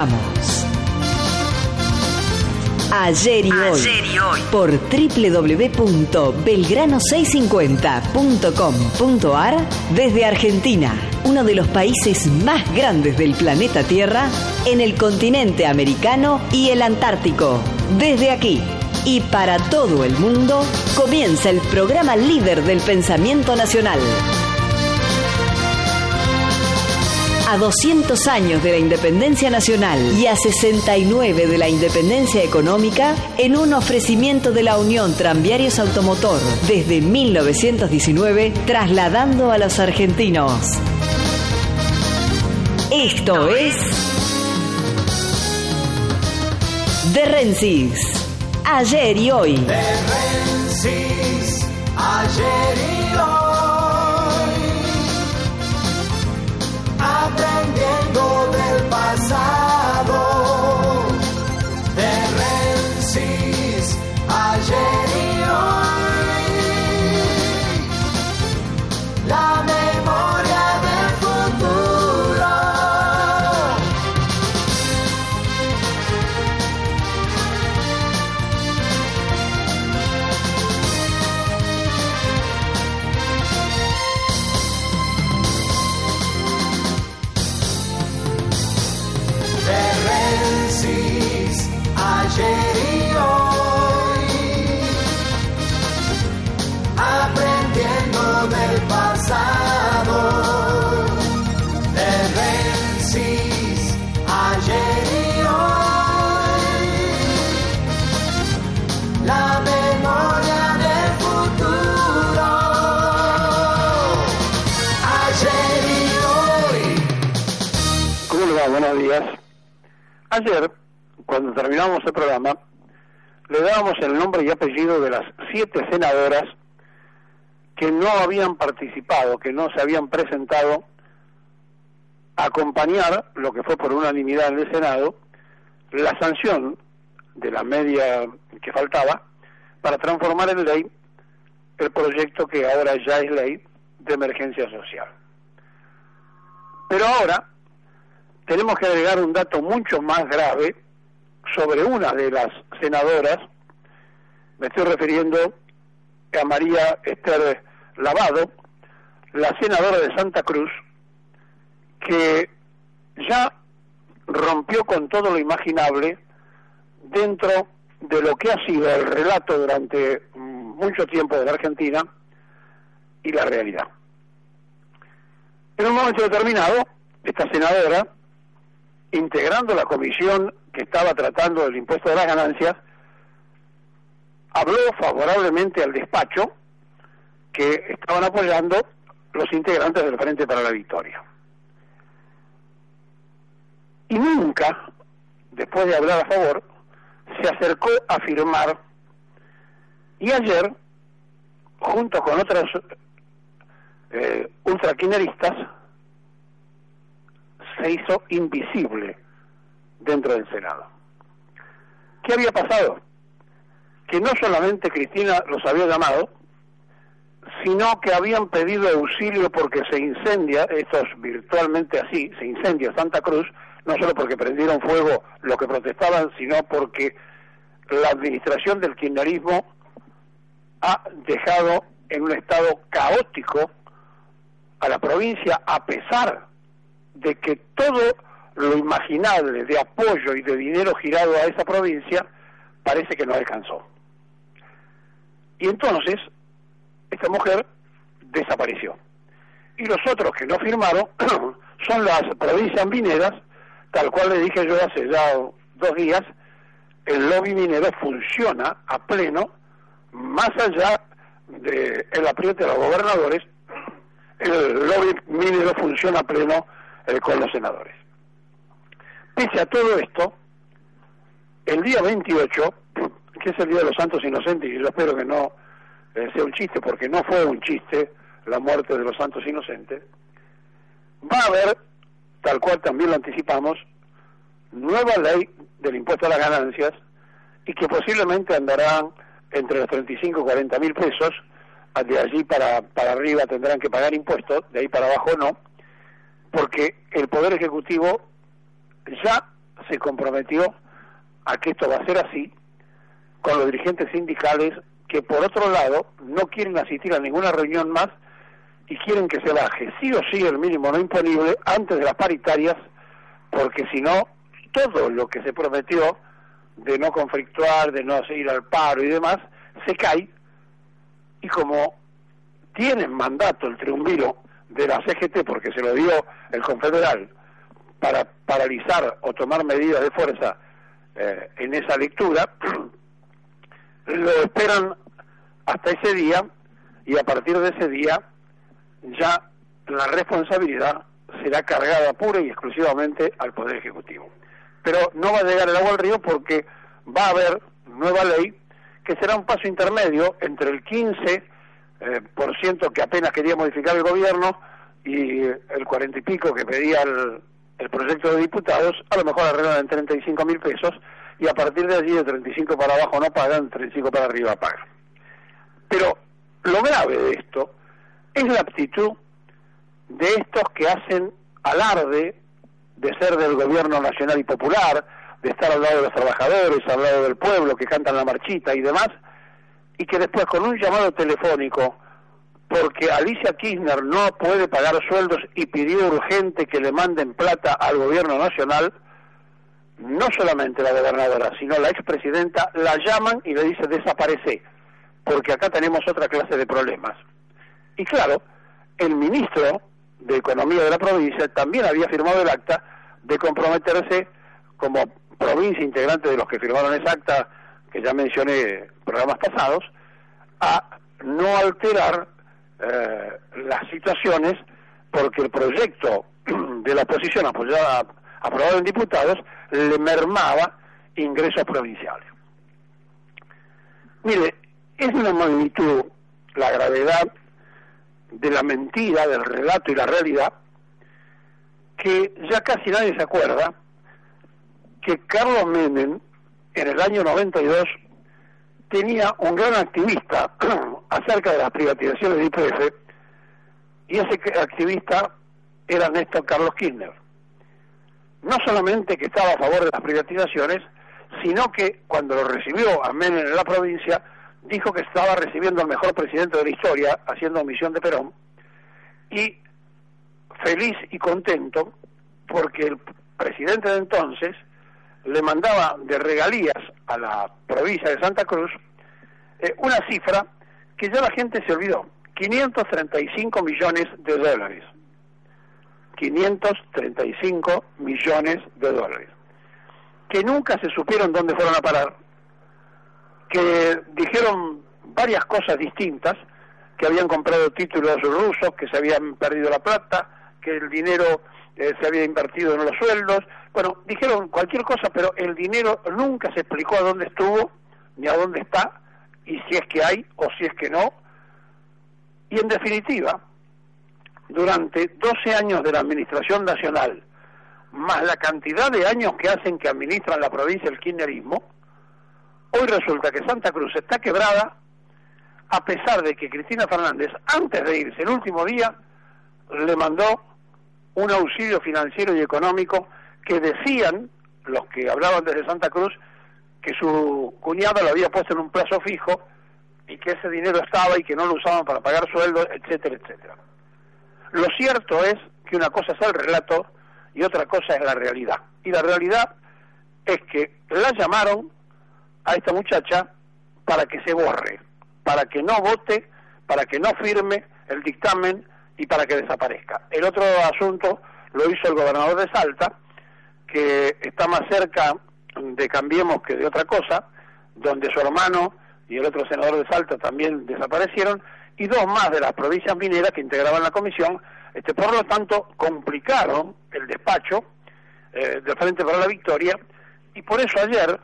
Ayer y hoy por www.belgrano650.com.ar desde Argentina, uno de los países más grandes del planeta Tierra, en el continente americano y el Antártico. Desde aquí y para todo el mundo, comienza el programa líder del pensamiento nacional. A 200 años de la independencia nacional y a 69 de la independencia económica, en un ofrecimiento de la Unión Tranviarios Automotor desde 1919, trasladando a los argentinos. Esto es De Rensis, ayer y hoy. De Rensis, ayer y hoy. Aprendiendo del pasado. De Rensis, ayer y hoy. La memoria del futuro. Ayer y hoy, aprendiendo del pasado. De Rensis, ayer y hoy, la memoria del futuro. Ayer y hoy. ¿Cómo le va? Buenos días. Ayer, cuando terminamos el programa, le dábamos el nombre y apellido de las 7 senadoras que no habían participado, que no se habían presentado a acompañar, lo que fue por unanimidad en el Senado, la sanción de la media que faltaba para transformar en ley el proyecto que ahora ya es ley de emergencia social. Pero ahora tenemos que agregar un dato mucho más grave sobre una de las senadoras. Me estoy refiriendo a María Esther Lavado, la senadora de Santa Cruz, que ya rompió con todo lo imaginable dentro de lo que ha sido el relato durante mucho tiempo de la Argentina y la realidad. En un momento determinado, esta senadora, integrando la comisión que estaba tratando del impuesto de las ganancias, habló favorablemente al despacho que estaban apoyando los integrantes del Frente para la Victoria. Y nunca, después de hablar a favor, se acercó a firmar, y ayer, junto con otras ultraquineristas, se hizo invisible dentro del Senado. ¿Qué había pasado? Que no solamente Cristina los había llamado, sino que habían pedido auxilio porque se incendia, esto es virtualmente así, se incendia Santa Cruz, no solo porque prendieron fuego lo que protestaban, sino porque la administración del kirchnerismo ha dejado en un estado caótico a la provincia, a pesar de que todo lo imaginable de apoyo y de dinero girado a esa provincia parece que no alcanzó. Y entonces esta mujer desapareció. Y los otros que no firmaron son las provincias mineras, tal cual le dije yo hace ya 2 días, el lobby minero funciona a pleno, más allá del apriete de los gobernadores, el lobby minero funciona a pleno con los senadores. Pese a todo esto, el día 28, que es el Día de los Santos Inocentes, y yo espero que no sea un chiste, porque no fue un chiste la muerte de los Santos Inocentes, va a haber, tal cual también lo anticipamos, nueva ley del impuesto a las ganancias, y que posiblemente andarán entre los 35 y 40 mil pesos, de allí para arriba tendrán que pagar impuestos, de ahí para abajo no, porque el Poder Ejecutivo ya se comprometió a que esto va a ser así con los dirigentes sindicales que por otro lado no quieren asistir a ninguna reunión más y quieren que se baje sí o sí el mínimo no imponible antes de las paritarias, porque si no, todo lo que se prometió de no conflictuar, de no ir al paro y demás, se cae, y como tienen mandato el triunviro de la CGT, porque se lo dio el confederal, para paralizar o tomar medidas de fuerza en esa lectura, lo esperan hasta ese día, y a partir de ese día ya la responsabilidad será cargada pura y exclusivamente al Poder Ejecutivo. Pero no va a llegar el agua al río, porque va a haber nueva ley que será un paso intermedio entre el 15% que apenas quería modificar el gobierno y el 40 y pico que pedía el proyecto de diputados. A lo mejor arreglan en 35.000 pesos, y a partir de allí de 35 para abajo no pagan, 35 para arriba pagan. Pero lo grave de esto es la actitud de estos que hacen alarde de ser del gobierno nacional y popular, de estar al lado de los trabajadores, al lado del pueblo, que cantan la marchita y demás, y que después con un llamado telefónico, porque Alicia Kirchner no puede pagar sueldos y pidió urgente que le manden plata al gobierno nacional, no solamente la gobernadora, sino la expresidenta, la llaman y le dice desaparece, porque acá tenemos otra clase de problemas. Y claro, el ministro de Economía de la provincia también había firmado el acta de comprometerse como provincia integrante de los que firmaron esa acta, que ya mencioné en programas pasados, a no alterar las situaciones, porque el proyecto de la oposición aprobado en diputados le mermaba ingresos provinciales. Mire, es una magnitud la gravedad de la mentira, del relato y la realidad, que ya casi nadie se acuerda que Carlos Menem en el año 92 tenía un gran activista acerca de las privatizaciones de YPF, y ese activista era Néstor Carlos Kirchner. No solamente que estaba a favor de las privatizaciones, sino que cuando lo recibió a Menem en la provincia, dijo que estaba recibiendo al mejor presidente de la historia, haciendo omisión de Perón, y feliz y contento porque el presidente de entonces le mandaba de regalías a la provincia de Santa Cruz una cifra que ya la gente se olvidó: 535 millones de dólares. 535 millones de dólares. Que nunca se supieron dónde fueron a parar, que dijeron varias cosas distintas, que habían comprado títulos rusos, que se habían perdido la plata, que el dinero se había invertido en los sueldos. Bueno, dijeron cualquier cosa, pero el dinero nunca se explicó a dónde estuvo, ni a dónde está, y si es que hay o si es que no. Y en definitiva, durante 12 años de la administración nacional, más la cantidad de años que hacen que administran la provincia el kirchnerismo, hoy resulta que Santa Cruz está quebrada, a pesar de que Cristina Fernández, antes de irse el último día, le mandó un auxilio financiero y económico que decían los que hablaban desde Santa Cruz que su cuñado lo había puesto en un plazo fijo y que ese dinero estaba y que no lo usaban para pagar sueldos, etcétera, etcétera. Lo cierto es que una cosa es el relato y otra cosa es la realidad. Y la realidad es que la llamaron a esta muchacha para que se borre, para que no vote, para que no firme el dictamen y para que desaparezca. El otro asunto lo hizo el gobernador de Salta, que está más cerca de Cambiemos que de otra cosa, donde su hermano y el otro senador de Salta también desaparecieron, y dos más de las provincias mineras que integraban la comisión. Por lo tanto, complicaron el despacho del Frente para la Victoria, y por eso ayer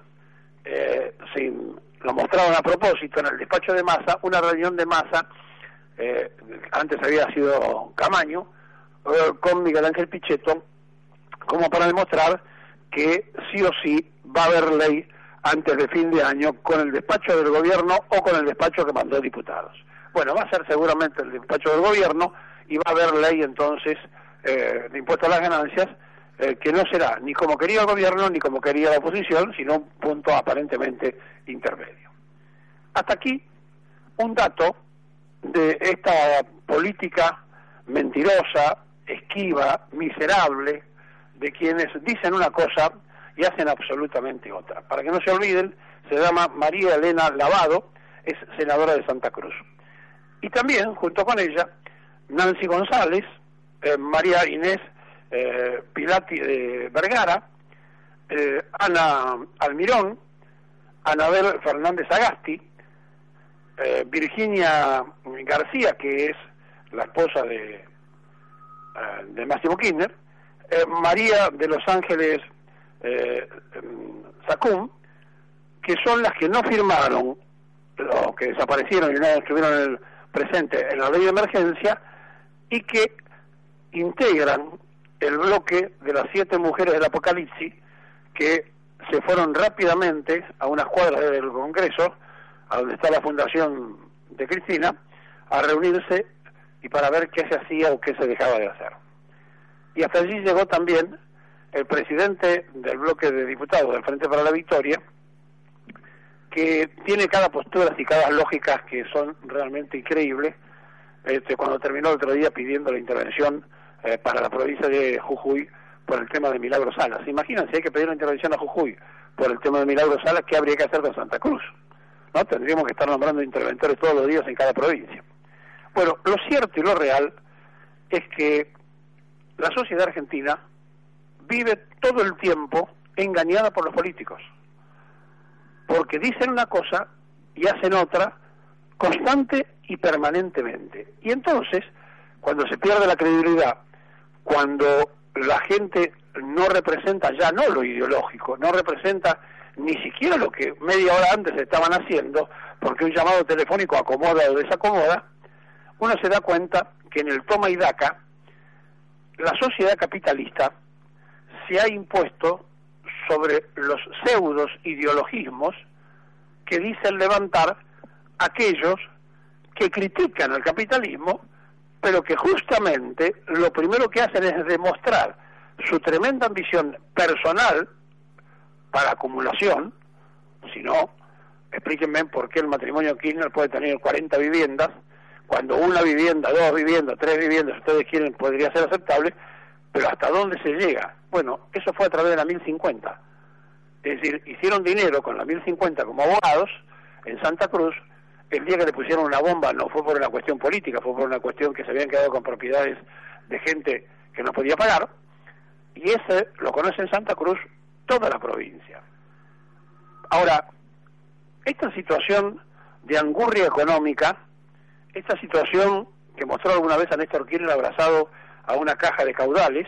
lo mostraron a propósito en el despacho de Massa, una reunión de Massa, antes había sido Camaño, con Miguel Ángel Pichetto, como para demostrar que sí o sí va a haber ley antes de fin de año con el despacho del gobierno o con el despacho que mandó diputados. Bueno, va a ser seguramente el despacho del gobierno y va a haber ley entonces de impuesto a las ganancias que no será ni como quería el gobierno ni como quería la oposición, sino un punto aparentemente intermedio. Hasta aquí un dato de esta política mentirosa, esquiva, miserable, de quienes dicen una cosa y hacen absolutamente otra. Para que no se olviden, se llama María Elena Lavado, es senadora de Santa Cruz. Y también, junto con ella, Nancy González, María Inés Pilati de Vergara, Ana Almirón, Anabel Fernández Agasti, Virginia García, que es la esposa de Máximo Kirchner, María de Los Ángeles Sacún, que son las que no firmaron, los que desaparecieron y no estuvieron presentes en la ley de emergencia, y que integran el bloque de las 7 mujeres del Apocalipsis que se fueron rápidamente a unas cuadras del Congreso, a donde está la fundación de Cristina, a reunirse y para ver qué se hacía o qué se dejaba de hacer. Y hasta allí llegó también el presidente del bloque de diputados del Frente para la Victoria, que tiene cada postura y cada lógicas que son realmente increíbles. Cuando terminó el otro día pidiendo la intervención para la provincia de Jujuy por el tema de Milagro Salas. Imagínense, hay que pedir una intervención a Jujuy por el tema de Milagro Salas, ¿qué habría que hacer con Santa Cruz? ¿No? Tendríamos que estar nombrando interventores todos los días en cada provincia. Bueno, lo cierto y lo real es que la sociedad argentina vive todo el tiempo engañada por los políticos, porque dicen una cosa y hacen otra constante y permanentemente. Y entonces, cuando se pierde la credibilidad, cuando la gente no representa ya no lo ideológico, no representa ni siquiera lo que media hora antes estaban haciendo, porque un llamado telefónico acomoda o desacomoda, uno se da cuenta que en el toma y daca, la sociedad capitalista se ha impuesto sobre los pseudos ideologismos que dicen levantar aquellos que critican al capitalismo, pero que justamente lo primero que hacen es demostrar su tremenda ambición personal para acumulación. Si no, explíquenme por qué el matrimonio Kirchner puede tener 40 viviendas, cuando una vivienda, 2 viviendas, 3 viviendas, si ustedes quieren, podría ser aceptable, pero ¿hasta dónde se llega? Bueno, eso fue a través de la 1050. Es decir, hicieron dinero con la 1050 como abogados en Santa Cruz. El día que le pusieron una bomba no fue por una cuestión política, fue por una cuestión que se habían quedado con propiedades de gente que no podía pagar, y ese lo conoce en Santa Cruz toda la provincia. Ahora, esta situación de angurria económica, esta situación que mostró alguna vez a Néstor Kirchner abrazado a una caja de caudales,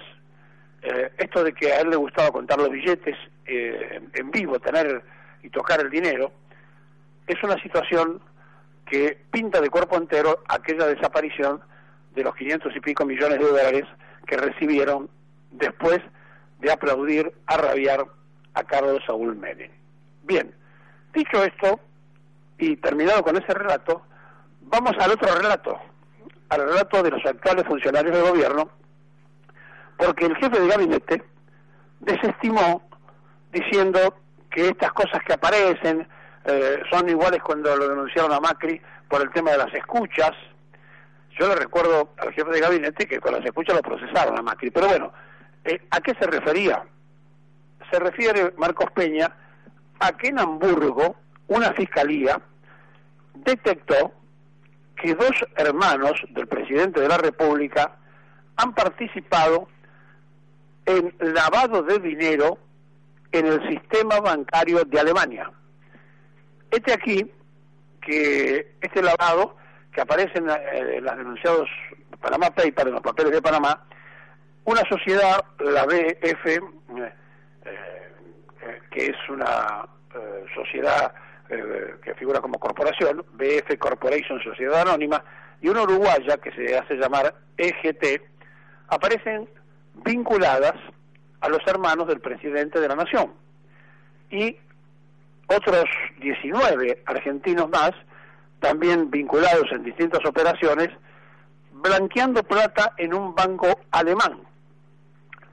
esto de que a él le gustaba contar los billetes en vivo, tener y tocar el dinero, es una situación que pinta de cuerpo entero aquella desaparición de los 500 y pico millones de dólares que recibieron después de aplaudir, a rabiar a Carlos Saúl Menem. Bien, dicho esto y terminado con ese relato, vamos al otro relato, al relato de los actuales funcionarios del gobierno, porque el jefe de gabinete desestimó diciendo que estas cosas que aparecen son iguales cuando lo denunciaron a Macri por el tema de las escuchas. Yo le recuerdo al jefe de gabinete que con las escuchas lo procesaron a Macri, pero bueno, ¿a qué se refería? Se refiere Marcos Peña a que en Hamburgo una fiscalía detectó que 2 hermanos del presidente de la República han participado en lavado de dinero en el sistema bancario de Alemania. Aquí que este lavado que aparece en las denunciados Panama Papers, en los papeles de Panamá, una sociedad, la BF, que es una sociedad que figura como corporación, BF Corporation Sociedad Anónima, y una uruguaya que se hace llamar EGT, aparecen vinculadas a los hermanos del presidente de la Nación. Y otros 19 argentinos más, también vinculados en distintas operaciones, blanqueando plata en un banco alemán.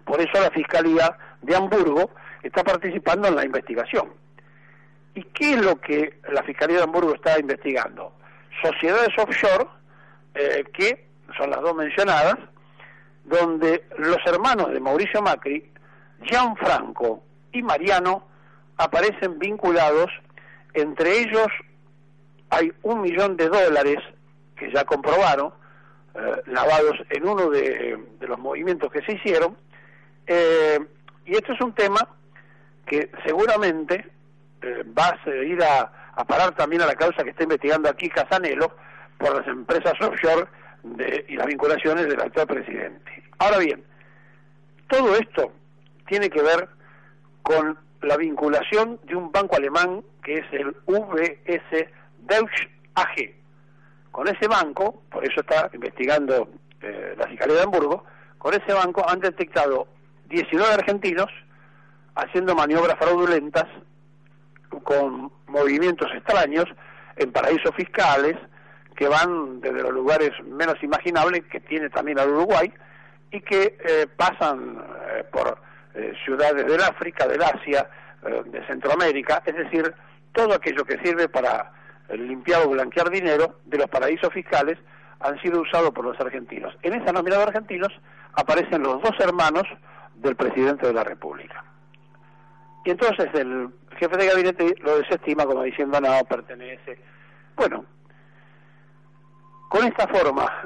Por eso la Fiscalía de Hamburgo está participando en la investigación. ¿Y qué es lo que la Fiscalía de Hamburgo está investigando? Sociedades offshore, que son las dos mencionadas, donde los hermanos de Mauricio Macri, Gianfranco y Mariano, aparecen vinculados. Entre ellos hay $1 millón que ya comprobaron, lavados en uno de los movimientos que se hicieron, y esto es un tema que seguramente va a ir a parar también a la causa que está investigando aquí Casanelo por las empresas offshore y las vinculaciones del actual presidente. Ahora bien, todo esto tiene que ver con la vinculación de un banco alemán que es el UBS Deutsche AG. Con ese banco, por eso está investigando la Fiscalía de Hamburgo, con ese banco han detectado 19 argentinos haciendo maniobras fraudulentas con movimientos extraños en paraísos fiscales que van desde los lugares menos imaginables que tiene también el Uruguay y que pasan por ciudades del África, del Asia, de Centroamérica, es decir, todo aquello que sirve para limpiar o blanquear dinero de los paraísos fiscales han sido usados por los argentinos. En esa nómina de argentinos aparecen los dos hermanos del presidente de la República. Y entonces el jefe de gabinete lo desestima como diciendo no, pertenece. Bueno, con esta forma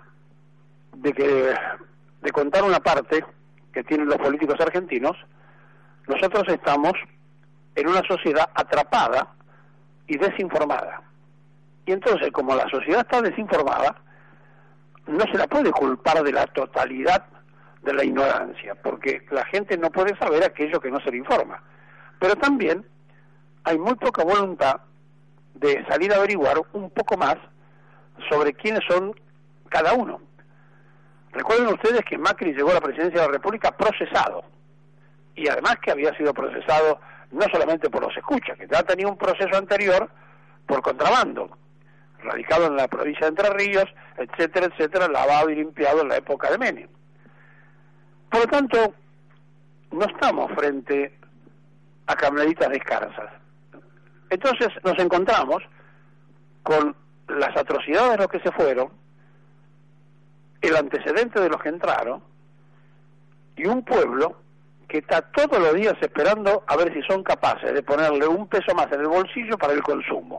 de contar una parte que tienen los políticos argentinos, nosotros estamos en una sociedad atrapada y desinformada. Y entonces, como la sociedad está desinformada, no se la puede culpar de la totalidad de la ignorancia, porque la gente no puede saber aquello que no se le informa. Pero también hay muy poca voluntad de salir a averiguar un poco más sobre quiénes son cada uno. Recuerden ustedes que Macri llegó a la presidencia de la República procesado, y además que había sido procesado no solamente por los escuchas, que ya tenía un proceso anterior por contrabando, radicado en la provincia de Entre Ríos, etcétera, etcétera, lavado y limpiado en la época de Menem. Por lo tanto, no estamos frente a carneritas descansas. Entonces nos encontramos con las atrocidades de los que se fueron, el antecedente de los que entraron, y un pueblo que está todos los días esperando a ver si son capaces de ponerle un peso más en el bolsillo para el consumo.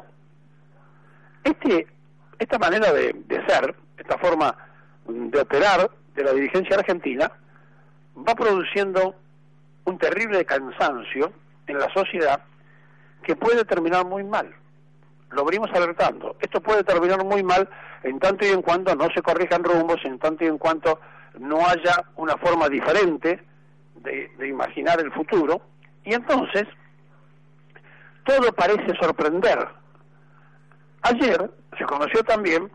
Esta manera de ser, esta forma de operar de la dirigencia argentina, va produciendo un terrible cansancio en la sociedad que puede terminar muy mal. Lo venimos alertando. Esto puede terminar muy mal en tanto y en cuanto no se corrijan rumbos, en tanto y en cuanto no haya una forma diferente de imaginar el futuro, y entonces todo parece sorprender. Ayer se conoció también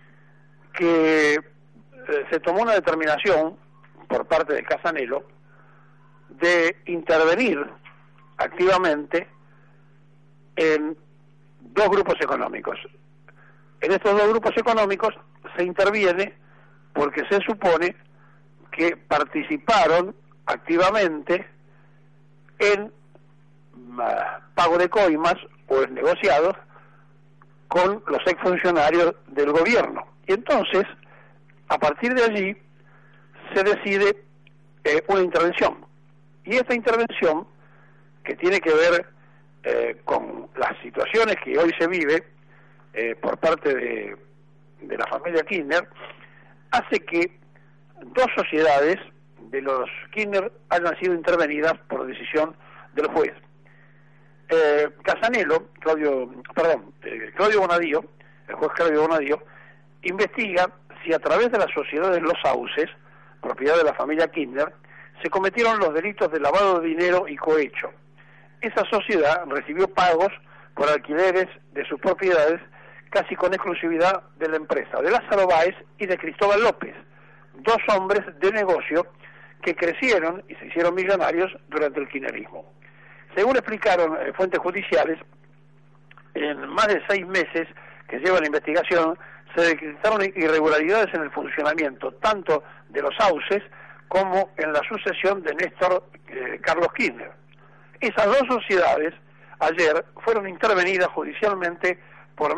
que se tomó una determinación por parte de Casanelo de intervenir activamente en dos grupos económicos. En estos dos grupos económicos se interviene porque se supone que participaron activamente en pago de coimas o en negociados con los exfuncionarios del gobierno. Y entonces, a partir de allí, se decide una intervención. Y esta intervención, que tiene que ver con las situaciones que hoy se vive por parte de la familia Kirchner, hace que dos sociedades de los Kirchner hayan sido intervenidas por decisión del juez. Casanelo, Claudio Bonadío, el juez Claudio Bonadío, investiga si a través de las sociedades Los Sauces, propiedad de la familia Kirchner, se cometieron los delitos de lavado de dinero y cohecho. Esa sociedad recibió pagos por alquileres de sus propiedades casi con exclusividad de la empresa, de Lázaro Báez y de Cristóbal López, dos hombres de negocio que crecieron y se hicieron millonarios durante el kirchnerismo. Según explicaron fuentes judiciales, en más de 6 meses que lleva la investigación, se detectaron irregularidades en el funcionamiento tanto de los sauces como en la sucesión de Néstor Carlos Kirchner. Esas dos sociedades ayer fueron intervenidas judicialmente por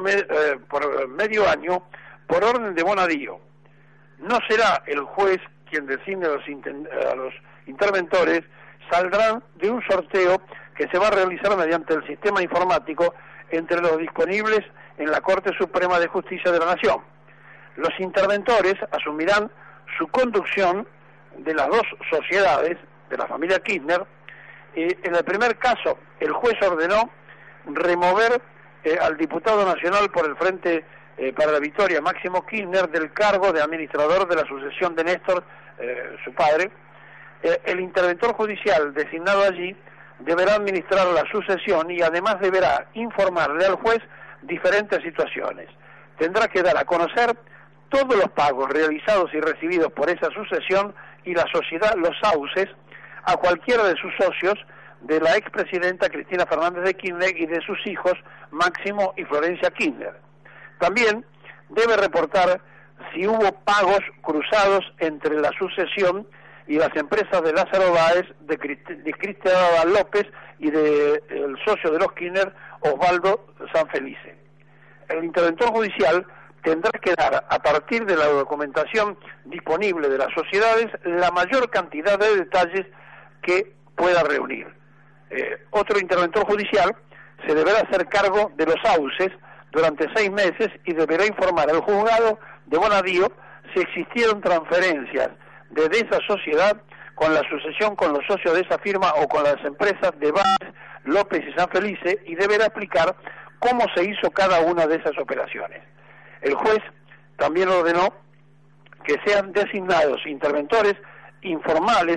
medio año por orden de Bonadío. No será el juez quien designe a los interventores, saldrán de un sorteo que se va a realizar mediante el sistema informático entre los disponibles en la Corte Suprema de Justicia de la Nación. Los interventores asumirán su conducción de las dos sociedades de la familia Kirchner. En el primer caso, el juez ordenó remover al diputado nacional por el Frente para la Victoria, Máximo Kirchner, del cargo de administrador de la sucesión de Néstor, su padre. El interventor judicial designado allí deberá administrar la sucesión y además deberá informarle al juez diferentes situaciones. Tendrá que dar a conocer todos los pagos realizados y recibidos por esa sucesión y la sociedad, los sauces, a cualquiera de sus socios, de la expresidenta Cristina Fernández de Kirchner y de sus hijos Máximo y Florencia Kirchner. También debe reportar si hubo pagos cruzados entre la sucesión y las empresas de Lázaro Báez, de Cristóbal López y del socio de los Kirchner, Osvaldo Sanfelice. El interventor judicial tendrá que dar, a partir de la documentación disponible de las sociedades, la mayor cantidad de detalles que pueda reunir. Otro interventor judicial se deberá hacer cargo de los sauces durante 6 meses y deberá informar al juzgado de Bonadío si existieron transferencias de esa sociedad con la sucesión con los socios de esa firma o con las empresas de Báez, López y Sanfelice, y deberá explicar cómo se hizo cada una de esas operaciones. El juez también ordenó que sean designados interventores informales,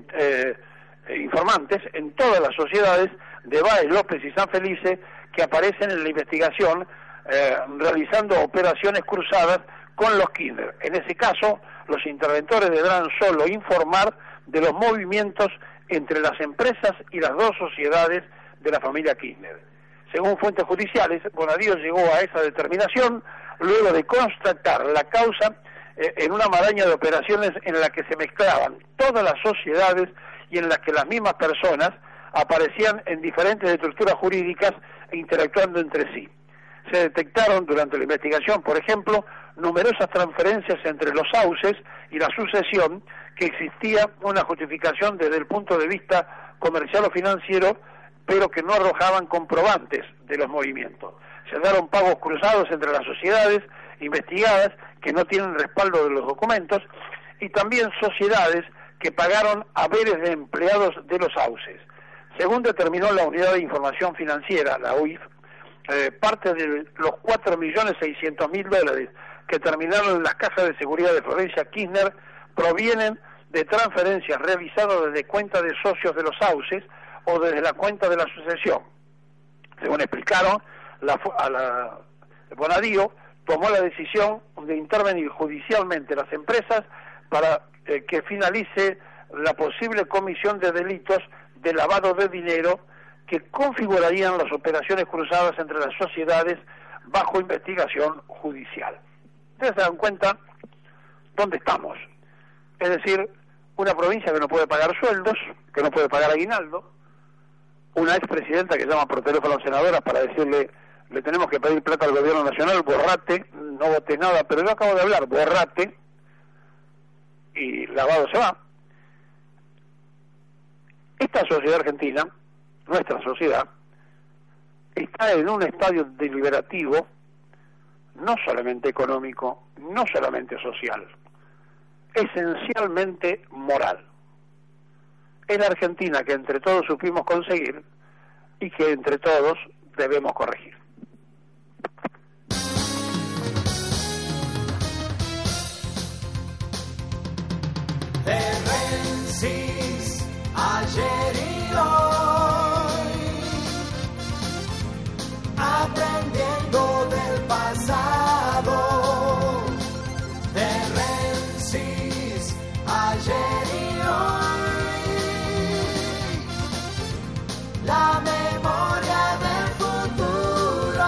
informantes en todas las sociedades de Báez, López y Sanfelice que aparecen en la investigación realizando operaciones cruzadas con los Kirchner. En ese caso, los interventores deberán solo informar de los movimientos entre las empresas y las dos sociedades de la familia Kirchner. Según fuentes judiciales, Bonadío llegó a esa determinación luego de constatar la causa en una maraña de operaciones en la que se mezclaban todas las sociedades y en las que las mismas personas aparecían en diferentes estructuras jurídicas e interactuando entre sí. Se detectaron durante la investigación, por ejemplo, numerosas transferencias entre los sauces y la sucesión, que existía una justificación desde el punto de vista comercial o financiero, pero que no arrojaban comprobantes de los movimientos. Se daron pagos cruzados entre las sociedades investigadas que no tienen respaldo de los documentos, y también sociedades que pagaron haberes de empleados de los sauces. Según determinó la Unidad de Información Financiera, la UIF, parte de los $4.600.000 que terminaron en las cajas de seguridad de Florencia Kirchner provienen de transferencias realizadas desde cuenta de socios de los sauces o desde la cuenta de la sucesión. Según explicaron, Bonadío tomó la decisión de intervenir judicialmente las empresas para que finalice la posible comisión de delitos de lavado de dinero que configurarían las operaciones cruzadas entre las sociedades bajo investigación judicial. Ustedes se dan cuenta dónde estamos. Es decir, una provincia que no puede pagar sueldos, que no puede pagar aguinaldo, una expresidenta que llama por teléfono a la senadora para decirle: le tenemos que pedir plata al gobierno nacional, borrate, no voté nada, pero yo acabo de hablar, borrate, y lavado se va. Esta sociedad argentina, nuestra sociedad, está en un estadio deliberativo, no solamente económico, no solamente social, esencialmente moral. Es la Argentina que entre todos supimos conseguir y que entre todos debemos corregir. Ayer y hoy, aprendiendo del pasado, de Rensis, ayer y hoy, la memoria del futuro.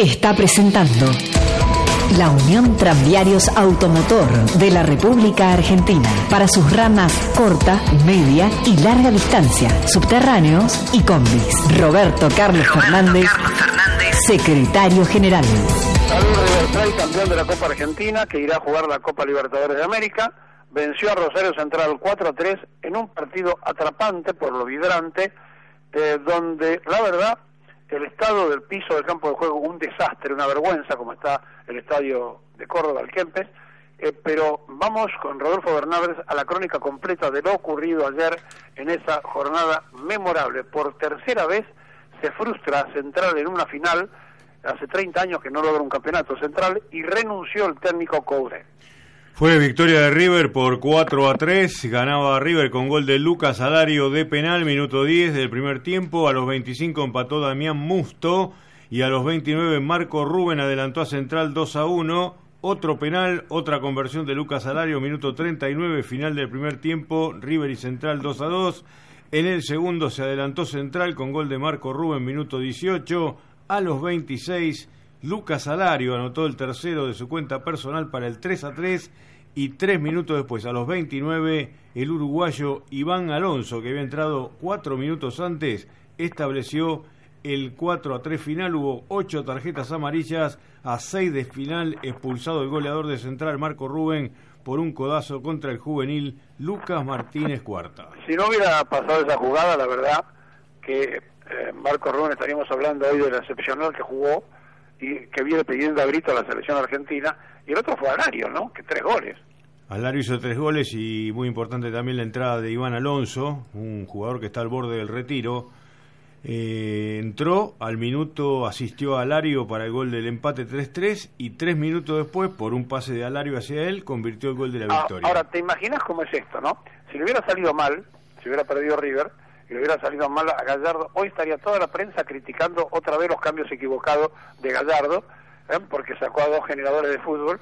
está presentando la Unión Tranviarios Automotor de la República Argentina para sus ramas corta, media y larga distancia, subterráneos y combis. Roberto Carlos Fernández, secretario general. Saludos de River Plate, campeón de la Copa Argentina, que irá a jugar la Copa Libertadores de América. Venció a Rosario Central 4-3 en un partido atrapante por lo vibrante, donde la verdad el estado del piso del campo de juego un desastre, una vergüenza como está el estadio de Córdoba, el Kempes, pero vamos con Rodolfo Bernández a la crónica completa de lo ocurrido ayer en esa jornada memorable. Por tercera vez se frustra Central en una final, hace 30 años que no logra un campeonato Central, y renunció el técnico Coudet. Fue victoria de River por 4-3, ganaba River con gol de Lucas Alario de penal, minuto 10 del primer tiempo, a los 25 empató Damián Musto y a los 29 Marco Rubén adelantó a Central 2-1, otro penal, otra conversión de Lucas Alario, minuto 39, final del primer tiempo, River y Central 2-2, en el segundo se adelantó Central con gol de Marco Rubén, minuto 18, a los 26 Lucas Alario anotó el tercero de su cuenta personal para el 3-3 y 3 minutos después, a los 29, el uruguayo Iván Alonso, que había entrado 4 minutos antes, estableció el 4-3 final. Hubo 8 tarjetas amarillas, a 6 de final, expulsado el goleador de Central, Marco Rubén, por un codazo contra el juvenil Lucas Martínez Cuarta. Si no hubiera pasado esa jugada, la verdad que Marco Rubén estaríamos hablando hoy del excepcional que jugó y que viene pidiendo a grito a la selección argentina, y el otro fue Alario, ¿no? Que 3 goles. Alario hizo 3 goles y muy importante también la entrada de Iván Alonso, un jugador que está al borde del retiro. Entró al minuto, asistió a Alario para el gol del empate 3-3 y 3 minutos después, por un pase de Alario hacia él, convirtió el gol de la victoria. Ahora, ¿te imaginas cómo es esto, no? Si le hubiera salido mal, si hubiera perdido River y le hubiera salido mal a Gallardo, hoy estaría toda la prensa criticando otra vez los cambios equivocados de Gallardo, porque sacó a 2 generadores de fútbol,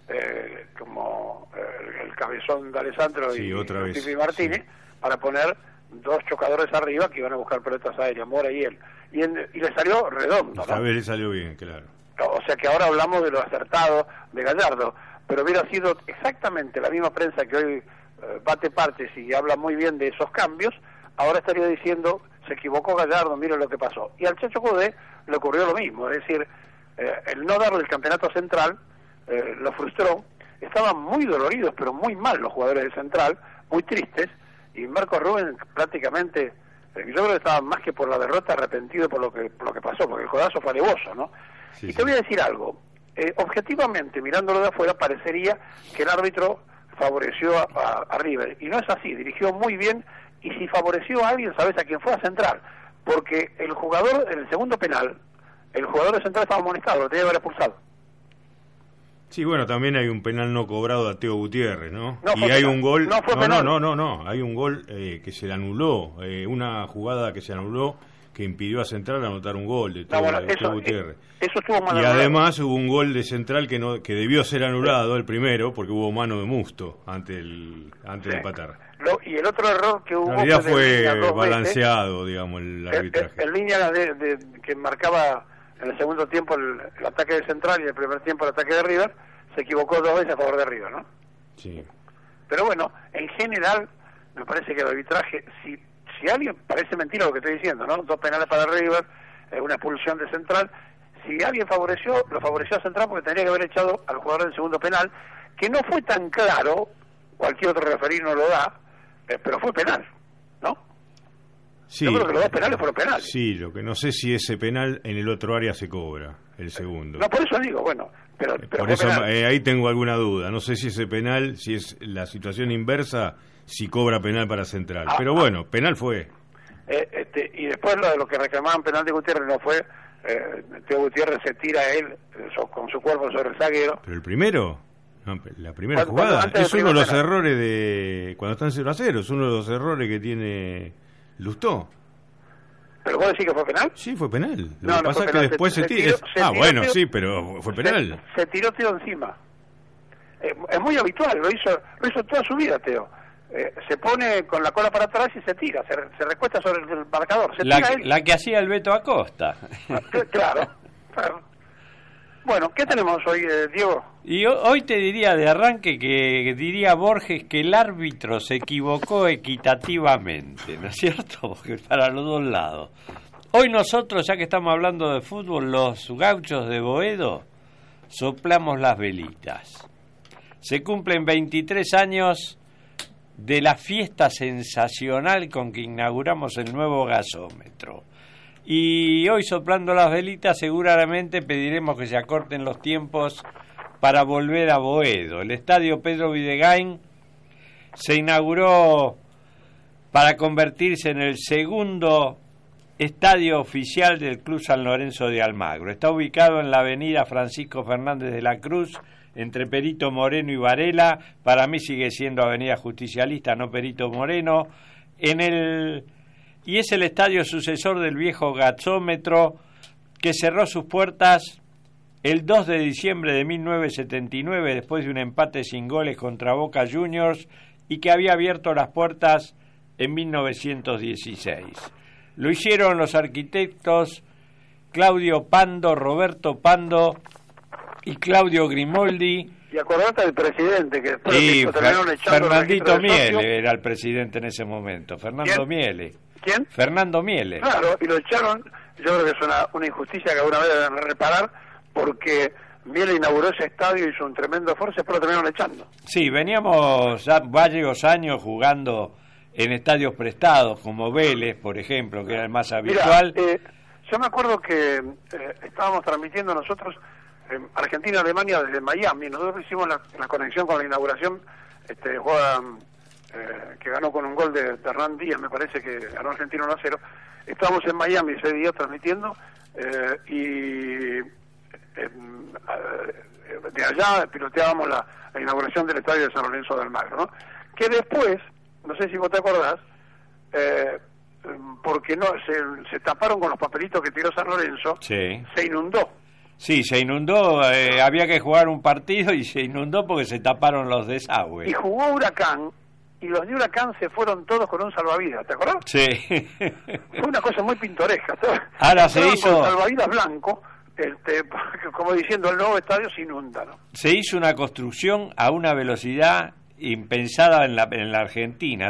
como el cabezón de Alessandro sí, y Tipi Martínez, sí, para poner 2 chocadores arriba que iban a buscar pelotas aéreas, Mora y él. Y le salió redondo, esta vez le salió bien, claro. O sea que ahora hablamos de lo acertado de Gallardo, pero hubiera sido exactamente la misma prensa que hoy bate partes y habla muy bien de esos cambios. Ahora estaría diciendo, se equivocó Gallardo, mire lo que pasó. Y al Chacho Coudet le ocurrió lo mismo, es decir, el no darle el campeonato Central lo frustró. Estaban muy doloridos, pero muy mal los jugadores de Central, muy tristes, y Marco Rubén prácticamente, yo creo que estaba más que por la derrota arrepentido por lo que pasó, porque el codazo fue alevoso, ¿no? Sí, y te voy a decir algo, objetivamente, mirándolo de afuera, parecería que el árbitro favoreció a River, y no es así, dirigió muy bien. Y si favoreció a alguien, ¿sabes a quién fue? A Central. Porque el jugador, en el segundo penal, el jugador de Central estaba amonestado, lo tenía que haber expulsado. Sí, bueno, también hay un penal no cobrado a Teo Gutiérrez, ¿no? No y hay penal. Un gol... No fue penal. No, hay un gol que se le anuló, una jugada que se anuló que impidió a Central anotar un gol de Teo Gutiérrez. Eso estuvo mal. Y además hubo un gol de Central que debió ser anulado, el primero, porque hubo mano de Musto antes de empatar. Y el otro error que hubo... En realidad fue balanceado, digamos, el arbitraje. En línea que marcaba en el segundo tiempo el ataque de Central y en el primer tiempo el ataque de River, se equivocó 2 veces a favor de River, ¿no? Sí. Pero bueno, en general, me parece que el arbitraje, si alguien, parece mentira lo que estoy diciendo, ¿no? 2 penales para River, una expulsión de Central. Si alguien lo favoreció a Central porque tendría que haber echado al jugador del segundo penal, que no fue tan claro, cualquier otro referir no lo da, pero fue penal, ¿no? Sí, yo creo que los 2 penales fueron penales. Sí, lo que no sé si ese penal en el otro área se cobra, el segundo. No, por eso digo, bueno, pero por eso ahí tengo alguna duda. No sé si ese penal, si es la situación inversa, si cobra penal para Central. Pero bueno, penal fue. Y después lo que reclamaban penal de Gutiérrez no fue. Teo Gutiérrez se tira a él con su cuerpo sobre el zaguero. ¿Pero el primero? No, la primera jugada. Es uno de los errores de... Cuando están 0-0, es uno de los errores que tiene Lustó. ¿Pero vos decís que fue penal? Sí, fue penal. Lo que pasa es que después se tiró. Bueno, Teo, sí, pero fue penal. Se tiró Teo encima. Es muy habitual, lo hizo toda su vida Teo. Se pone con la cola para atrás y se tira, se recuesta sobre el marcador. La que hacía el Beto Acosta. Claro. Bueno, ¿qué tenemos hoy, Diego? Y hoy te diría de arranque que diría Borges que el árbitro se equivocó equitativamente, ¿no es cierto? Porque para los dos lados. Hoy nosotros, ya que estamos hablando de fútbol, los gauchos de Boedo, soplamos las velitas. Se cumplen 23 años de la fiesta sensacional con que inauguramos el nuevo gasómetro. Y hoy, soplando las velitas, seguramente pediremos que se acorten los tiempos para volver a Boedo. El estadio Pedro Videgain se inauguró para convertirse en el segundo estadio oficial del Club San Lorenzo de Almagro. Está ubicado en la avenida Francisco Fernández de la Cruz, entre Perito Moreno y Varela. Para mí sigue siendo avenida Justicialista, no Perito Moreno. Y es el estadio sucesor del viejo gasómetro, que cerró sus puertas el 2 de diciembre de 1979 después de un empate sin goles contra Boca Juniors, y que había abierto las puertas en 1916. Lo hicieron los arquitectos Claudio Pando, Roberto Pando y Claudio Grimoldi. Y acordate del presidente que después Y terminaron echando Fernandito el registro de Miele era el presidente en ese momento. Fernando ¿Quién? Miele. ¿Quién? Fernando Miele. Claro, y lo echaron. Yo creo que es una injusticia que alguna vez deben reparar, porque Miele inauguró ese estadio, hizo un tremendo esfuerzo, pero lo terminaron echando. Sí, veníamos ya varios años jugando en estadios prestados, como Vélez, por ejemplo, que era el más habitual. Mira, yo me acuerdo que estábamos transmitiendo nosotros Argentina-Alemania desde Miami. Nosotros hicimos la conexión con la inauguración, jugada que ganó con un gol de Hernán Díaz, me parece que ganó Argentina 1-0. Estábamos en Miami ese día transmitiendo, y de allá piloteábamos la inauguración del estadio de San Lorenzo de Almagro, ¿no? Que después, no sé si vos te acordás, porque no se taparon con los papelitos que tiró San Lorenzo, Sí. se inundó. Sí, se inundó, había que jugar un partido y se inundó porque se taparon los Y desagües. jugó Huracán, y los de Huracán se fueron todos con un salvavidas, ¿te acordás? Sí. Fue una cosa muy pintoresca. Ahora se Estaban hizo- con salvavidas blanco, como diciendo, el nuevo estadio se inunda, ¿no? Se hizo una construcción a una velocidad impensada en la Argentina.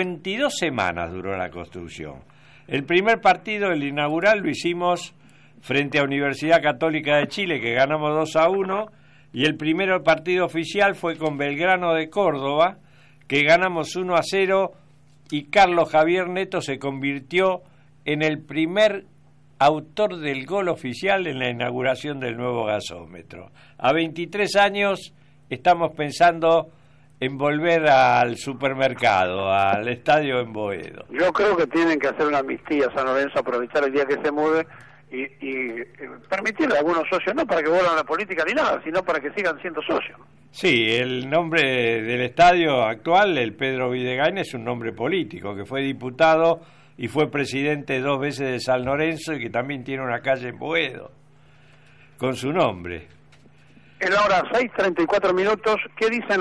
52 semanas duró la construcción. El primer partido, el inaugural, lo hicimos frente a Universidad Católica de Chile, que ganamos 2-1, y el primer partido oficial fue con Belgrano de Córdoba, que ganamos 1-0, y Carlos Javier Neto se convirtió en el primer autor del gol oficial en la inauguración del nuevo gasómetro. A 23 años estamos pensando en volver al supermercado, al estadio en Boedo. Yo creo que tienen que hacer una amnistía a San Lorenzo, aprovechar el día que se mude y permitirle a algunos socios, no para que vuelvan a la política ni nada, sino para que sigan siendo socios. Sí, el nombre del estadio actual, el Pedro Videgain, es un nombre político, que fue diputado y fue presidente 2 veces de San Lorenzo, y que también tiene una calle en Boedo con su nombre. En la hora 6:34 minutos, ¿qué dicen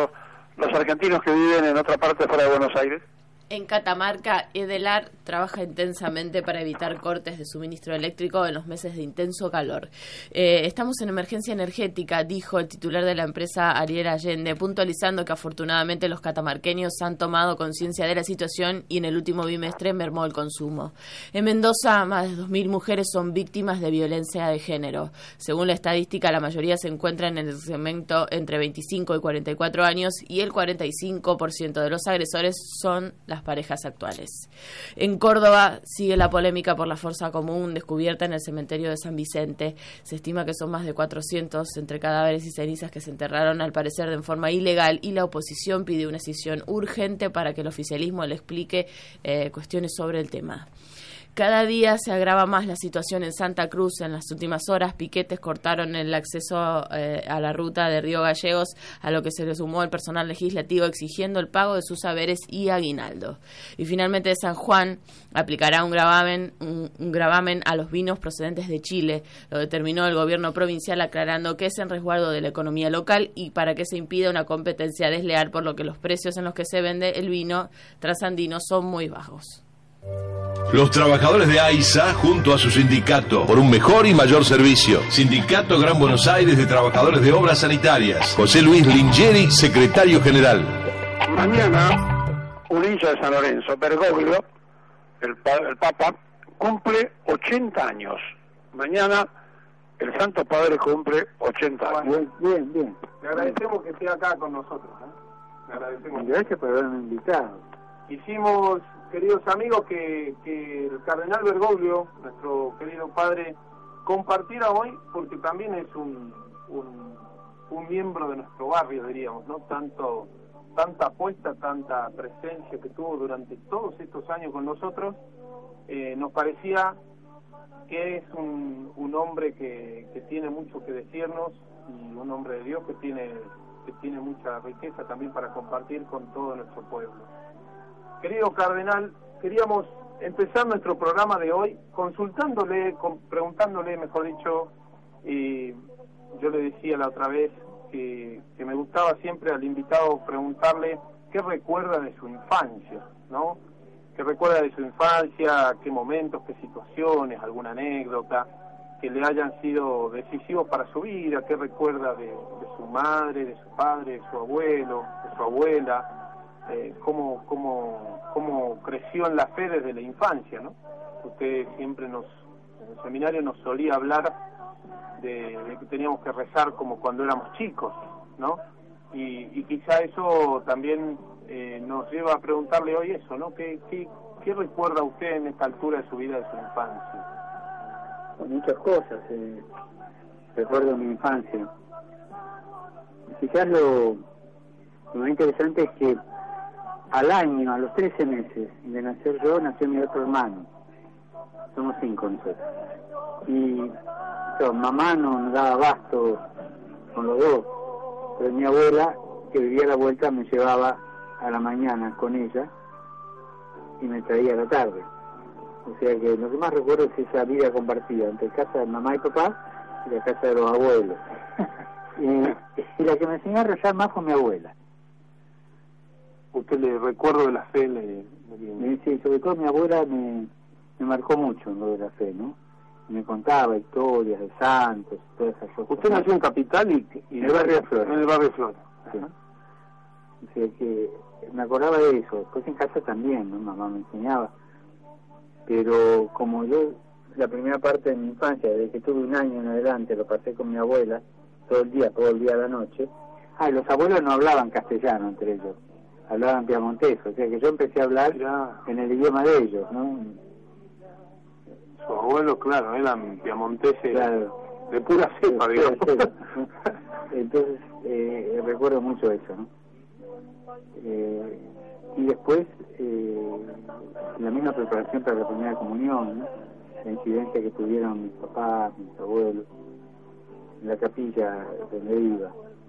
los argentinos que viven en otra parte fuera de Buenos Aires? En Catamarca, Edelar trabaja intensamente para evitar cortes de suministro eléctrico en los meses de intenso calor. Estamos en emergencia energética, dijo el titular de la empresa, Ariel Allende, puntualizando que afortunadamente los catamarqueños han tomado conciencia de la situación y en el último bimestre mermó el consumo. En Mendoza, más de 2.000 mujeres son víctimas de violencia de género. Según la estadística, la mayoría se encuentran en el segmento entre 25 y 44 años y el 45% de los agresores son las parejas actuales. En Córdoba sigue la polémica por la fosa común descubierta en el cementerio de San Vicente. Se estima que son más de 400 entre cadáveres y cenizas que se enterraron al parecer de forma ilegal, y la oposición pide una decisión urgente para que el oficialismo le explique cuestiones sobre el tema. Cada día se agrava más la situación en Santa Cruz. En las últimas horas, piquetes cortaron el acceso a la ruta de Río Gallegos, a lo que se le sumó el personal legislativo exigiendo el pago de sus saberes y aguinaldo. Y finalmente, de San Juan aplicará un gravamen a los vinos procedentes de Chile. Lo determinó el gobierno provincial, aclarando que es en resguardo de la economía local y para que se impida una competencia desleal, por lo que los precios en los que se vende el vino trasandino son muy bajos. Los trabajadores de AISA, junto a su sindicato, por un mejor y mayor servicio. Sindicato Gran Buenos Aires de Trabajadores de Obras Sanitarias. José Luis Lingeri, secretario general. Mañana, un hincha de San Lorenzo, Bergoglio, el Papa, cumple 80 años. Mañana el Santo Padre cumple 80 años. Bien. Le agradecemos que esté acá con nosotros. Le agradecemos. Gracias por haberme invitado. Quisimos, queridos amigos, que el cardenal Bergoglio, nuestro querido padre, compartiera hoy, porque también es un miembro de nuestro barrio, diríamos, ¿no? Tanta apuesta, tanta presencia que tuvo durante todos estos años con nosotros, nos parecía que es un hombre que tiene mucho que decirnos, y un hombre de Dios que tiene mucha riqueza también para compartir con todo nuestro pueblo. Querido cardenal, queríamos empezar nuestro programa de hoy preguntándole, mejor dicho, y yo le decía la otra vez que me gustaba siempre al invitado preguntarle qué recuerda de su infancia, ¿no? ¿Qué recuerda de su infancia? ¿Qué momentos, qué situaciones, alguna anécdota que le hayan sido decisivos para su vida? ¿Qué recuerda de su madre, de su padre, de su abuelo, de su abuela? Cómo creció en la fe desde la infancia, ¿no? Usted siempre en el seminario nos solía hablar de que teníamos que rezar como cuando éramos chicos, ¿no? Y quizá eso también nos lleva a preguntarle hoy eso, ¿no? ¿Qué recuerda usted en esta altura de su vida, de su infancia? Muchas cosas. Recuerdo mi infancia. Quizás lo más interesante es que al año, a los 13 meses de nacer yo, nació mi otro hermano. Somos 5 nosotros. Y mamá no nos daba abasto con los dos, pero mi abuela, que vivía a la vuelta, me llevaba a la mañana con ella y me traía a la tarde. O sea que lo que más recuerdo es esa vida compartida entre casa de mamá y papá y la casa de los abuelos. Y la que me enseñó a rezar más fue mi abuela. ¿Usted le recuerdo de la fe? Sí, sobre todo mi abuela me marcó mucho en lo de la fe, ¿no? Me contaba historias de santos, todas esas cosas. Usted nació en Capital y en el barrio de Flores. En el barrio de Flores. Sí. O sea que me acordaba de eso. Después en casa también, ¿no? Mamá me enseñaba. Pero como yo, la primera parte de mi infancia, desde que tuve 1 año en adelante, lo pasé con mi abuela, todo el día a la noche. Los abuelos no hablaban castellano entre ellos, hablaban piamontés, o sea que yo empecé a hablar en el idioma de ellos, ¿no? Sus abuelos, claro, eran piamonteses, claro, de pura cepa, digamos. Entonces, recuerdo mucho eso, ¿no? Y después, la misma preparación para la primera comunión, ¿no? La incidencia que tuvieron mis papás, mis abuelos, en la capilla donde iba,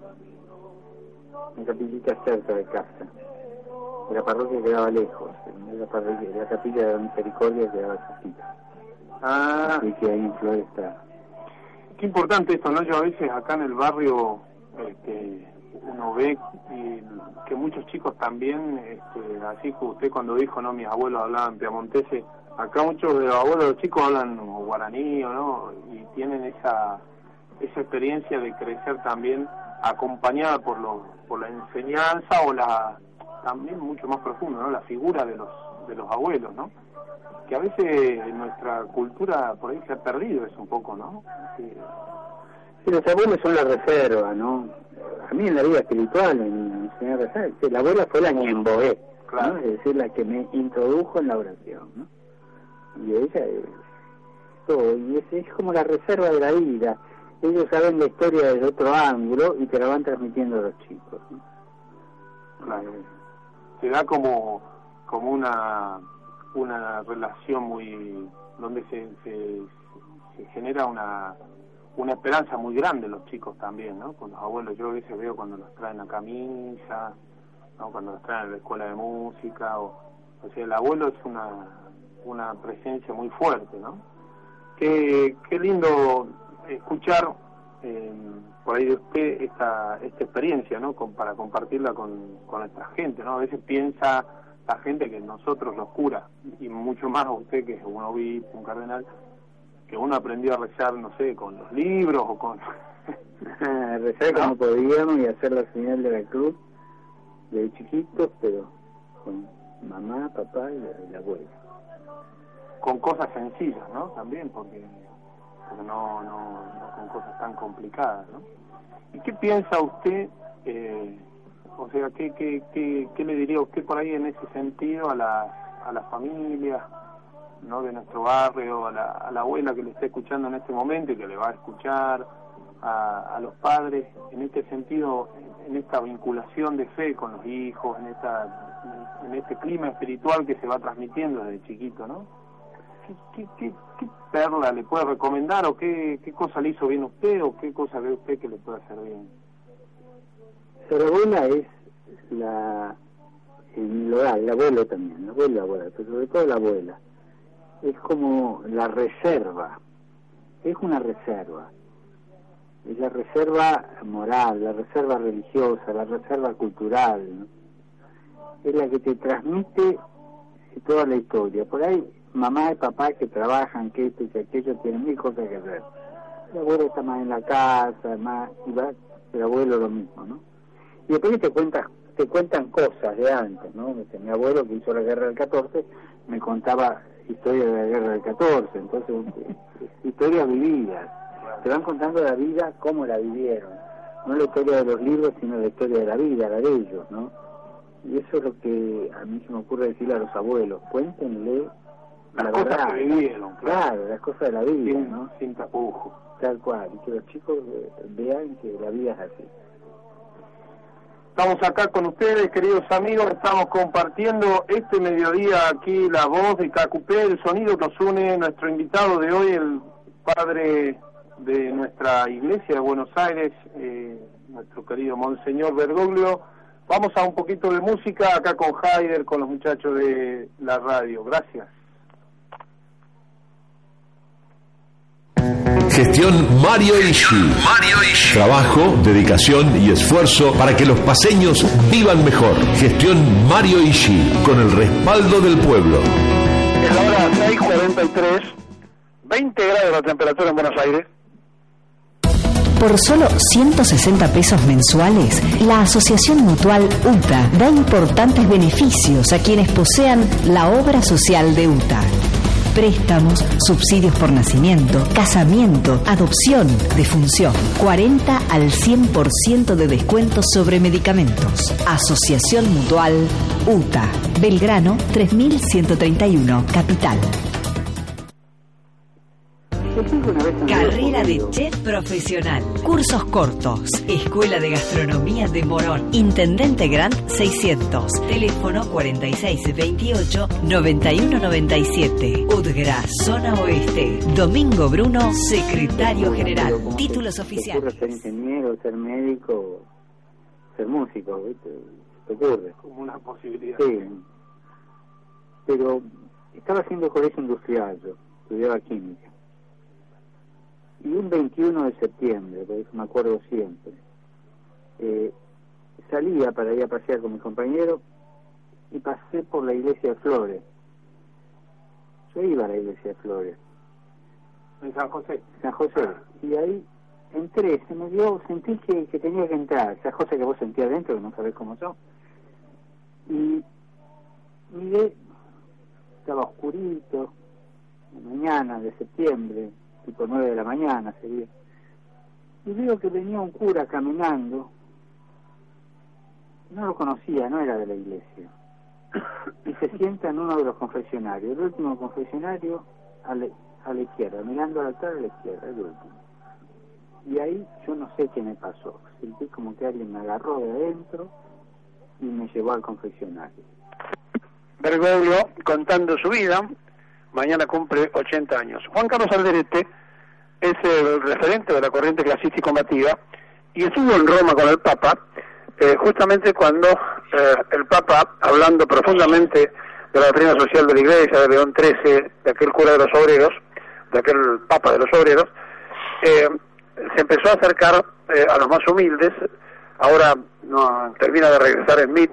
una capillita cerca de casa. La parroquia quedaba lejos, la capilla de la Misericordia quedaba cerquita. Así que ahí en Flores está. Qué importante esto, ¿no? Yo a veces acá en el barrio uno ve que muchos chicos también, así como usted cuando dijo, ¿no? Mis abuelos hablaban piamonteses, acá muchos de los abuelos de los chicos hablan guaraní, ¿no? Y tienen esa experiencia de crecer también acompañada por la enseñanza o también mucho más profundo, ¿no? La figura de los abuelos, ¿no? Que a veces en nuestra cultura por ahí se ha perdido eso un poco, ¿no? Sí, los abuelos son la reserva, ¿no? A mí en la vida espiritual me enseñó a rezar. La abuela fue la ñemboé, claro, ¿no? Es decir, la que me introdujo en la oración, ¿no? Y ella todo, y es como la reserva de la vida. Ellos saben la historia desde otro ángulo y te la van transmitiendo a los chicos, ¿no? Claro. Se da como una relación muy donde se genera una esperanza muy grande los chicos también, ¿no? Con los abuelos. Yo a veces veo cuando los traen a camisa, ¿no? Cuando los traen a la escuela de música, o sea, el abuelo es una presencia muy fuerte, ¿no? Qué lindo escuchar por ahí de usted esta experiencia, ¿no? Para compartirla con nuestra gente, ¿no? A veces piensa la gente que nosotros los curas, y mucho más a usted que es un obispo, un cardenal, que uno aprendió a rezar, no sé, con los libros o con... rezar como podíamos y hacer la señal de la cruz de chiquitos, pero con mamá, papá y la abuela. Con cosas sencillas, ¿no? También, porque no con cosas tan complicadas, ¿no? ¿Y qué piensa usted, o sea, qué le diría usted por ahí en ese sentido a las familias, ¿no?, de nuestro barrio, a la abuela que le está escuchando en este momento y que le va a escuchar, a los padres, en este sentido, en esta vinculación de fe con los hijos, en este clima espiritual que se va transmitiendo desde chiquito, ¿no? ¿Qué perla le puede recomendar, o qué cosa le hizo bien a usted, o qué cosa ve usted que le puede hacer bien? La abuela es el abuelo también, la abuela, pero sobre todo la abuela. Es como la reserva, es una reserva. Es la reserva moral, la reserva religiosa, la reserva cultural, ¿no? Es la que te transmite toda la historia. Por ahí mamá y papá que trabajan, que esto y que aquello, tienen mil cosas que hacer. El abuelo está más en la casa, más, y va el abuelo lo mismo, ¿no? Y después te cuentan cosas de antes, ¿no? Mi abuelo, que hizo la guerra del 14, me contaba historias de la guerra del 14, entonces historias vividas. Te van contando la vida como la vivieron, no la historia de los libros, sino la historia de la vida, la de ellos, ¿no? Y eso es lo que a mí se me ocurre decirle a los abuelos: cuéntenle las cosas verdad, que vivieron, claro, las cosas de la vida, ¿no? Sin tapujos. Tal cual, y que los chicos vean que la vida es así. Estamos acá con ustedes, queridos amigos, estamos compartiendo este mediodía aquí la voz de KQP, el sonido que nos une. Nuestro invitado de hoy, el padre de nuestra iglesia de Buenos Aires, nuestro querido Monseñor Bergoglio. Vamos a un poquito de música acá con Haider, con los muchachos de la radio. Gracias. Gestión Mario Ishi. Trabajo, dedicación y esfuerzo para que los paseños vivan mejor. Gestión Mario Ishi, con el respaldo del pueblo. Es la hora 6:43, 20 grados la temperatura en Buenos Aires. Por solo 160 pesos mensuales, la Asociación Mutual UTA da importantes beneficios a quienes posean la obra social de UTA. Préstamos, subsidios por nacimiento, casamiento, adopción, defunción. 40 al 100% de descuento sobre medicamentos. Asociación Mutual UTA. Belgrano 3131, Capital. Carrera de chef profesional. Cursos cortos. Escuela de Gastronomía de Morón. Intendente Grant 600. Teléfono 4628-9197. UDGRA, Zona Oeste. Domingo Bruno, Secretario General. Títulos oficiales. Ser ingeniero, ser médico, ser músico, ¿viste? Te ocurre. Como una posibilidad. Sí. Pero estaba haciendo colegio industrial, yo estudiaba química. Y un 21 de septiembre, por eso me acuerdo siempre, salía para ir a pasear con mi compañero y pasé por la iglesia de Flores. Yo iba a la iglesia de Flores. ¿En San José? San José. Y ahí entré, se me dio, sentí que tenía que entrar. Esas cosas que vos sentías adentro, que no sabés cómo son. Y miré, estaba oscurito, mañana de septiembre, tipo 9 de la mañana sería, y veo que venía un cura caminando. No lo conocía, no era de la iglesia, y se sienta en uno de los confesionarios, el último confesionario a la izquierda, mirando al altar a la izquierda, el último. Y ahí yo no sé qué me pasó, sentí como que alguien me agarró de adentro y me llevó al confesionario. Bergoglio contando su vida. Mañana cumple 80 años. Juan Carlos Alderete es el referente de la corriente clasista y combativa y estuvo en Roma con el Papa, justamente cuando el Papa, hablando profundamente de la doctrina social de la Iglesia, de León XIII, de aquel cura de los obreros, de aquel Papa de los obreros, se empezó a acercar a los más humildes. Ahora no termina de regresar Smith,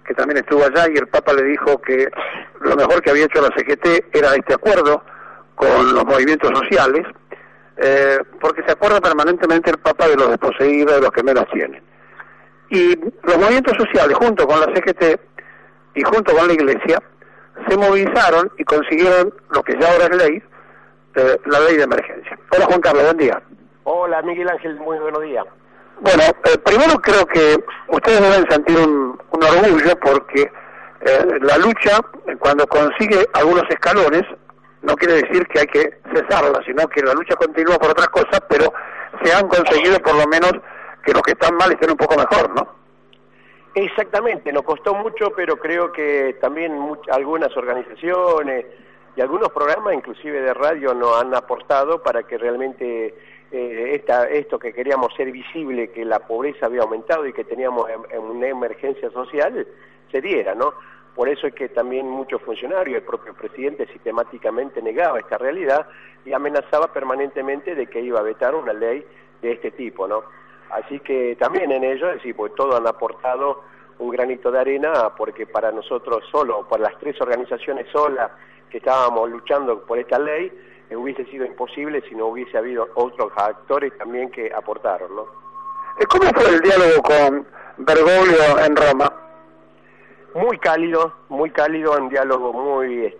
que también estuvo allá, y el Papa le dijo que lo mejor que había hecho la CGT era este acuerdo con los movimientos sociales, porque se acuerda permanentemente el Papa de los desposeídos, de los que menos tienen. Y los movimientos sociales, junto con la CGT y junto con la Iglesia, se movilizaron y consiguieron lo que ya ahora es ley, la ley de emergencia. Hola Juan Carlos, buen día. Hola Miguel Ángel, muy buenos días. Bueno, primero creo que ustedes deben sentir un orgullo porque la lucha, cuando consigue algunos escalones, no quiere decir que hay que cesarla, sino que la lucha continúa por otras cosas, pero se han conseguido por lo menos que los que están mal estén un poco mejor, ¿no? Exactamente, nos costó mucho, pero creo que también algunas organizaciones y algunos programas, inclusive de radio, nos han aportado para que realmente esto que queríamos ser visible, que la pobreza había aumentado y que teníamos una emergencia social, se diera, ¿no? Por eso es que también muchos funcionarios, el propio presidente sistemáticamente negaba esta realidad y amenazaba permanentemente de que iba a vetar una ley de este tipo, ¿no? Así que también en ello, es decir, pues todos han aportado un granito de arena, porque para nosotros solo, por las tres organizaciones solas que estábamos luchando por esta ley, hubiese sido imposible si no hubiese habido otros actores también que aportaron, ¿no? ¿Cómo fue el diálogo con Bergoglio en Roma? Muy cálido, un diálogo muy,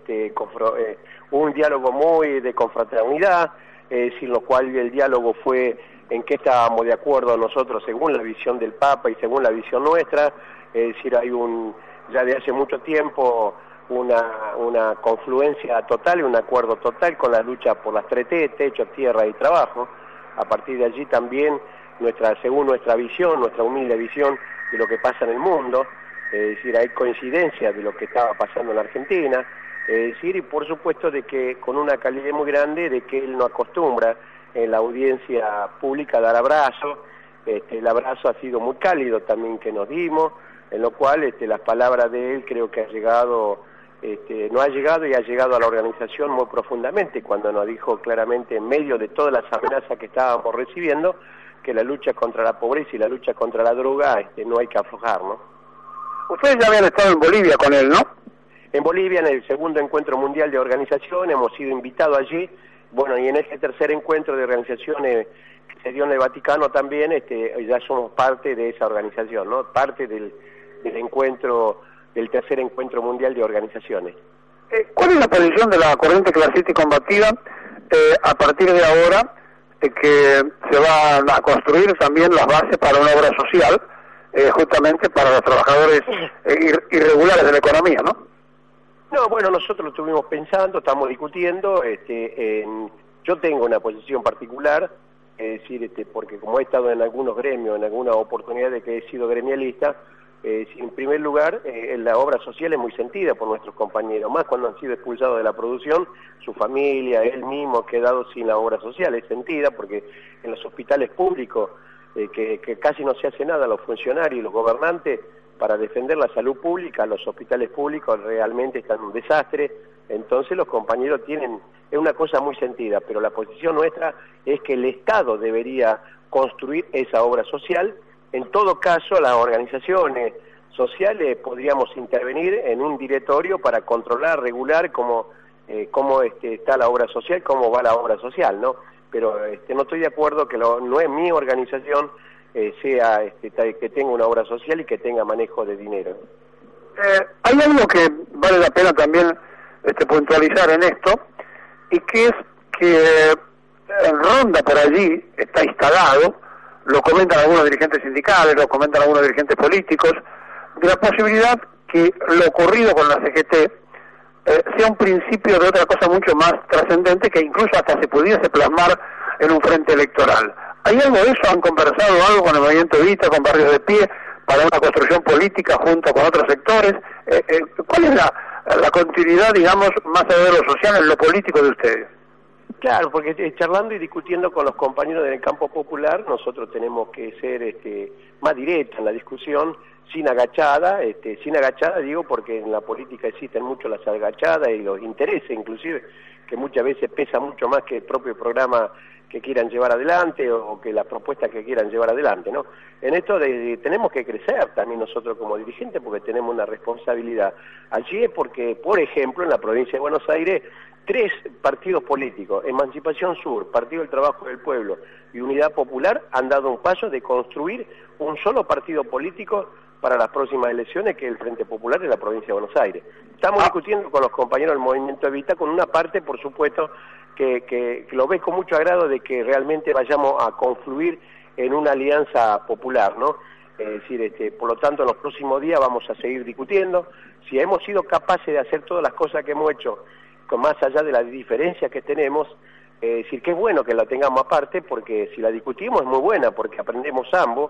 un diálogo muy de confraternidad, sin lo cual el diálogo fue en que estábamos de acuerdo nosotros según la visión del Papa y según la visión nuestra, es decir, hay ya de hace mucho tiempo una confluencia total y un acuerdo total con la lucha por las 3T, techo, tierra y trabajo. A partir de allí también, según nuestra visión, nuestra humilde visión de lo que pasa en el mundo, es decir, hay coincidencia de lo que estaba pasando en la Argentina, es decir, y por supuesto de que con una calidez muy grande, de que él no acostumbra en la audiencia pública a dar abrazos. El abrazo ha sido muy cálido también que nos dimos, en lo cual las palabras de él creo que ha llegado, no ha llegado y ha llegado a la organización muy profundamente, cuando nos dijo claramente, en medio de todas las amenazas que estábamos recibiendo, que la lucha contra la pobreza y la lucha contra la droga no hay que aflojar, ¿no? Ustedes ya habían estado en Bolivia con él, ¿no? En Bolivia, en el segundo encuentro mundial de organización, hemos sido invitados allí, bueno, y en este tercer encuentro de organizaciones que se dio en el Vaticano también, ya somos parte de esa organización, ¿no? Parte del encuentro, del tercer encuentro mundial de organizaciones. ¿Cuál es la posición de la corriente clasista y combativa a partir de ahora, que se van a construir también las bases para una obra social, justamente para los trabajadores irregulares de la economía, ¿no? No, bueno, nosotros lo estuvimos pensando, estamos discutiendo, yo tengo una posición particular, es decir, porque como he estado en algunos gremios, en algunas oportunidades que he sido gremialista, en primer lugar, la obra social es muy sentida por nuestros compañeros, más cuando han sido expulsados de la producción, su familia, él mismo ha quedado sin la obra social, es sentida porque en los hospitales públicos, que casi no se hace nada, los funcionarios y los gobernantes, para defender la salud pública, los hospitales públicos realmente están en un desastre, entonces los compañeros es una cosa muy sentida, pero la posición nuestra es que el Estado debería construir esa obra social. En todo caso, las organizaciones sociales podríamos intervenir en un directorio para controlar, regular cómo está la obra social, cómo va la obra social, ¿no? Pero no estoy de acuerdo que no es mi organización que tenga una obra social y que tenga manejo de dinero. Hay algo que vale la pena también puntualizar en esto, y que es que ronda por allí, está instalado, lo comentan algunos dirigentes sindicales, lo comentan algunos dirigentes políticos, de la posibilidad que lo ocurrido con la CGT sea un principio de otra cosa mucho más trascendente, que incluso hasta se pudiese plasmar en un frente electoral. ¿Hay algo de eso? ¿Han conversado algo con el Movimiento Evita, con Barrios de Pie, para una construcción política junto con otros sectores? ¿Cuál es la continuidad, digamos, más allá de lo social, en lo político de ustedes? Claro, porque charlando y discutiendo con los compañeros del campo popular, nosotros tenemos que ser más directos en la discusión, sin agachada digo porque en la política existen mucho las agachadas y los intereses inclusive que muchas veces pesa mucho más que el propio programa que quieran llevar adelante o que las propuestas que quieran llevar adelante, ¿no? En esto tenemos que crecer también nosotros como dirigentes porque tenemos una responsabilidad. Allí es porque, por ejemplo, en la provincia de Buenos Aires, 3 partidos políticos, Emancipación Sur, Partido del Trabajo del Pueblo y Unidad Popular, han dado un paso de construir un solo partido político para las próximas elecciones, que es el Frente Popular en la provincia de Buenos Aires. Estamos discutiendo con los compañeros del Movimiento Evita, con una parte, por supuesto, que lo ve con mucho agrado de que realmente vayamos a confluir en una alianza popular, ¿no? Es decir, por lo tanto, en los próximos días vamos a seguir discutiendo. Si hemos sido capaces de hacer todas las cosas que hemos hecho, con más allá de las diferencias que tenemos, es decir, que es bueno que la tengamos aparte, porque si la discutimos es muy buena, porque aprendemos ambos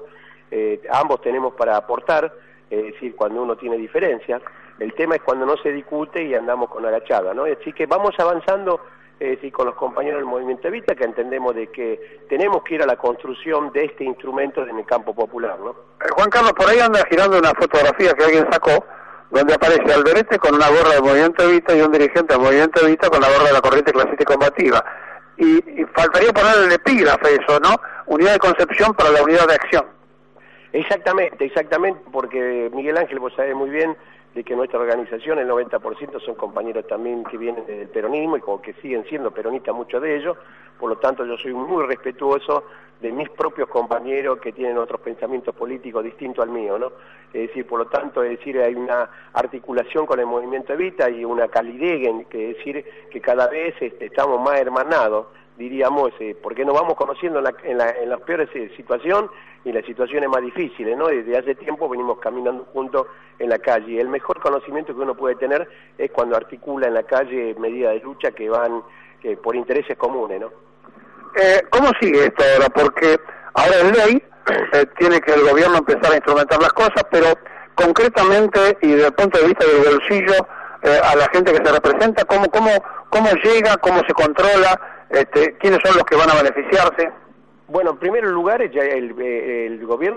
tenemos para aportar, es decir, cuando uno tiene diferencias. El tema es cuando no se discute y andamos con agachada, ¿no? Así que vamos avanzando, es decir, con los compañeros del Movimiento Evita, que entendemos de que tenemos que ir a la construcción de este instrumento en el campo popular, ¿no? Juan Carlos, por ahí anda girando una fotografía que alguien sacó, donde aparece Alderete con una gorra del Movimiento Evita y un dirigente del Movimiento Evita con la gorra de la Corriente Clasista y Combativa. Y faltaría ponerle el epígrafe eso, ¿no? Unidad de concepción para la unidad de acción. Exactamente, porque Miguel Ángel, vos sabés muy bien de que nuestra organización, el 90% son compañeros también que vienen del peronismo y como que siguen siendo peronistas muchos de ellos, por lo tanto yo soy muy respetuoso de mis propios compañeros que tienen otros pensamientos políticos distintos al mío, ¿no? Es decir, por lo tanto, hay una articulación con el Movimiento Evita y una calidez, que es decir, que cada vez estamos más hermanados, diríamos, porque nos vamos conociendo en las peores situaciones y las situaciones más difíciles, ¿no? Desde hace tiempo venimos caminando juntos en la calle. El mejor conocimiento que uno puede tener es cuando articula en la calle medidas de lucha que van por intereses comunes, ¿no? ¿Cómo sigue esto ahora? Porque ahora es ley, tiene que el gobierno empezar a instrumentar las cosas, pero concretamente y desde el punto de vista del bolsillo a la gente que se representa, ¿cómo llega, cómo se controla, quiénes son los que van a beneficiarse? Bueno, en primer lugar, ya el gobierno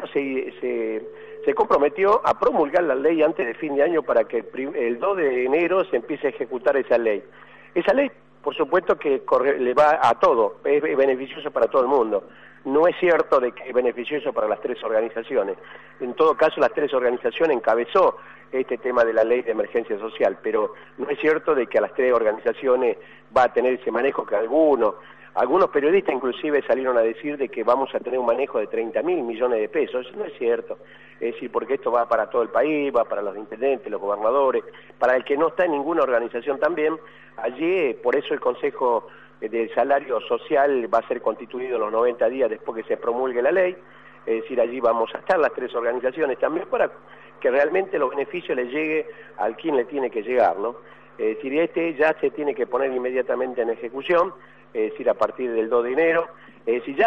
se comprometió a promulgar la ley antes de fin de año para que el 2 de enero se empiece a ejecutar esa ley. Esa ley, por supuesto, que le va a todo, es beneficioso para todo el mundo. No es cierto de que es beneficioso para las 3 organizaciones. En todo caso, las 3 organizaciones encabezó este tema de la ley de emergencia social, pero no es cierto de que a las 3 organizaciones va a tener ese manejo que algunos periodistas inclusive salieron a decir de que vamos a tener un manejo de 30.000 millones de pesos. Eso no es cierto. Es decir, porque esto va para todo el país, va para los intendentes, los gobernadores, para el que no está en ninguna organización también. Allí, por eso el Consejo de Salario Social va a ser constituido en los 90 días después que se promulgue la ley. Es decir, allí vamos a estar las 3 organizaciones también para que realmente los beneficios le llegue al quien le tiene que llegar, ¿no? Es decir, ya se tiene que poner inmediatamente en ejecución, es decir, a partir del 2 de enero. Es decir,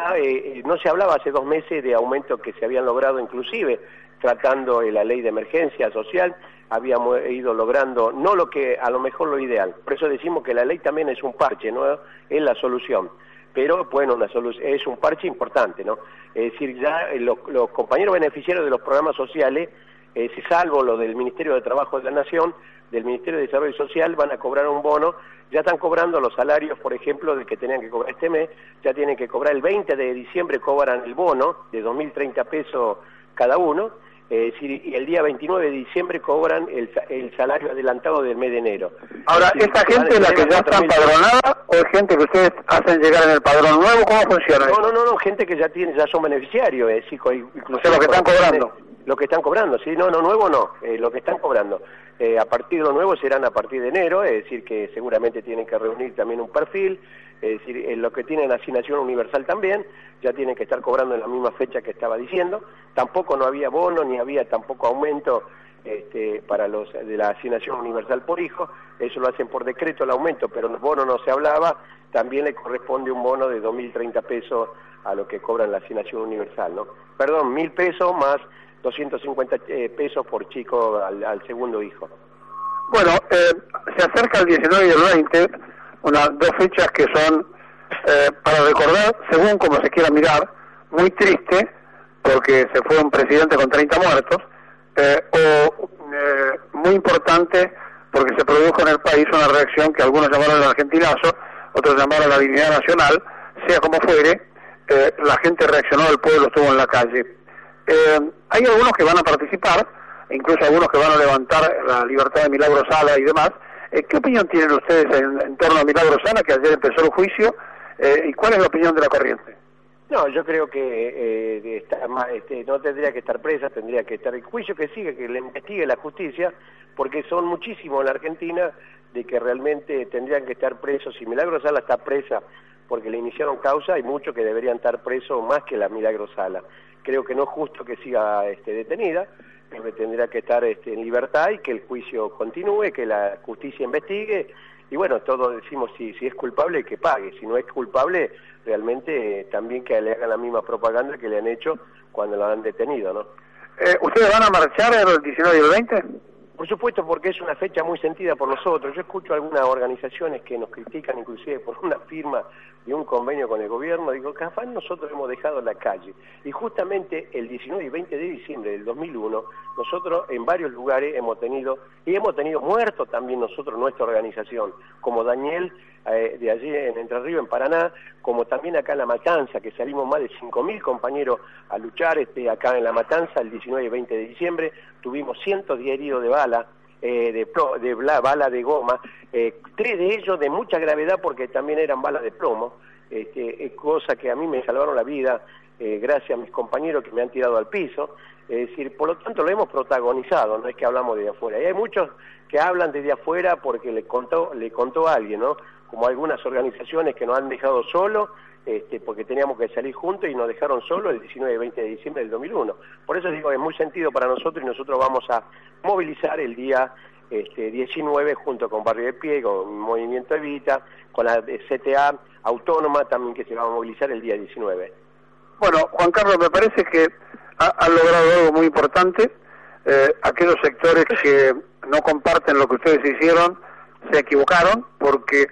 no se hablaba hace 2 meses de aumentos que se habían logrado, inclusive tratando la ley de emergencia social, habíamos ido logrando, no lo que a lo mejor lo ideal. Por eso decimos que la ley también es un parche, no es la solución. Pero bueno, es un parche importante, ¿no? Es decir, ya los compañeros beneficiarios de los programas sociales, salvo los del Ministerio de Trabajo de la Nación, del Ministerio de Desarrollo Social, van a cobrar un bono. Ya están cobrando los salarios, por ejemplo, de que tenían que cobrar este mes, ya tienen que cobrar el 20 de diciembre, cobran el bono de 2.030 pesos cada uno, y el día 29 de diciembre cobran el salario adelantado del mes de enero. Ahora, ¿esta gente es la que ya está empadronada o es gente que ustedes hacen llegar en el padrón nuevo? ¿Cómo funciona? No, gente que ya son beneficiarios, incluso lo que están cobrando. Lo que están cobrando, sí, no, nuevo no, lo que están cobrando. A partir de lo nuevo serán a partir de enero, es decir, que seguramente tienen que reunir también un perfil, es decir, lo que tienen asignación universal también, ya tienen que estar cobrando en la misma fecha que estaba diciendo. Tampoco no había bono, ni había tampoco aumento para los de la asignación universal por hijo, eso lo hacen por decreto el aumento, pero el bono no se hablaba, también le corresponde un bono de 2.030 pesos a lo que cobran la asignación universal, ¿no? Perdón, 1.000 pesos más 250 pesos por chico al segundo hijo. Bueno, se acerca el 19 y el 20, dos fechas que son, para recordar, según como se quiera mirar, muy triste, porque se fue un presidente con 30 muertos, o muy importante porque se produjo en el país una reacción que algunos llamaron el argentinazo, otros llamaron la dignidad nacional, sea como fuere, la gente reaccionó, el pueblo estuvo en la calle. Hay algunos que van a participar, incluso algunos que van a levantar la libertad de Milagro Sala y demás. ¿Qué opinión tienen ustedes en torno a Milagro Sala, que ayer empezó el juicio, y cuál es la opinión de la corriente? No, yo creo que no tendría que estar presa, tendría que estar el juicio que sigue, que le investigue la justicia, porque son muchísimos en la Argentina de que realmente tendrían que estar presos. Si Milagro Sala está presa porque le iniciaron causa, hay muchos que deberían estar presos más que la Milagro Sala. Creo que no es justo que siga detenida, que tendría que estar en libertad y que el juicio continúe, que la justicia investigue, y bueno, todos decimos si es culpable que pague, si no es culpable realmente también que le hagan la misma propaganda que le han hecho cuando lo han detenido, ¿no? ¿Ustedes van a marchar el 19 y el 20? Por supuesto, porque es una fecha muy sentida por nosotros. Yo escucho algunas organizaciones que nos critican inclusive por una firma de un convenio con el gobierno. Digo, capaz nosotros hemos dejado la calle. Y justamente el 19 y 20 de diciembre del 2001, nosotros en varios lugares hemos tenido muertos también nosotros, nuestra organización, como Daniel de allí en Entre Ríos, en Paraná, como también acá en La Matanza, que salimos más de 5.000 compañeros a luchar acá en La Matanza el 19 y 20 de diciembre. Tuvimos cientos de heridos de bala, bala de goma, 3 de ellos de mucha gravedad porque también eran balas de plomo, cosa que a mí me salvaron la vida, gracias a mis compañeros que me han tirado al piso. Es decir, por lo tanto lo hemos protagonizado, no es que hablamos desde afuera. Y hay muchos que hablan desde afuera porque le contó a alguien, ¿no? Como algunas organizaciones que nos han dejado solos, porque teníamos que salir juntos y nos dejaron solos el 19 y 20 de diciembre del 2001. Por eso digo, es muy sentido para nosotros y nosotros vamos a movilizar el día 19 junto con Barrio de Pie, con Movimiento Evita, con la CTA Autónoma también, que se va a movilizar el día 19. Bueno, Juan Carlos, me parece que ha logrado algo muy importante. Aquellos sectores que no comparten lo que ustedes hicieron se equivocaron, porque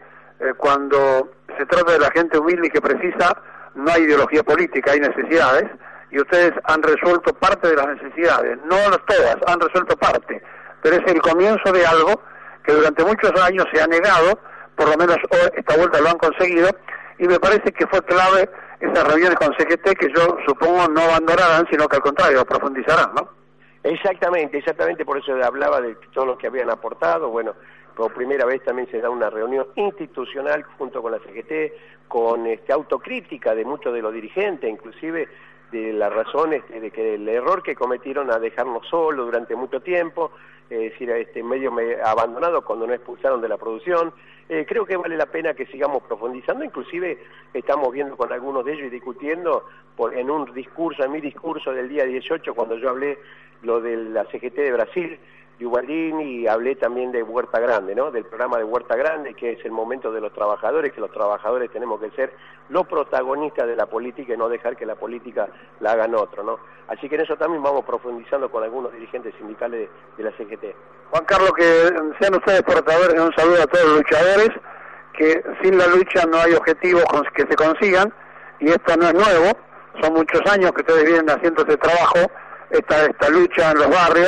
cuando se trata de la gente humilde y que precisa, no hay ideología política, hay necesidades, y ustedes han resuelto parte de las necesidades, no todas, han resuelto parte, pero es el comienzo de algo que durante muchos años se ha negado, por lo menos esta vuelta lo han conseguido, y me parece que fue clave esas reuniones con CGT, que yo supongo no abandonarán, sino que al contrario, profundizarán, ¿no? Exactamente, por eso hablaba de todo lo que habían aportado. Bueno, por primera vez también se da una reunión institucional junto con la CGT, con autocrítica de muchos de los dirigentes, inclusive de las razones de que el error que cometieron a dejarnos solos durante mucho tiempo, es decir, medio abandonado cuando nos expulsaron de la producción. Creo que vale la pena que sigamos profundizando, inclusive estamos viendo con algunos de ellos y discutiendo en mi discurso del día 18, cuando yo hablé lo de la CGT de Brasil, de Ubaldín, y hablé también de Huerta Grande, ¿no? Del programa de Huerta Grande, que es el momento de los trabajadores, que los trabajadores tenemos que ser los protagonistas de la política y no dejar que la política la hagan otro, ¿no? Así que en eso también vamos profundizando con algunos dirigentes sindicales de la CGT. Juan Carlos, que sean ustedes portadores de un saludo a todos los luchadores, que sin la lucha no hay objetivos que se consigan, y esto no es nuevo, son muchos años que ustedes vienen haciendo este trabajo, esta lucha en los barrios,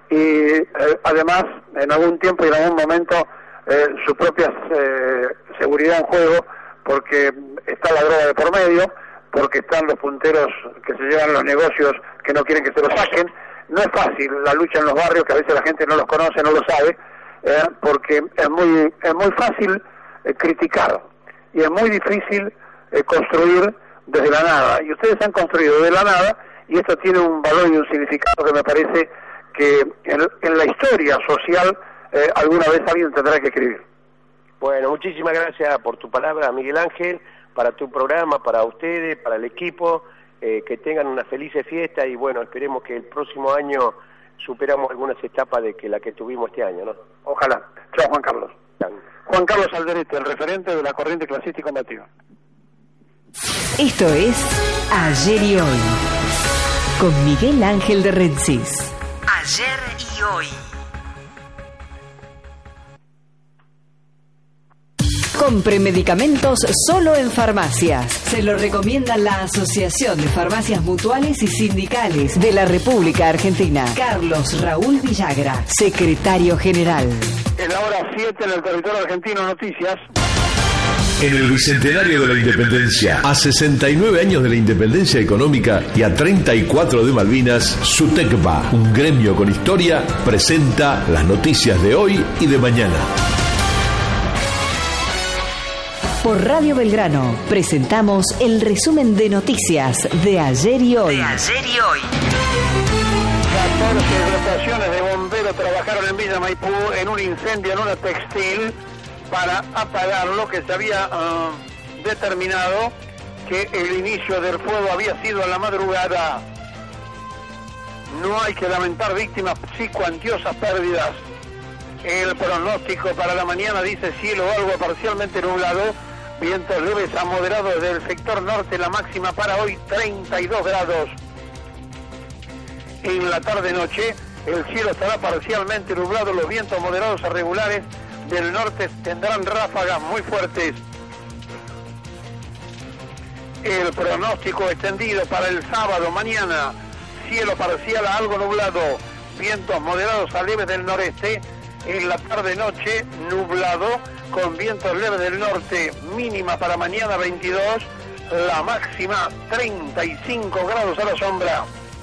y además en algún tiempo y en algún momento su propia seguridad en juego, porque está la droga de por medio, porque están los punteros que se llevan los negocios que no quieren que se los saquen. No es fácil la lucha en los barrios, que a veces la gente no los conoce, no lo sabe, porque es muy fácil criticar y es muy difícil construir desde la nada, y ustedes han construido desde la nada, y esto tiene un valor y un significado que me parece que en la historia social alguna vez alguien tendrá que escribir. Bueno, muchísimas gracias por tu palabra, Miguel Ángel, para tu programa, para ustedes, para el equipo, que tengan una feliz fiesta, y bueno, esperemos que el próximo año superamos algunas etapas de la que tuvimos este año, ¿no? Ojalá. Chao, Juan Carlos. Chao. Juan Carlos Alderete, el referente de la corriente clasista y combativa. Esto es Ayer y Hoy, con Miguel Ángel de Rensis. Ayer y Hoy. Compre medicamentos solo en farmacias. Se lo recomienda la Asociación de Farmacias Mutuales y Sindicales de la República Argentina. Carlos Raúl Villagra, secretario general. En la hora 7 en el territorio argentino, noticias. En el Bicentenario de la Independencia, a 69 años de la independencia económica y a 34 de Malvinas, SUTECBA, un gremio con historia, presenta las noticias de hoy y de mañana. Por Radio Belgrano presentamos el resumen de noticias de ayer y hoy. 14 dotaciones de bomberos trabajaron en Villa Maipú en un incendio en una textil para apagarlo, que se había determinado que el inicio del fuego había sido a la madrugada. No hay que lamentar víctimas, sí cuantiosas pérdidas. El pronóstico para la mañana dice cielo algo parcialmente nublado, vientos leves a moderados desde el sector norte, la máxima para hoy 32 grados. En la tarde-noche el cielo estará parcialmente nublado, los vientos moderados a regulares del norte tendrán ráfagas muy fuertes. El pronóstico extendido para el sábado, mañana, cielo parcial a algo nublado, vientos moderados a leves del noreste. En la tarde-noche, nublado, con vientos leves del norte, mínima para mañana 22, la máxima 35 grados a la sombra.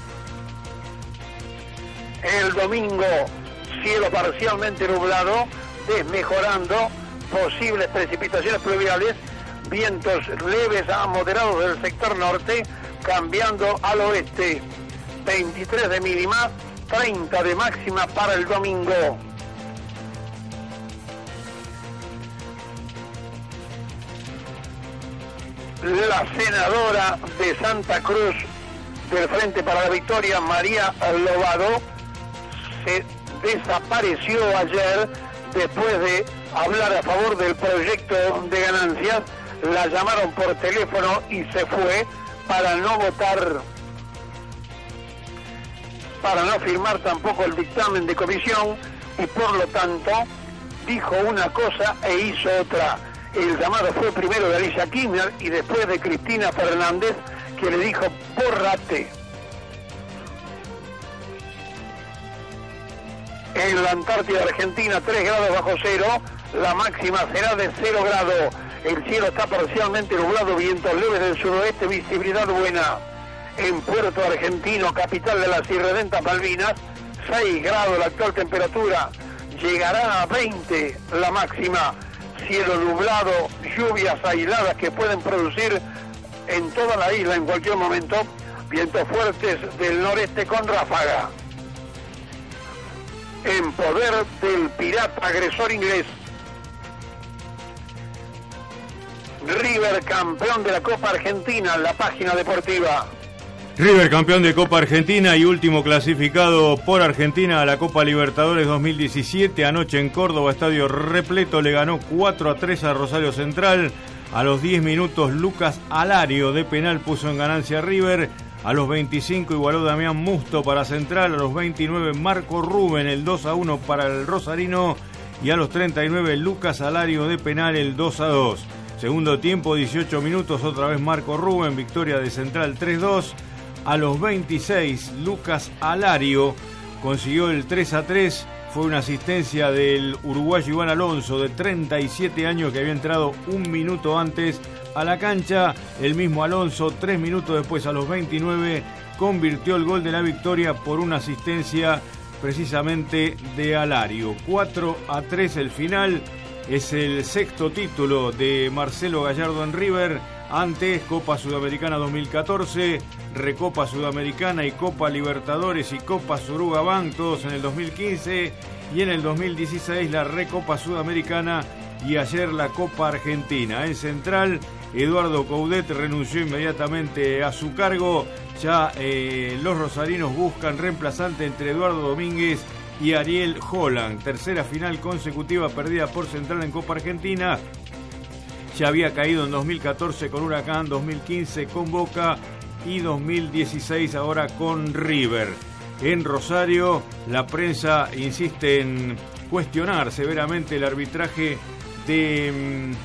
El domingo, cielo parcialmente nublado, desmejorando, posibles precipitaciones pluviales, vientos leves a moderados del sector norte, cambiando al oeste, 23 de mínima, 30 de máxima para el domingo. La senadora de Santa Cruz del Frente para la Victoria, María Lobado, se desapareció ayer después de hablar a favor del proyecto de ganancias. La llamaron por teléfono y se fue para no votar, para no firmar tampoco el dictamen de comisión, y por lo tanto dijo una cosa e hizo otra. El llamado fue primero de Alicia Kirchner y después de Cristina Fernández, que le dijo bórrate. En la Antártida Argentina, 3 grados bajo cero, la máxima será de 0 grados. El cielo está parcialmente nublado, vientos leves del suroeste, visibilidad buena. En Puerto Argentino, capital de las irredentas Malvinas, 6 grados la actual temperatura, llegará a 20 la máxima. Cielo nublado, lluvias aisladas que pueden producir en toda la isla en cualquier momento, vientos fuertes del noreste con ráfaga. En poder del pirata agresor inglés. River campeón de la Copa Argentina, la página deportiva. River campeón de Copa Argentina y último clasificado por Argentina a la Copa Libertadores 2017. Anoche en Córdoba, estadio repleto, le ganó 4-3 a Rosario Central. A los 10 minutos Lucas Alario de penal puso en ganancia a River. A los 25 igualó Damián Musto para Central. A los 29 Marco Rubén el 2-1 para el rosarino. Y a los 39 Lucas Alario de penal el 2-2. Segundo tiempo, 18 minutos, otra vez Marco Rubén, victoria de Central 3-2. A los 26, Lucas Alario consiguió el 3-3. Fue una asistencia del uruguayo Iván Alonso, de 37 años, que había entrado un minuto antes a la cancha. El mismo Alonso, 3 minutos después, a los 29, convirtió el gol de la victoria por una asistencia precisamente de Alario. 4-3 el final. Es el sexto título de Marcelo Gallardo en River. Antes, Copa Sudamericana 2014, Recopa Sudamericana y Copa Libertadores y Copa Surugabank, todos en el 2015, y en el 2016 la Recopa Sudamericana y ayer la Copa Argentina. En Central, Eduardo Coudet renunció inmediatamente a su cargo. Ya los rosarinos buscan reemplazante entre Eduardo Domínguez y Ariel Holland. Tercera final consecutiva perdida por Central en Copa Argentina. Ya había caído en 2014 con Huracán, 2015 con Boca y 2016 ahora con River. En Rosario, la prensa insiste en cuestionar severamente el arbitraje de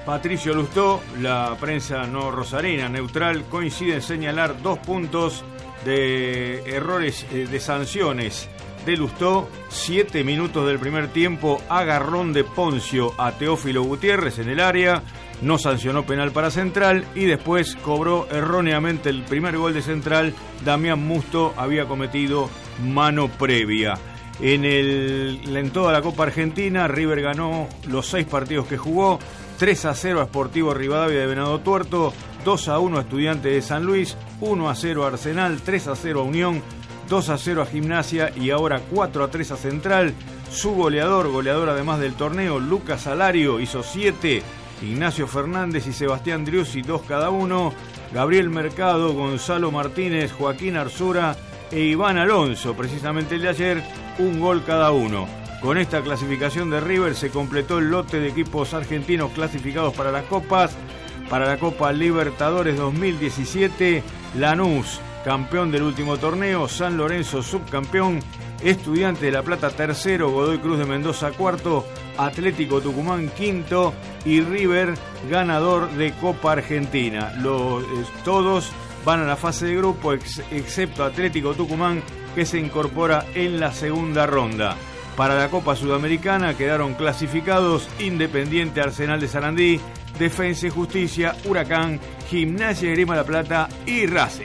Patricio Lustó, la prensa no rosarina, neutral, coincide en señalar 2 puntos de errores de sanciones de Lustó. 7 minutos del primer tiempo, agarrón de Poncio a Teófilo Gutiérrez en el área, no sancionó penal para Central y después cobró erróneamente el primer gol de Central. Damián Musto había cometido mano previa. En toda la Copa Argentina, River ganó los 6 partidos que jugó, 3-0 a Sportivo Rivadavia de Venado Tuerto, 2-1 a Estudiantes de San Luis, 1-0 a Arsenal, 3-0 a Unión, 2-0 a Gimnasia y ahora 4-3 a Central. Su goleador además del torneo, Lucas Alario, hizo 7, Ignacio Fernández y Sebastián Driussi 2 cada uno, Gabriel Mercado, Gonzalo Martínez, Joaquín Arzura e Iván Alonso, precisamente el de ayer, 1 gol cada uno. Con esta clasificación de River se completó el lote de equipos argentinos clasificados para las copas. Para la Copa Libertadores 2017, Lanús, campeón del último torneo, San Lorenzo, subcampeón, Estudiantes de La Plata, tercero, Godoy Cruz de Mendoza, cuarto, Atlético Tucumán, quinto, y River, ganador de Copa Argentina. Todos van a la fase de grupo, excepto Atlético Tucumán, que se incorpora en la segunda ronda. Para la Copa Sudamericana quedaron clasificados Independiente, Arsenal de Sarandí, Defensa y Justicia, Huracán, Gimnasia y Esgrima La Plata y Racing.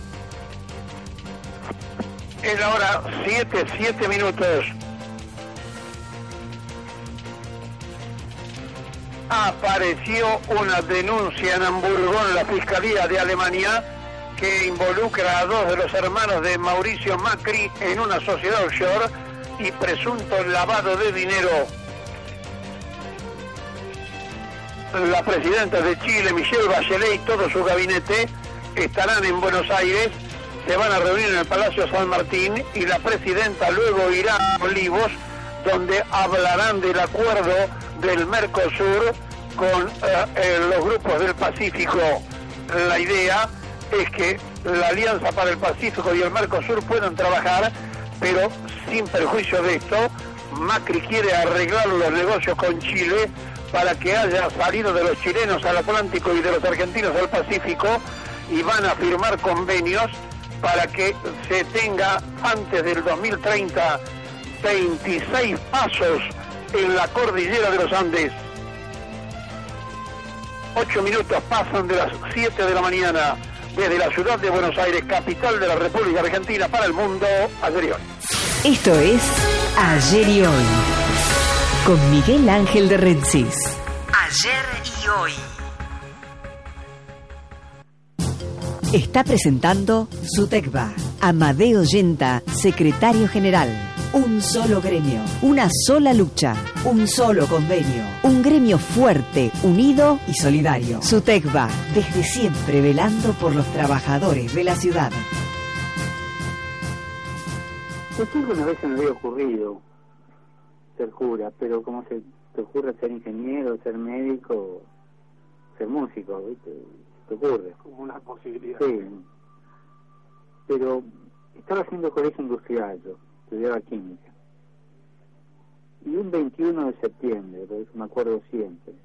Es la hora 7 minutos. Apareció una denuncia en Hamburgo, en la Fiscalía de Alemania, que involucra a 2 de los hermanos de Mauricio Macri en una sociedad offshore y presunto lavado de dinero. La presidenta de Chile, Michelle Bachelet, y todo su gabinete estarán en Buenos Aires, se van a reunir en el Palacio San Martín y la presidenta luego irá a Olivos, donde hablarán del acuerdo del Mercosur con los grupos del Pacífico. La idea es que la Alianza para el Pacífico y el Mercosur puedan trabajar, pero sin perjuicio de esto, Macri quiere arreglar los negocios con Chile para que haya salido de los chilenos al Atlántico y de los argentinos al Pacífico, y van a firmar convenios para que se tenga antes del 2030 26 pasos en la cordillera de los Andes. 8 minutos pasan de las 7 de la mañana desde la ciudad de Buenos Aires, capital de la República Argentina, para el mundo. Ayer y hoy. Esto es Ayer y Hoy, con Miguel Ángel de Rensis. Ayer y Hoy. Está presentando Sutecba. Amadeo Yenta, secretario general. Un solo gremio, una sola lucha, un solo convenio. Un gremio fuerte, unido y solidario. Sutecba, desde siempre velando por los trabajadores de la ciudad. Pues alguna vez se me había ocurrido ser cura, pero como se te ocurre ser ingeniero, ser médico, ser músico, ¿viste? Te ocurre. Como una posibilidad. Sí. Pero estaba haciendo colegio industrial yo, estudiaba química. Y un 21 de septiembre, por eso me acuerdo siempre,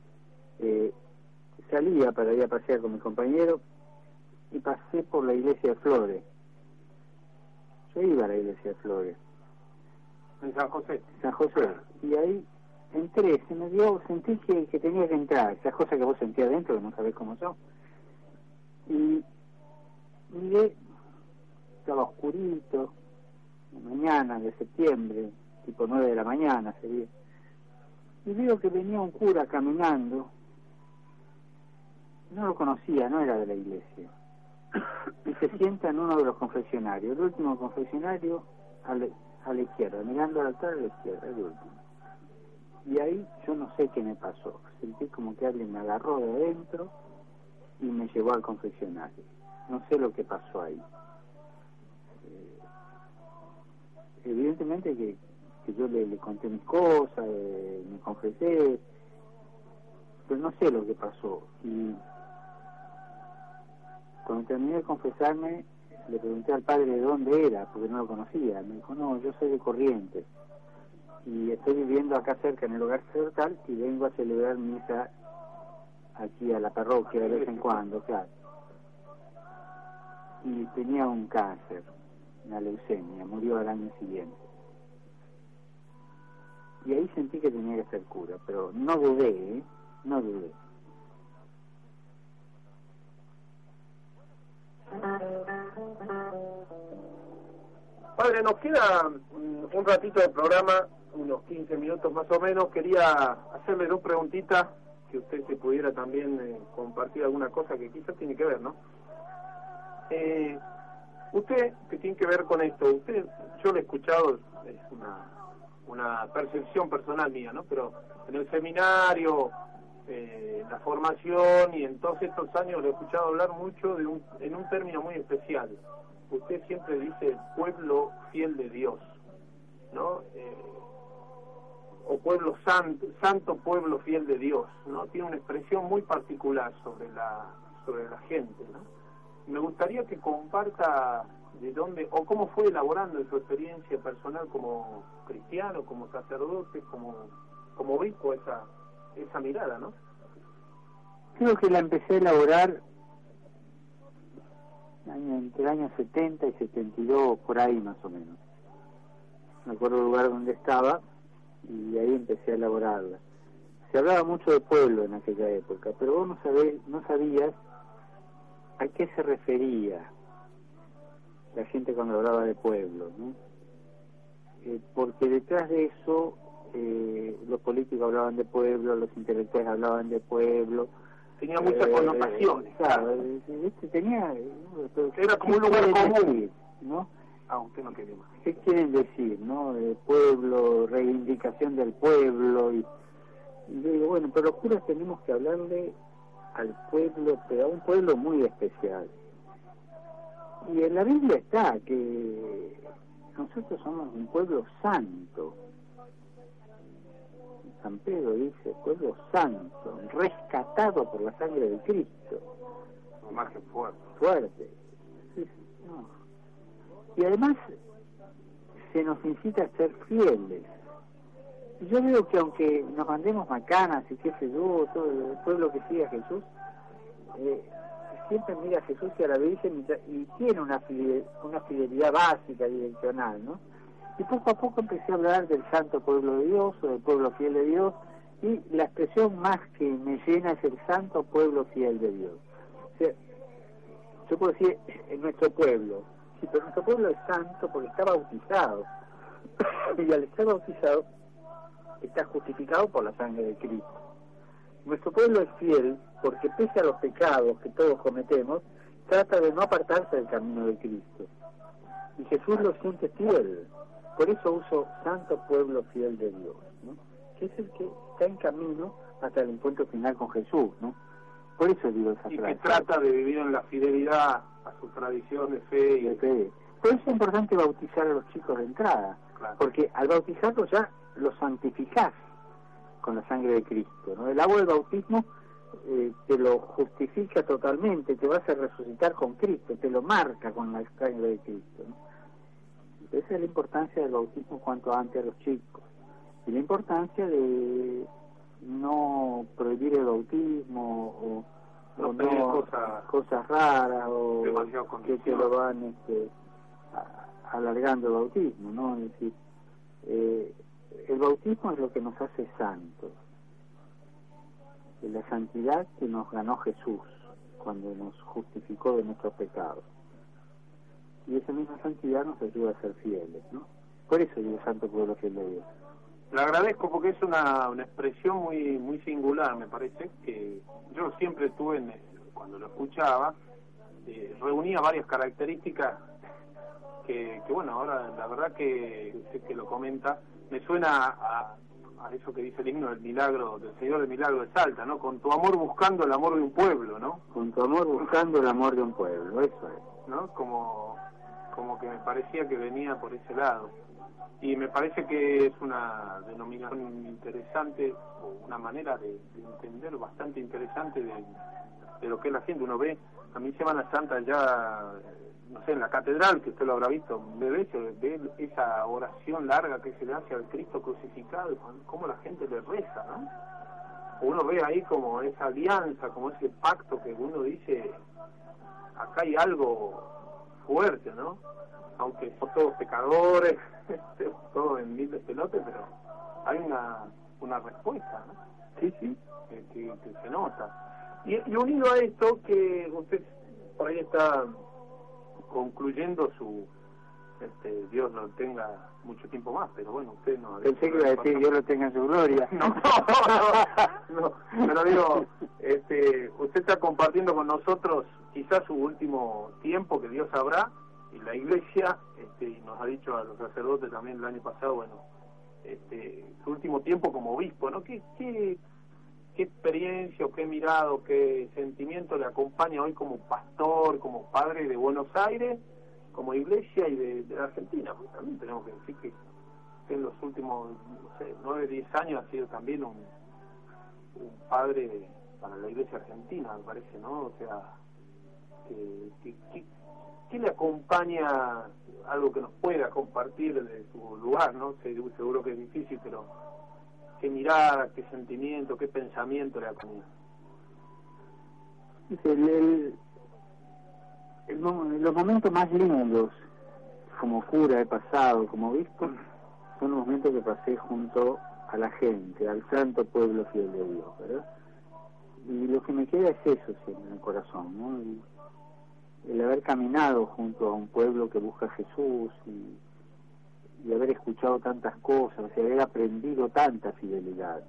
salía para ir a pasear con mi compañero y pasé por la iglesia de Flores. Yo iba a la iglesia de Flores. En San José. San José. Y ahí entré, se me dio, sentí que tenía que entrar, esas cosas que vos sentías adentro, que no sabés cómo son. Y miré, estaba oscurito, mañana de septiembre, tipo 9 de la mañana sería. Y veo que venía un cura caminando, no lo conocía, no era de la iglesia. Y se sienta en uno de los confesionarios, el último confesionario a la izquierda, mirando al altar a la izquierda, el último. Y ahí yo no sé qué me pasó, sentí como que alguien me agarró de adentro y me llevó al confesionario. No sé lo que pasó ahí. Evidentemente que yo le conté mis cosas, me confesé, pero no sé lo que pasó. Y cuando terminé de confesarme, le pregunté al padre de dónde era, porque no lo conocía. Me dijo, no, yo soy de Corrientes y estoy viviendo acá cerca en el hogar sacerdotal y vengo a celebrar misa aquí a la parroquia de vez en cuando, claro. Y tenía un cáncer, una leucemia, murió al año siguiente. Y ahí sentí que tenía que ser cura, pero no dudé, no dudé. Padre, nos queda un ratito de programa, unos 15 minutos más o menos. Quería hacerle dos preguntitas, que usted se pudiera también compartir alguna cosa que quizás tiene que ver, ¿no? Usted, que tiene que ver con esto, yo lo he escuchado, es una percepción personal mía, ¿no? Pero en el seminario, la formación y en todos estos años lo he escuchado hablar mucho en un término muy especial. Usted siempre dice pueblo fiel de Dios, ¿no? O pueblo santo pueblo fiel de Dios, ¿no? Tiene una expresión muy particular sobre la gente, ¿no? Me gustaría que comparta de dónde o cómo fue elaborando en su experiencia personal como cristiano, como sacerdote, como obispo esa mirada, ¿no? Creo que la empecé a elaborar entre el año 70 y 72, por ahí más o menos. Me acuerdo del lugar donde estaba y ahí empecé a elaborarla. Se hablaba mucho de pueblo en aquella época, pero vos no sabías a qué se refería la gente cuando hablaba de pueblo, ¿no? Porque detrás de eso los políticos hablaban de pueblo, los intelectuales hablaban de pueblo. Tenía muchas connotaciones. Claro, tenía... Era como un lugar común, ¿no? Usted no quería más. ¿Qué quieren decir, no? Pueblo, reivindicación del pueblo. Y yo digo, bueno, pero los curas tenemos que hablarle al pueblo, pero a un pueblo muy especial. Y en la Biblia está que nosotros somos un pueblo santo. San Pedro dice, pueblo santo, rescatado por la sangre de Cristo. Más que fuerte. Fuerte. Sí, no. Y además se nos incita a ser fieles. Y yo veo que aunque nos mandemos macanas y qué sé yo, todo el pueblo que sigue a Jesús, siempre mira a Jesús y a la Virgen y tiene una fidelidad básica, direccional, ¿no? Y poco a poco empecé a hablar del santo pueblo de Dios, o del pueblo fiel de Dios, y la expresión más que me llena es el santo pueblo fiel de Dios. O sea, yo puedo decir, en nuestro pueblo, sí, pero nuestro pueblo es santo porque está bautizado, y al estar bautizado, está justificado por la sangre de Cristo. Nuestro pueblo es fiel porque pese a los pecados que todos cometemos, trata de no apartarse del camino de Cristo. Y Jesús lo siente fiel. Por eso uso santo pueblo fiel de Dios, ¿no? Que es el que está en camino hasta el encuentro final con Jesús, ¿no? Por eso digo esa frase. Y que trata de vivir en la fidelidad a su tradición de fe. De fe. Por eso es importante bautizar a los chicos de entrada, claro. Porque al bautizarlos ya los santificás con la sangre de Cristo, ¿no? El agua del bautismo te lo justifica totalmente, te vas a resucitar con Cristo, te lo marca con la sangre de Cristo, ¿no? Esa es la importancia del bautismo cuanto antes a los chicos. Y la importancia de no prohibir el bautismo o no cosas raras o que te lo van alargando el bautismo, ¿no? Es decir, el bautismo es lo que nos hace santos. Es la santidad que nos ganó Jesús cuando nos justificó de nuestros pecados. Y esa misma santidad nos ayuda a ser fieles, ¿no? Por eso digo santo pueblo fiel de Dios. Le agradezco porque es una expresión muy singular, me parece, que yo siempre tuve, cuando lo escuchaba, reunía varias características que bueno, ahora la verdad que usted que lo comenta, me suena a eso que dice el himno del milagro, del Señor del Milagro de Salta, ¿no? Con tu amor buscando el amor de un pueblo, ¿no? Con tu amor buscando el amor de un pueblo, eso es. ¿No? Como que me parecía que venía por ese lado. Y me parece que es una denominación interesante, o una manera de entender bastante interesante de lo que es la gente. Uno ve, a mí Semana Santa ya, no sé, en la catedral, que usted lo habrá visto, ve esa oración larga que se le hace al Cristo crucificado, y cómo la gente le reza, ¿no? uno ve ahí como esa alianza, como ese pacto que uno dice, acá hay algo fuerte, ¿no? Aunque somos todos pecadores, todos en mil despelotes, pero hay una respuesta, ¿no? Sí, sí. Que se nota. Y unido a esto, que usted por ahí está concluyendo su... Dios lo tenga mucho tiempo más, pero bueno, usted no... Pensé que iba a decir Dios lo tenga en su gloria. No, pero digo, usted está compartiendo con nosotros quizás su último tiempo, que Dios sabrá, y la Iglesia, y nos ha dicho a los sacerdotes también el año pasado, bueno, su último tiempo como obispo, ¿no? ¿Qué experiencia, o qué mirada, o qué sentimiento le acompaña hoy como pastor, como padre de Buenos Aires, como Iglesia y de Argentina? Porque también tenemos que decir que en los últimos, no sé, 9, 10 años ha sido también un padre para la Iglesia argentina, me parece, ¿no? O sea, ¿qué le acompaña, algo que nos pueda compartir de su lugar, ¿no? Seguro que es difícil, pero qué mirada, qué sentimiento, qué pensamiento le acompaña. Los momentos más lindos como cura he pasado, como obispo, son los momentos que pasé junto a la gente, al santo pueblo fiel de Dios, ¿verdad? Y lo que me queda es eso siempre en el corazón, ¿no? El haber caminado junto a un pueblo que busca a Jesús y haber escuchado tantas cosas, y haber aprendido tanta fidelidad.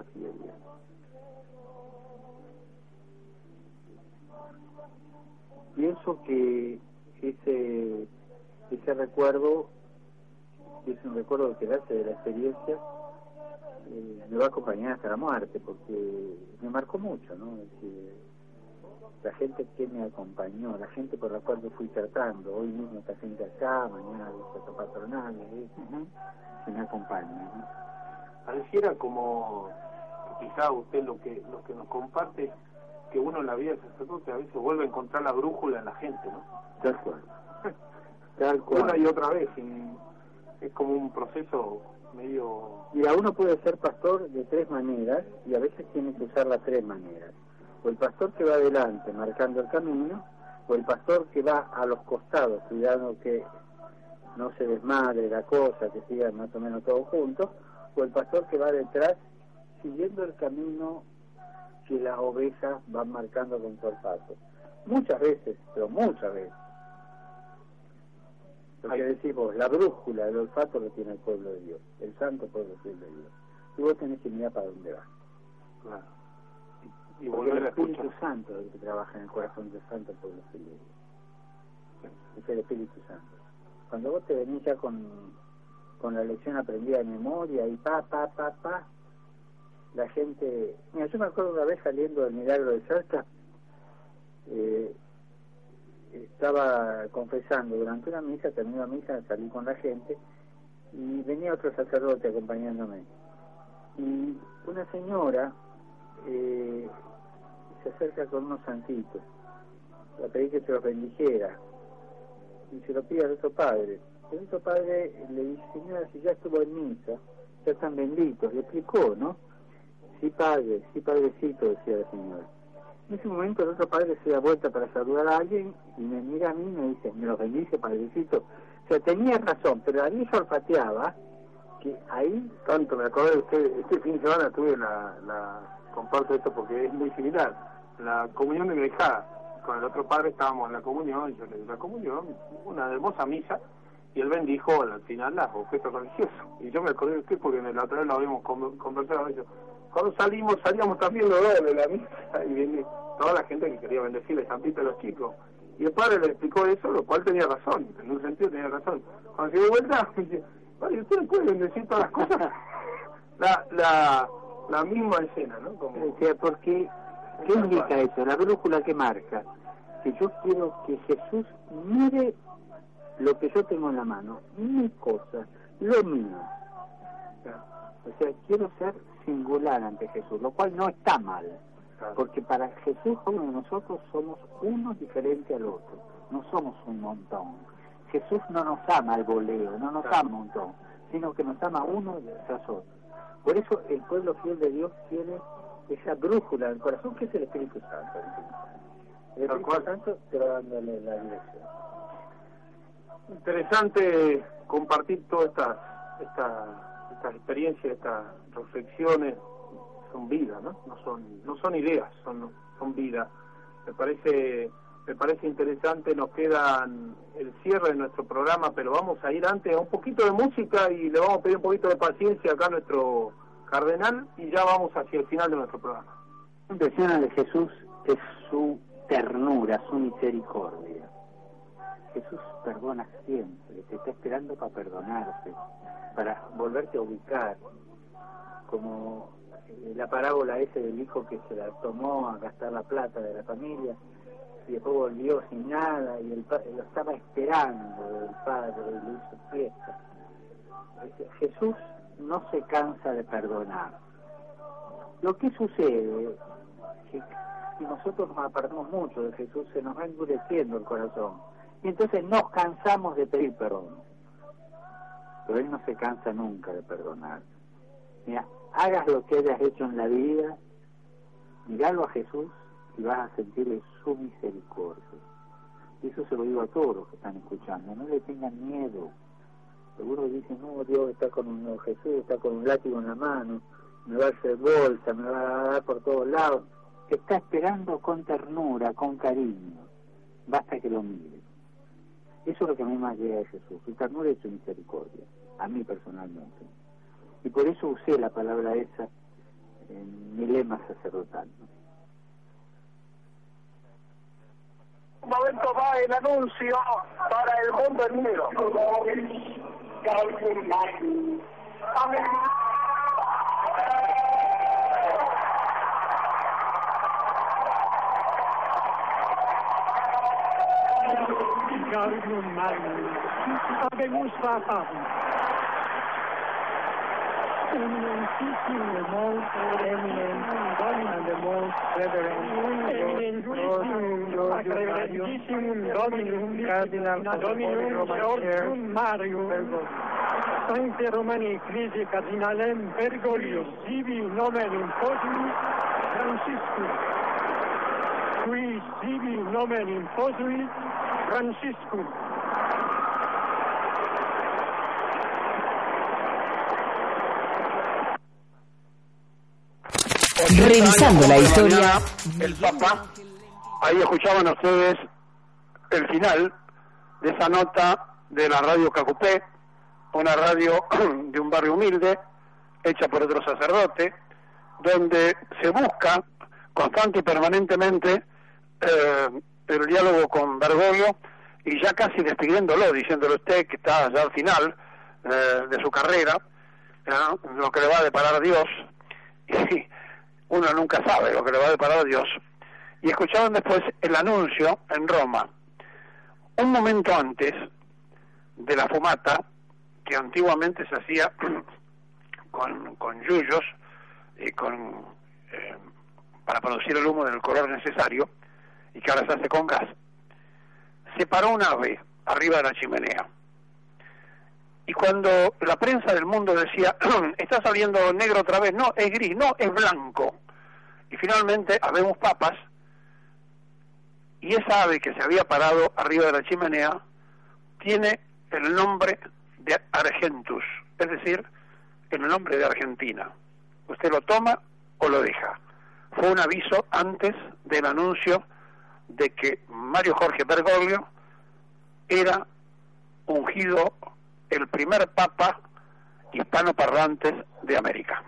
Pienso que ese recuerdo es un recuerdo que hace de la experiencia, me va a acompañar hasta la muerte, porque me marcó mucho, ¿no? Es decir, la gente que me acompañó, la gente por la cual yo fui tratando, hoy mismo esta gente acá, mañana visita patronales, que me acompaña, ¿no? Pareciera como que quizá usted lo que nos comparte, que uno en la vida del sacerdote a veces vuelve a encontrar la brújula en la gente, ¿no? Tal cual. Una y otra vez, es como un proceso medio... Mira, uno puede ser pastor de 3 maneras, y a veces tiene que usar las 3 maneras. O el pastor que va adelante marcando el camino, o el pastor que va a los costados cuidando que no se desmadre la cosa, que sigan más o menos todos juntos, o el pastor que va detrás siguiendo el camino que las ovejas van marcando con su olfato. Muchas veces, pero muchas veces. Porque decimos, la brújula, el olfato lo tiene el pueblo de Dios, el santo pueblo fiel de Dios. Y vos tenés que mirar para dónde vas. Claro. Y porque volver el a Espíritu escuchar. Santo es el que trabaja en el corazón del santo pueblo fiel de Dios. Es el Espíritu Santo. Cuando vos te venís ya con la lección aprendida de memoria y la gente... Mira, yo me acuerdo una vez saliendo del Milagro de Salta, estaba confesando durante una misa, terminé la misa, salí con la gente y venía otro sacerdote acompañándome, y una señora se acerca con unos santitos, le pedí que se los bendijera y se lo pide al otro padre. El otro padre le dice: señora, si ya estuvo en misa, ya están benditos. Le explicó, ¿no? Sí, padre, sí, padrecito, decía la señora. En ese momento el otro padre se da vuelta para saludar a alguien y me mira a mí y me dice: me los bendice, padrecito. O sea, tenía razón, pero a mí olfateaba que ahí... Tanto me acordé de usted, este fin de semana tuve comparto esto porque es muy similar, la comunión de mi hijada. Con el otro padre estábamos en la comunión, yo le di la comunión, una hermosa misa, y él bendijo al final las objetos religiosos. Y yo me acordé de usted porque en la otra vez lo habíamos conversado. Cuando salíamos también los dos de la misa, y viene toda la gente que quería bendecirle santito a los chicos. Y el padre le explicó eso, lo cual tenía razón, en un sentido tenía razón. Cuando se dio vuelta, me dice: padre, ¿usted no puede bendecir todas las cosas? la misma escena, ¿no? Como... O sea, porque, ¿qué indica eso? La brújula que marca que yo quiero que Jesús mire lo que yo tengo en la mano, mi cosa, lo mío. O sea, quiero ser singular ante Jesús, lo cual no está mal, porque para Jesús, uno de nosotros somos uno diferente al otro, no somos un montón. Jesús no nos ama al voleo, no nos ama un montón, sino que nos ama uno tras otro. Por eso el pueblo fiel de Dios tiene esa brújula del corazón que es el Espíritu Santo. El Espíritu Santo te va dándole la dirección. Interesante compartir todas estas experiencias, estas reflexiones. Son vida, ¿no? No son ideas, son vida. Me parece interesante. Nos quedan el cierre de nuestro programa, pero vamos a ir antes a un poquito de música y le vamos a pedir un poquito de paciencia acá a nuestro cardenal y ya vamos hacia el final de nuestro programa. Lo que impresiona de Jesús es su ternura, su misericordia. Jesús perdona siempre, te está esperando para perdonarte, para volverte a ubicar, como la parábola ese del hijo que se la tomó a gastar la plata de la familia y después volvió sin nada y el padre lo estaba esperando, el padre le hizo fiesta. Jesús no se cansa de perdonar. Lo que sucede es que si nosotros nos apartamos mucho de Jesús, se nos va endureciendo el corazón y entonces nos cansamos de pedir perdón, pero Él no se cansa nunca de perdonar. Mira, hagas lo que hayas hecho en la vida, miralo a Jesús y vas a sentir su misericordia. Y eso se lo digo a todos los que están escuchando, no le tengan miedo. Seguro dicen, no, Dios está Jesús está con un látigo en la mano, me va a hacer bolsa, me va a dar por todos lados. Te está esperando con ternura, con cariño. Basta que lo mires. Eso es lo que a mí más llega de Jesús, su ternura y su misericordia, a mí personalmente. Y por eso usé la palabra esa en mi lema sacerdotal, ¿no? Un momento va el anuncio para el mundo entero. Amén. Eminentísimo, most eminent, and the most reverend, eminentísimo, reverentíssimum Dominum, Cardinal Dominum Georgium Marium, Sancte Romani Ecclesiae Cardinalem Bergoglio, sibi nomen imposui Franciscus, qui sibi nomen imposui Franciscus. Revisando la historia. El Papa, ahí escuchaban ustedes el final de esa nota de la radio Cacupé, una radio de un barrio humilde, hecha por otro sacerdote, donde se busca constante y permanentemente el diálogo con Bergoglio, y ya casi despidiéndolo, diciéndole usted que está ya al final de su carrera, lo que le va a deparar Dios, y uno nunca sabe lo que le va a deparar Dios. Y escucharon después el anuncio en Roma, un momento antes de la fumata, que antiguamente se hacía con yuyos y para producir el humo del color necesario, y que ahora se hace con gas. Se paró un ave arriba de la chimenea, y cuando la prensa del mundo decía está saliendo negro otra vez, no, es gris, no, es blanco, y finalmente habemos papas, y esa ave que se había parado arriba de la chimenea tiene el nombre de Argentus, es decir, el nombre de Argentina. Usted lo toma o lo deja. Fue un aviso antes del anuncio de que Mario Jorge Bergoglio era ungido el primer papa hispanoparlante de América.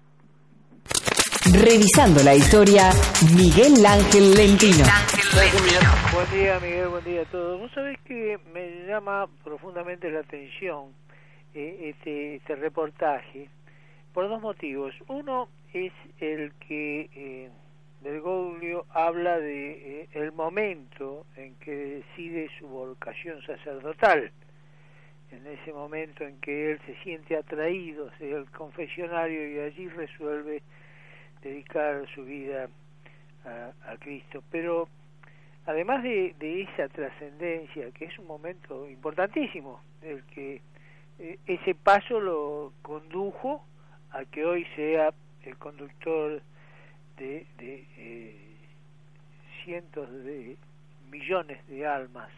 Revisando la historia, Miguel Ángel Lentino. Buen día, Miguel, buen día a todos. Vos sabés que me llama profundamente la atención este reportaje por dos motivos. Uno es el que Bergoglio habla de el momento en que decide su vocación sacerdotal, en ese momento en que él se siente atraído hacia el confesionario y allí resuelve dedicar su vida a Cristo. Pero además de esa trascendencia, que es un momento importantísimo, el que ese paso lo condujo a que hoy sea el conductor de cientos de millones de almas.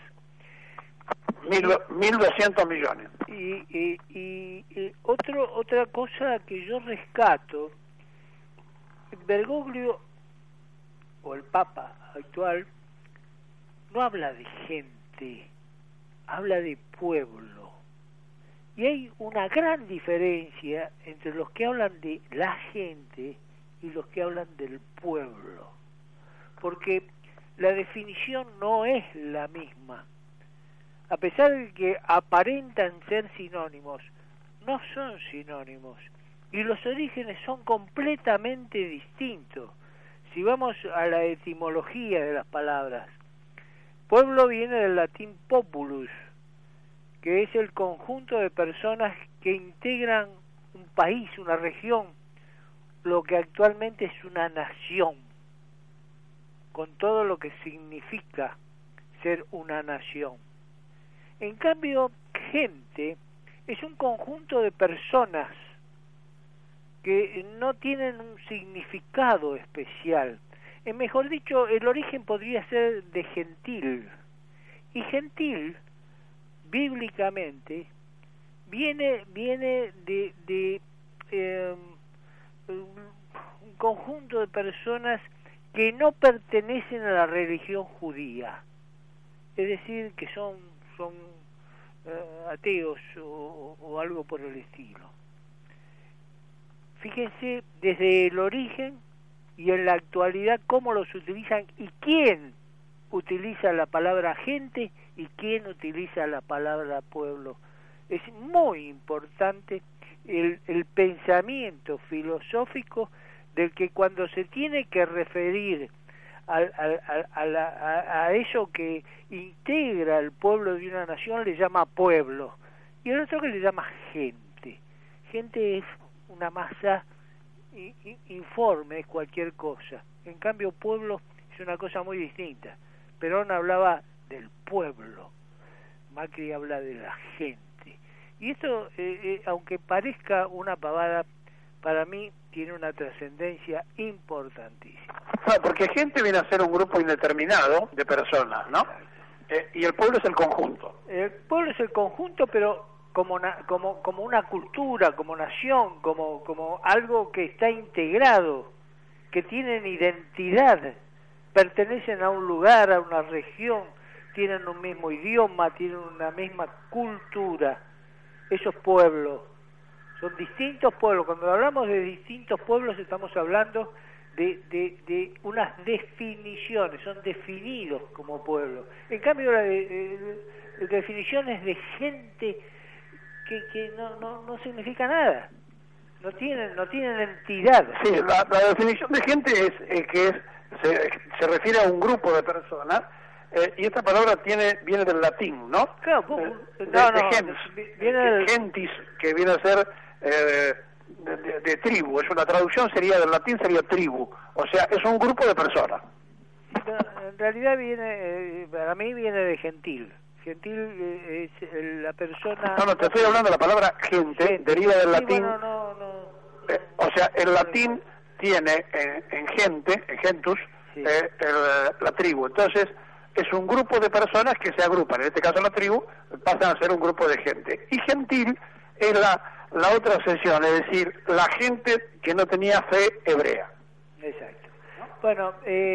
1.200 millones. Y otra cosa que yo rescato, Bergoglio, o el Papa actual, no habla de gente, habla de pueblo. Y hay una gran diferencia entre los que hablan de la gente y los que hablan del pueblo, porque la definición no es la misma. A pesar de que aparentan ser sinónimos, no son sinónimos, y los orígenes son completamente distintos. Si vamos a la etimología de las palabras, pueblo viene del latín populus, que es el conjunto de personas que integran un país, una región, lo que actualmente es una nación, con todo lo que significa ser una nación. En cambio, gente es un conjunto de personas que no tienen un significado especial. Mejor dicho, el origen podría ser de gentil. Y gentil, bíblicamente, viene de un conjunto de personas que no pertenecen a la religión judía. Es decir, que son ateos o algo por el estilo. Fíjense desde el origen y en la actualidad cómo los utilizan y quién utiliza la palabra gente y quién utiliza la palabra pueblo. Es muy importante el pensamiento filosófico del que cuando se tiene que referir a eso que integra al pueblo de una nación le llama pueblo, y el otro que le llama gente. Gente es una masa informe, es cualquier cosa. En cambio, pueblo es una cosa muy distinta. Perón hablaba del pueblo, Macri habla de la gente. Y esto, aunque parezca una pavada, para mí tiene una trascendencia importantísima. Claro, porque gente viene a ser un grupo indeterminado de personas, ¿no? Y el pueblo es el conjunto. El pueblo es el conjunto, pero como una cultura, como nación, como algo que está integrado, que tienen identidad, pertenecen a un lugar, a una región, tienen un mismo idioma, tienen una misma cultura. Esos pueblos son distintos pueblos. Cuando hablamos de distintos pueblos estamos hablando de unas definiciones, son definidos como pueblos. En cambio, las definiciones de gente que no significa nada, no tienen entidad. Sí, la definición de gente se refiere a un grupo de personas, y esta palabra viene del latín, ¿no? Claro, viene gentis, que viene a ser de tribu. Es una traducción, sería del latín, sería tribu. O sea, es un grupo de personas. En realidad para mí viene de gentil. Gentil es la persona... No, te estoy hablando de la palabra gente, deriva del latín. O sea, el latín tiene en gente, en gentus, la tribu. Entonces, es un grupo de personas que se agrupan. En este caso, la tribu pasan a ser un grupo de gente. Y gentil es la otra sección, es decir, la gente que no tenía fe hebrea. Exacto. Bueno,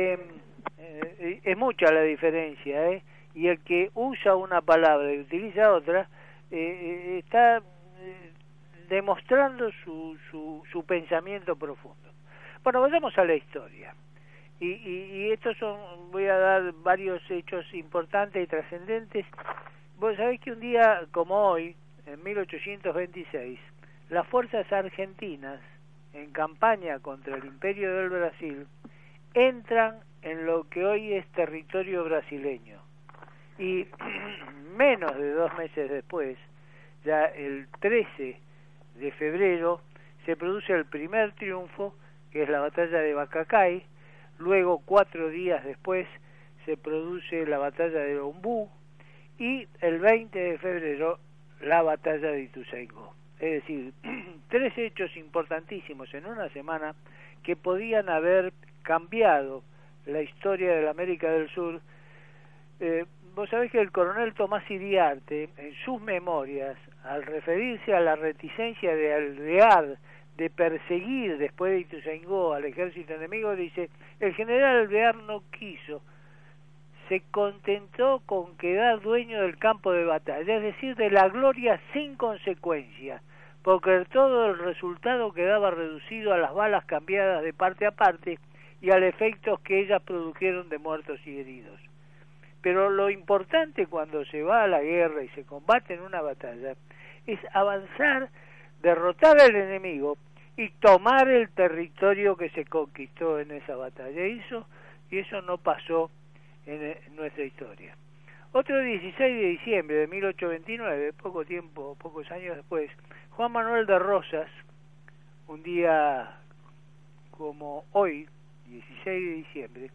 es mucha la diferencia, y el que usa una palabra y utiliza otra está demostrando su pensamiento profundo. Bueno, vayamos a la historia. Y estos voy a dar varios hechos importantes y trascendentes. Vos sabés que un día como hoy, en 1826, las fuerzas argentinas, en campaña contra el Imperio del Brasil, entran en lo que hoy es territorio brasileño. Y menos de 2 meses después, ya el 13 de febrero, se produce el primer triunfo, que es la batalla de Bacacay. Luego, 4 días después, se produce la batalla de Ombú, y el 20 de febrero, la batalla de Ituzaingó. Es decir, 3 hechos importantísimos en una semana que podían haber cambiado la historia de la América del Sur. Vos sabés que el coronel Tomás Iriarte, en sus memorias, al referirse a la reticencia de Alvear de perseguir después de Ituzaingó al ejército enemigo, dice: el general Alvear no quiso, se contentó con quedar dueño del campo de batalla, es decir, de la gloria sin consecuencia, porque todo el resultado quedaba reducido a las balas cambiadas de parte a parte y al efecto que ellas produjeron de muertos y heridos. Pero lo importante cuando se va a la guerra y se combate en una batalla es avanzar, derrotar al enemigo y tomar el territorio que se conquistó en esa batalla. Y eso no pasó en nuestra historia. Otro 16 de diciembre de 1829, pocos años después, Juan Manuel de Rosas, un día como hoy, 16 de diciembre,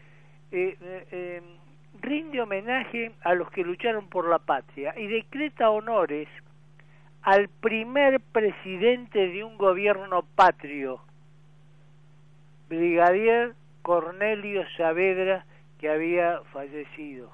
rinde homenaje a los que lucharon por la patria y decreta honores al primer presidente de un gobierno patrio, brigadier Cornelio Saavedra, que había fallecido.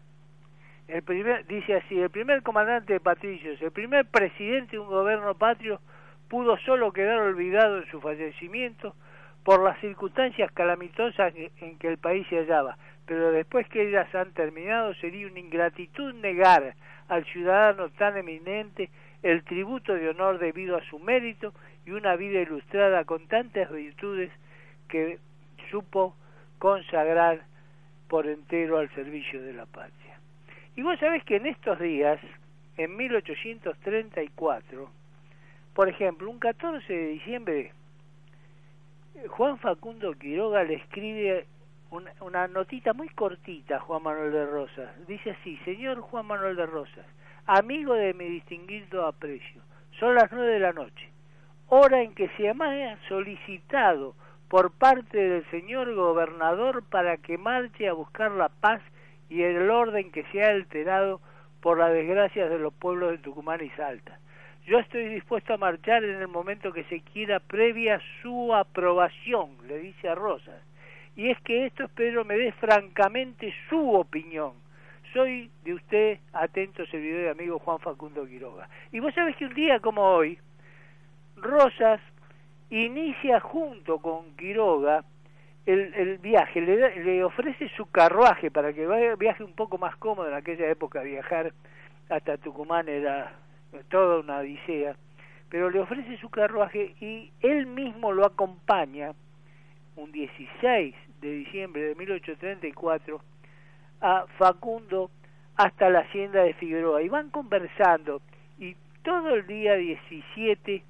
Dice así: el primer comandante de Patricios, el primer presidente de un gobierno patrio, pudo solo quedar olvidado en su fallecimiento por las circunstancias calamitosas en que el país se hallaba, pero después que ellas han terminado sería una ingratitud negar al ciudadano tan eminente el tributo de honor debido a su mérito y una vida ilustrada con tantas virtudes que supo consagrar por entero al servicio de la patria. Y vos sabés que en estos días, en 1834, por ejemplo, un 14 de diciembre, Juan Facundo Quiroga le escribe una notita muy cortita a Juan Manuel de Rosas. Dice así: señor Juan Manuel de Rosas, amigo de mi distinguido aprecio, son las 9 de la noche, hora en que se me ha solicitado por parte del señor gobernador para que marche a buscar la paz y el orden que se ha alterado por las desgracias de los pueblos de Tucumán y Salta. Yo estoy dispuesto a marchar en el momento que se quiera, previa su aprobación, le dice a Rosas. Y es que esto espero me dé francamente su opinión. Soy de usted, atento servidor y amigo, Juan Facundo Quiroga. Y vos sabés que un día como hoy, Rosas inicia junto con Quiroga el viaje, le ofrece su carruaje para que viaje un poco más cómodo. En aquella época viajar hasta Tucumán era toda una odisea, pero le ofrece su carruaje y él mismo lo acompaña un 16 de diciembre de 1834 a Facundo hasta la hacienda de Figueroa, y van conversando, y todo el día 17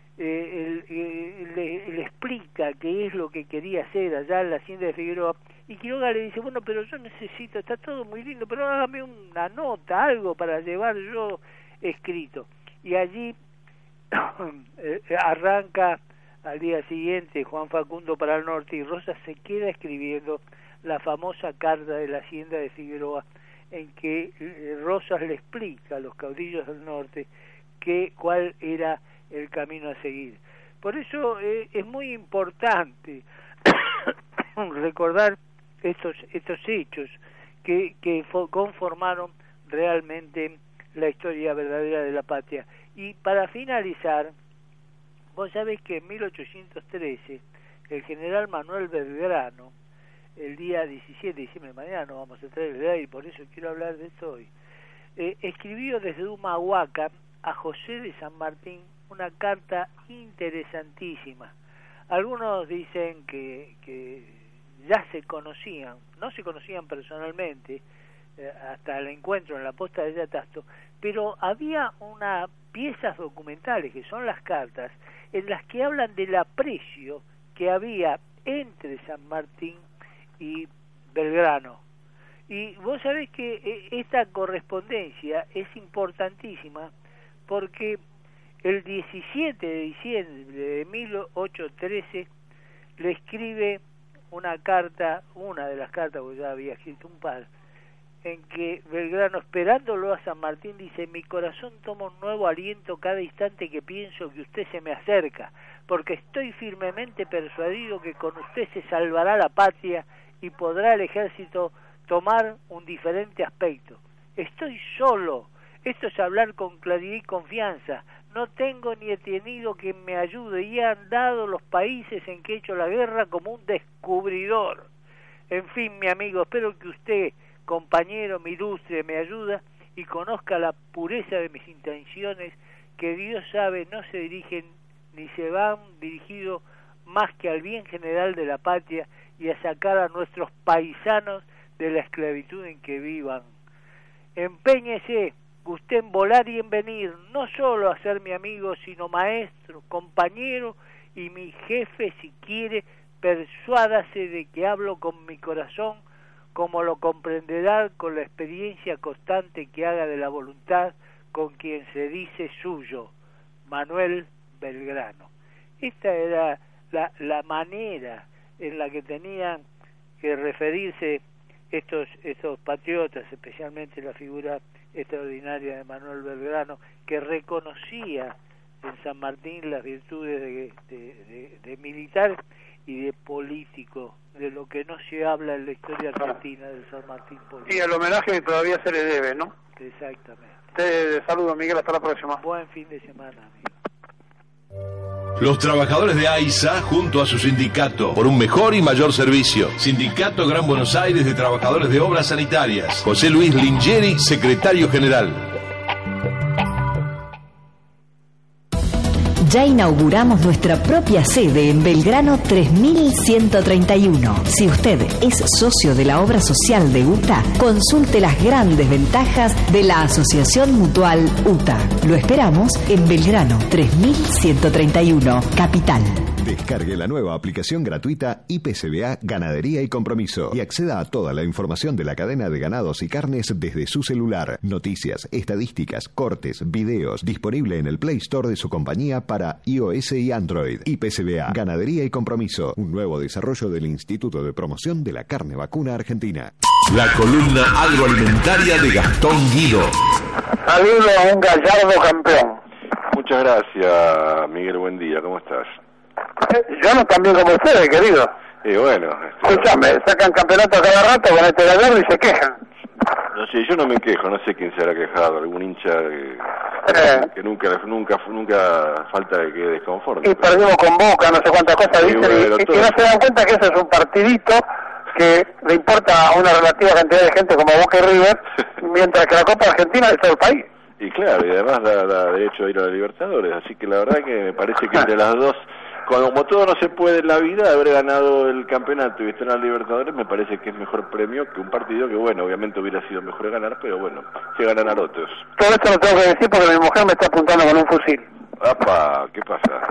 le explica qué es lo que quería hacer allá en la hacienda de Figueroa, y Quiroga le dice: bueno, pero yo necesito, está todo muy lindo, pero hágame una nota, algo para llevar yo escrito. Y allí arranca al día siguiente Juan Facundo para el norte, y Rosas se queda escribiendo la famosa carta de la hacienda de Figueroa, en que Rosas le explica a los caudillos del norte cuál era el camino a seguir. Por eso es muy importante recordar estos hechos que conformaron realmente la historia verdadera de la patria. Y para finalizar, vos sabés que en 1813 el general Manuel Belgrano, el día 17 de diciembre, mañana no vamos a traer el día y por eso quiero hablar de esto hoy, escribió desde Humahuaca a José de San Martín una carta interesantísima. Algunos dicen que ya se conocían, no se conocían personalmente hasta el encuentro en la posta de Yatasto, pero había unas piezas documentales que son las cartas en las que hablan del aprecio que había entre San Martín y Belgrano. Y vos sabés que esta correspondencia es importantísima porque el 17 de diciembre de 1813 le escribe una carta, una de las cartas, porque ya había escrito un par, en que Belgrano, esperándolo a San Martín, dice: mi corazón toma un nuevo aliento cada instante que pienso que usted se me acerca, porque estoy firmemente persuadido que con usted se salvará la patria y podrá el ejército tomar un diferente aspecto. Estoy solo, esto es hablar con claridad y confianza, no tengo ni he tenido quien me ayude y he andado los países en que he hecho la guerra como un descubridor. En fin, mi amigo, espero que usted, compañero, me ilustre, me ayuda y conozca la pureza de mis intenciones, que Dios sabe no se dirigen ni se van dirigidos más que al bien general de la patria y a sacar a nuestros paisanos de la esclavitud en que vivan. Empeñese usted en volar y en venir, no solo a ser mi amigo, sino maestro, compañero y mi jefe si quiere. Persuádase de que hablo con mi corazón, como lo comprenderá con la experiencia constante que haga de la voluntad con quien se dice suyo, Manuel Belgrano. Esta era la manera en la que tenían que referirse estos patriotas, especialmente la figura extraordinaria de Manuel Belgrano, que reconocía en San Martín las virtudes de militar y de político, de lo que no se habla en la historia argentina del San Martín político. Y el homenaje todavía se le debe, ¿no? Exactamente. Te saludo, Miguel, hasta la próxima. Buen fin de semana, amigo. Los trabajadores de AISA, junto a su sindicato, por un mejor y mayor servicio. Sindicato Gran Buenos Aires de Trabajadores de Obras Sanitarias. José Luis Lingeri, secretario general. Ya inauguramos nuestra propia sede en Belgrano 3131. Si usted es socio de la obra social de UTA, consulte las grandes ventajas de la Asociación Mutual UTA. Lo esperamos en Belgrano 3131, Capital. Descargue la nueva aplicación gratuita IPCBA Ganadería y Compromiso y acceda a toda la información de la cadena de ganados y carnes desde su celular. Noticias, estadísticas, cortes, videos, disponible en el Play Store de su compañía para iOS y Android. IPCBA Ganadería y Compromiso, un nuevo desarrollo del Instituto de Promoción de la Carne Vacuna Argentina. La columna agroalimentaria de Gastón Guido. Saludo a un Gallardo campeón. Muchas gracias, Miguel, buen día, ¿cómo estás? Yo no tan bien como ustedes, querido. Bueno. Escúchame, sacan campeonato cada rato con este Gallardo y se quejan. No sé, yo no me quejo, no sé quién se habrá quejado, algún hincha que nunca falta de que desconforte. Y perdimos con Boca, no sé cuántas cosas dicen, bueno, y no se dan cuenta que eso es un partidito que le importa a una relativa cantidad de gente como Boca y River, mientras que la Copa Argentina es todo el país. Y claro, y además da derecho a ir a la Libertadores, así que la verdad que me parece que entre las dos, como todo no se puede en la vida, haber ganado el campeonato y estar en la Libertadores me parece que es mejor premio que un partido que, bueno, obviamente hubiera sido mejor ganar, pero bueno, se ganan a otros. Todo esto lo tengo que decir porque mi mujer me está apuntando con un fusil. ¡Apa! ¿Qué pasa?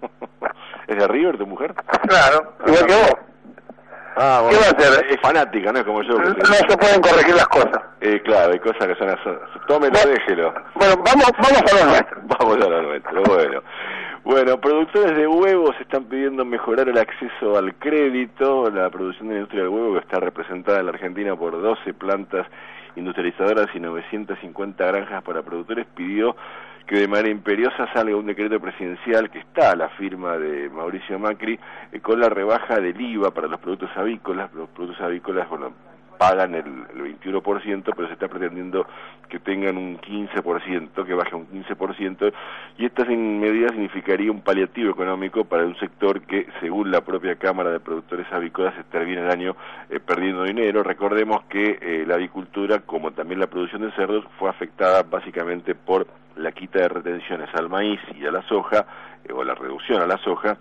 ¿Es de River tu mujer? Claro, igual que vos. Ah, bueno, ¿qué va a hacer? Es fanática, ¿no? Es como yo. No se pueden corregir las cosas. Claro, hay cosas que son así. Tómelo, déjelo. Bueno, vamos a lo nuestro. Vamos a lo nuestro, bueno. Bueno, productores de huevos están pidiendo mejorar el acceso al crédito. La producción de la industria del huevo, que está representada en la Argentina por 12 plantas industrializadoras y 950 granjas para productores, pidió que de manera imperiosa salga un decreto presidencial que está a la firma de Mauricio Macri con la rebaja del IVA para los productos avícolas. Los productos avícolas, bueno, pagan el 21%, pero se está pretendiendo que tengan un 15%, que baje un 15%, y esta medida significaría un paliativo económico para un sector que, según la propia Cámara de Productores Avícolas, termina el año perdiendo dinero. Recordemos que la avicultura, como también la producción de cerdos, fue afectada básicamente por la quita de retenciones al maíz y a la soja, o la reducción a la soja,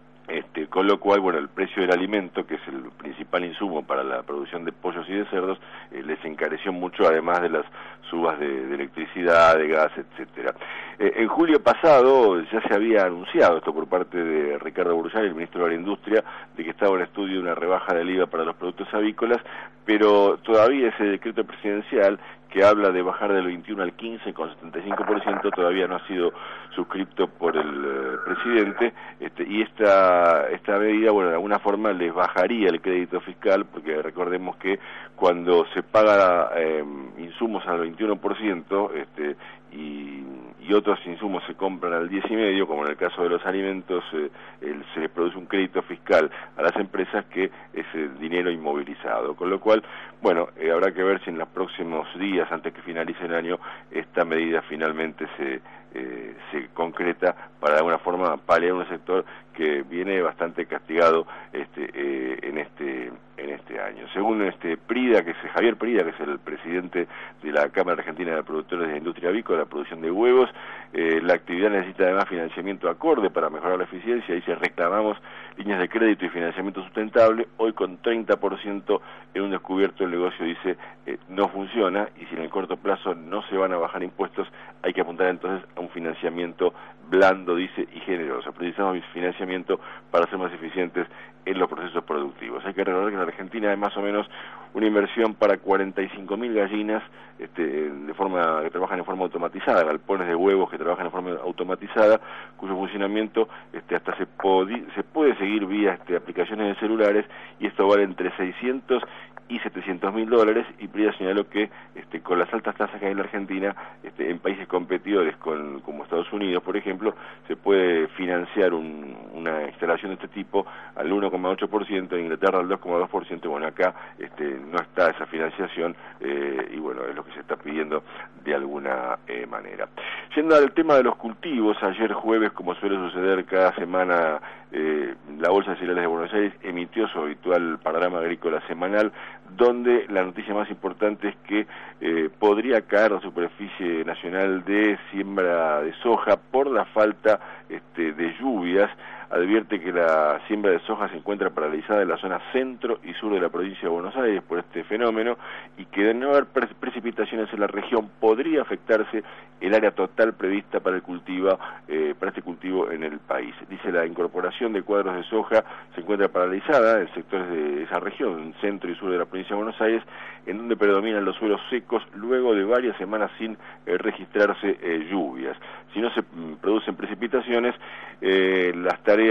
con lo cual, bueno, el precio del alimento, que es el principal insumo para la producción de pollos y de cerdos, les encareció mucho, además de las subas de electricidad, de gas, etcétera. En julio pasado ya se había anunciado esto por parte de Ricardo Burllari, el ministro de la Industria, de que estaba en estudio una rebaja del IVA para los productos avícolas, pero todavía ese decreto presidencial que habla de bajar del 21 al 15 con 75%, todavía no ha sido suscripto por el presidente, y esta esta medida, bueno, de alguna forma les bajaría el crédito fiscal, porque recordemos que cuando se paga insumos al 21%, y otros insumos se compran al 10,5%, como en el caso de los alimentos, se les produce un crédito fiscal a las empresas que es dinero inmovilizado, con lo cual, bueno, habrá que ver si en los próximos días, antes que finalice el año, esta medida finalmente se concreta para de alguna forma paliar un sector que viene bastante castigado en este año. Según Prida, que es Javier Prida, que es el presidente de la Cámara Argentina de Productores de la Industria Avícola, la producción de huevos, la actividad necesita además financiamiento acorde para mejorar la eficiencia. Dice, reclamamos líneas de crédito y financiamiento sustentable. Hoy con 30% en un descubierto el negocio, dice, no funciona, y si en el corto plazo no se van a bajar impuestos, hay que apuntar entonces a un financiamiento blando, dice, y generoso. Precisamos financiamiento para ser más eficientes en los procesos productivos. Hay que recordar que en la Argentina hay más o menos una inversión para 45.000 gallinas que trabajan en forma automatizada, galpones de huevos que trabajan en forma automatizada, cuyo funcionamiento hasta se puede seguir vía aplicaciones de celulares, y esto vale entre 600 y $700.000, y Prida señaló que con las altas tasas que hay en la Argentina, en países competidores como Estados Unidos, por ejemplo, se puede financiar una instalación de este tipo al 1,8%, en Inglaterra al 2,2%, bueno, acá no está esa financiación, y bueno, es lo que se está pidiendo de alguna manera. Yendo al tema de los cultivos, ayer jueves, como suele suceder cada semana, la Bolsa de Cereales de Buenos Aires emitió su habitual panorama agrícola semanal, donde la noticia más importante es que podría caer la superficie nacional de siembra de soja por la falta de lluvias. Advierte que la siembra de soja se encuentra paralizada en la zona centro y sur de la provincia de Buenos Aires por este fenómeno, y que de no haber precipitaciones en la región podría afectarse el área total prevista para este cultivo en el país. Dice, la incorporación de cuadros de soja se encuentra paralizada en sectores de esa región, centro y sur de la provincia de Buenos Aires, en donde predominan los suelos secos luego de varias semanas sin registrarse lluvias. Si no se producen precipitaciones, las tareas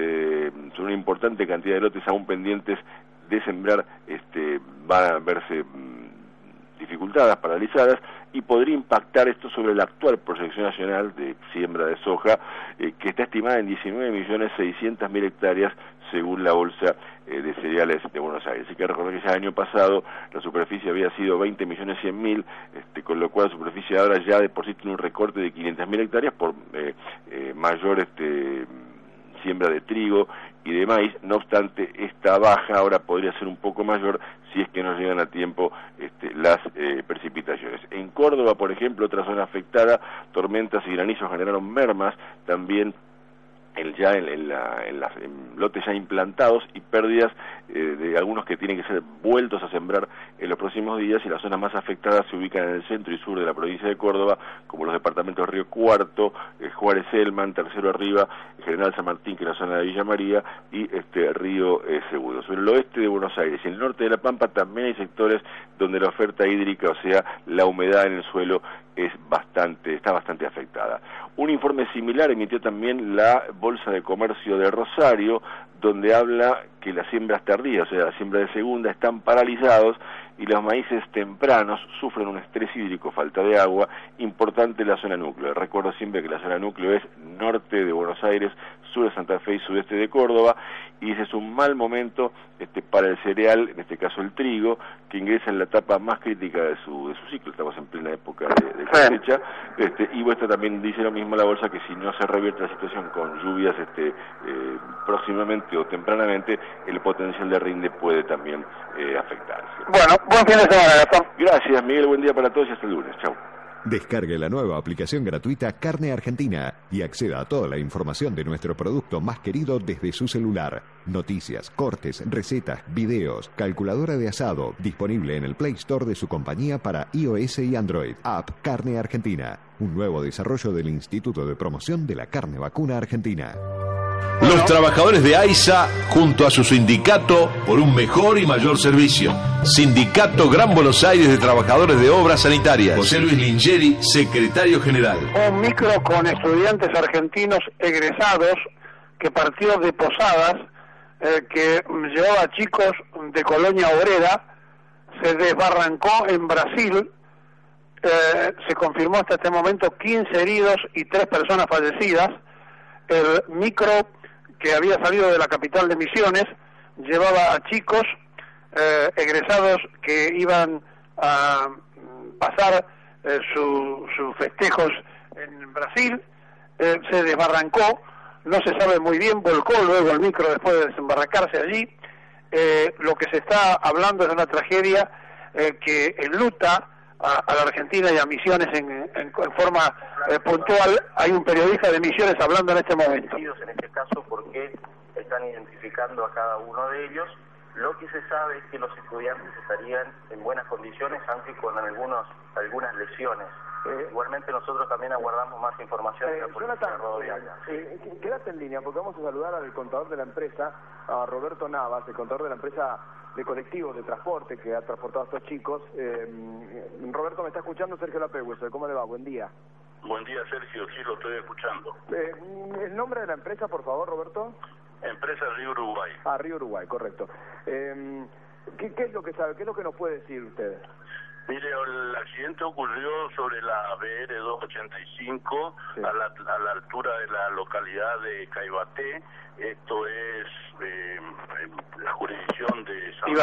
son una importante cantidad de lotes aún pendientes de sembrar van a verse dificultadas, paralizadas, y podría impactar esto sobre la actual proyección nacional de siembra de soja, que está estimada en 19.600.000 hectáreas según la Bolsa de Cereales de Buenos Aires. Así que recordar que ya el año pasado la superficie había sido 20.100.000, con lo cual la superficie ahora ya de por sí tiene un recorte de 500.000 hectáreas por mayor siembra de trigo y de maíz. No obstante, esta baja ahora podría ser un poco mayor si es que no llegan a tiempo las precipitaciones. En Córdoba, por ejemplo, otra zona afectada, tormentas y granizos generaron mermas también en lotes ya implantados, y pérdidas de algunos que tienen que ser vueltos a sembrar en los próximos días, y las zonas más afectadas se ubican en el centro y sur de la provincia de Córdoba, como los departamentos Río Cuarto, Juárez Elman, Tercero Arriba, General San Martín, que es la zona de Villa María, y Río Segundo. Sobre el oeste de Buenos Aires y el norte de La Pampa también hay sectores donde la oferta hídrica, o sea, la humedad en el suelo, está bastante afectada. Un informe similar emitió también la Bolsa de Comercio de Rosario, donde habla que las siembras tardías, o sea, la siembra de segunda, están paralizados, y los maíces tempranos sufren un estrés hídrico, falta de agua, importante en la zona núcleo. Recuerdo siempre que la zona núcleo es norte de Buenos Aires, sur de Santa Fe y sudeste de Córdoba, y ese es un mal momento para el cereal, en este caso el trigo, que ingresa en la etapa más crítica de su ciclo. Estamos en plena época de cosecha, y esto también dice lo mismo la bolsa, que si no se revierte la situación con lluvias próximamente o tempranamente, el potencial de rinde puede también afectarse. Bueno, buen fin de semana, Gastón. Gracias, Miguel, buen día para todos y hasta el lunes. Chau. Descargue la nueva aplicación gratuita Carne Argentina y acceda a toda la información de nuestro producto más querido desde su celular. Noticias, cortes, recetas, videos, calculadora de asado, disponible en el Play Store de su compañía para iOS y Android. App Carne Argentina, un nuevo desarrollo del Instituto de Promoción de la Carne Vacuna Argentina. Los trabajadores de AISA, junto a su sindicato, por un mejor y mayor servicio. Sindicato Gran Buenos Aires de Trabajadores de Obras Sanitarias. José Luis Lingeri, secretario general. Un micro con estudiantes argentinos egresados que partió de Posadas, que llevaba chicos de Colonia Obrera, se desbarrancó en Brasil. Se confirmó hasta este momento 15 heridos y 3 personas fallecidas. El micro que había salido de la capital de Misiones llevaba a chicos egresados que iban a pasar sus festejos en Brasil. Se desbarrancó, no se sabe muy bien, volcó luego el micro después de desembarcarse allí. Lo que se está hablando es una tragedia que enluta a la Argentina y a Misiones en forma puntual. Hay un periodista de Misiones hablando en este momento. En este caso, porque están identificando a cada uno de ellos. Lo que se sabe es que los estudiantes estarían en buenas condiciones, aunque con algunas lesiones. Igualmente nosotros también aguardamos más información de la Policía Rodoviaria. Quédate en línea, porque vamos a saludar al contador de la empresa, a Roberto Navas, el contador de la empresa de colectivos de transporte que ha transportado a estos chicos. Roberto, ¿me está escuchando? Sergio Lapegüe, ¿cómo le va? Buen día. Buen día, Sergio, sí, lo estoy escuchando. ¿El nombre de la empresa, por favor, Roberto? Empresa Río Uruguay. Ah, Río Uruguay, correcto. ¿Qué es lo que sabe? ¿Qué es lo que nos puede decir usted? Mire, el accidente ocurrió sobre la BR 285, sí, a la altura de la localidad de Caibaté. Esto es la jurisdicción de San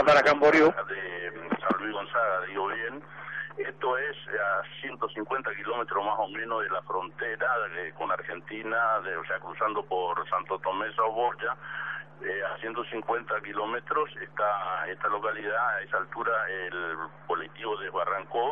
Luis Gonzaga, digo bien. Esto es a 150 kilómetros más o menos de la frontera con Argentina, o sea, cruzando por Santo Tomé, Saborja. A 150 kilómetros está esta localidad. A esa altura el colectivo desbarrancó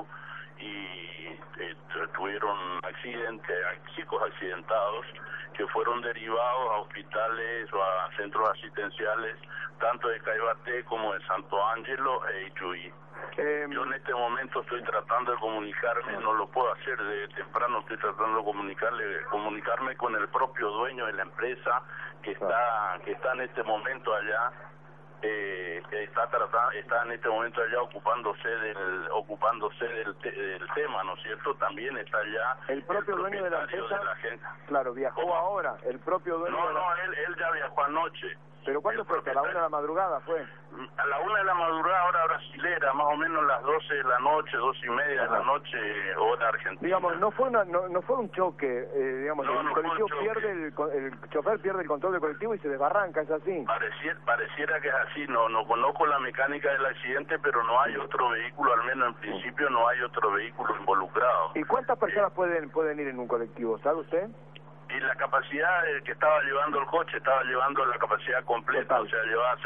y tuvieron chicos accidentados que fueron derivados a hospitales o a centros asistenciales tanto de Caibaté como de Santo Ángelo e Ichuí. Yo en este momento estoy tratando de comunicarme, no lo puedo hacer de temprano, estoy tratando de comunicarme con el propio dueño de la empresa que está en este momento allá, que está en este momento allá ocupándose del tema, ¿no es cierto? También está allá el propio dueño de la empresa. Claro, viajó. ¿Cómo? Ahora, el propio dueño. No, él ya viajó anoche. ¿Pero cuándo fue? ¿A la 1 de la madrugada fue? A la 1 de la madrugada, hora brasilera, más o menos las 12 de la noche, 12:30 de la noche, hora argentina. Digamos, no fue un choque, digamos, el colectivo pierde el chofer pierde el control del colectivo y se desbarranca, ¿es así? Pareciera que es así, no conozco la mecánica del accidente, pero no hay otro vehículo, al menos en principio no hay otro vehículo involucrado. ¿Y cuántas personas pueden ir en un colectivo, sabe usted? Y la capacidad que estaba llevando el coche, estaba llevando la capacidad completa. Total. O sea, llevaba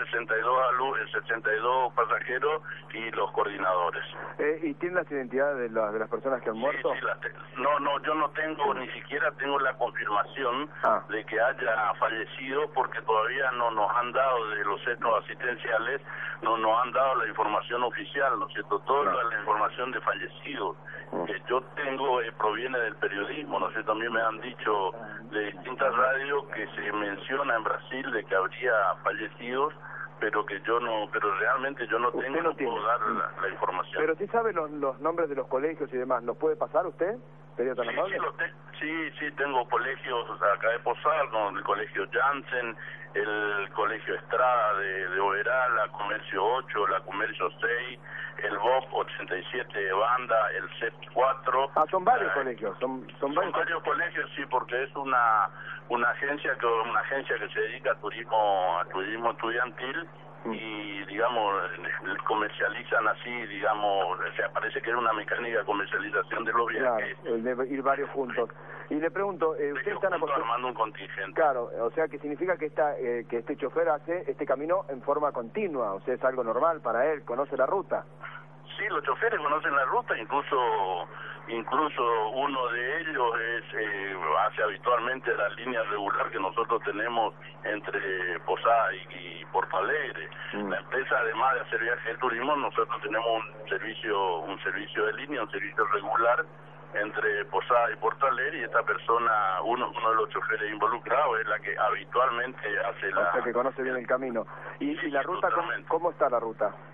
62 pasajeros y los coordinadores. ¿Y tiene las identidades de las personas que han muerto? Sí, yo no tengo, ni siquiera tengo la confirmación de que haya fallecido, porque todavía no nos han dado de los centros asistenciales, no nos han dado la información oficial, ¿no es cierto? Toda la información de fallecidos que yo tengo proviene del periodismo, ¿no es cierto? También me han dicho de distintas radios que se menciona en Brasil de que habría fallecidos, pero realmente yo no tengo, no puedo dar la información. Pero sí sabe los nombres de los colegios y demás, ¿nos puede pasar usted? ¿Sería tan amable? Sí, tengo colegios acá de Posadas, como el colegio Janssen, el colegio Estrada de Oberá, la Comercio 8, la Comercio 6, el BOP 87 de Banda, el CEP 4. Son varios colegios, son varios colegios, sí, porque es una agencia que se dedica a turismo estudiantil y, digamos, comercializan así, digamos, o sea, parece que era una mecánica de comercialización de los viajes. Claro, de ir varios juntos. Y le pregunto, ¿ustedes están armando un contingente? Claro, o sea, que significa que este chofer hace este camino en forma continua, o sea, es algo normal para él, conoce la ruta. Sí, los choferes conocen la ruta, incluso uno de ellos hace habitualmente la línea regular que nosotros tenemos entre Posadas y Porto Alegre. La empresa, además de hacer viajes de turismo, nosotros tenemos un servicio de línea, un servicio regular entre Posadas y Porto Alegre, y esta persona, uno de los choferes involucrados, es la que habitualmente hace O sea, que conoce bien el camino. ¿Y la ruta, ¿cómo está la ruta?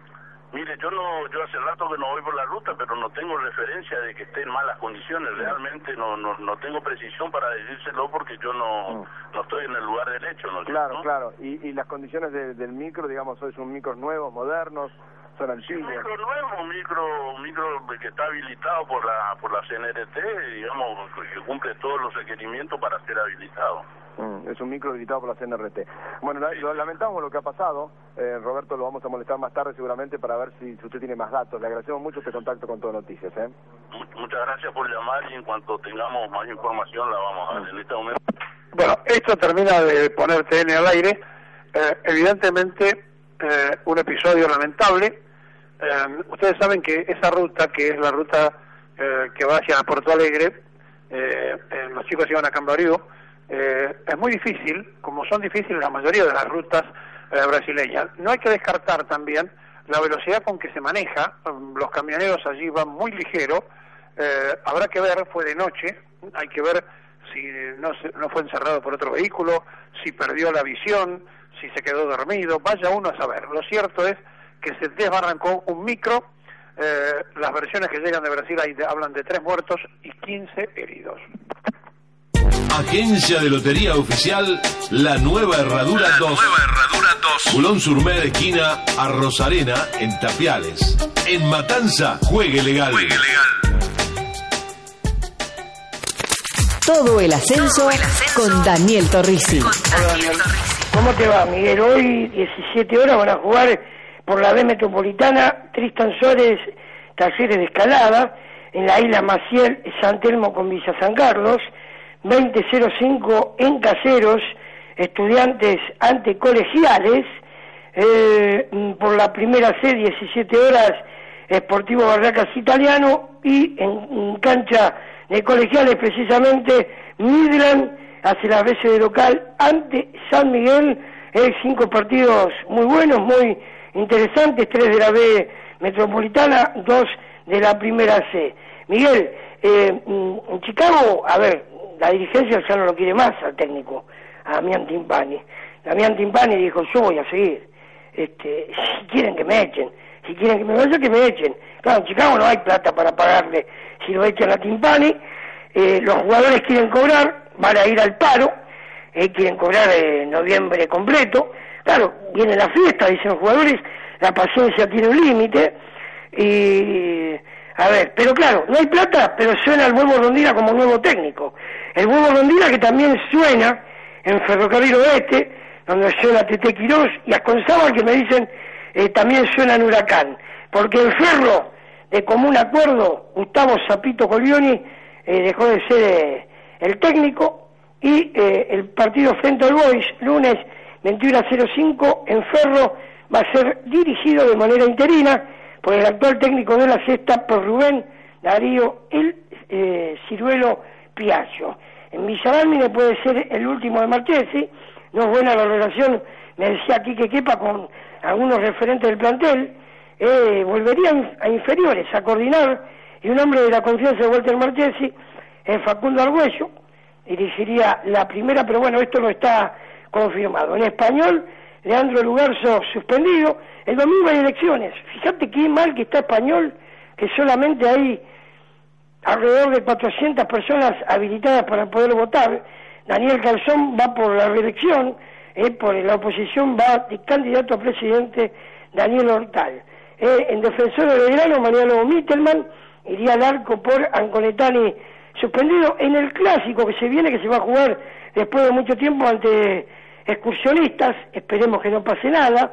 Mire, yo hace rato que no voy por la ruta, pero no tengo referencia de que esté en malas condiciones. Realmente no tengo precisión para decírselo porque yo no estoy en el lugar del hecho, ¿no? Claro, claro. Y las condiciones del micro, digamos, son micros nuevos, modernos, son antiguos. Micro nuevo, micro que está habilitado por la CNRT, digamos, que cumple todos los requerimientos para ser habilitado. Es un micro habilitado por la CNRT. Bueno, lamentamos lo que ha pasado. Roberto, lo vamos a molestar más tarde seguramente para ver si usted tiene más datos. Le agradecemos mucho este contacto con Todo Noticias. Muchas gracias por llamar y en cuanto tengamos más información la vamos a dar en este momento. Bueno, esto termina de poner TN al aire. Evidentemente, un episodio lamentable. Ustedes saben que esa ruta, que es la ruta que va hacia Porto Alegre, los chicos iban a Camboriú, es muy difícil, como son difíciles la mayoría de las rutas brasileñas. No hay que descartar también la velocidad con que se maneja. Los camioneros allí van muy ligero. Habrá que ver, fue de noche, hay que ver si no fue encerrado por otro vehículo, si perdió la visión, si se quedó dormido, vaya uno a saber. Lo cierto es que se desbarrancó un micro. Las versiones que llegan de Brasil ahí hablan de 3 muertos y 15 heridos. Agencia de Lotería Oficial, La Nueva Herradura 2. Boulogne-sur-Mer, esquina a Rosarena, en Tapiales. En Matanza, juegue legal. Todo el ascenso con Daniel Torrisi. Hola, Daniel. ¿Cómo te va, Miguel? Hoy 17 horas van a jugar por la B Metropolitana Tristan Suárez, Talleres de Escalada, en la isla Maciel, San Telmo con Villa San Carlos. 20:05 en Caseros, Estudiantes ante Colegiales. Por la primera C, 17 horas, Sportivo Barracas Italiano, y en cancha de Colegiales precisamente Midland hace las veces de local ante San Miguel. 5 partidos muy buenos, muy interesantes, 3 de la B Metropolitana, 2 de la primera C. Miguel, en Chicago, a ver, la dirigencia ya no lo quiere más al técnico, a Damián Timpani. Damián Timpani dijo, yo voy a seguir. Si quieren que me echen, si quieren que me vaya, que me echen. Claro, en Chicago no hay plata para pagarle si lo echan a Timpani. Los jugadores quieren cobrar, van a ir al paro, quieren cobrar noviembre completo. Claro, viene la fiesta, dicen los jugadores, la paciencia tiene un límite. Y a ver, pero claro, no hay plata, pero suena el Huevo Rondina como nuevo técnico. El Huevo Rondina que también suena en Ferrocarril Oeste, donde suena Tete Quirós, y Asconzábal, que me dicen también suena en Huracán. Porque el Ferro, de común acuerdo, Gustavo Zapito Colioni dejó de ser el técnico, y el partido frente al Boys, lunes 21:05 en Ferro, va a ser dirigido de manera interina por el actual técnico de la Sexta, por Rubén Darío Ciruelo Piaggio. En Villadalmine puede ser el último de Marchesi. No es buena la relación, me decía Quique Kepa, con algunos referentes del plantel. Volverían a inferiores a coordinar, y un hombre de la confianza de Walter Marchesi, Facundo Argüello, dirigiría la primera, pero bueno, esto no está confirmado. En Español, Leandro Lugarzo suspendido. El domingo hay elecciones. Fíjate qué mal que está Español, que solamente hay alrededor de 400 personas habilitadas para poder votar. Daniel Calzón va por la reelección, por la oposición va de candidato a presidente Daniel Hortal. En Defensor de Belgrano, Mariano Mittelman iría al arco por Anconetani, suspendido. En el clásico que se viene, que se va a jugar después de mucho tiempo ante Excursionistas, esperemos que no pase nada.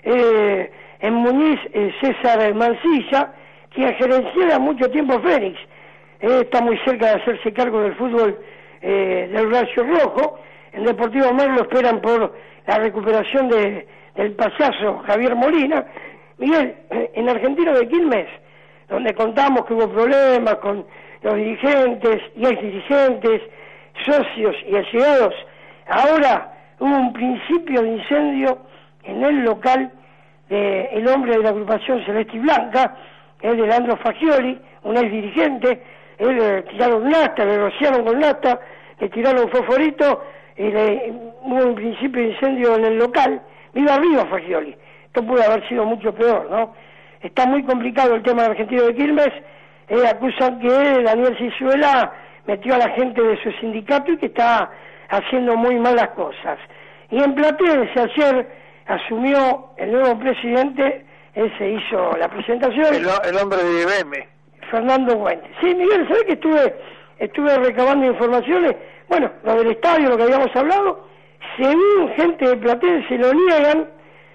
En Muñiz, César Mancilla, quien gerenciaba mucho tiempo Fénix, está muy cerca de hacerse cargo del fútbol del Rayo Rojo. En Deportivo Mar lo esperan por la recuperación del payaso Javier Molina. Miguel, en Argentino de Quilmes, donde contamos que hubo problemas con los dirigentes y exdirigentes, socios y allegados, ahora hubo un principio de incendio en el local del hombre de la agrupación Celeste y Blanca, el de Leandro Fagioli, un ex dirigente. Le tiraron nafta, le rociaron con nafta, le tiraron fosforito, y hubo un principio de incendio en el local. Viva arriba Fagioli. Esto pudo haber sido mucho peor, ¿no? está muy complicado el tema del Argentino de Quilmes. Acusan que Daniel Cizuela metió a la gente de su sindicato y que está haciendo muy malas cosas. Y en Platense ayer asumió el nuevo presidente, se hizo la presentación. El hombre de IBM. Fernando Wendt. Sí, Miguel, ¿sabés que estuve recabando informaciones? Bueno, lo del estadio, lo que habíamos hablado, según gente de Platense lo niegan,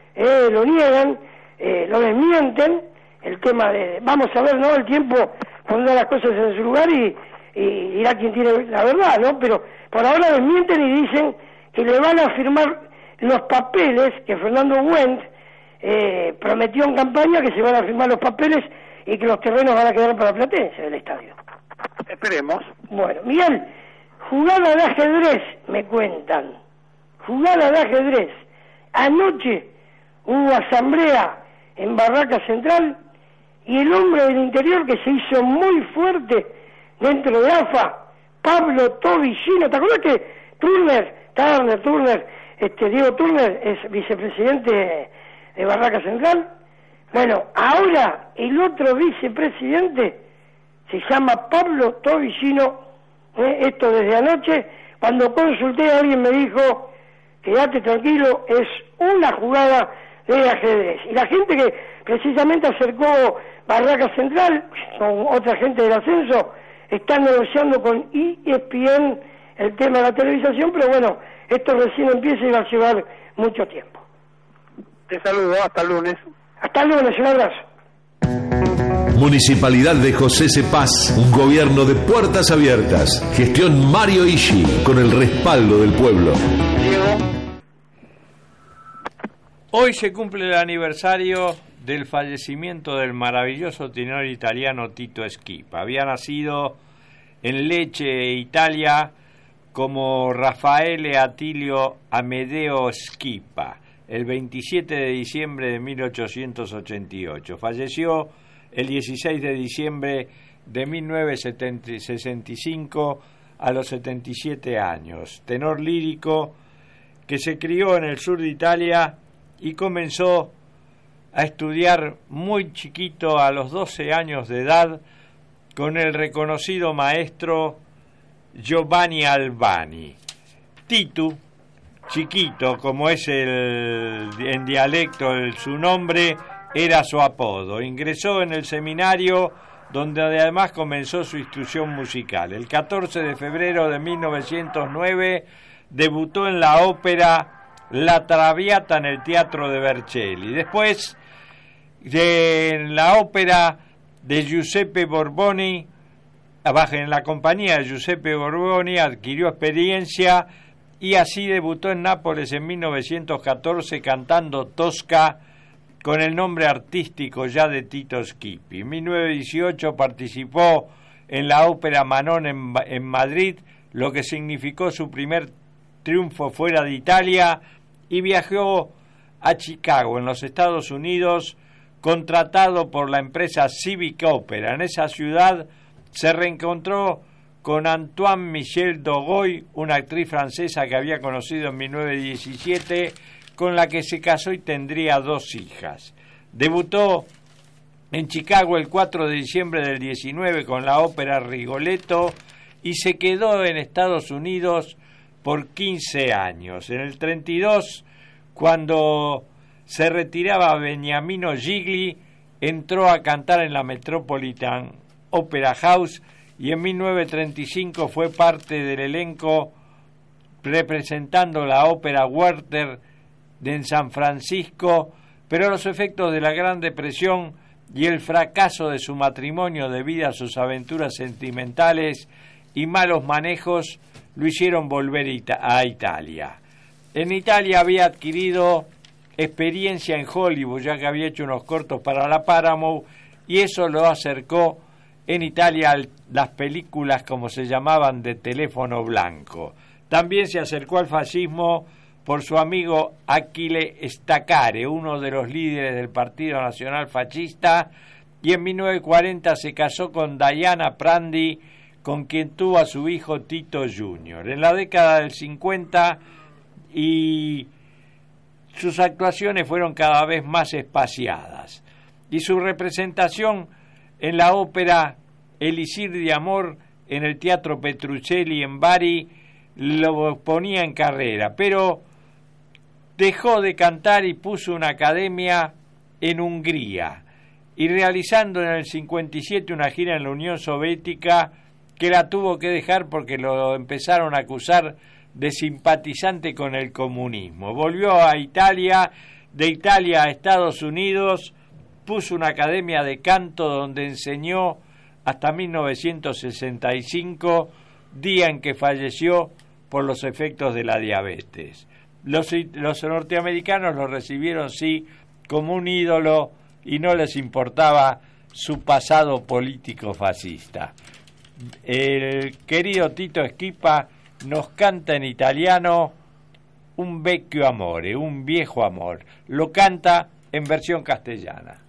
lo desmienten, el tema de, vamos a ver, ¿no?, el tiempo pondrá las cosas en su lugar y dirá quién tiene la verdad, ¿no? Pero por ahora desmienten y dicen que le van a firmar los papeles que Fernando Wendt prometió en campaña, que se van a firmar los papeles y que los terrenos van a quedar para Platense del estadio. Esperemos. Bueno, Miguel, jugada de ajedrez, me cuentan. Jugada de ajedrez. Anoche hubo asamblea en Barraca Central y el hombre del interior que se hizo muy fuerte dentro de AFA, Pablo Tobillino, ¿te acuerdas que Diego Turner es vicepresidente de Barraca Central? Bueno, ahora el otro vicepresidente se llama Pablo Tobillino. Esto desde anoche, cuando consulté a alguien me dijo, quédate tranquilo, es una jugada de ajedrez. Y la gente que precisamente acercó Barraca Central con otra gente del ascenso, están negociando con ESPN el tema de la televisación, pero bueno, esto recién empieza y va a llevar mucho tiempo. Te saludo, hasta el lunes. Hasta el lunes, un abrazo. Municipalidad de José Cepaz, un gobierno de puertas abiertas. Gestión Mario Ishi, con el respaldo del pueblo. Hoy se cumple el aniversario del fallecimiento del maravilloso tenor italiano Tito Schipa. Había nacido en Lecce, Italia, como Raffaele Attilio Amedeo Schipa, el 27 de diciembre de 1888. Falleció el 16 de diciembre de 1965 a los 77 años. Tenor lírico que se crió en el sur de Italia y comenzó a estudiar muy chiquito, a los 12 años de edad, con el reconocido maestro Giovanni Albani. Titu, chiquito, como es en dialecto su nombre, era su apodo. Ingresó en el seminario, donde además comenzó su instrucción musical. El 14 de febrero de 1909 debutó en la ópera La Traviata en el Teatro de Vercelli. Después, en la ópera de Giuseppe Borboni, en la compañía de Giuseppe Borboni, adquirió experiencia y así debutó en Nápoles en 1914 cantando Tosca con el nombre artístico ya de Tito Schipa. En 1918 participó en la ópera Manon en Madrid, lo que significó su primer triunfo fuera de Italia, y viajó a Chicago, en los Estados Unidos, contratado por la empresa Civic Opera. En esa ciudad se reencontró con Antoine Michel Dogoy, una actriz francesa que había conocido en 1917, con la que se casó y tendría 2 hijas. Debutó en Chicago el 4 de diciembre del 19 con la ópera Rigoletto y se quedó en Estados Unidos por 15 años. En el 32, cuando se retiraba Beniamino Gigli, entró a cantar en la Metropolitan Opera House y en 1935 fue parte del elenco representando la ópera Werther en San Francisco, pero los efectos de la Gran Depresión y el fracaso de su matrimonio debido a sus aventuras sentimentales y malos manejos lo hicieron volver a Italia. En Italia había adquirido experiencia en Hollywood, ya que había hecho unos cortos para la Paramount, y eso lo acercó en Italia a las películas, como se llamaban, de teléfono blanco. También se acercó al fascismo por su amigo Achille Staccare, uno de los líderes del Partido Nacional Fascista, y en 1940 se casó con Diana Prandi, con quien tuvo a su hijo Tito Jr. En la década del 50 y sus actuaciones fueron cada vez más espaciadas. y su representación en la ópera Elixir de Amor en el Teatro Petruccelli en Bari lo ponía en carrera, pero dejó de cantar y puso una academia en Hungría, y realizando en el 57 una gira en la Unión Soviética que la tuvo que dejar porque lo empezaron a acusar de simpatizante con el comunismo. Volvió a Italia, de Italia a Estados Unidos, puso una academia de canto donde enseñó hasta 1965, día en que falleció por los efectos de la diabetes. Los norteamericanos lo recibieron, sí, como un ídolo y no les importaba su pasado político fascista. El querido Tito Schipa nos canta en italiano Un vecchio amore, un viejo amor. Lo canta en versión castellana.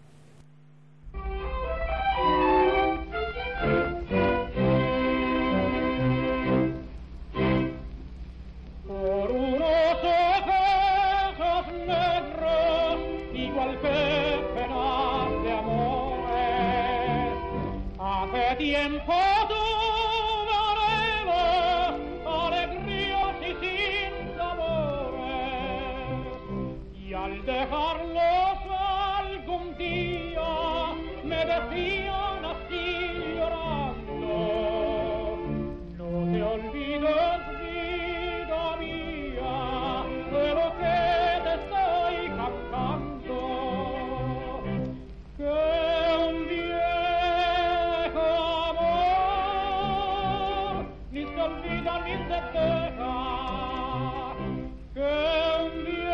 Por unos ojos negros, igual que penas de amores, hace tiempo dejarlos algún día me decían así llorando: no te olvides, vida mía, de lo que te estoy cantando, que un viejo amor ni se olvida ni se deja, que un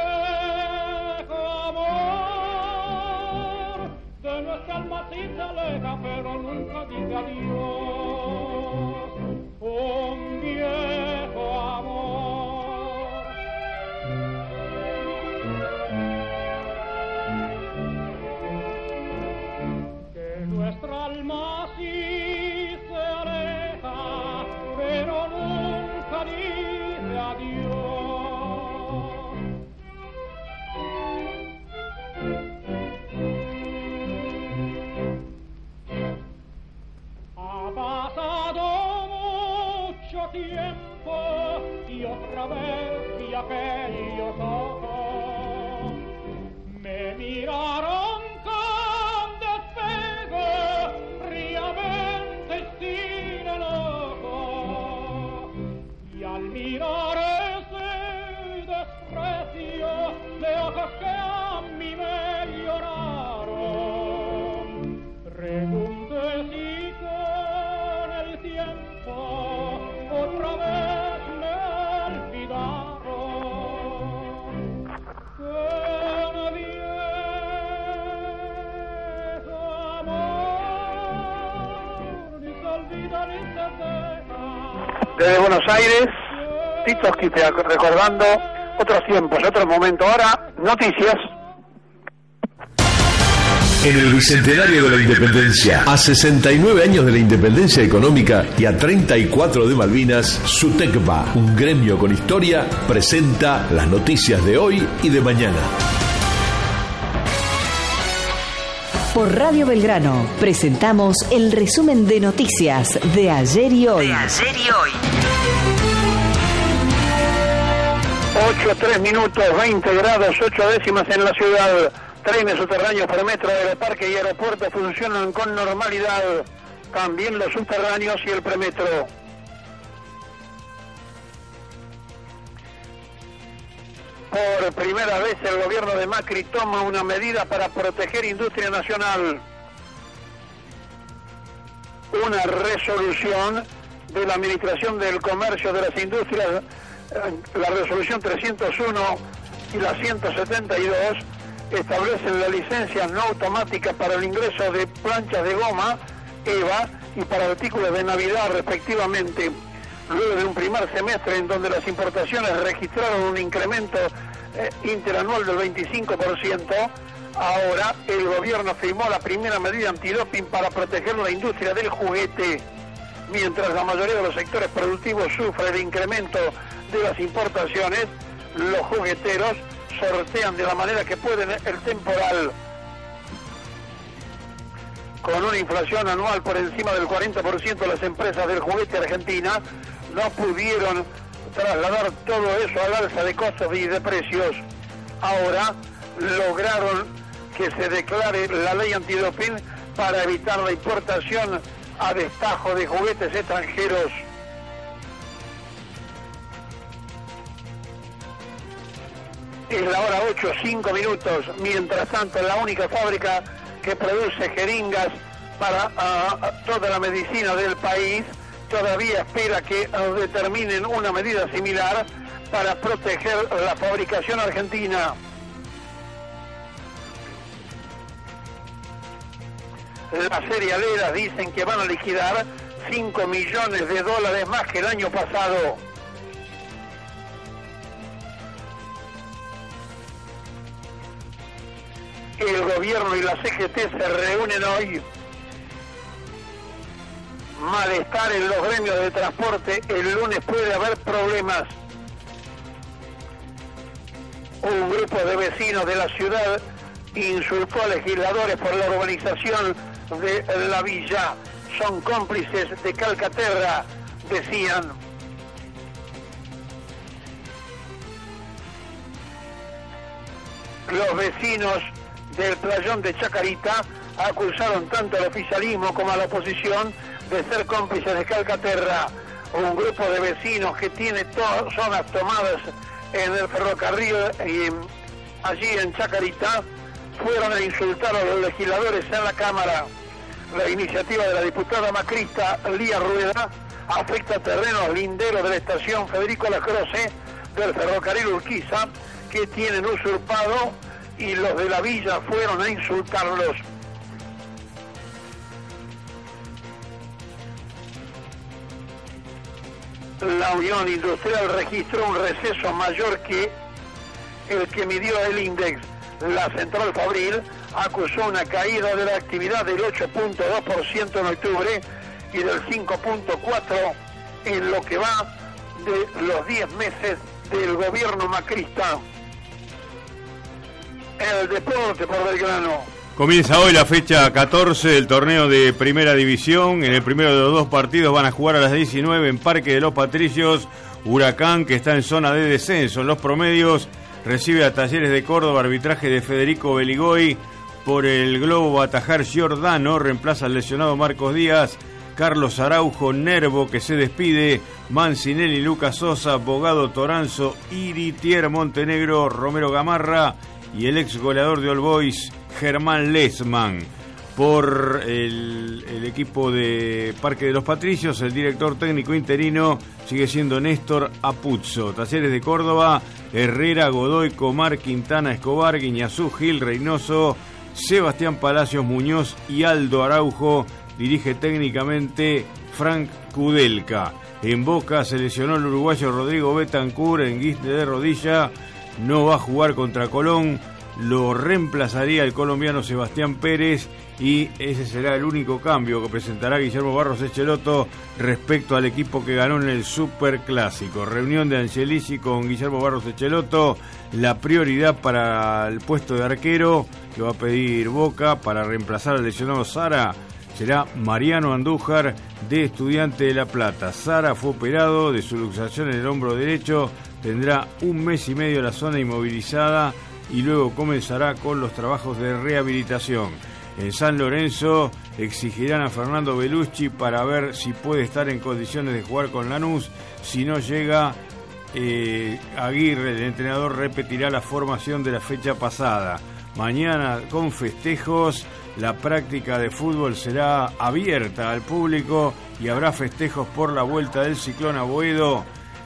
calma si se aleja, pero nunca dice adiós. Un viejo amor. Que nuestra alma sí se aleja, pero nunca dice adiós. Tiempo y otra vez vi aquellos ojos, me miraron con despego, fríamente y sin enojo, y al mirar ese desprecio de ojos que a mí me lloraron, pregunté si con el tiempo otra vez me olvidaron, que un viejo amor ni se olvida ni se deja. Desde Buenos Aires, Tito Schipa recordando otros tiempos, otros momentos. Ahora, noticias. En el Bicentenario de la Independencia, a 69 años de la independencia económica y a 34 de Malvinas, SUTECBA, un gremio con historia, presenta las noticias de hoy y de mañana. Por Radio Belgrano presentamos el resumen de noticias de ayer y hoy. 8:03 minutos, 20 grados, 8 décimas en la ciudad. Trenes subterráneos por metro, aeroparque y aeropuerto funcionan con normalidad. También los subterráneos y el premetro. Por primera vez el gobierno de Macri toma una medida para proteger industria nacional. Una resolución de la Administración del Comercio de las Industrias, la resolución 301 y la 172, establecen la licencia no automática para el ingreso de planchas de goma, EVA, y para artículos de Navidad respectivamente. Luego de un primer semestre en donde las importaciones registraron un incremento interanual del 25%, ahora el gobierno firmó la primera medida antidoping para proteger la industria del juguete. Mientras la mayoría de los sectores productivos sufre el incremento de las importaciones, los jugueteros sortean de la manera que pueden el temporal. con una inflación anual por encima del 40%, las empresas del juguete argentina no pudieron trasladar todo eso al alza de costos y de precios. Ahora lograron que se declare la ley antidoping para evitar la importación a destajo de juguetes extranjeros. Es la hora 8, 5 minutos. Mientras tanto, la única fábrica que produce jeringas para toda la medicina del país todavía espera que determinen una medida similar para proteger la fabricación argentina. Las cerealeras dicen que van a liquidar $5 millones más que el año pasado. El gobierno y la CGT se reúnen hoy. Malestar en los gremios de transporte. El lunes puede haber problemas. Un grupo de vecinos de la ciudad insultó a legisladores por la urbanización de la villa. Son cómplices de Calcaterra, decían. Los vecinos del playón de Chacarita acusaron tanto al oficialismo como a la oposición de ser cómplices de Calcaterra. Un grupo de vecinos que tiene todas zonas tomadas en el ferrocarril y allí en Chacarita fueron a insultar a los legisladores en la Cámara. La iniciativa de la diputada macrista Lía Rueda afecta terrenos linderos de la estación Federico Lacroce del ferrocarril Urquiza, que tienen usurpado, y los de la villa fueron a insultarlos. La Unión Industrial registró un receso mayor que el que midió el INDEX. La central fabril acusó una caída de la actividad del 8.2% en octubre y del 5.4% en lo que va de los 10 meses del gobierno macrista. El deporte por Belgrano. Comienza hoy la fecha 14 del torneo de Primera División. En el primero de los dos partidos van a jugar a las 19 en Parque de los Patricios. Huracán, que está en zona de descenso. En los promedios recibe a Talleres de Córdoba, arbitraje de Federico Beligoy. Por el globo va a atajar Giordano, reemplaza al lesionado Marcos Díaz. Carlos Araujo, Nervo, que se despide. Mancinelli, Lucas Sosa, Bogado, Toranzo, Iritier, Montenegro, Romero Gamarra y el ex goleador de All Boys, Germán Lesman. Por el equipo de Parque de los Patricios, el director técnico interino sigue siendo Néstor Apuzzo. Talleres de Córdoba, Herrera, Godoy, Comar, Quintana, Escobar, Guiñazú, Gil, Reynoso, Sebastián Palacios, Muñoz y Aldo Araujo. Dirige técnicamente Frank Kudelka. En Boca se lesionó el uruguayo Rodrigo Betancur en guisde de rodilla. No va a jugar contra Colón. Lo reemplazaría el colombiano Sebastián Pérez y ese será el único cambio que presentará Guillermo Barros Echeloto respecto al equipo que ganó en el Superclásico. Reunión de Angelici con Guillermo Barros Echeloto. La prioridad para el puesto de arquero que va a pedir Boca para reemplazar al lesionado Sara será Mariano Andújar, de Estudiante de La Plata. Sara fue operado de su luxación en el hombro derecho, tendrá 1 mes y medio la zona inmovilizada y luego comenzará con los trabajos de rehabilitación. En San Lorenzo exigirán a Fernando Belucci para ver si puede estar en condiciones de jugar con Lanús. Si no llega, Aguirre, el entrenador, repetirá la formación de la fecha pasada. Mañana, con festejos, la práctica de fútbol será abierta al público y habrá festejos por la vuelta del Ciclón a Boedo.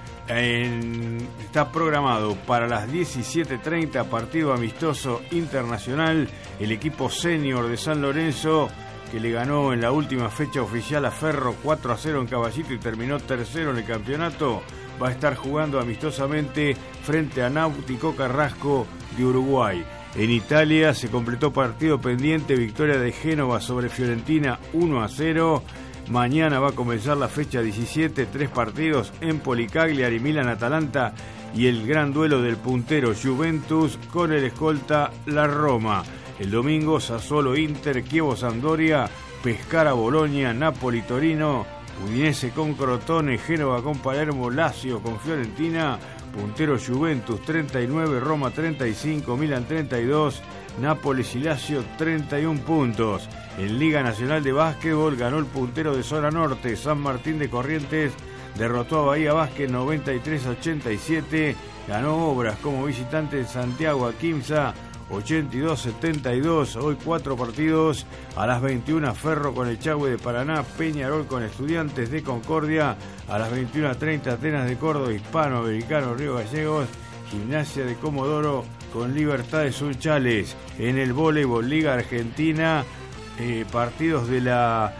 Está programado para las 17:30 partido amistoso internacional. El equipo senior de San Lorenzo, que le ganó en la última fecha oficial a Ferro 4-0 en Caballito y terminó tercero en el campeonato, va a estar jugando amistosamente frente a Náutico Carrasco de Uruguay. En Italia se completó partido pendiente, victoria de Génova sobre Fiorentina 1-0. Mañana va a comenzar la fecha 17, 3 partidos: Empoli, Cagliari, Milan, Atalanta y el gran duelo del puntero Juventus con el escolta la Roma. El domingo Sassuolo, Inter, Chievo, Sampdoria, Pescara Bolonia, Napoli Torino, Udinese con Crotone, Génova con Palermo, Lazio con Fiorentina, puntero Juventus 39, Roma 35, Milan 32, Nápoles y Lazio 31 puntos. En Liga Nacional de Básquetbol ganó el puntero de zona norte, San Martín de Corrientes derrotó a Bahía Básquet 93-87, ganó Obras como visitante en Santiago a Quimsa 82-72, hoy 4 partidos, a las 21 Ferro con el Chagüe de Paraná, Peñarol con Estudiantes de Concordia, a las 21:30 Atenas de Córdoba, Hispanoamericano Río Gallegos, Gimnasia de Comodoro con Libertad de Sunchales. En el voleibol Liga Argentina, partidos de la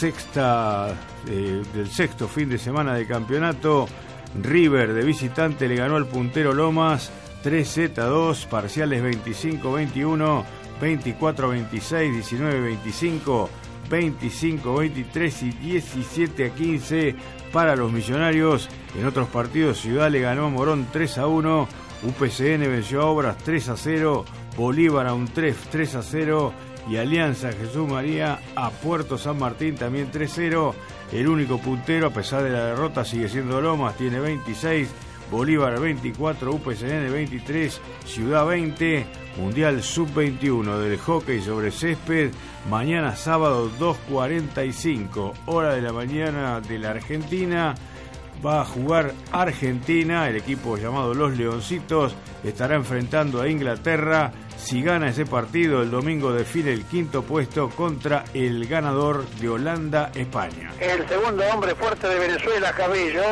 del sexto fin de semana de campeonato. River de visitante le ganó al puntero Lomas 3-2, parciales 25-21, 24-26, 19-25, 25-23 y 17-15 para los millonarios. En otros partidos, Ciudad le ganó a Morón 3-1, UPCN venció a Obras 3-0, Bolívar a un 3-0 y Alianza Jesús María a Puerto San Martín también 3-0. El único puntero, a pesar de la derrota, sigue siendo Lomas, tiene 26, Bolívar 24, UPCN 23, Ciudad 20, Mundial Sub-21 del hockey sobre césped, mañana sábado 2:45, hora de la mañana de la Argentina. Va a jugar Argentina, el equipo llamado Los Leoncitos estará enfrentando a Inglaterra. Si gana ese partido, el domingo define el quinto puesto contra el ganador de Holanda-España. El segundo hombre fuerte de Venezuela, Cabello,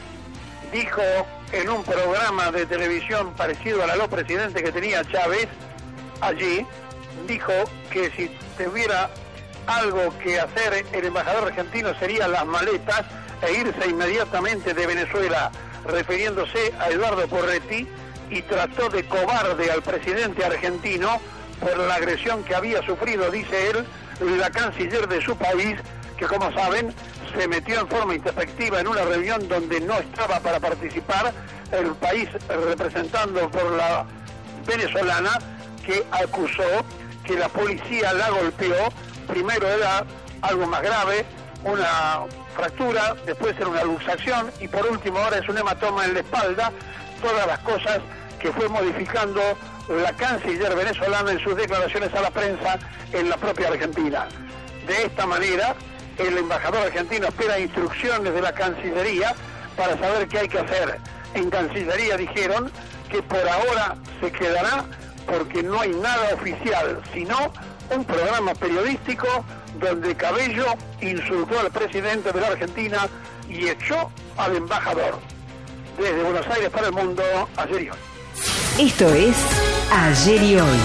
dijo en un programa de televisión parecido al aló presidente que tenía Chávez allí, dijo que si tuviera algo que hacer el embajador argentino serían las maletas e irse inmediatamente de Venezuela, refiriéndose a Eduardo Porretti, y trató de cobarde al presidente argentino por la agresión que había sufrido, dice él, la canciller de su país, que como saben se metió en forma introspectiva en una reunión donde no estaba para participar, el país representando por la venezolana, que acusó que la policía la golpeó. Primero era algo más grave, una fractura, después era una luxación y por último ahora es un hematoma en la espalda. Todas las cosas que fue modificando la canciller venezolana en sus declaraciones a la prensa en la propia Argentina. De esta manera, el embajador argentino espera instrucciones de la Cancillería para saber qué hay que hacer. En Cancillería dijeron que por ahora se quedará porque no hay nada oficial, sino un programa periodístico donde Cabello insultó al presidente de la Argentina y echó al embajador. Desde Buenos Aires para el mundo, ayer y hoy. Esto es Ayer y Hoy,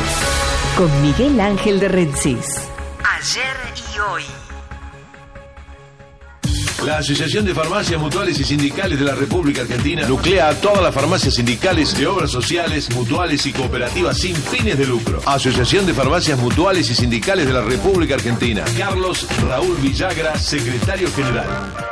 con Miguel Ángel de Rensis. Ayer y Hoy. La Asociación de Farmacias Mutuales y Sindicales de la República Argentina nuclea a todas las farmacias sindicales de obras sociales, mutuales y cooperativas sin fines de lucro. Asociación de Farmacias Mutuales y Sindicales de la República Argentina. Carlos Raúl Villagra, secretario general.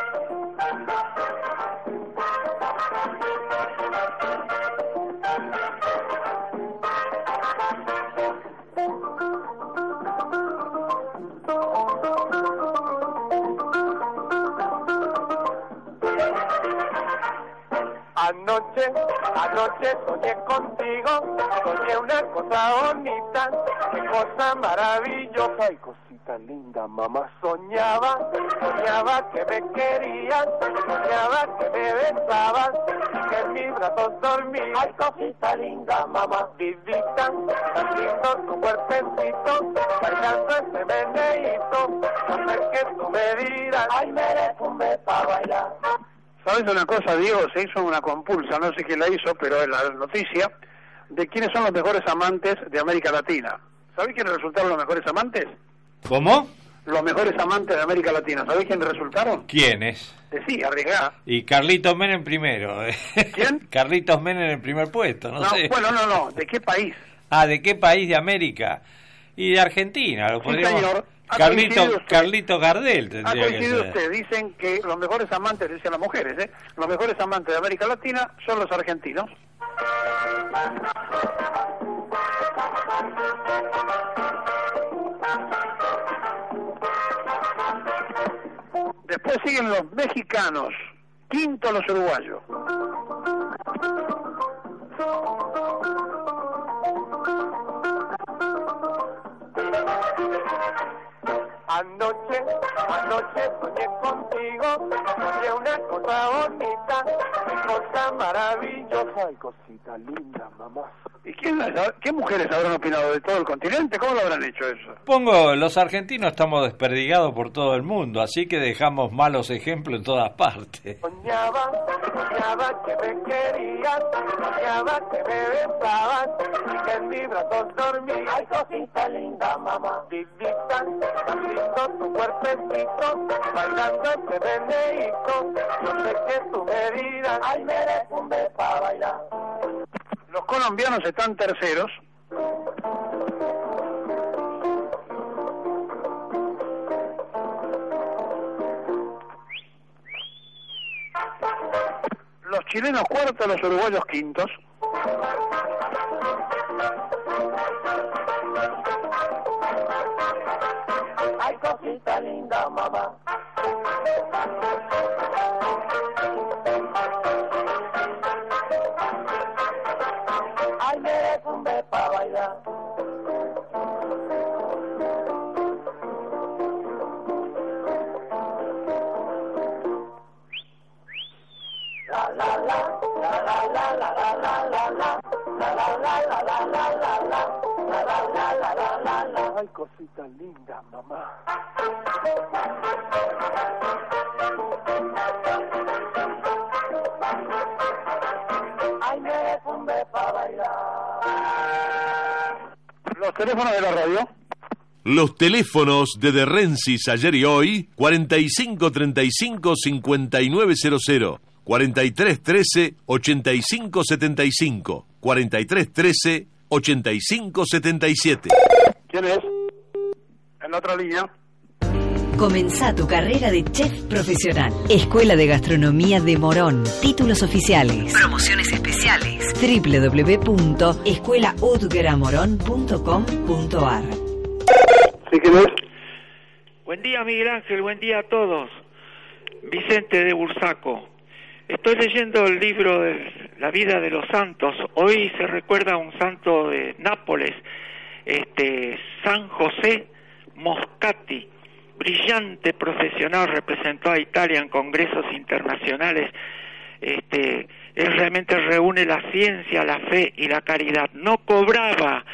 Anoche soñé contigo, soñé una cosa bonita, qué cosa maravillosa y cosita linda, mamá. Soñaba que me querías, soñaba que me besabas, que en mis brazos dormías. Ay, cosita linda, mamá, vivita, tan lindo tu cuerpecito, bailando ese meneíto, no sé qué tú me dirás, ay, me perfumé para bailar. ¿Sabes una cosa, Diego? Se hizo una compulsa, no sé quién la hizo, pero en la noticia, de quiénes son los mejores amantes de América Latina. ¿Sabés quiénes resultaron los mejores amantes? ¿Cómo? Los mejores amantes de América Latina. ¿Sabés quiénes resultaron? ¿Quiénes? Sí, arriesgá. Y Carlitos Menem primero. ¿Quién? Carlitos Menem en el primer puesto, no sé. Bueno, no. ¿De qué país? Ah, ¿de qué país de América? Y de Argentina, lo podríamos... señor. Carlito Gardel tendría que ser. Usted, dicen que los mejores amantes, decían las mujeres, los mejores amantes de América Latina son los argentinos. Después siguen los mexicanos, quinto los uruguayos. Anoche soñé contigo, soñé una cosa bonita, cosa maravillosa y cosita linda, mamá. ¿Y qué mujeres habrán opinado de todo el continente? ¿Cómo lo habrán hecho eso? Los argentinos estamos desperdigados por todo el mundo, así que dejamos malos ejemplos en todas partes. Soñaba que me querías, soñaba que me besabas, y que en mis brazos dormías. Ay, cosita linda, mamá. Divita, tan lindo tu cuerpecito, bailando este meneíto. Yo sé que tú me dirás, ay, me defumbé para bailar. Los colombianos están terceros. Los chilenos cuartos, los uruguayos quintos. Ay, cosita linda, mamá. Ay, me defumbé pa' bailar. La la la, la la la la la la la la, la la la la la la la la, la la la la la la la. Ay, cosita linda, mamá. Ay, me defumbé pa' bailar. Los teléfonos de la radio. Los teléfonos de De Rensis ayer y hoy, 4535-5900, 4313-8575, 4313-8577. ¿Quién es? En la otra línea. Comenzá tu carrera de chef profesional. Escuela de Gastronomía de Morón. Títulos oficiales. Promociones especiales. www.escuelaudgramorón.com.ar. ¿Sí, quién es? Buen día, Miguel Ángel, buen día a todos. Vicente de Bursaco. Estoy leyendo el libro de la vida de los santos. Hoy se recuerda a un santo de Nápoles, San José Moscati. Brillante profesional, representó a Italia en congresos internacionales. Él realmente reúne la ciencia, la fe y la caridad. No cobraba,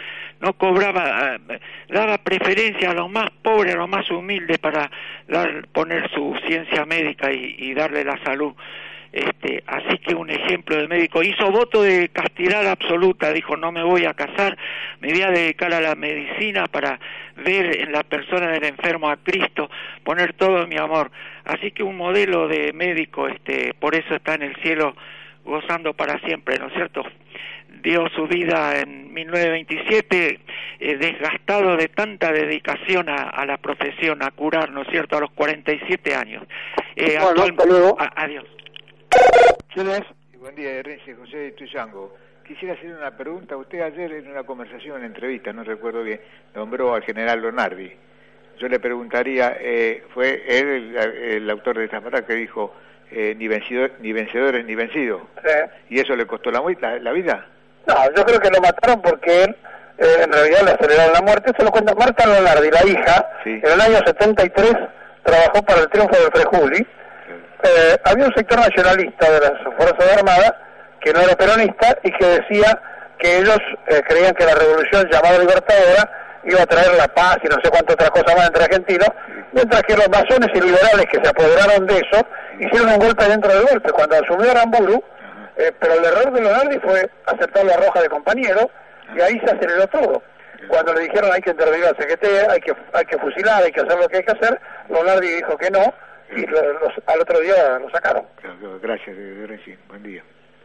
daba preferencia a los más pobres, a los más humildes para poner su ciencia médica y darle la salud. Así que un ejemplo de médico. Hizo voto de castidad absoluta, dijo: no me voy a casar, me voy a dedicar a la medicina para ver en la persona del enfermo a Cristo, poner todo mi amor. Así que un modelo de médico, por eso está en el cielo gozando para siempre, ¿no es cierto? Dio su vida en 1927, desgastado de tanta dedicación a la profesión, a curar, ¿no es cierto?, a los 47 años. Bueno, hasta luego. Adiós. ¿Quién es? Buen día, Renzi, José de Tuyango. Quisiera hacer una pregunta. Usted ayer en una conversación, en entrevista, no recuerdo bien, nombró al general Lonardi. Yo le preguntaría, ¿fue él el autor de esta frase que dijo ni vencedores ni vencidos? Sí. ¿Y eso le costó la vida? No, yo creo que lo mataron porque él, en realidad le aceleraron la muerte. Se lo cuenta Marta Lonardi, la hija, sí. En el año 73 trabajó para el triunfo del Frejuli. Había un sector nacionalista de las Fuerzas Armadas que no era peronista y que decía que ellos creían que la revolución llamada libertadora iba a traer la paz y no sé cuántas otras cosas más entre argentinos, mientras que los masones y liberales que se apoderaron de eso hicieron un golpe dentro del golpe cuando asumió Aramburu, pero el error de Lonardi fue aceptar la roja de compañero y ahí se aceleró todo. Cuando le dijeron hay que intervenir al CGT, hay que fusilar, hay que hacer lo que hay que hacer, Lonardi dijo que no, y al otro día lo sacaron. Gracias, Renzi. Buen día.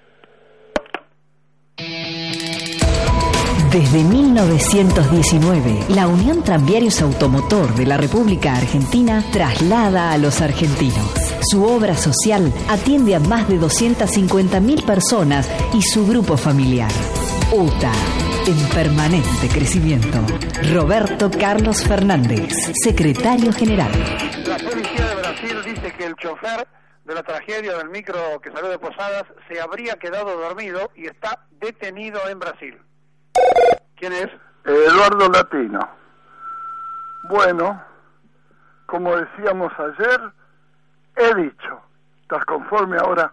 Desde 1919, la Unión Tranviarios Automotor de la República Argentina traslada a los argentinos. Su obra social atiende a más de 250.000 personas y su grupo familiar. UTA, en permanente crecimiento. Roberto Carlos Fernández, secretario general. La policía de Brasil dice dice que el chofer de la tragedia del micro que salió de Posadas se habría quedado dormido y está detenido en Brasil. ¿Quién es? Eduardo Latino. Bueno, como decíamos ayer, he dicho. ¿Estás conforme ahora?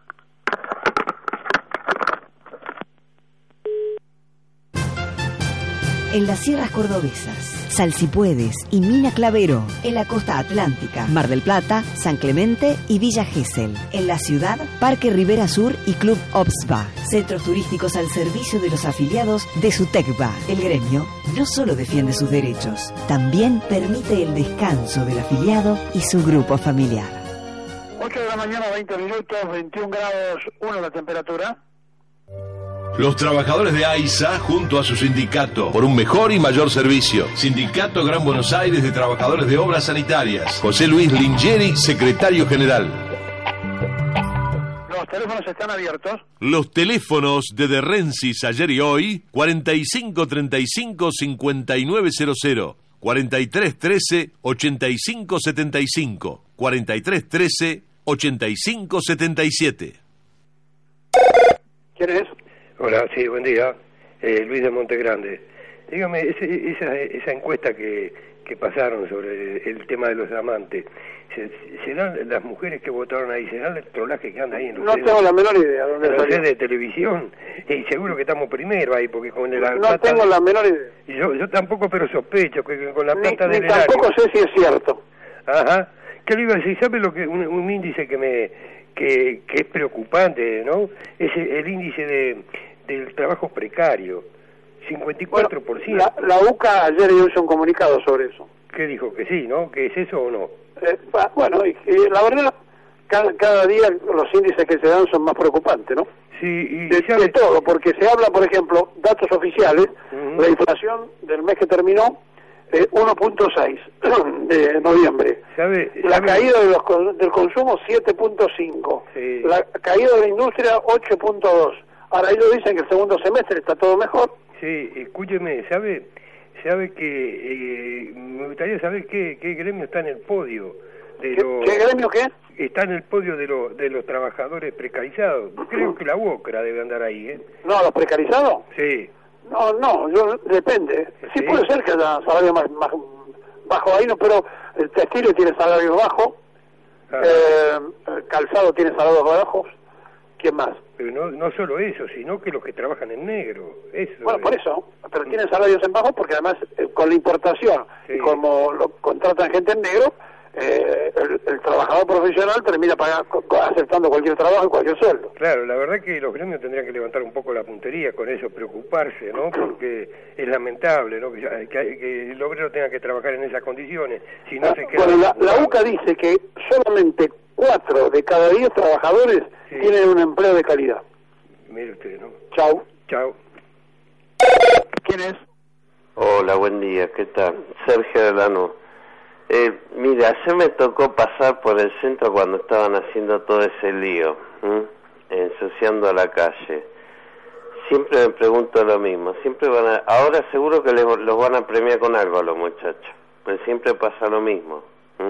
En las sierras cordobesas, Salsipuedes y Mina Clavero, en la costa atlántica, Mar del Plata, San Clemente y Villa Gesell. En la ciudad, Parque Rivera Sur y Club Obsba, centros turísticos al servicio de los afiliados de SUTECBA. El gremio no solo defiende sus derechos, también permite el descanso del afiliado y su grupo familiar. 8 de la mañana, 20 minutos, 21 grados 1 la temperatura. Los trabajadores de AISA, junto a su sindicato, por un mejor y mayor servicio. Sindicato Gran Buenos Aires de Trabajadores de Obras Sanitarias. José Luis Lingieri, secretario general. Los teléfonos están abiertos. Los teléfonos de De Rensis ayer y hoy, 4535-5900, 4313-8575, 4313-8577. ¿Quién es? Hola, sí, buen día. Luis de Montegrande. Dígame, esa encuesta que pasaron sobre el tema de los amantes, ¿serán las mujeres que votaron ahí, serán el trolaje que anda ahí en los No tengo la menor idea dónde salió. de televisión? Y seguro que estamos primero ahí, porque con la No plata tengo la menor idea. Yo tampoco, pero sospecho que con la plata Ni del erario. tampoco sé si es cierto. Ajá. ¿Qué le iba a decir? ¿Sabe lo que un índice que es preocupante, ¿no? Es el índice del trabajo precario, 54%. Bueno, la UCA ayer hizo un comunicado sobre eso. ¿Qué dijo? Que sí, ¿no? ¿Que es eso o no? Bueno, y la verdad, cada día los índices que se dan son más preocupantes, ¿no? Sí, de todo, porque se habla, por ejemplo, datos oficiales, la inflación del mes que terminó, 1.6 de noviembre. La caída del consumo, 7.5. Sí. La caída de la industria, 8.2. Ahora ellos dicen que el segundo semestre está todo mejor. Sí, escúcheme, ¿sabe que me gustaría saber qué gremio está en el podio? ¿Qué gremio qué? Está en el podio de los trabajadores precarizados. Creo que la UOCRA debe andar ahí, ¿eh? No, ¿los precarizados? Sí. No, depende. Sí puede ser que haya salario más bajo ahí, no, pero el textil tiene salario bajo, el calzado tiene salarios bajos. ¿Quién más? Pero no solo eso, sino que los que trabajan en negro. Eso bueno, por eso, pero tienen salarios en bajo porque además con la importación, y como lo contratan gente en negro, el trabajador profesional termina aceptando cualquier trabajo y cualquier sueldo. Claro, la verdad que los gremios tendrían que levantar un poco la puntería con eso, preocuparse, ¿no? Porque es lamentable, ¿no? Que el obrero tenga que trabajar en esas condiciones. Si no se queda... Bueno, la UCA dice que solamente 4 de cada 10 trabajadores tienen un empleo de calidad. Mire usted, ¿no? Chau. Chau. ¿Quién es? Hola, buen día, ¿qué tal? Sergio Delano. Mira, ayer me tocó pasar por el centro cuando estaban haciendo todo ese lío, ensuciando la calle. Siempre me pregunto lo mismo, ahora seguro que los van a premiar con algo a los muchachos, pues siempre pasa lo mismo.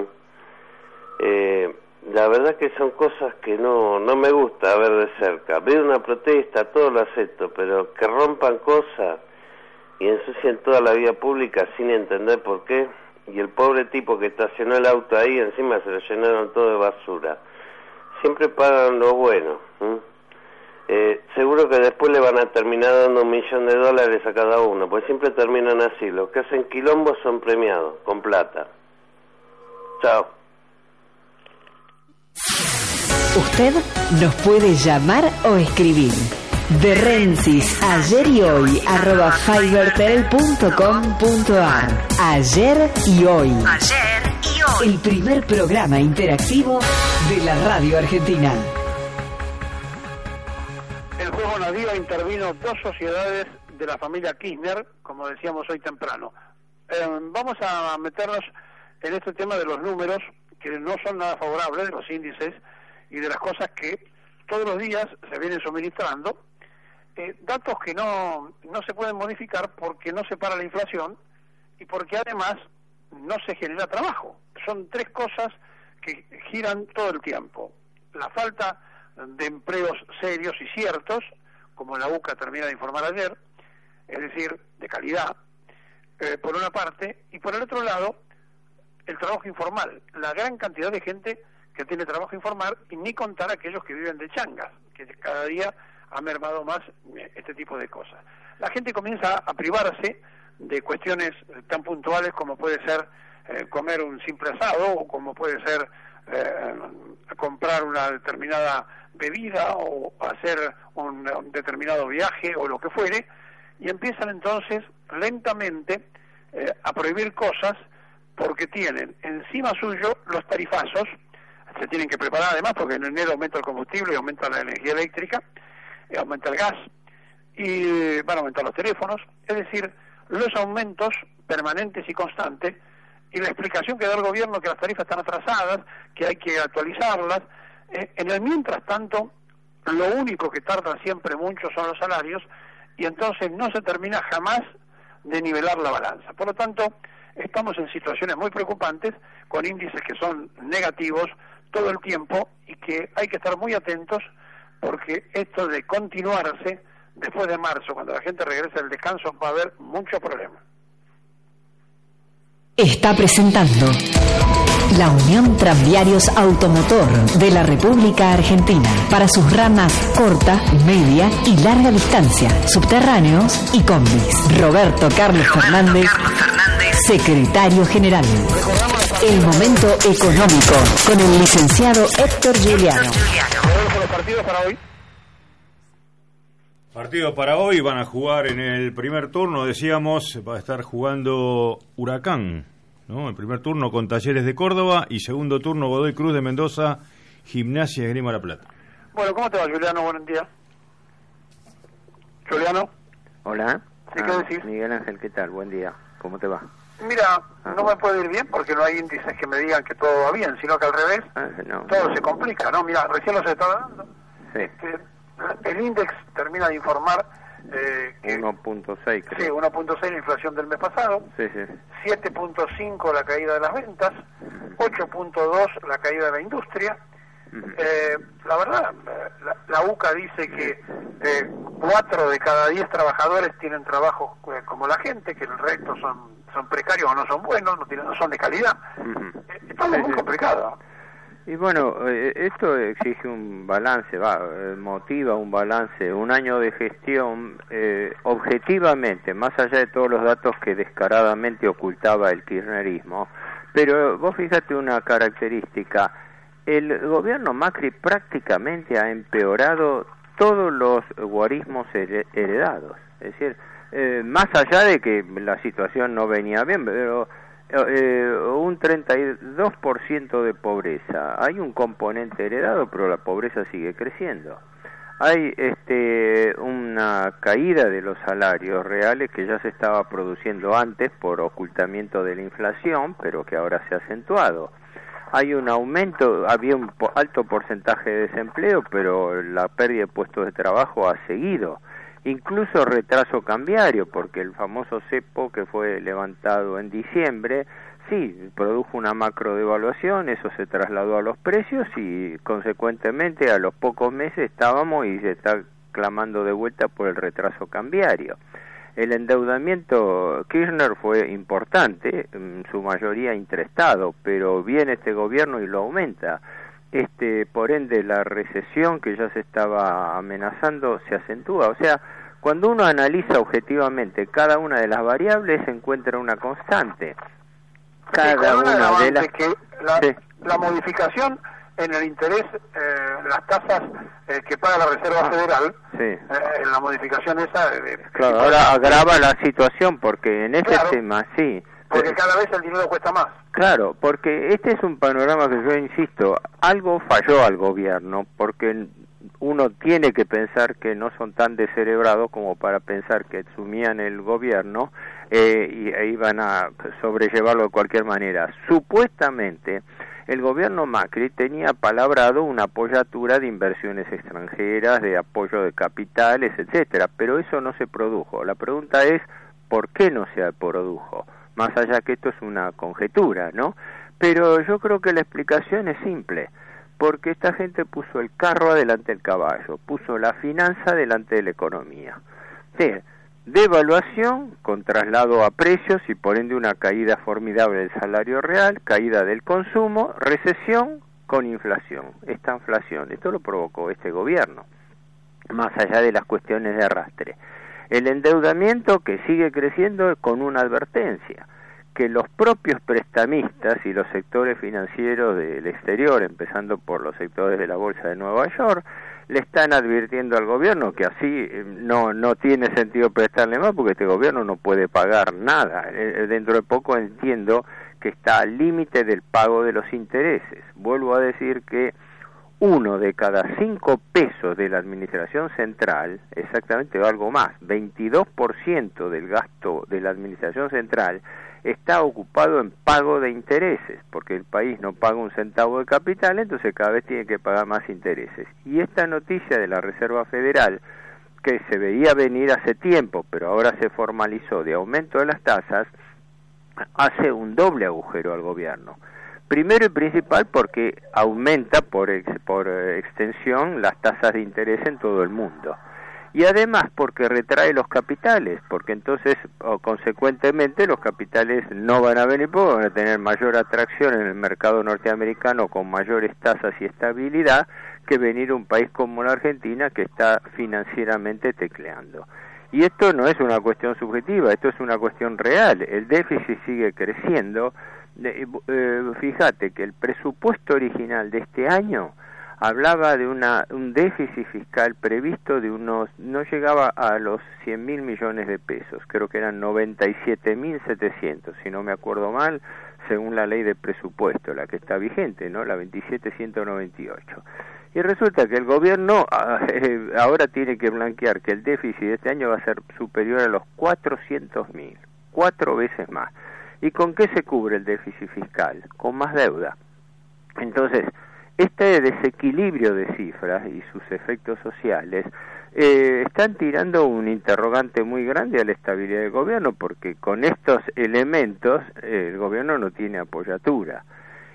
La verdad que son cosas que no me gusta ver de cerca. Veo una protesta, todo lo acepto, pero que rompan cosas y ensucien toda la vía pública sin entender por qué. Y el pobre tipo que estacionó el auto ahí, encima se lo llenaron todo de basura. Siempre pagan lo bueno. Seguro que después le van a terminar dando $1 millón a cada uno, pues siempre terminan así. Los que hacen quilombo son premiados, con plata. Chao. Usted nos puede llamar o escribir. De Rensis, ayer y hoy, @fibertel.com.ar. Ayer y hoy. Ayer y hoy. El primer programa interactivo de la radio argentina. El juego Navío intervino 2 sociedades de la familia Kirchner, como decíamos hoy temprano. Vamos a meternos en este tema de los números, que no son nada favorables, de los índices y de las cosas que todos los días se vienen suministrando. Datos que no se pueden modificar porque no se para la inflación y porque además no se genera trabajo. Son 3 cosas que giran todo el tiempo. La falta de empleos serios y ciertos, como la UCA termina de informar ayer, es decir, de calidad, por una parte, y por el otro lado, el trabajo informal, la gran cantidad de gente que tiene trabajo informal, y ni contar aquellos que viven de changas, que cada día ha mermado más este tipo de cosas. La gente comienza a privarse de cuestiones tan puntuales como puede ser comer un simple asado, o como puede ser comprar una determinada bebida, o hacer un determinado viaje, o lo que fuere, y empiezan entonces lentamente a prohibir cosas porque tienen encima suyo los tarifazos. Se tienen que preparar además porque en enero aumenta el combustible, aumenta la energía eléctrica, aumenta el gas, y van a aumentar los teléfonos, es decir, los aumentos permanentes y constantes, y la explicación que da el gobierno que las tarifas están atrasadas, que hay que actualizarlas. En el mientras tanto, lo único que tarda siempre mucho son los salarios, y entonces no se termina jamás de nivelar la balanza. Por lo tanto, estamos en situaciones muy preocupantes, con índices que son negativos todo el tiempo, y que hay que estar muy atentos, porque esto de continuarse después de marzo, cuando la gente regrese del descanso, va a haber muchos problemas. Está presentando la Unión Tranviarios Automotor de la República Argentina para sus ramas corta, media y larga distancia, subterráneos y combis. Roberto Carlos Fernández, secretario general. El momento económico con el licenciado Héctor Giuliano. ¿Los partidos para hoy? Partidos para hoy van a jugar en el primer turno, decíamos, va a estar jugando Huracán, ¿no? El primer turno con Talleres de Córdoba, y segundo turno Godoy Cruz de Mendoza, Gimnasia Esgrima La Plata. Bueno, ¿cómo te va, Giuliano? Buen día. Giuliano. Hola. ¿Sí, qué decís? Miguel Ángel, ¿qué tal? Buen día. ¿Cómo te va? Mira, no me puede ir bien porque no hay índices que me digan que todo va bien, sino que al revés, todo se complica, ¿no? Mira, recién los estaba dando. Sí. El índice termina de informar que 1.6, creo. Sí, 1.6 la inflación del mes pasado, Sí. 7.5 la caída de las ventas, 8.2 la caída de la industria. La verdad, la UCA dice que 4 de cada 10 trabajadores tienen trabajo como la gente, que el resto son precarios o no son buenos, no son de calidad. Está muy complicado. Y bueno, esto exige un balance, motiva un balance, un año de gestión objetivamente, más allá de todos los datos que descaradamente ocultaba el kirchnerismo. Pero vos fíjate una característica, el gobierno Macri prácticamente ha empeorado todos los guarismos heredados, es decir, más allá de que la situación no venía bien, pero un 32% de pobreza. Hay un componente heredado, pero la pobreza sigue creciendo. Hay una caída de los salarios reales que ya se estaba produciendo antes por ocultamiento de la inflación, pero que ahora se ha acentuado. Hay un aumento, había un alto porcentaje de desempleo, pero la pérdida de puestos de trabajo ha seguido. Incluso retraso cambiario, porque el famoso cepo que fue levantado en diciembre, sí, produjo una macro devaluación, eso se trasladó a los precios y consecuentemente a los pocos meses estábamos y se está clamando de vuelta por el retraso cambiario. El endeudamiento Kirchner fue importante, en su mayoría intraestado, pero viene este gobierno y lo aumenta. Por ende, la recesión que ya se estaba amenazando se acentúa. O sea, cuando uno analiza objetivamente cada una de las variables, se encuentra una constante. Cada una de las... que la modificación en el interés, las tasas que paga la Reserva Federal, la modificación esa... Claro, ahora agrava la situación porque en este tema, sí... Porque cada vez el dinero cuesta más. Claro, porque este es un panorama que yo insisto, algo falló al gobierno, porque uno tiene que pensar que no son tan descerebrados como para pensar que asumían el gobierno e iban a sobrellevarlo de cualquier manera. Supuestamente, el gobierno Macri tenía palabrado una apoyatura de inversiones extranjeras, de apoyo de capitales, etcétera, pero eso no se produjo. La pregunta es, ¿por qué no se produjo? Más allá que esto es una conjetura, ¿no? Pero yo creo que la explicación es simple, porque esta gente puso el carro adelante del caballo, puso la finanza delante de la economía. Sí, devaluación con traslado a precios y por ende una caída formidable del salario real, caída del consumo, recesión con inflación. Esta inflación, esto lo provocó este gobierno, más allá de las cuestiones de arrastre. El endeudamiento que sigue creciendo con una advertencia, que los propios prestamistas y los sectores financieros del exterior, empezando por los sectores de la Bolsa de Nueva York, le están advirtiendo al gobierno que así no tiene sentido prestarle más porque este gobierno no puede pagar nada. Dentro de poco entiendo que está al límite del pago de los intereses. Vuelvo a decir que 1 de cada 5 pesos de la administración central, exactamente o algo más, 22% del gasto de la administración central está ocupado en pago de intereses, porque el país no paga un centavo de capital, entonces cada vez tiene que pagar más intereses. Y esta noticia de la Reserva Federal, que se veía venir hace tiempo, pero ahora se formalizó, de aumento de las tasas, hace un doble agujero al gobierno. Primero y principal porque aumenta por extensión las tasas de interés en todo el mundo. Y además porque retrae los capitales, porque entonces, consecuentemente, los capitales no van a venir porque van a tener mayor atracción en el mercado norteamericano con mayores tasas y estabilidad que venir a un país como la Argentina que está financieramente tecleando. Y esto no es una cuestión subjetiva, esto es una cuestión real. El déficit sigue creciendo. Fíjate que el presupuesto original de este año hablaba de un déficit fiscal previsto de no llegaba a los 100.000 millones de pesos, creo que eran 97.700, si no me acuerdo mal, según la ley de presupuesto, la que está vigente, ¿no? La 27.198. Y resulta que el gobierno ahora tiene que blanquear que el déficit de este año va a ser superior a los 400.000, 4 veces más. ¿Y con qué se cubre el déficit fiscal? Con más deuda. Entonces, este desequilibrio de cifras y sus efectos sociales están tirando un interrogante muy grande a la estabilidad del gobierno, porque con estos elementos el gobierno no tiene apoyatura.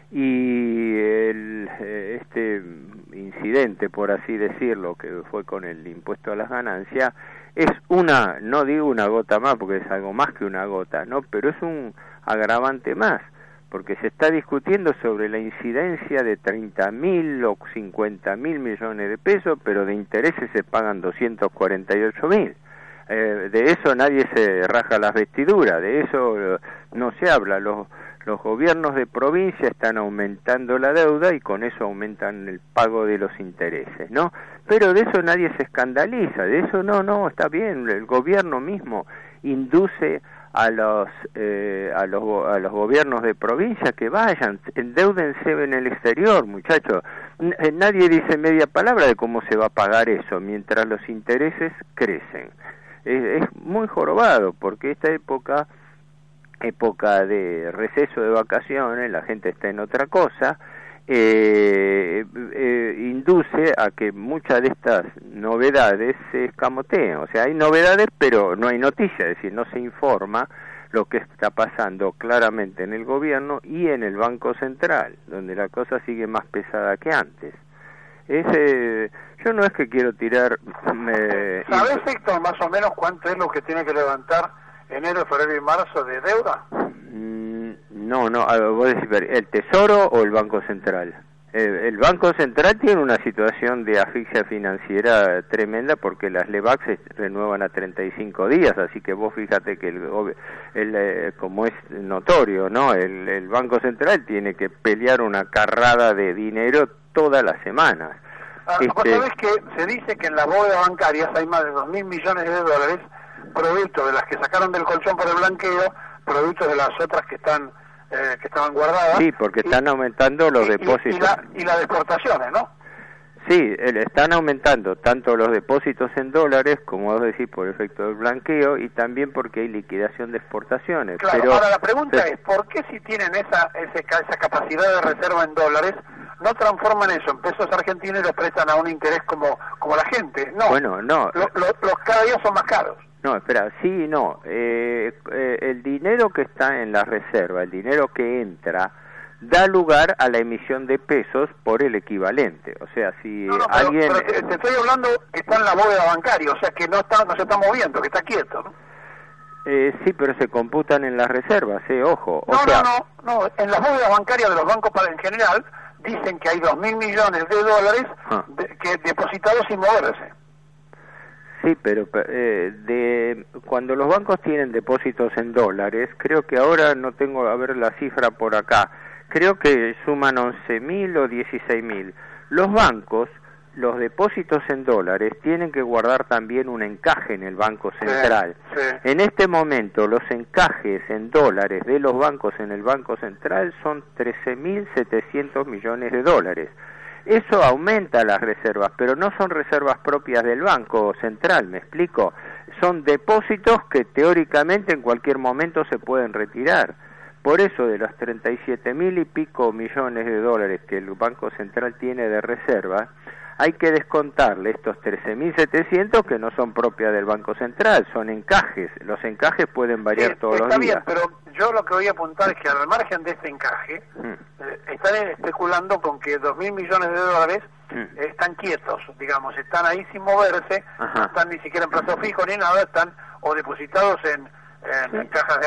Y este incidente, por así decirlo, que fue con el impuesto a las ganancias, es no digo una gota más, porque es algo más que una gota, ¿no? Pero es un agravante más, porque se está discutiendo sobre la incidencia de 30.000 o 50.000 millones de pesos, pero de intereses se pagan 248.000. De eso nadie se raja las vestiduras, de eso no se habla. Los gobiernos de provincia están aumentando la deuda y con eso aumentan el pago de los intereses, ¿no? Pero de eso nadie se escandaliza, de eso no, está bien, el gobierno mismo induce a los gobiernos de provincia que vayan, endéudense en el exterior, muchachos. Nadie dice media palabra de cómo se va a pagar eso mientras los intereses crecen. Es muy jorobado, porque esta época de receso de vacaciones, la gente está en otra cosa, induce a que muchas de estas novedades se escamoteen. O sea, hay novedades pero no hay noticias, es decir, no se informa lo que está pasando claramente en el gobierno y en el Banco Central, donde la cosa sigue más pesada que antes. Yo no es que quiero tirar... ¿Sabes, Héctor, más o menos cuánto es lo que tiene que levantar enero, febrero y marzo de deuda? No, vos decís, ¿el Tesoro o el Banco Central? El Banco Central tiene una situación de asfixia financiera tremenda porque las LEVAC se renuevan a 35 días, así que vos fíjate que como es notorio, ¿no? El Banco Central tiene que pelear una carrada de dinero todas las semanas. Vos sabés que se dice que en las bóvedas bancarias hay más de 2.000 millones de dólares producto de las que sacaron del colchón por el blanqueo, producto de las otras que estaban guardadas. Sí, porque están aumentando los depósitos. Y las exportaciones, ¿no? Sí, están aumentando tanto los depósitos en dólares, como vos decís, por efecto del blanqueo, y también porque hay liquidación de exportaciones. Claro, pero, ahora la pregunta es, ¿por qué si tienen esa capacidad de reserva en dólares, no transforman eso en pesos argentinos y los prestan a un interés como la gente? No, bueno, no. Los cada día son más caros. No, espera, sí, no. El dinero que está en la reserva, el dinero que entra, da lugar a la emisión de pesos por el equivalente. O sea, si alguien... Pero te estoy hablando que está en la bóveda bancaria, o sea que no se está moviendo, que está quieto, ¿no? Sí, pero se computan en las reservas, ojo. No, en las bóvedas bancarias de los bancos en general dicen que hay 2.000 millones de dólares que depositados sin moverse. Sí, pero cuando los bancos tienen depósitos en dólares, creo que ahora no tengo a ver la cifra por acá, creo que suman 11.000 o 16.000. Los bancos, los depósitos en dólares tienen que guardar también un encaje en el Banco Central. Sí. En este momento los encajes en dólares de los bancos en el Banco Central son 13.700 millones de dólares. Eso aumenta las reservas, pero no son reservas propias del Banco Central, ¿me explico? Son depósitos que teóricamente en cualquier momento se pueden retirar. Por eso de los 37.000 y pico millones de dólares que el Banco Central tiene de reserva, hay que descontarle estos 13.700 que no son propias del Banco Central, son encajes. Los encajes pueden variar todos los días. Está bien, pero yo lo que voy a apuntar es que al margen de este encaje, están especulando con que 2.000 millones de dólares están quietos, digamos, están ahí sin moverse, no están ni siquiera en plazo fijo ni nada, están o depositados en cajas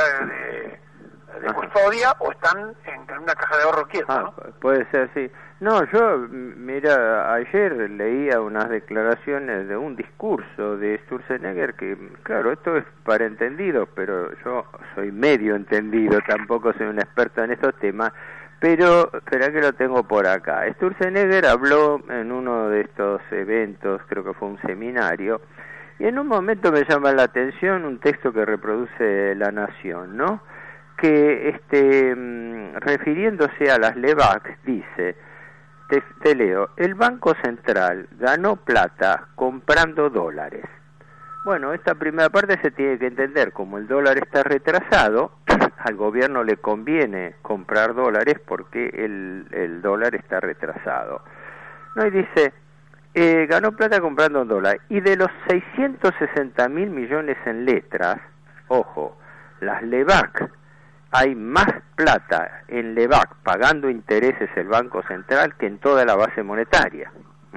de custodia o están en una caja de ahorro quieta, ¿no? Puede ser, sí. No, yo, mira, ayer leía unas declaraciones de un discurso de Sturzenegger que, claro, esto es para entendidos, pero yo soy medio entendido, tampoco soy un experto en estos temas, pero espera que lo tengo por acá. Sturzenegger habló en uno de estos eventos, creo que fue un seminario, y en un momento me llama la atención un texto que reproduce La Nación, ¿no? Que refiriéndose a las LEVAC dice, te leo, el Banco Central ganó plata comprando dólares. Bueno, esta primera parte se tiene que entender, como el dólar está retrasado, al gobierno le conviene comprar dólares porque el dólar está retrasado. No, y dice, ganó plata comprando dólares, y de los 660.000 millones en letras, ojo, las LEVAC, hay más plata en LEVAC pagando intereses el Banco Central que en toda la base monetaria.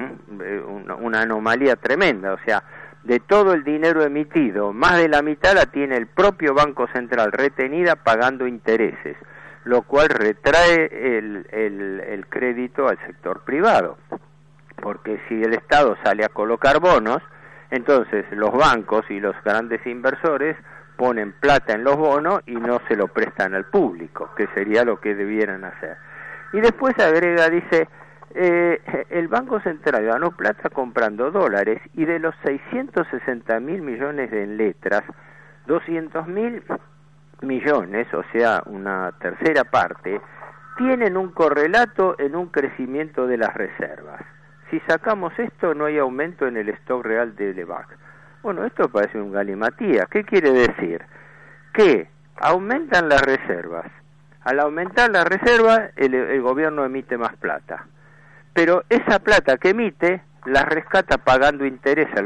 Una anomalía tremenda, o sea, de todo el dinero emitido, más de la mitad la tiene el propio Banco Central retenida pagando intereses, lo cual retrae el crédito al sector privado, porque si el Estado sale a colocar bonos, entonces los bancos y los grandes inversores ponen plata en los bonos y no se lo prestan al público, que sería lo que debieran hacer. Y después agrega, dice, el Banco Central ganó plata comprando dólares y de los 660.000 millones en letras, 200.000 millones, o sea, una tercera parte, tienen un correlato en un crecimiento de las reservas. Si sacamos esto, no hay aumento en el stock real de LEVAC. Bueno, esto parece un galimatías. ¿Qué quiere decir? Que aumentan las reservas. Al aumentar las reservas, el gobierno emite más plata. Pero esa plata que emite, la rescata pagando interés al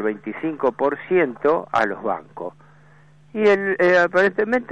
25% a los bancos. Y aparentemente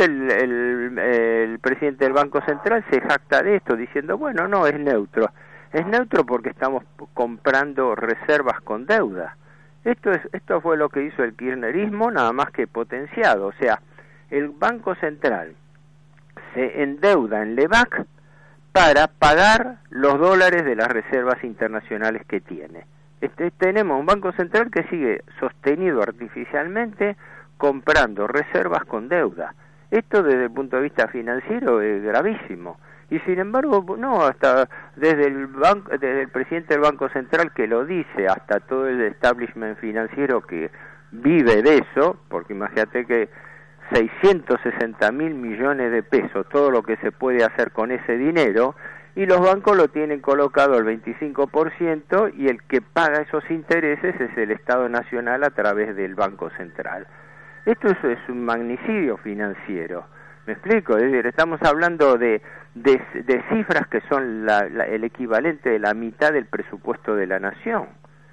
el presidente del Banco Central se jacta de esto, diciendo, bueno, no, es neutro. Es neutro porque estamos comprando reservas con deuda. Esto fue lo que hizo el kirchnerismo, nada más que potenciado. O sea, el Banco Central se endeuda en LEVAC para pagar los dólares de las reservas internacionales que tiene. Tenemos un Banco Central que sigue sostenido artificialmente comprando reservas con deuda. Esto desde el punto de vista financiero es gravísimo. Y sin embargo, no, hasta desde el presidente del Banco Central que lo dice, hasta todo el establishment financiero que vive de eso, porque imagínate que 660.000 millones de pesos, todo lo que se puede hacer con ese dinero, y los bancos lo tienen colocado al 25%, y el que paga esos intereses es el Estado Nacional a través del Banco Central. Esto es un magnicidio financiero. ¿Me explico? Es decir, estamos hablando de cifras que son el equivalente de la mitad del presupuesto de la nación.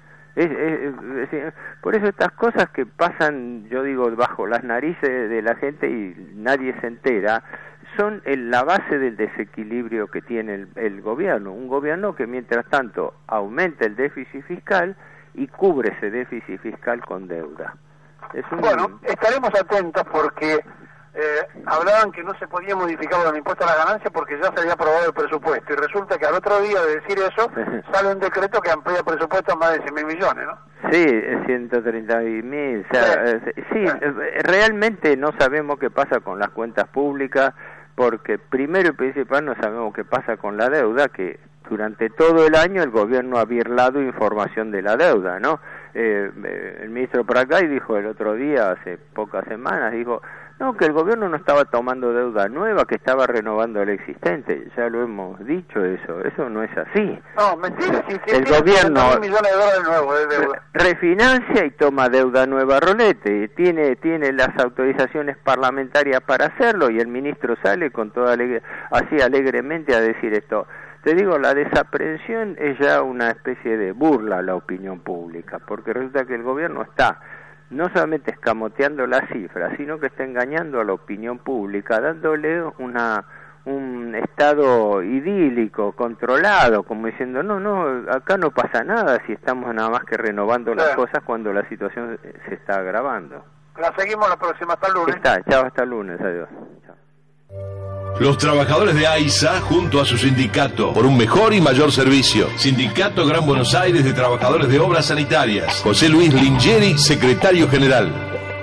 Por eso estas cosas que pasan, yo digo, bajo las narices de la gente y nadie se entera, son la base del desequilibrio que tiene el gobierno. Un gobierno que mientras tanto aumenta el déficit fiscal y cubre ese déficit fiscal con deuda. Bueno, estaremos atentos porque hablaban que no se podía modificar el impuesto a la ganancia porque ya se había aprobado el presupuesto, y resulta que al otro día de decir eso sale un decreto que amplía el presupuesto a más de 100.000 millones, ¿no? Sí, 130.000, o sea, sí, realmente no sabemos qué pasa con las cuentas públicas, porque primero y principal no sabemos qué pasa con la deuda, que durante todo el año el gobierno ha birlado información de la deuda, ¿no? El ministro Pratgay dijo el otro día, hace pocas semanas, dijo, no, que el gobierno no estaba tomando deuda nueva, que estaba renovando la existente. Ya lo hemos dicho eso no es así. No, mentira, si el gobierno millones de dólares nuevos de deuda. Refinancia y toma deuda nueva, rolete, tiene las autorizaciones parlamentarias para hacerlo, y el ministro sale con toda así alegremente a decir esto. Te digo, la desaprensión es ya una especie de burla a la opinión pública, porque resulta que el gobierno está no solamente escamoteando las cifras, sino que está engañando a la opinión pública, dándole un estado idílico, controlado, como diciendo, no, acá no pasa nada si estamos nada más que renovando las cosas cuando la situación se está agravando. La seguimos la próxima, hasta el lunes. Chao, hasta el lunes, adiós. Chao. Los trabajadores de AISA, junto a su sindicato, por un mejor y mayor servicio. Sindicato Gran Buenos Aires de Trabajadores de Obras Sanitarias. José Luis Lingeri, secretario general.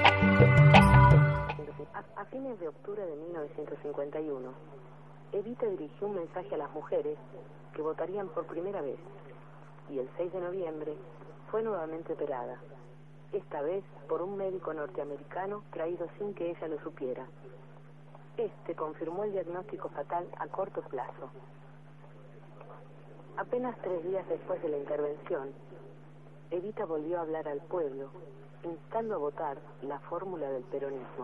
A fines de octubre de 1951, Evita dirigió un mensaje a las mujeres que votarían por primera vez, y el 6 de noviembre fue nuevamente operada, esta vez por un médico norteamericano traído sin que ella lo supiera. Este confirmó el diagnóstico fatal a corto plazo. Apenas 3 días después de la intervención, Evita volvió a hablar al pueblo, instando a votar la fórmula del peronismo.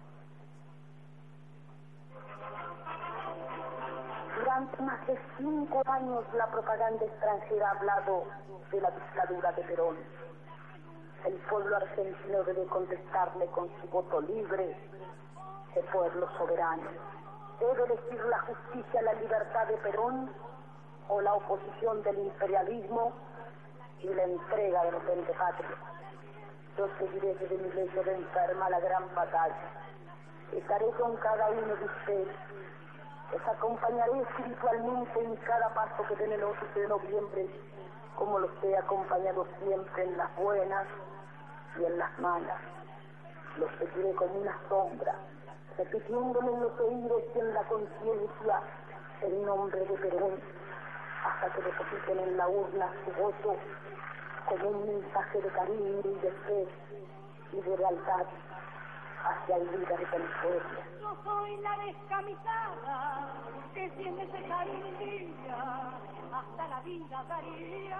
Durante más de 5 años la propaganda extranjera ha hablado de la dictadura de Perón. El pueblo argentino debe contestarle con su voto libre. El pueblo soberano debe elegir la justicia, la libertad de Perón o la oposición del imperialismo y la entrega de los pendepatrios. Yo seguiré desde mi lecho de enferma la gran batalla. Estaré con cada uno de ustedes. Les acompañaré espiritualmente en cada paso que den el 8 de noviembre, como los he acompañado siempre en las buenas y en las malas. Los seguiré como una sombra, repitiéndome en los oídos y en la conciencia el nombre de Perón, hasta que depositen en la urna su voto como un mensaje de cariño y de fe y de lealtad hacia el líder del pueblo. Yo soy la descamisada que si es necesario un día hasta la vida daría.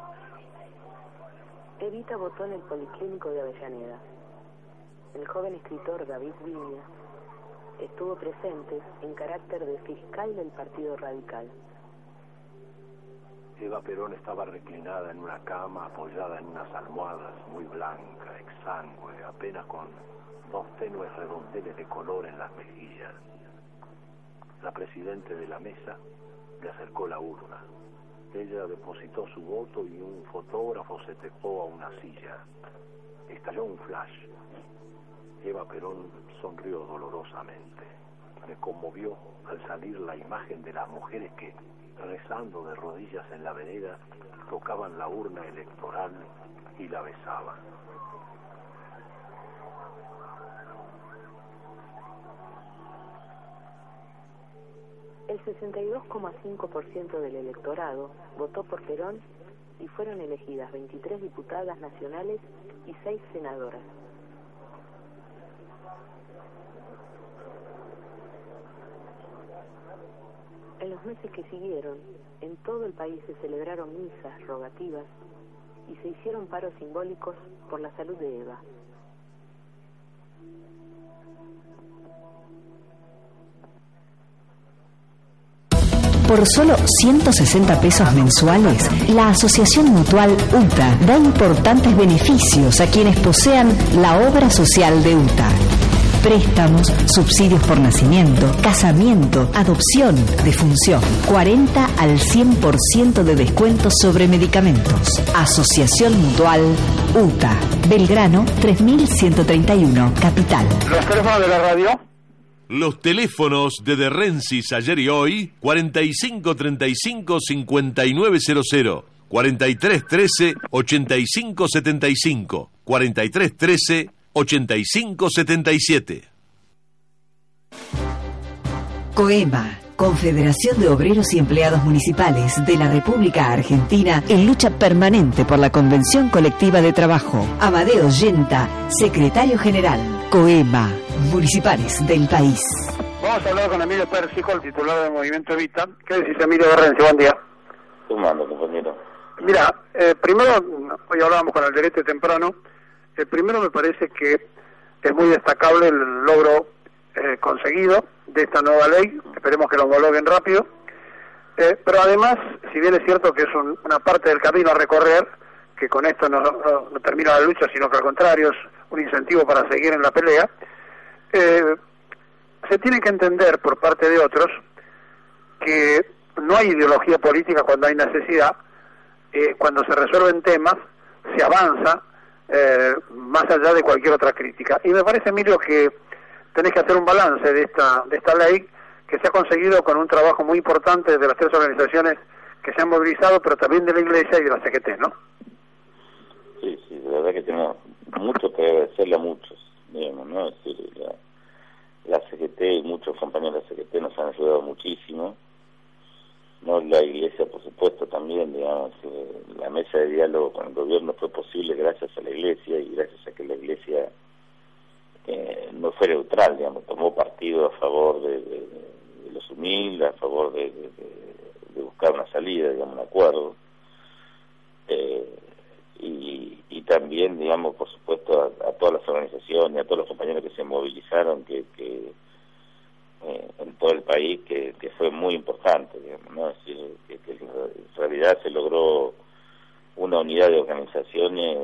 Evita votó en el Policlínico de Avellaneda. El joven escritor David Viña estuvo presente en carácter de fiscal del Partido Radical. Eva Perón estaba reclinada en una cama apoyada en unas almohadas, muy blanca, exangüe, apenas con 2 tenues redondeles de color en las mejillas. La presidenta de la mesa le acercó la urna. Ella depositó su voto y un fotógrafo se trepó a una silla. Estalló un flash. Eva Perón sonrió dolorosamente. Me conmovió al salir la imagen de las mujeres que, rezando de rodillas en la vereda, tocaban la urna electoral y la besaban. El 62,5% del electorado votó por Perón y fueron elegidas 23 diputadas nacionales y 6 senadoras. En los meses que siguieron, en todo el país se celebraron misas rogativas y se hicieron paros simbólicos por la salud de Eva. Por solo 160 pesos mensuales, la Asociación Mutual UTA da importantes beneficios a quienes posean la obra social de UTA. préstamos, subsidios por nacimiento, casamiento, adopción, defunción. 40 al 100% de descuento sobre medicamentos. Asociación Mutual UTA. Belgrano 3131, Capital. ¿Los teléfonos de la radio? Los teléfonos de Rensis ayer y hoy, 4535-5900, 4313-8575, 4313-8577. COEMA, Confederación de Obreros y Empleados Municipales de la República Argentina, en lucha permanente por la Convención Colectiva de Trabajo. Amadeo Yenta, Secretario General. COEMA, municipales del país. Vamos a hablar con Emilio Pérsico, el titular del Movimiento Evita. ¿Qué decís, Emilio Berrense? Buen día. ¿Cómo anda, compañero? Mira, primero, hoy hablábamos con Alderete temprano, primero me parece que es muy destacable el logro conseguido de esta nueva ley, esperemos que lo homologuen rápido, pero además, si bien es cierto que es una parte del camino a recorrer, que con esto no termina la lucha, sino que al contrario es un incentivo para seguir en la pelea, se tiene que entender por parte de otros que no hay ideología política cuando hay necesidad, cuando se resuelven temas, se avanza más allá de cualquier otra crítica. Y me parece, Emilio, que tenés que hacer un balance de esta ley que se ha conseguido con un trabajo muy importante de las tres organizaciones que se han movilizado, pero también de la Iglesia y de la CGT, ¿no? Sí, la verdad que tenemos mucho que agradecerle a muchos, digamos, ¿no? Es decir, la CGT y muchos compañeros de la CGT nos han ayudado muchísimo, ¿no? La Iglesia, por supuesto, también, digamos, la mesa de diálogo con el gobierno fue posible gracias a la Iglesia y gracias a que la Iglesia no fue neutral, digamos, tomó partido a favor de los humildes, a favor de buscar una salida, digamos, un acuerdo, y también, digamos, por supuesto, a todas las organizaciones, a todos los compañeros que se movilizaron, que en todo el país, que fue muy importante, digamos, ¿no? Es decir, que en realidad se logró una unidad de organizaciones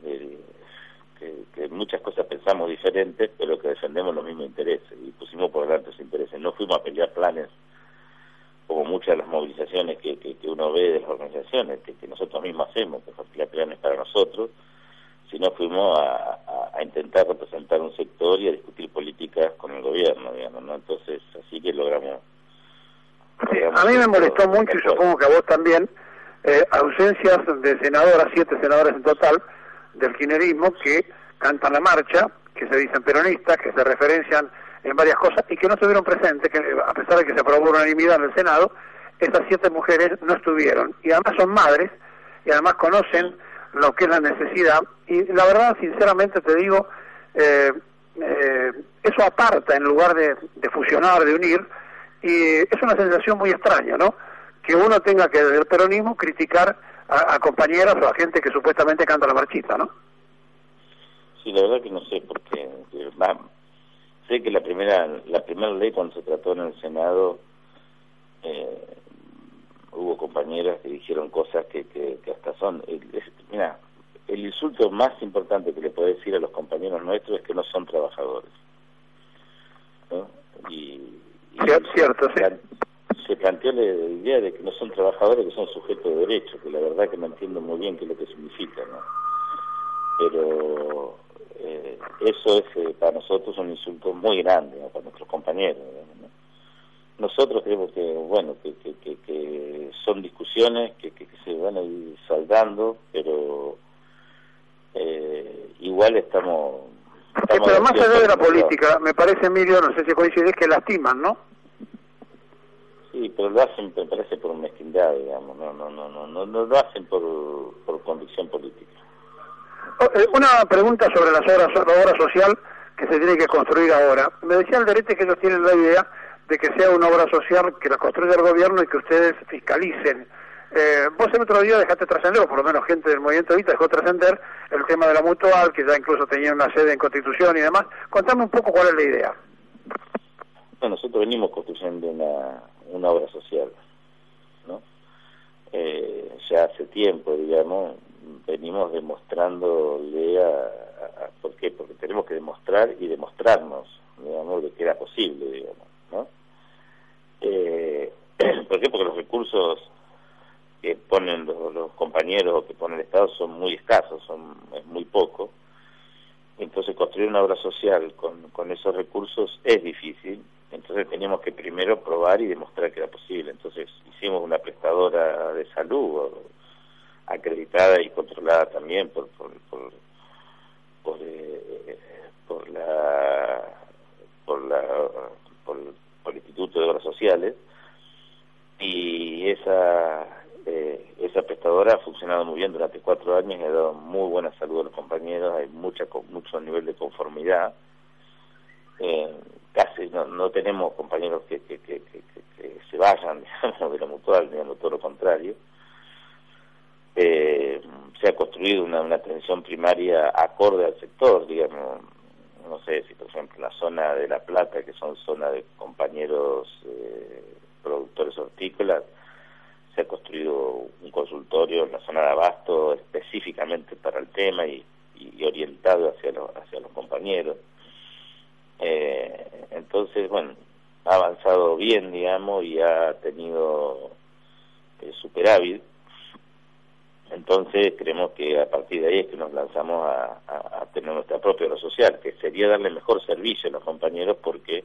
que muchas cosas pensamos diferentes, pero que defendemos los mismos intereses y pusimos por delante esos intereses. No fuimos a pelear planes como muchas de las movilizaciones que uno ve de las organizaciones, que nosotros mismos hacemos, que pelear planes para nosotros, sino fuimos a intentar representar un sector y a discutir políticas con el gobierno, digamos, ¿no? Entonces, así que logramos a mí me molestó mucho, y supongo que a vos también, ausencias de senadoras, 7 senadoras en total, del kirchnerismo, que cantan la marcha, que se dicen peronistas, que se referencian en varias cosas y que no estuvieron presentes, que a pesar de que se aprobó unanimidad en el Senado, esas 7 mujeres no estuvieron, y además son madres, y además conocen lo que es la necesidad, y la verdad, sinceramente te digo, eso aparta en lugar de fusionar, de unir, y es una sensación muy extraña, ¿no? Que uno tenga que, desde el peronismo, criticar a compañeras o a gente que supuestamente canta la marchita, ¿no? Sí, la verdad que no sé, porque sé que la primera ley cuando se trató en el Senado hubo compañeras que dijeron cosas que hasta son... mira, el insulto más importante que le puedo decir a los compañeros nuestros es que no son trabajadores, ¿no? Cierto, sí. Se planteó la idea de que no son trabajadores, que son sujetos de derecho, que la verdad que no entiendo muy bien qué es lo que significa, ¿no? Pero eso es para nosotros un insulto muy grande, ¿no? Para nuestros compañeros, ¿no? Nosotros creemos que, bueno, que son discusiones que se van a ir saldando, pero igual estamos pero más allá de la política, me parece, Emilio, no sé si coincides, que lastiman, ¿no? Sí, pero lo hacen, me parece, por mezquindad, digamos, no lo hacen por convicción política. Una pregunta sobre la obra social que se tiene que construir ahora. Me decía Alderete que ellos tienen la idea de que sea una obra social que la construya el gobierno y que ustedes fiscalicen. Vos el otro día dejaste trascender, o por lo menos gente del Movimiento Evita dejó trascender el tema de la mutual, que ya incluso tenía una sede en Constitución y demás. Contame un poco cuál es la idea. Bueno, nosotros venimos construyendo una obra social, ¿no? Ya hace tiempo, digamos, venimos demostrándole ¿por qué? Porque tenemos que demostrar y demostrarnos, digamos, de que era posible, digamos, ¿no? ¿Por qué? Porque los recursos que ponen los compañeros o que pone el Estado son muy escasos, es muy poco. Entonces construir una obra social con esos recursos es difícil. Entonces teníamos que primero probar y demostrar que era posible. Entonces hicimos una prestadora de salud acreditada y controlada también por el Instituto de Obras Sociales, y esa prestadora ha funcionado muy bien durante 4 años y ha dado muy buena salud a los compañeros. Hay mucho nivel de conformidad. Casi no tenemos compañeros que se vayan, digamos, de la mutual, digamos, todo lo contrario. Se ha construido una atención primaria acorde al sector, digamos. No sé si, por ejemplo, en la zona de La Plata, que son zonas de compañeros productores hortícolas, se ha construido un consultorio en la zona de Abasto específicamente para el tema y orientado hacia los compañeros. Entonces, bueno, ha avanzado bien, digamos, y ha tenido superávit. Entonces creemos que a partir de ahí es que nos lanzamos a tener nuestra propia obra social, que sería darle mejor servicio a los compañeros, porque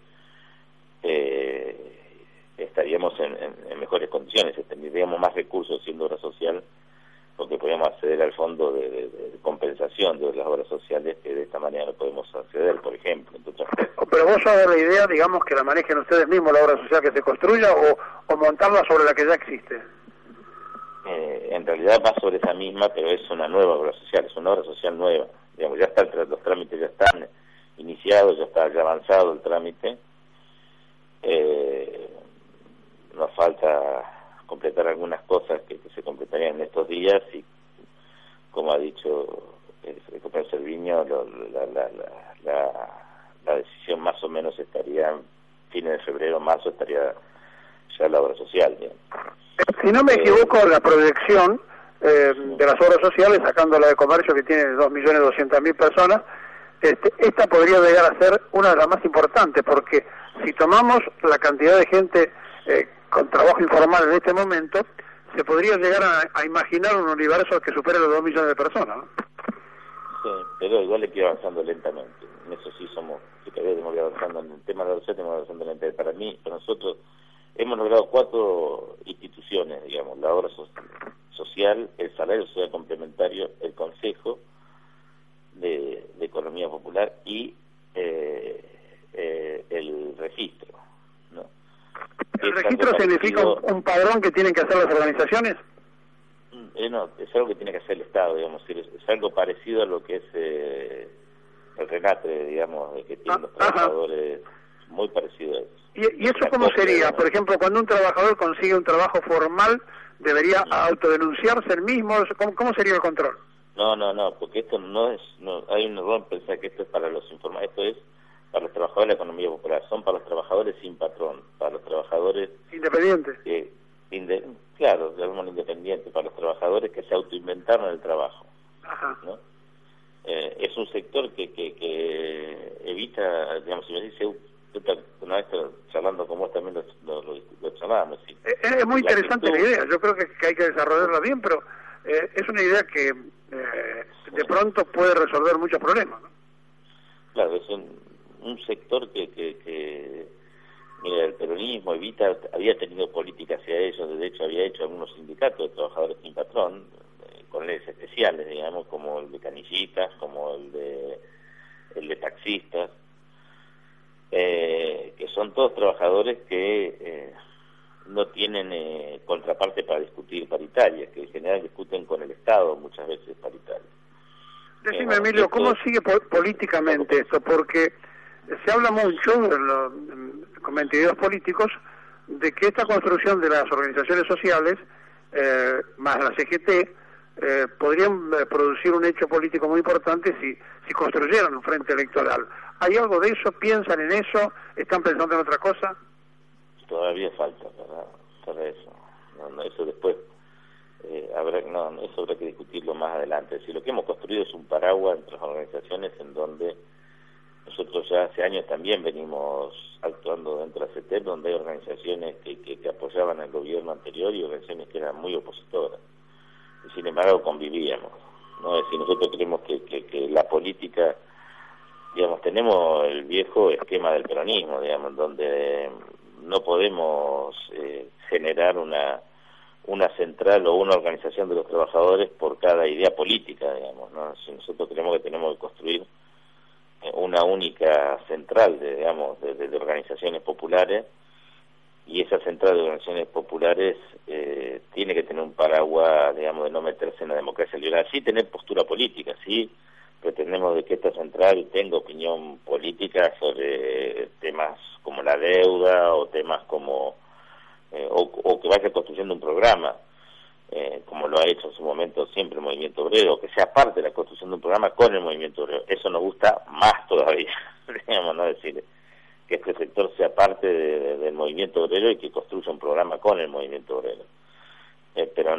estaríamos en mejores condiciones, tendríamos más recursos siendo obra social, porque podríamos acceder al fondo de compensación de las obras sociales, que de esta manera no podemos acceder, por ejemplo. Pero vos sos de la idea, digamos, que la manejen ustedes mismos la obra social que se construya, o montarla sobre la que ya existe. En realidad va sobre esa misma, pero es una nueva obra social, es una obra social nueva. Digamos, ya están, los trámites ya están iniciados, ya está avanzado el trámite. Nos falta completar algunas cosas que se completarían en estos días, y como ha dicho el compañero Serviño, la decisión más o menos estaría en fines de febrero, marzo, estaría ya la obra social, digamos. Si no me equivoco, la proyección de las obras sociales, sacando la de comercio, que tiene 2.200.000 personas, esta podría llegar a ser una de las más importantes, porque si tomamos la cantidad de gente con trabajo informal en este momento, se podría llegar a imaginar un universo que supere los 2 millones de personas, ¿no? Sí, pero igual hay que ir avanzando lentamente. En eso sí que todavía tenemos que ir avanzando en el tema de la docente, tenemos que ir avanzando lentamente. Para nosotros hemos logrado 4 instituciones, digamos: la obra social, el salario social complementario, el Consejo de Economía Popular y el registro, ¿no? ¿El registro significa un padrón que tienen que hacer las organizaciones? No, es algo que tiene que hacer el Estado, digamos, es algo parecido a lo que es el RENATRE, digamos, que tienen los trabajadores, muy parecido a eso. ¿Y eso cómo sería? Por ejemplo, cuando un trabajador consigue un trabajo formal, ¿debería autodenunciarse el mismo? ¿Cómo sería el control? No, porque esto hay un error en pensar que esto es para los informales, esto es para los trabajadores de la economía popular, son para los trabajadores sin patrón, para los trabajadores independientes. Claro, llamamos independientes, para los trabajadores que se autoinventaron el trabajo. Ajá. ¿No? Es un sector que evita, digamos, si me dice, una vez charlando con vos también lo charlábamos. ¿Sí? Es muy interesante la idea, yo creo que hay que desarrollarla bien, pero es una idea que de pronto puede resolver muchos problemas, ¿no? Claro, es un sector que mira, el peronismo había tenido política hacia ellos, de hecho había hecho algunos sindicatos de trabajadores sin patrón, con leyes especiales, digamos, como el de canillitas, como el de taxistas, que son todos trabajadores que no tienen contraparte para discutir paritarias, que en general discuten con el Estado muchas veces paritarias. Decime, Emilio, ¿cómo sigue políticamente esto? Porque se habla mucho con mentideros políticos de que esta construcción de las organizaciones sociales, más la CGT, podrían producir un hecho político muy importante si construyeran un frente electoral. ¿Hay algo de eso? ¿Piensan en eso? ¿Están pensando en otra cosa? Todavía falta para eso. Eso después eso habrá que discutirlo más adelante. Si lo que hemos construido es un paraguas entre las organizaciones en donde Nosotros ya hace años también venimos actuando dentro de la CETEP, donde hay organizaciones que apoyaban al gobierno anterior y organizaciones que eran muy opositoras. Y sin embargo convivíamos, ¿no? Es decir, nosotros creemos que la política, digamos, tenemos el viejo esquema del peronismo, digamos, donde no podemos generar una central o una organización de los trabajadores por cada idea política, digamos, ¿no? Si nosotros creemos que tenemos que construir una única central de organizaciones populares, y esa central de organizaciones populares tiene que tener un paraguas, digamos, de no meterse en la democracia liberal, sí tener postura política, sí pretendemos de que esta central tenga opinión política sobre temas como la deuda o temas como o que vaya construyendo un programa, como lo ha hecho en su momento siempre el movimiento obrero, que sea parte de la construcción de un programa con el movimiento obrero. Eso nos gusta más todavía, digamos, ¿no? Decir, que este sector sea parte del movimiento obrero y que construya un programa con el movimiento obrero. Pero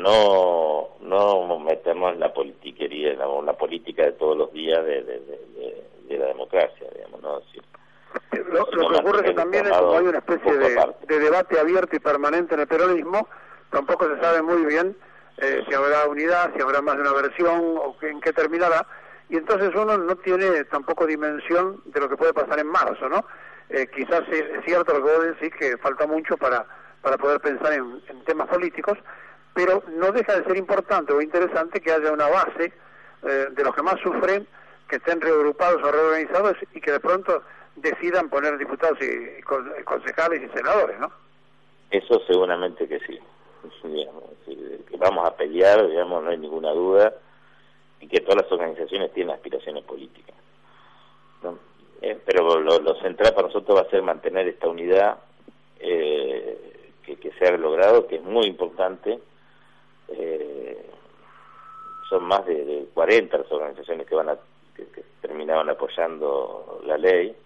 no meternos en la politiquería, la política de todos los días de la democracia, digamos, ¿no? Decir, lo que ocurre es que también es como hay una especie de debate abierto y permanente en el peronismo, tampoco se sabe muy bien si habrá unidad, si habrá más de una versión o en qué terminará, y entonces uno no tiene tampoco dimensión de lo que puede pasar en marzo, ¿no? Quizás es cierto lo que vos decís, que falta mucho para poder pensar en temas políticos, pero no deja de ser importante o interesante que haya una base de los que más sufren, que estén reagrupados o reorganizados y que de pronto decidan poner diputados y concejales y senadores, ¿no? Eso seguramente que sí, digamos, que vamos a pelear, digamos, no hay ninguna duda, y que todas las organizaciones tienen aspiraciones políticas, ¿no? Pero lo central para nosotros va a ser mantener esta unidad que se ha logrado, que es muy importante. Son más de 40 las organizaciones que terminaban apoyando la ley,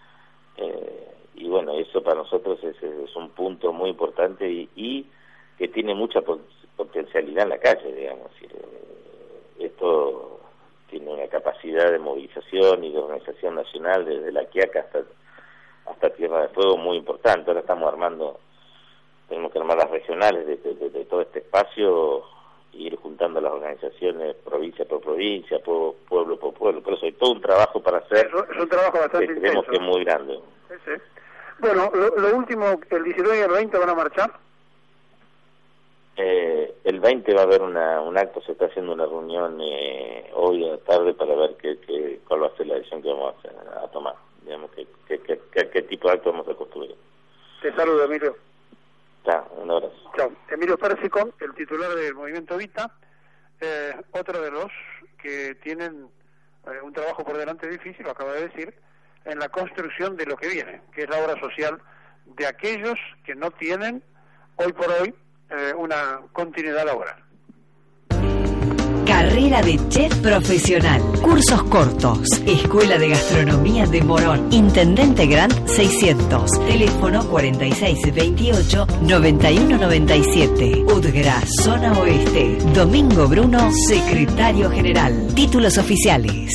y bueno, eso para nosotros es un punto muy importante y que tiene mucha potencialidad en la calle, digamos. Esto tiene una capacidad de movilización y de organización nacional desde La Quiaca hasta Tierra de Fuego muy importante. Ahora tenemos que armar las regionales de todo este espacio e ir juntando las organizaciones provincia por provincia, pueblo por pueblo. Por eso hay todo un trabajo para hacer. Es un trabajo bastante que creemos que es muy grande. Sí. Bueno, lo último, el 19 y el 20 van a marchar. El 20 va a haber un acto, se está haciendo una reunión hoy a la tarde para ver cuál va a ser la decisión que vamos a tomar, digamos, qué tipo de acto vamos a construir. Te saludo, Emilio. Un abrazo. Chao. Emilio Pérsico, el titular del Movimiento Vita, otro de los que tienen un trabajo por delante difícil, lo acaba de decir, en la construcción de lo que viene, que es la obra social de aquellos que no tienen hoy por hoy una continuidad laboral. Carrera de chef profesional. Cursos cortos. Escuela de Gastronomía de Morón. Intendente Grant 600. Teléfono 4628-9197. UDGRA, Zona Oeste. Domingo Bruno, Secretario General. Títulos oficiales.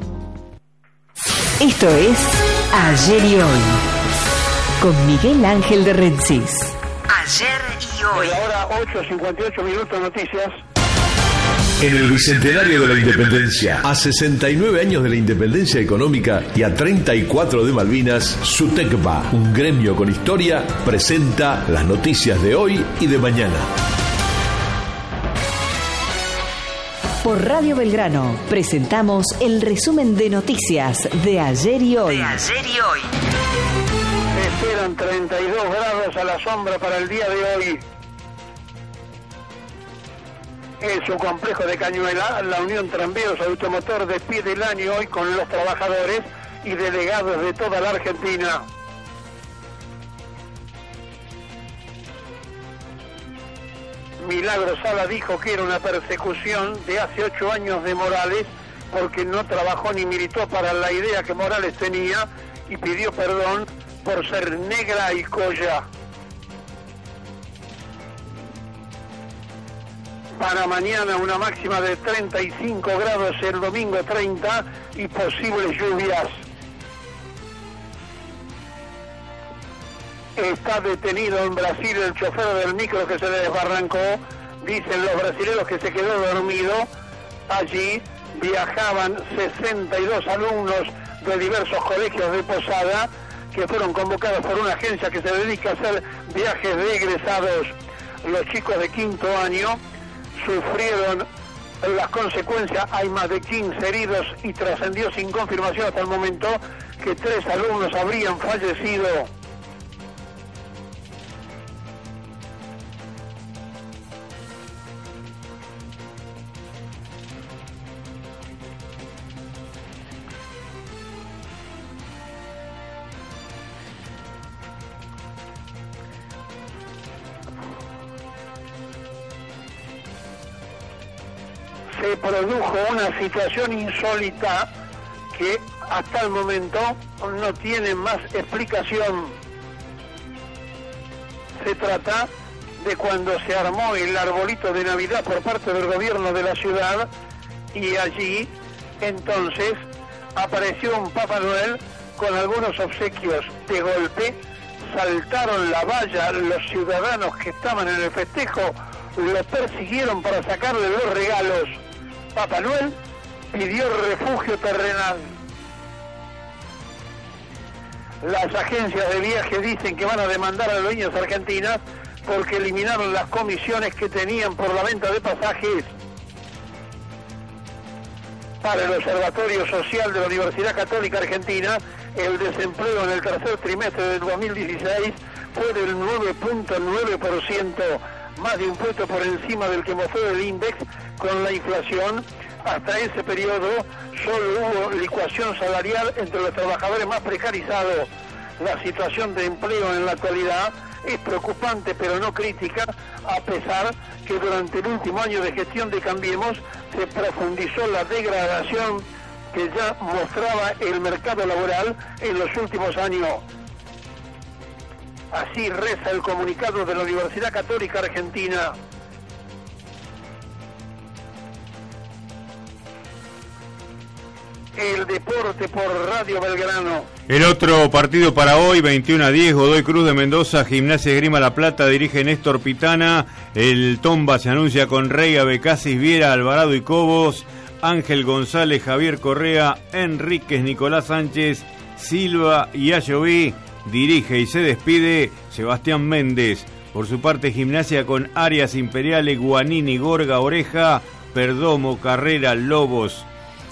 Esto es Ayer y Hoy. Con Miguel Ángel de Rensis. Ayer y Hoy. Ahora 8:58 minutos, noticias. En el Bicentenario de la Independencia, a 69 años de la independencia económica y a 34 de Malvinas, SUTECBA, un gremio con historia, presenta las noticias de hoy y de mañana. Por Radio Belgrano presentamos el resumen de noticias de ayer y hoy. Esperan 32 grados a la sombra para el día de hoy. En su complejo de Cañuela, la Unión Tranvías Automotor despide el año hoy con los trabajadores y delegados de toda la Argentina. Milagro Sala dijo que era una persecución de hace 8 años de Morales porque no trabajó ni militó para la idea que Morales tenía y pidió perdón por ser negra y colla. Para mañana una máxima de 35 grados, el domingo 30 y posibles lluvias. está detenido en Brasil el chofer del micro que se le desbarrancó. Dicen los brasileños que se quedó dormido. Allí viajaban 62 alumnos de diversos colegios de Posada que fueron convocados por una agencia que se dedica a hacer viajes de egresados. Los chicos de quinto año sufrieron las consecuencias. Hay más de 15 heridos y trascendió sin confirmación hasta el momento que 3 alumnos habrían fallecido. Se produjo una situación insólita que hasta el momento no tiene más explicación. Se trata de cuando se armó el arbolito de Navidad por parte del gobierno de la ciudad y allí entonces apareció un Papá Noel con algunos obsequios. De golpe saltaron la valla los ciudadanos que estaban en el festejo, lo persiguieron para sacarle los regalos. Papá Noel pidió refugio terrenal. Las agencias de viaje dicen que van a demandar a las líneas argentinas porque eliminaron las comisiones que tenían por la venta de pasajes. Para el Observatorio Social de la Universidad Católica Argentina, el desempleo en el tercer trimestre del 2016 fue del 9.9%, más de un punto por encima del que mostró el INDEX con la inflación. Hasta ese periodo solo hubo licuación salarial entre los trabajadores más precarizados. La situación de empleo en la actualidad es preocupante pero no crítica, a pesar que durante el último año de gestión de Cambiemos se profundizó la degradación que ya mostraba el mercado laboral en los últimos años. Así reza el comunicado de la Universidad Católica Argentina. El deporte por Radio Belgrano. El otro partido para hoy, 21-10, Godoy Cruz de Mendoza, Gimnasia Esgrima La Plata, dirige Néstor Pitana. El Tomba se anuncia con Rey, Abecasis, Viera, Alvarado y Cobos, Ángel González, Javier Correa, Enríquez, Nicolás Sánchez, Silva y Ayoví. Dirige y se despide Sebastián Méndez. Por su parte, Gimnasia con Arias, Imperiales, Guanini, Gorga, Oreja, Perdomo, Carrera, Lobos,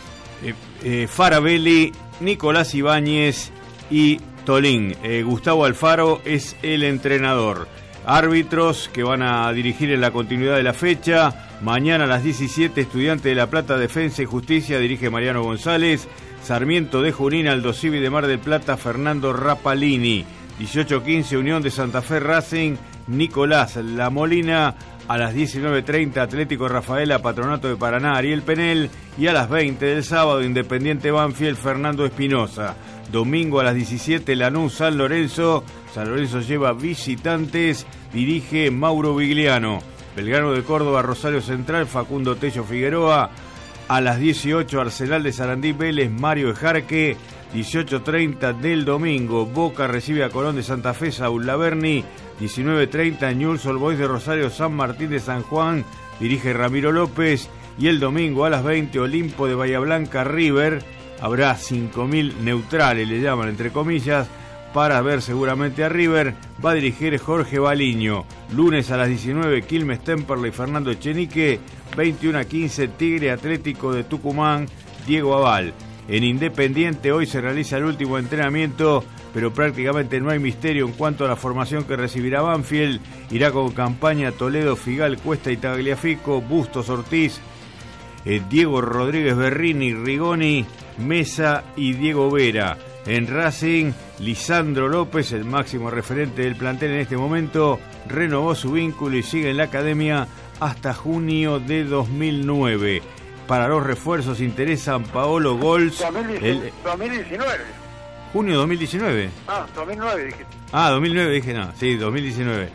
Farabelli, Nicolás Ibáñez y Tolín. Gustavo Alfaro es el entrenador. Árbitros que van a dirigir en la continuidad de la fecha. Mañana a las 17, Estudiantes de La Plata, Defensa y Justicia, dirige Mariano González. Sarmiento de Junín, Aldo Civi de Mar del Plata, Fernando Rapalini. 18:15, Unión de Santa Fe, Racing, Nicolás La Molina. A las 19:30, Atlético Rafaela, Patronato de Paraná, Ariel Penel. Y a las 20 del sábado, Independiente Banfield, Fernando Espinosa. Domingo a las 17, Lanús, San Lorenzo. San Lorenzo lleva visitantes, dirige Mauro Vigliano. Belgrano de Córdoba, Rosario Central, Facundo Tello Figueroa. A las 18, Arsenal de Sarandí, Vélez, Mario Ejarque. 18:30 del domingo, Boca recibe a Colón de Santa Fe, Saúl Laverni. 19:30, Newell's Old Boys de Rosario, San Martín de San Juan, dirige Ramiro López. Y el domingo a las 20, Olimpo de Bahía Blanca, River. Habrá 5.000 neutrales, le llaman entre comillas, para ver seguramente a River. Va a dirigir Jorge Baliño. Lunes a las 19, Quilmes, Temperley, Fernando Echenique. 21:15, Tigre Atlético de Tucumán, Diego Aval. En Independiente hoy se realiza el último entrenamiento, pero prácticamente no hay misterio en cuanto a la formación que recibirá Banfield. Irá con Campaña, Toledo, Figal, Cuesta y Tagliafico, Bustos, Ortiz, Diego Rodríguez Berrini, Rigoni, Mesa y Diego Vera. En Racing, Lisandro López, el máximo referente del plantel en este momento, renovó su vínculo y sigue en la academia hasta junio de 2009. Para los refuerzos interesan Paolo Gols. 2019. Junio 2019. 2009 dije. 2009 dije, no, sí, 2019.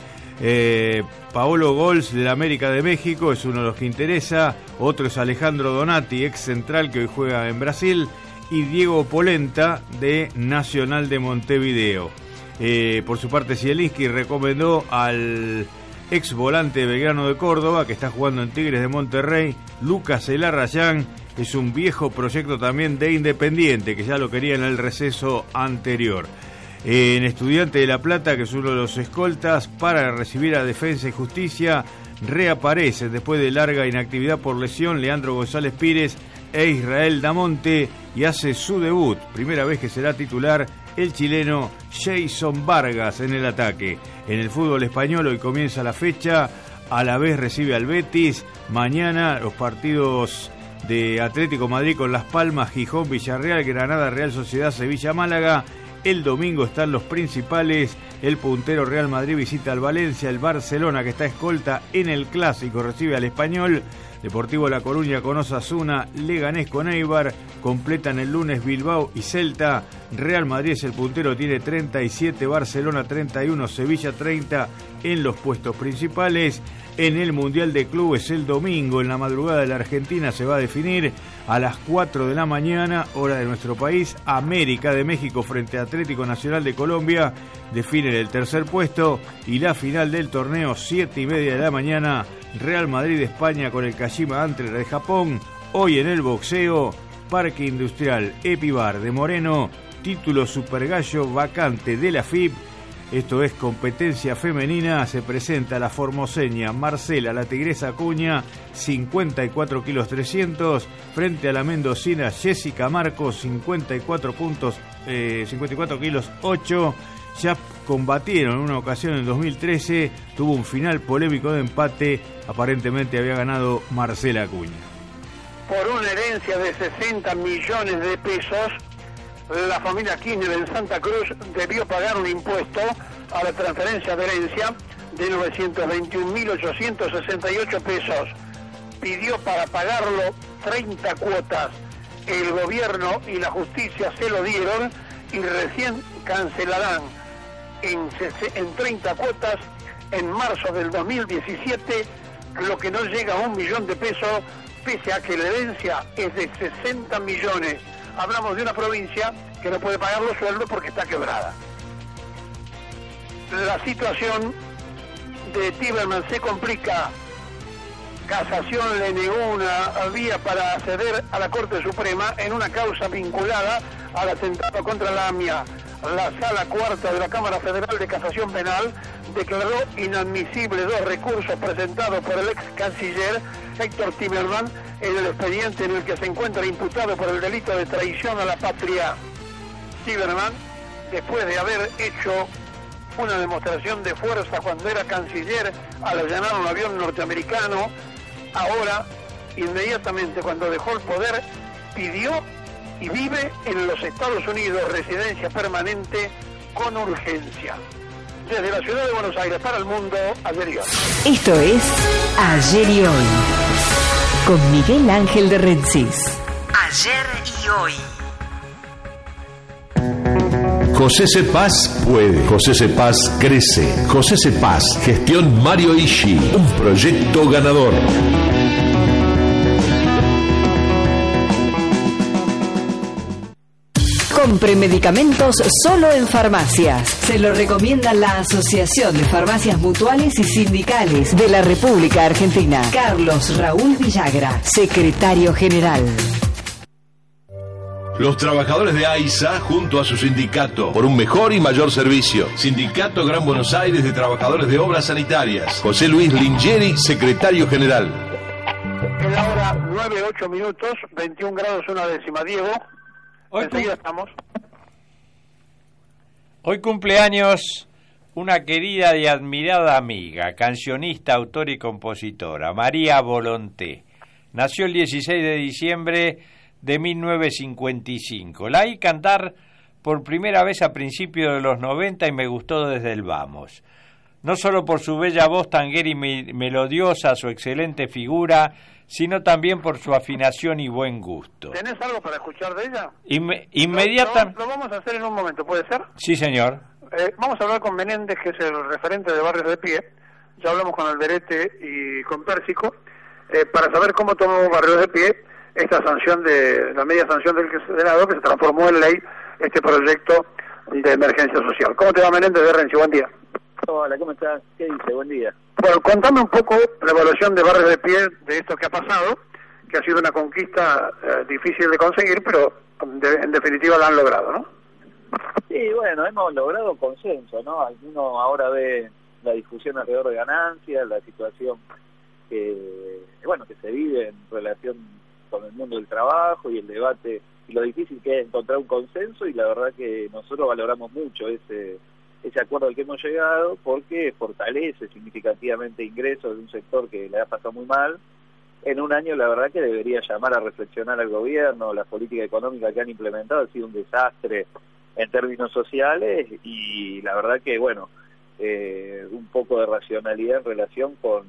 Paolo Gols de la América de México es uno de los que interesa. Otro es Alejandro Donati, ex central que hoy juega en Brasil. Y Diego Polenta de Nacional de Montevideo. Por su parte, Zielinski recomendó al ex volante de Belgrano de Córdoba, que está jugando en Tigres de Monterrey, Lucas Elarrayán. Es un viejo proyecto también de Independiente, que ya lo quería en el receso anterior. En Estudiante de La Plata, que es uno de los escoltas para recibir a Defensa y Justicia, reaparece después de larga inactividad por lesión Leandro González Pires e Israel Damonte, y hace su debut, primera vez que será titular, el chileno Jason Vargas en el ataque. En el fútbol español hoy comienza la fecha, a la vez recibe al Betis, mañana los partidos de Atlético Madrid con Las Palmas, Gijón, Villarreal, Granada, Real Sociedad, Sevilla, Málaga. El domingo están los principales, el puntero Real Madrid visita al Valencia, el Barcelona, que está escolta en el Clásico, recibe al Español, Deportivo La Coruña con Osasuna, Leganés con Eibar, completan el lunes Bilbao y Celta. Real Madrid es el puntero, tiene 37, Barcelona 31, Sevilla 30 en los puestos principales. En el Mundial de Clubes el domingo, en la madrugada de la Argentina, se va a definir a las 4 de la mañana, hora de nuestro país. América de México frente a Atlético Nacional de Colombia definen el tercer puesto, y la final del torneo, 7:30 de la mañana, Real Madrid de España con el Kashima Antlers de Japón. Hoy en el boxeo, Parque Industrial Epibar de Moreno, título Super Gallo vacante de la FIP. Esto es competencia femenina, se presenta la formoseña Marcela La Tigresa Acuña, 54 kilos 300, frente a la mendocina Jessica Marcos, 54 kilos 8. Ya combatieron en una ocasión en 2013, tuvo un final polémico de empate, aparentemente había ganado Marcela Acuña. Por una herencia de 60 millones de pesos, la familia Kirchner en Santa Cruz debió pagar un impuesto a la transferencia de herencia de 921.868 pesos. Pidió para pagarlo 30 cuotas. El gobierno y la justicia se lo dieron y recién cancelarán en 30 cuotas en marzo del 2017, lo que no llega a 1 millón de pesos, pese a que la herencia es de 60 millones. Hablamos de una provincia que no puede pagar los sueldos porque está quebrada. La situación de Tiberman se complica. Casación le negó una vía para acceder a la Corte Suprema en una causa vinculada al atentado contra la AMIA. La Sala Cuarta de la Cámara Federal de Casación Penal declaró inadmisible 2 recursos presentados por el ex canciller Héctor Tiberman en el expediente en el que se encuentra imputado por el delito de traición a la patria. Tiberman, después de haber hecho una demostración de fuerza cuando era canciller al allanar un avión norteamericano, ahora, inmediatamente cuando dejó el poder, pidió y vive en los Estados Unidos residencia permanente con urgencia. Desde la ciudad de Buenos Aires para el mundo, ayer y hoy. Esto es Ayer y Hoy, con Miguel Ángel de Rensis. Ayer y Hoy. José Cepaz puede, José Cepaz crece, José Cepaz, gestión Mario Ishi, un proyecto ganador. Compre medicamentos solo en farmacias. Se lo recomienda la Asociación de Farmacias Mutuales y Sindicales de la República Argentina. Carlos Raúl Villagra, secretario general. Los trabajadores de AISA junto a su sindicato por un mejor y mayor servicio. Sindicato Gran Buenos Aires de Trabajadores de Obras Sanitarias. José Luis Lingeri, secretario general. En la hora 9:08 minutos, 21 grados 1 décima. Diego, enseguida estamos. Hoy cumpleaños una querida y admirada amiga, cancionista, autora y compositora, María Volonté. Nació el 16 de diciembre de 1955. La oí cantar por primera vez a principios de los 90 y me gustó desde el vamos. No solo por su bella voz tanguera y melodiosa, su excelente figura, sino también por su afinación y buen gusto. ¿Tenés algo para escuchar de ella? Inmediatamente. Lo vamos a hacer en un momento, ¿puede ser? Sí, señor. Vamos a hablar con Menéndez, que es el referente de Barrios de Pie. Ya hablamos con Alderete y con Pérsico, para saber cómo tomó Barrios de Pie esta sanción la media sanción del Senado, que se transformó en ley, este proyecto de emergencia social. ¿Cómo te va, Menéndez de Renzi? Buen día. Hola, ¿cómo estás? ¿Qué dice? Buen día. Bueno, contame un poco la evaluación de Barrios de Pie de esto que ha pasado, que ha sido una conquista difícil de conseguir, pero en definitiva la han logrado, ¿no? Sí, bueno, hemos logrado consenso, ¿no? Alguno ahora ve la discusión alrededor de ganancias, la situación que se vive en relación con el mundo del trabajo y el debate, y lo difícil que es encontrar un consenso, y la verdad que nosotros valoramos mucho ese acuerdo al que hemos llegado, porque fortalece significativamente ingresos de un sector que le ha pasado muy mal en un año. La verdad que debería llamar a reflexionar al gobierno. La política económica que han implementado ha sido un desastre en términos sociales, y la verdad que un poco de racionalidad en relación con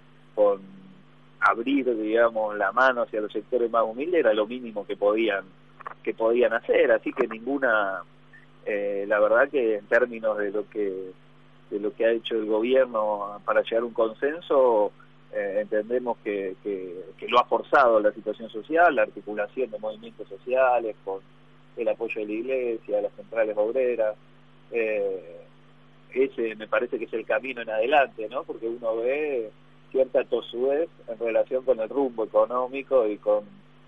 abrir, digamos, la mano hacia los sectores más humildes era lo mínimo que podían hacer. Así que ninguna, la verdad que en términos de lo que ha hecho el gobierno para llegar a un consenso, entendemos que lo ha forzado la situación social, la articulación de movimientos sociales con el apoyo de la Iglesia, de las centrales obreras. Ese me parece que es el camino en adelante, ¿no? Porque uno ve cierta tosudez en relación con el rumbo económico y con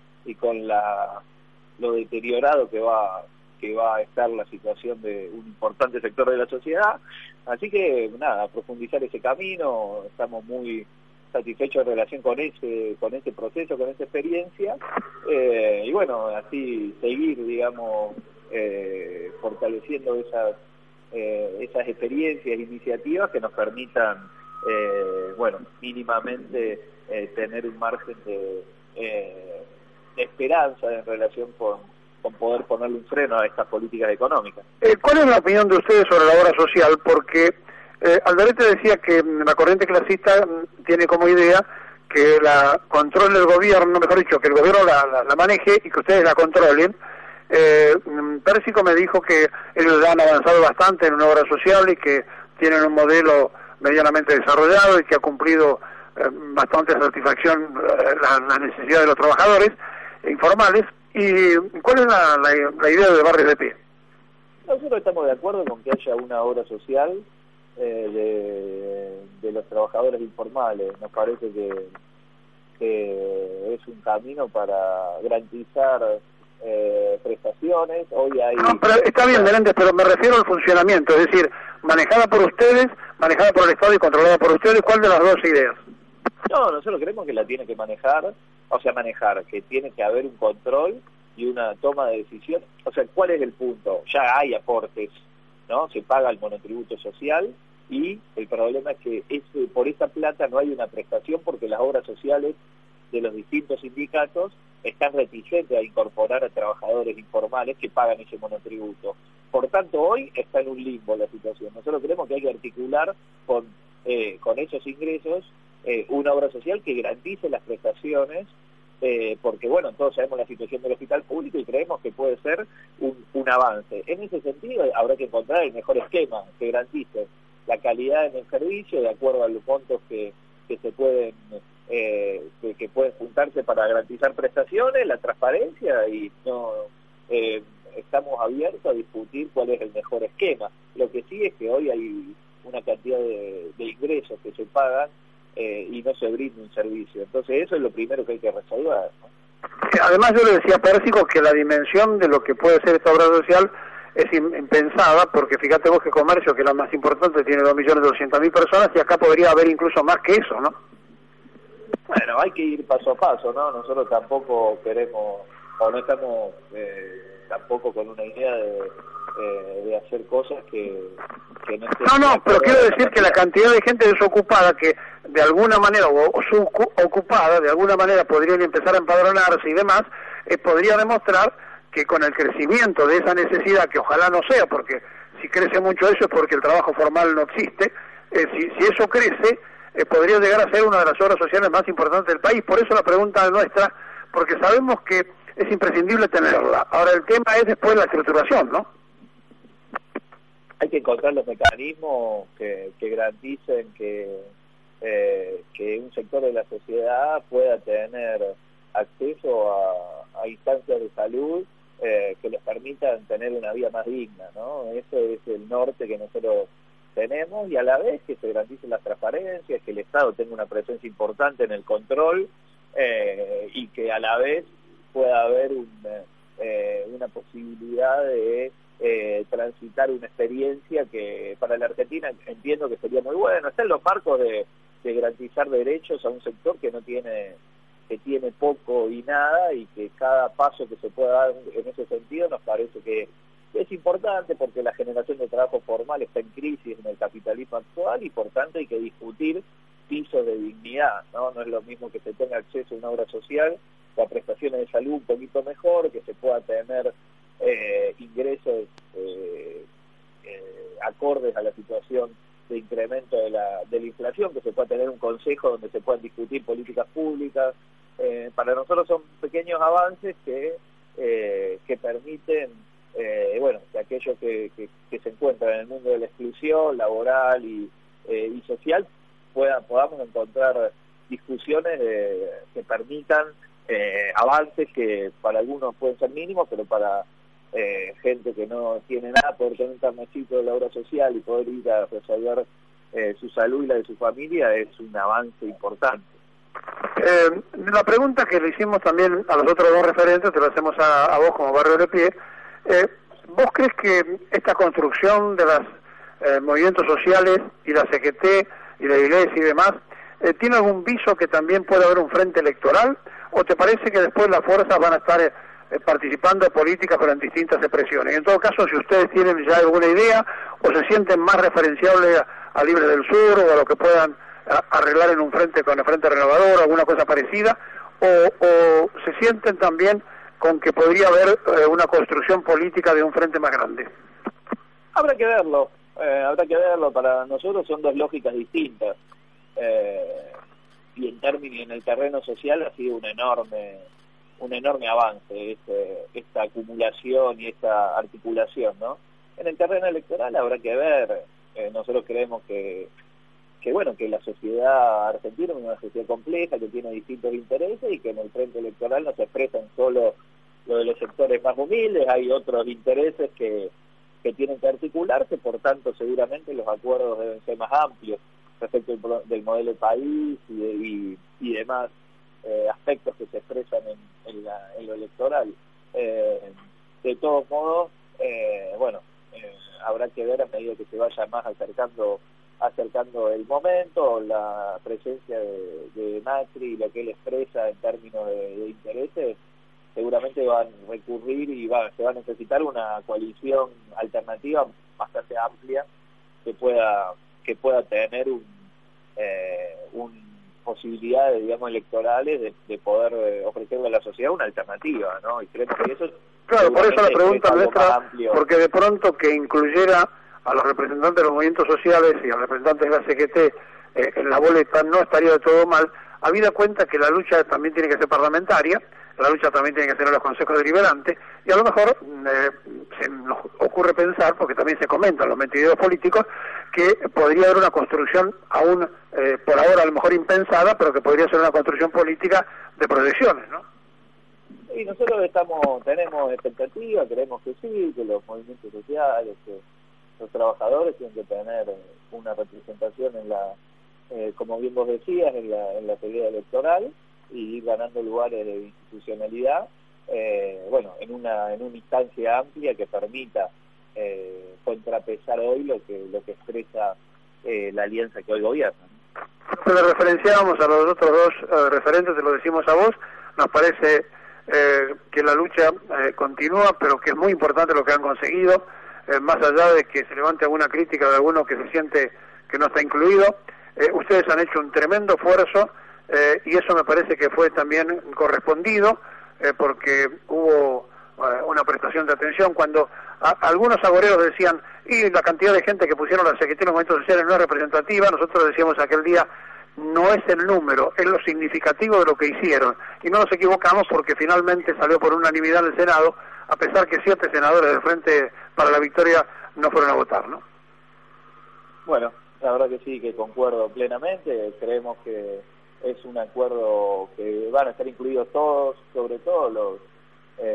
lo deteriorado que va a estar la situación de un importante sector de la sociedad. Así que nada, profundizar ese camino. Estamos muy satisfechos en relación con ese proceso, con esa experiencia, y así seguir, digamos, fortaleciendo esas experiencias, iniciativas que nos permitan, mínimamente tener un margen de esperanza en relación con poder ponerle un freno a estas políticas económicas. ¿Cuál es la opinión de ustedes sobre la obra social? Porque Alderete decía que la corriente clasista tiene como idea que la controle el gobierno, mejor dicho, que el gobierno la maneje y que ustedes la controlen. Pérsico me dijo que ellos han avanzado bastante en una obra social y que tienen un modelo medianamente desarrollado y que ha cumplido bastante satisfacción la necesidad de los trabajadores informales. ¿Y cuál es la idea de Barrios de Pie? Nosotros estamos de acuerdo con que haya una obra social de los trabajadores informales. Nos parece que es un camino para garantizar prestaciones. Hoy hay... No, pero está bien, Menéndez, pero me refiero al funcionamiento, es decir, manejada por ustedes, manejada por el Estado y controlada por ustedes. ¿Cuál de las dos ideas? No, nosotros creemos que la tiene que manejar, que tiene que haber un control y una toma de decisión. O sea, ¿cuál es el punto? Ya hay aportes, ¿no? Se paga el monotributo social, y el problema es que por esa plata no hay una prestación, porque las obras sociales de los distintos sindicatos están reticentes a incorporar a trabajadores informales que pagan ese monotributo. Por tanto, hoy está en un limbo la situación. Nosotros creemos que hay que articular con esos ingresos una obra social que garantice las prestaciones, porque todos sabemos la situación del hospital público y creemos que puede ser un avance. En ese sentido habrá que encontrar el mejor esquema que garantice la calidad en el servicio de acuerdo a los montos que se pueden que pueden juntarse para garantizar prestaciones, la transparencia, y estamos abiertos a discutir cuál es el mejor esquema. Lo que sí es que hoy hay una cantidad de ingresos que se pagan y no se brinda un servicio. Entonces eso es lo primero que hay que resolver, ¿no? Además, yo le decía a Pérsico que la dimensión de lo que puede ser esta obra social es impensada, porque fíjate vos que Comercio, que es la más importante, tiene 2.200.000 personas, y acá podría haber incluso más que eso, ¿no? Bueno, hay que ir paso a paso, ¿no? Nosotros tampoco queremos, o no estamos tampoco con una idea de hacer cosas que no estén... No, pero quiero decir que la cantidad de gente desocupada que de alguna manera, o ocupada, de alguna manera podrían empezar a empadronarse y demás, podría demostrar que con el crecimiento de esa necesidad, que ojalá no sea, porque si crece mucho eso es porque el trabajo formal no existe, si eso crece, podría llegar a ser una de las obras sociales más importantes del país. Por eso la pregunta nuestra, porque sabemos que es imprescindible tenerla. Ahora el tema es después la estructuración, ¿no? Hay que encontrar los mecanismos que garanticen que un sector de la sociedad pueda tener acceso a instancias de salud que les permitan tener una vida más digna, ¿no? Ese es el norte que nosotros tenemos, y a la vez que se garanticen las transparencias, que el Estado tenga una presencia importante en el control, y que a la vez pueda haber una posibilidad de transitar una experiencia que para la Argentina entiendo que sería muy bueno. Está en los marcos de garantizar derechos a un sector que tiene poco y nada, y que cada paso que se pueda dar en ese sentido nos parece que es importante, porque la generación de trabajo formal está en crisis en el capitalismo actual, y por tanto hay que discutir pisos de dignidad, ¿no? No es lo mismo que se tenga acceso a una obra social o a prestaciones de salud un poquito mejor, que se pueda tener ingresos acordes a la situación de incremento de la inflación, que se pueda tener un consejo donde se puedan discutir políticas públicas. Para nosotros son pequeños avances que permiten que aquellos que se encuentran en el mundo de la exclusión laboral y social podamos encontrar discusiones que permitan avances que para algunos pueden ser mínimos, pero para gente que no tiene nada, poder tener un carnecito de la obra social y poder ir a resolver su salud y la de su familia es un avance importante. La pregunta que le hicimos también a los otros dos referentes, te lo hacemos a vos como Barrio de Pie. ¿Vos crees que esta construcción de los movimientos sociales y la CGT y la Iglesia y demás tiene algún viso que también pueda haber un frente electoral? ¿O te parece que después las fuerzas van a estar participando de políticas pero en distintas expresiones? En todo caso, si ustedes tienen ya alguna idea o se sienten más referenciables a Libre del Sur o a lo que puedan arreglar en un frente con el Frente Renovador o alguna cosa parecida, o se sienten también con que podría haber una construcción política de un frente más grande. Habrá que verlo, para nosotros son dos lógicas distintas, y en el terreno social ha sido un enorme avance esta acumulación y esta articulación, ¿no? En el terreno electoral habrá que ver. Nosotros creemos que la sociedad argentina es una sociedad compleja, que tiene distintos intereses, y que en el frente electoral no se expresan solo lo de los sectores más humildes, hay otros intereses que tienen que articularse, por tanto seguramente los acuerdos deben ser más amplios respecto del modelo de país y demás aspectos que se expresan en lo electoral. De todos modos, habrá que ver a medida que se vaya más acercando el momento, la presencia de Macri y lo que él expresa en términos de intereses, seguramente van a recurrir y se va a necesitar una coalición alternativa bastante amplia que pueda tener posibilidades, digamos, electorales de poder ofrecerle a la sociedad una alternativa, ¿no? Y creo que eso... Claro, por eso la pregunta nuestra, porque de pronto que incluyera a los representantes de los movimientos sociales y a los representantes de la CGT en la boleta no estaría de todo mal, habida cuenta que la lucha también tiene que ser parlamentaria, la lucha también tiene que ser en los consejos deliberantes, y a lo mejor se nos ocurre pensar, porque también se comentan los mentideros políticos, que podría haber una construcción aún, por ahora a lo mejor impensada, pero que podría ser una construcción política de proyecciones, ¿no? Y nosotros tenemos expectativa, creemos que sí, que los movimientos sociales, que los trabajadores tienen que tener una representación como bien vos decías, en la pelea electoral, y ir ganando lugares de institucionalidad, en una instancia amplia que permita contrapesar hoy lo que expresa la alianza que hoy gobierna. Le referenciábamos a los otros dos referentes, te lo decimos a vos, nos parece que la lucha continúa, pero que es muy importante lo que han conseguido, más allá de que se levante alguna crítica de alguno que se siente que no está incluido. Ustedes han hecho un tremendo esfuerzo, y eso me parece que fue también correspondido, porque hubo una prestación de atención. Cuando algunos agoreros decían, y la cantidad de gente que pusieron la Secretaría de los Movimientos Sociales no es representativa, nosotros decíamos aquel día, no es el número, es lo significativo de lo que hicieron. Y no nos equivocamos, porque finalmente salió por unanimidad en el Senado, a pesar que 7 senadores del Frente para la Victoria no fueron a votar, ¿no? Bueno, la verdad que sí, que concuerdo plenamente. Creemos que es un acuerdo que van a estar incluidos todos, sobre todo los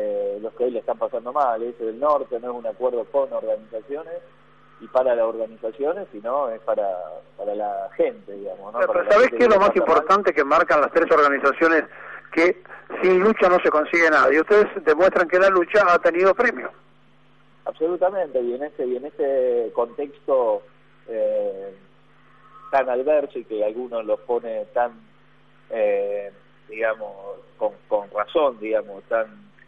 los que hoy le están pasando mal. Ese del norte no es un acuerdo con organizaciones y para las organizaciones, sino es para la gente, digamos, ¿no? Pero ¿sabés qué es lo más importante que marcan las tres organizaciones? Que sin lucha no se consigue nada, y ustedes demuestran que la lucha ha tenido premio. Absolutamente, y en ese contexto tan adverso y que algunos los pone tan, digamos, con razón, digamos, tan,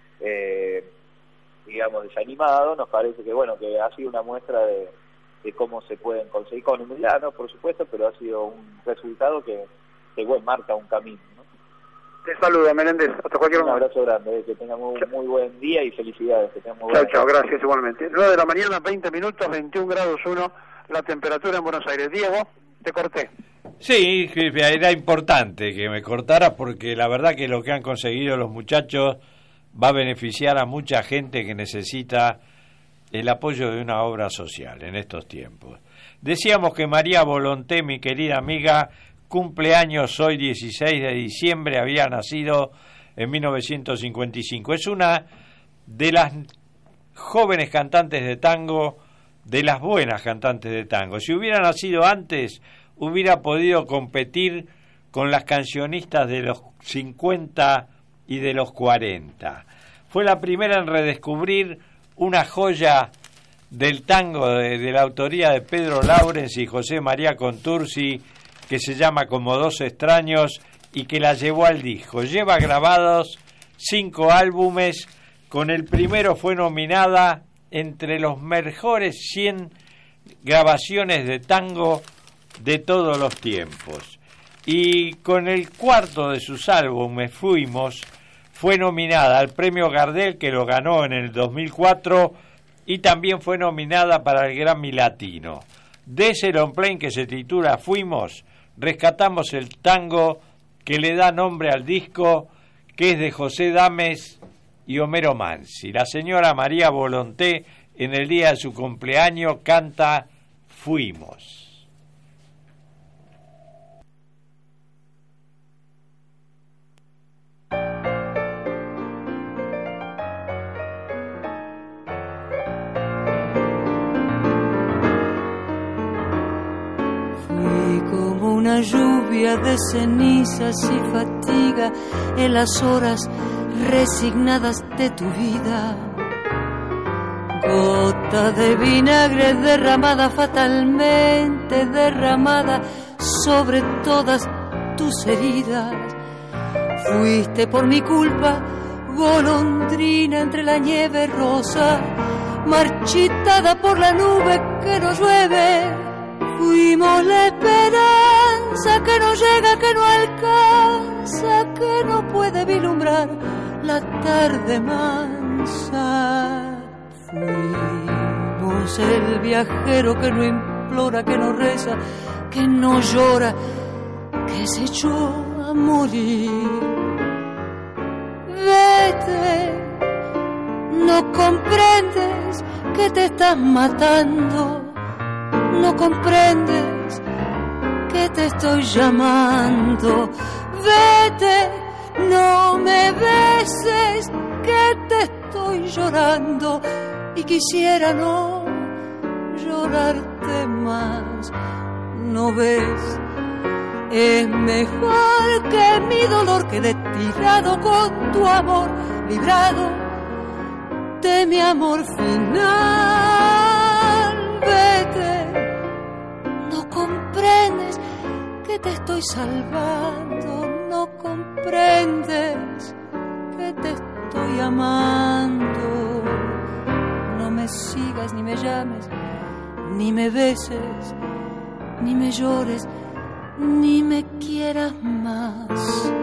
digamos, desanimado, nos parece que, bueno, que ha sido una muestra de cómo se pueden conseguir, con humildad, ¿no? Por supuesto, pero ha sido un resultado que bueno, marca un camino, ¿no? Te saludo, Menéndez, hasta cualquier momento. Un abrazo grande, que tengamos un muy buen día y felicidades. Que tengamos chao, gracias igualmente. 9 de la mañana, 20 minutos, 21 grados 1, la temperatura en Buenos Aires. Diego, te corté. Sí, era importante que me cortara porque la verdad que lo que han conseguido los muchachos va a beneficiar a mucha gente que necesita el apoyo de una obra social en estos tiempos. Decíamos que María Volonté, mi querida amiga, cumpleaños hoy 16 de diciembre, había nacido en 1955. Es una de las jóvenes cantantes de tango, de las buenas cantantes de tango. Si hubiera nacido antes, hubiera podido competir con las cancionistas de los 50 y de los 40. Fue la primera en redescubrir una joya del tango de la autoría de Pedro Laurens y José María Contursi, que se llama Como dos extraños y que la llevó al disco. Lleva grabados 5 álbumes, con el primero fue nominada entre los mejores 100 grabaciones de tango de todos los tiempos. Y con el cuarto de sus álbumes, Fuimos, fue nominada al premio Gardel, que lo ganó en el 2004, y también fue nominada para el Grammy Latino. De ese long play que se titula Fuimos, rescatamos el tango que le da nombre al disco, que es de José Dames y Homero Mansi. La señora María Volonté, en el día de su cumpleaños, canta Fuimos. Una lluvia de cenizas y fatiga en las horas resignadas de tu vida. Gota de vinagre derramada fatalmente, derramada sobre todas tus heridas. Fuiste por mi culpa, golondrina entre la nieve rosa, marchitada por la nube que no llueve. Fuimos la esperanza que no llega, que no alcanza, que no puede vislumbrar la tarde mansa. Fuimos el viajero que no implora, que no reza, que no llora, que se echó a morir. Vete, no comprendes que te estás matando. No comprendes que te estoy llamando. Vete, no me beses, que te estoy llorando. Y quisiera no llorarte más. No ves, es mejor que mi dolor quede tirado con tu amor, librado de mi amor final. Vete, no comprendes que te estoy salvando, no comprendes que te estoy amando. No me sigas, ni me llames, ni me beses, ni me llores, ni me quieras más.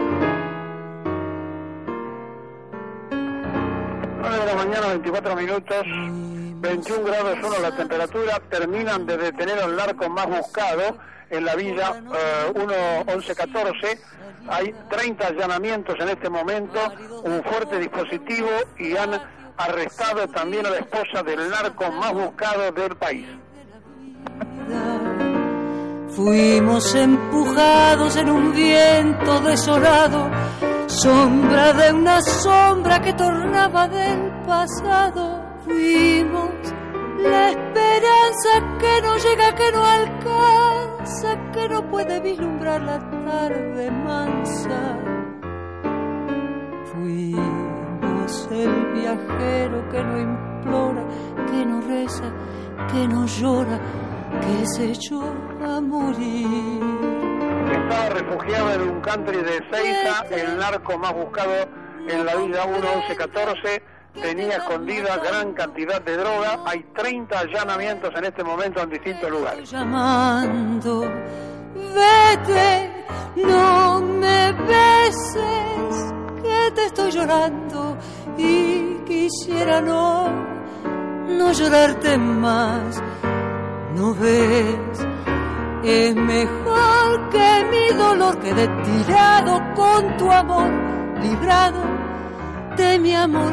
9 de la mañana, 24 minutos, 21 grados 1 la temperatura. Terminan de detener al narco más buscado en la villa 1114. Hay 30 allanamientos en este momento, un fuerte dispositivo, y han arrestado también a la esposa del narco más buscado del país. Fuimos empujados en un viento desolado, sombra de una sombra que tornaba del pasado. Fuimos la esperanza que no llega, que no alcanza, que no puede vislumbrar la tarde mansa. Fuimos el viajero que no implora, que no reza, que no llora, que se echó a morir. Estaba refugiado en un country de Ezeiza, el narco más buscado en la vida 1114. Tenía escondida gran cantidad de droga. Hay 30 allanamientos en este momento en distintos lugares. Llamando, vete, no me beses, que te estoy llorando y quisiera no llorarte más. No ves, es mejor que mi dolor quede tirado con tu amor, librado de mi amor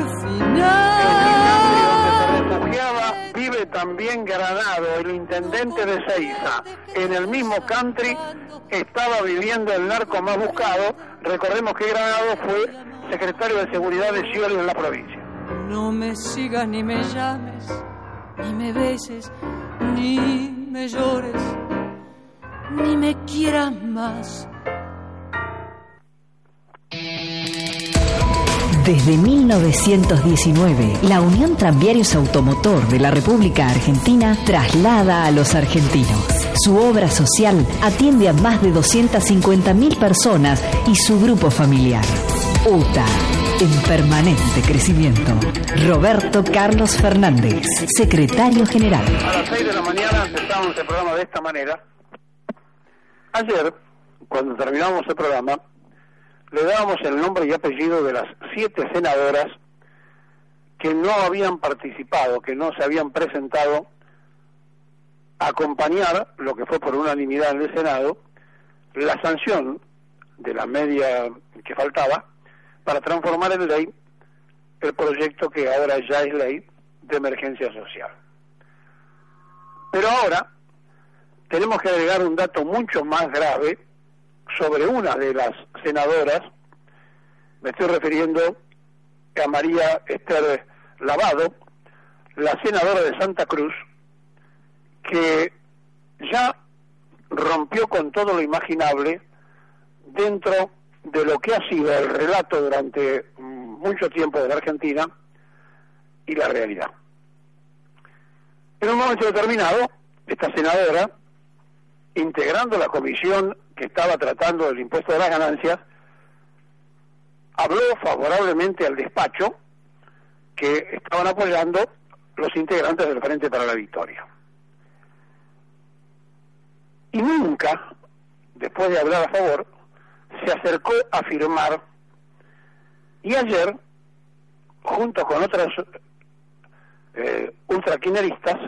final. Donde se refugiaba vive también Granado, el intendente de Ezeiza. En el mismo country estaba viviendo el narco más buscado. Recordemos que Granado fue secretario de Seguridad de Scioli en la provincia. No me sigas ni me llames, ni me beses, ni me llores, ni me quieras más. Desde 1919, la Unión Tranviarios Automotor de la República Argentina traslada a los argentinos. Su obra social atiende a más de 250.000 personas y su grupo familiar. UTA, en permanente crecimiento. Roberto Carlos Fernández, secretario general. A las 6 de la mañana empezamos el programa de esta manera. Ayer, cuando terminamos el programa, le dábamos el nombre y apellido de las 7 senadoras que no habían participado, que no se habían presentado a acompañar, lo que fue por unanimidad en el Senado, la sanción de la media que faltaba para transformar en ley el proyecto que ahora ya es ley de emergencia social. Pero ahora tenemos que agregar un dato mucho más grave sobre una de las senadoras. Me estoy refiriendo a María Esther Lavado, la senadora de Santa Cruz, que ya rompió con todo lo imaginable dentro de lo que ha sido el relato durante mucho tiempo de la Argentina y la realidad. En un momento determinado, esta senadora, integrando la comisión que estaba tratando del impuesto de las ganancias, habló favorablemente al despacho que estaban apoyando los integrantes del Frente para la Victoria. Y nunca, después de hablar a favor, se acercó a firmar, y ayer, junto con otras ultraquineristas,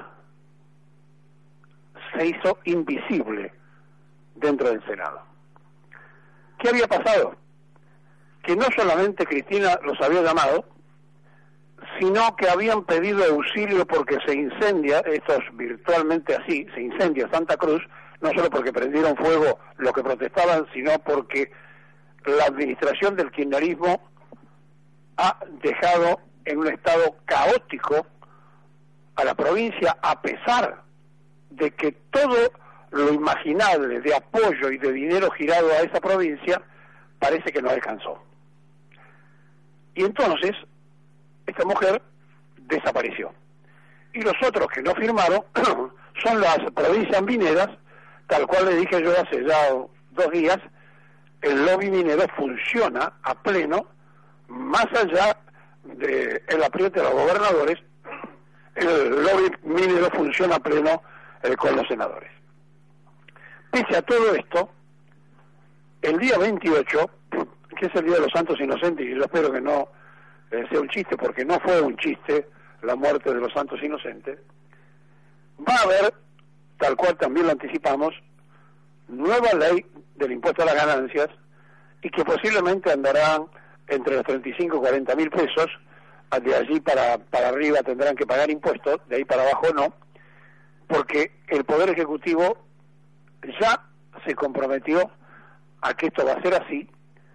se hizo invisible dentro del Senado. ¿Qué había pasado? Que no solamente Cristina los había llamado, sino que habían pedido auxilio porque se incendia, esto es virtualmente así, se incendia Santa Cruz, no solo porque prendieron fuego los que protestaban, sino porque la administración del kirchnerismo ha dejado en un estado caótico a la provincia, a pesar de que todo lo imaginable de apoyo y de dinero girado a esa provincia parece que no alcanzó. Y entonces esta mujer desapareció. Y los otros que no firmaron son las provincias mineras, tal cual le dije yo hace ya 2 días, el lobby minero funciona a pleno, más allá del apriete de los gobernadores, el lobby minero funciona a pleno con los senadores. Pese a todo esto, el día 28, que es el Día de los Santos Inocentes, y yo espero que no sea un chiste, porque no fue un chiste la muerte de los Santos Inocentes, va a haber, tal cual también lo anticipamos, nueva ley del impuesto a las ganancias, y que posiblemente andarán entre los 35 y 40 mil pesos, de allí para arriba tendrán que pagar impuestos, de ahí para abajo no, porque el Poder Ejecutivo ya se comprometió a que esto va a ser así,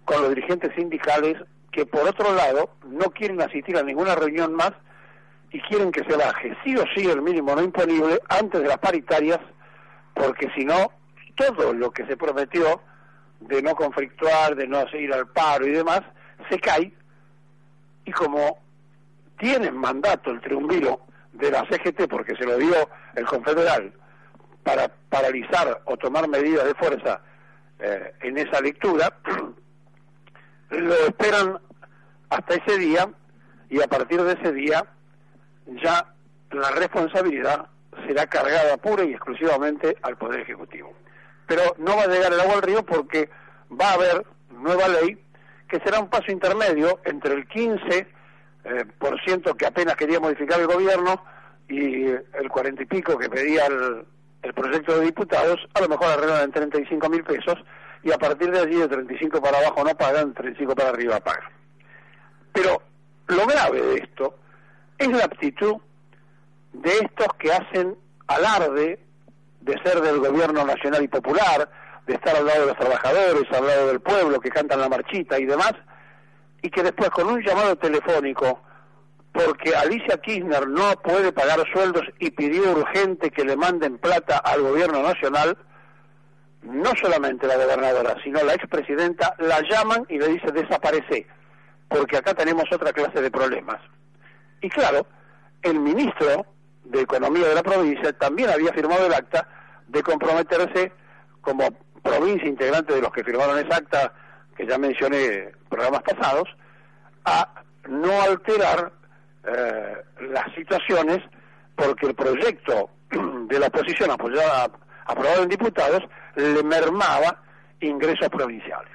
con los dirigentes sindicales que por otro lado no quieren asistir a ninguna reunión más y quieren que se baje sí o sí el mínimo no imponible antes de las paritarias, porque si no, todo lo que se prometió de no conflictuar, de no seguir al paro y demás, se cae, y como tienen mandato el triunviro de la CGT, porque se lo dio el Confederal, para paralizar o tomar medidas de fuerza en esa lectura, lo esperan hasta ese día, y a partir de ese día ya la responsabilidad será cargada pura y exclusivamente al Poder Ejecutivo. Pero no va a llegar el agua al río, porque va a haber nueva ley que será un paso intermedio entre el 15% que apenas quería modificar el gobierno y el 40 y pico que pedía el proyecto de diputados. A lo mejor arreglan en 35.000 pesos, y a partir de allí de 35 para abajo no pagan, 35 para arriba pagan. Pero lo grave de esto es la actitud de estos que hacen alarde de ser del gobierno nacional y popular, de estar al lado de los trabajadores, al lado del pueblo, que cantan la marchita y demás, y que después con un llamado telefónico, porque Alicia Kirchner no puede pagar sueldos y pidió urgente que le manden plata al gobierno nacional, no solamente la gobernadora, sino la expresidenta, la llaman y le dice desaparece, porque acá tenemos otra clase de problemas. Y claro, el ministro de Economía de la provincia también había firmado el acta de comprometerse como provincia integrante de los que firmaron esa acta, que ya mencioné en programas pasados, a no alterar las situaciones, porque el proyecto de la oposición aprobado en diputados le mermaba ingresos provinciales.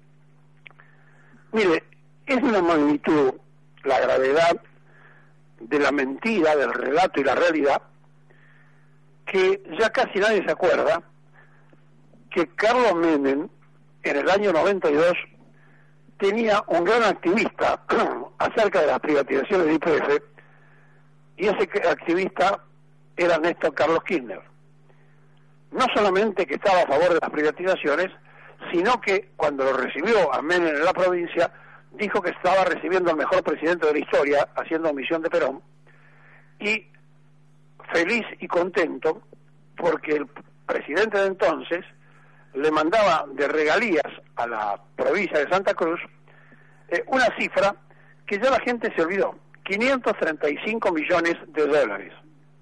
Mire, es una magnitud la gravedad de la mentira, del relato y la realidad, que ya casi nadie se acuerda que Carlos Menem en el año 92 tenía un gran activista acerca de las privatizaciones de YPF, y ese activista era Néstor Carlos Kirchner. No solamente que estaba a favor de las privatizaciones, sino que cuando lo recibió a Menem en la provincia, dijo que estaba recibiendo al mejor presidente de la historia, haciendo omisión de Perón, y feliz y contento porque el presidente de entonces le mandaba de regalías a la provincia de Santa Cruz una cifra que ya la gente se olvidó: 535 millones de dólares.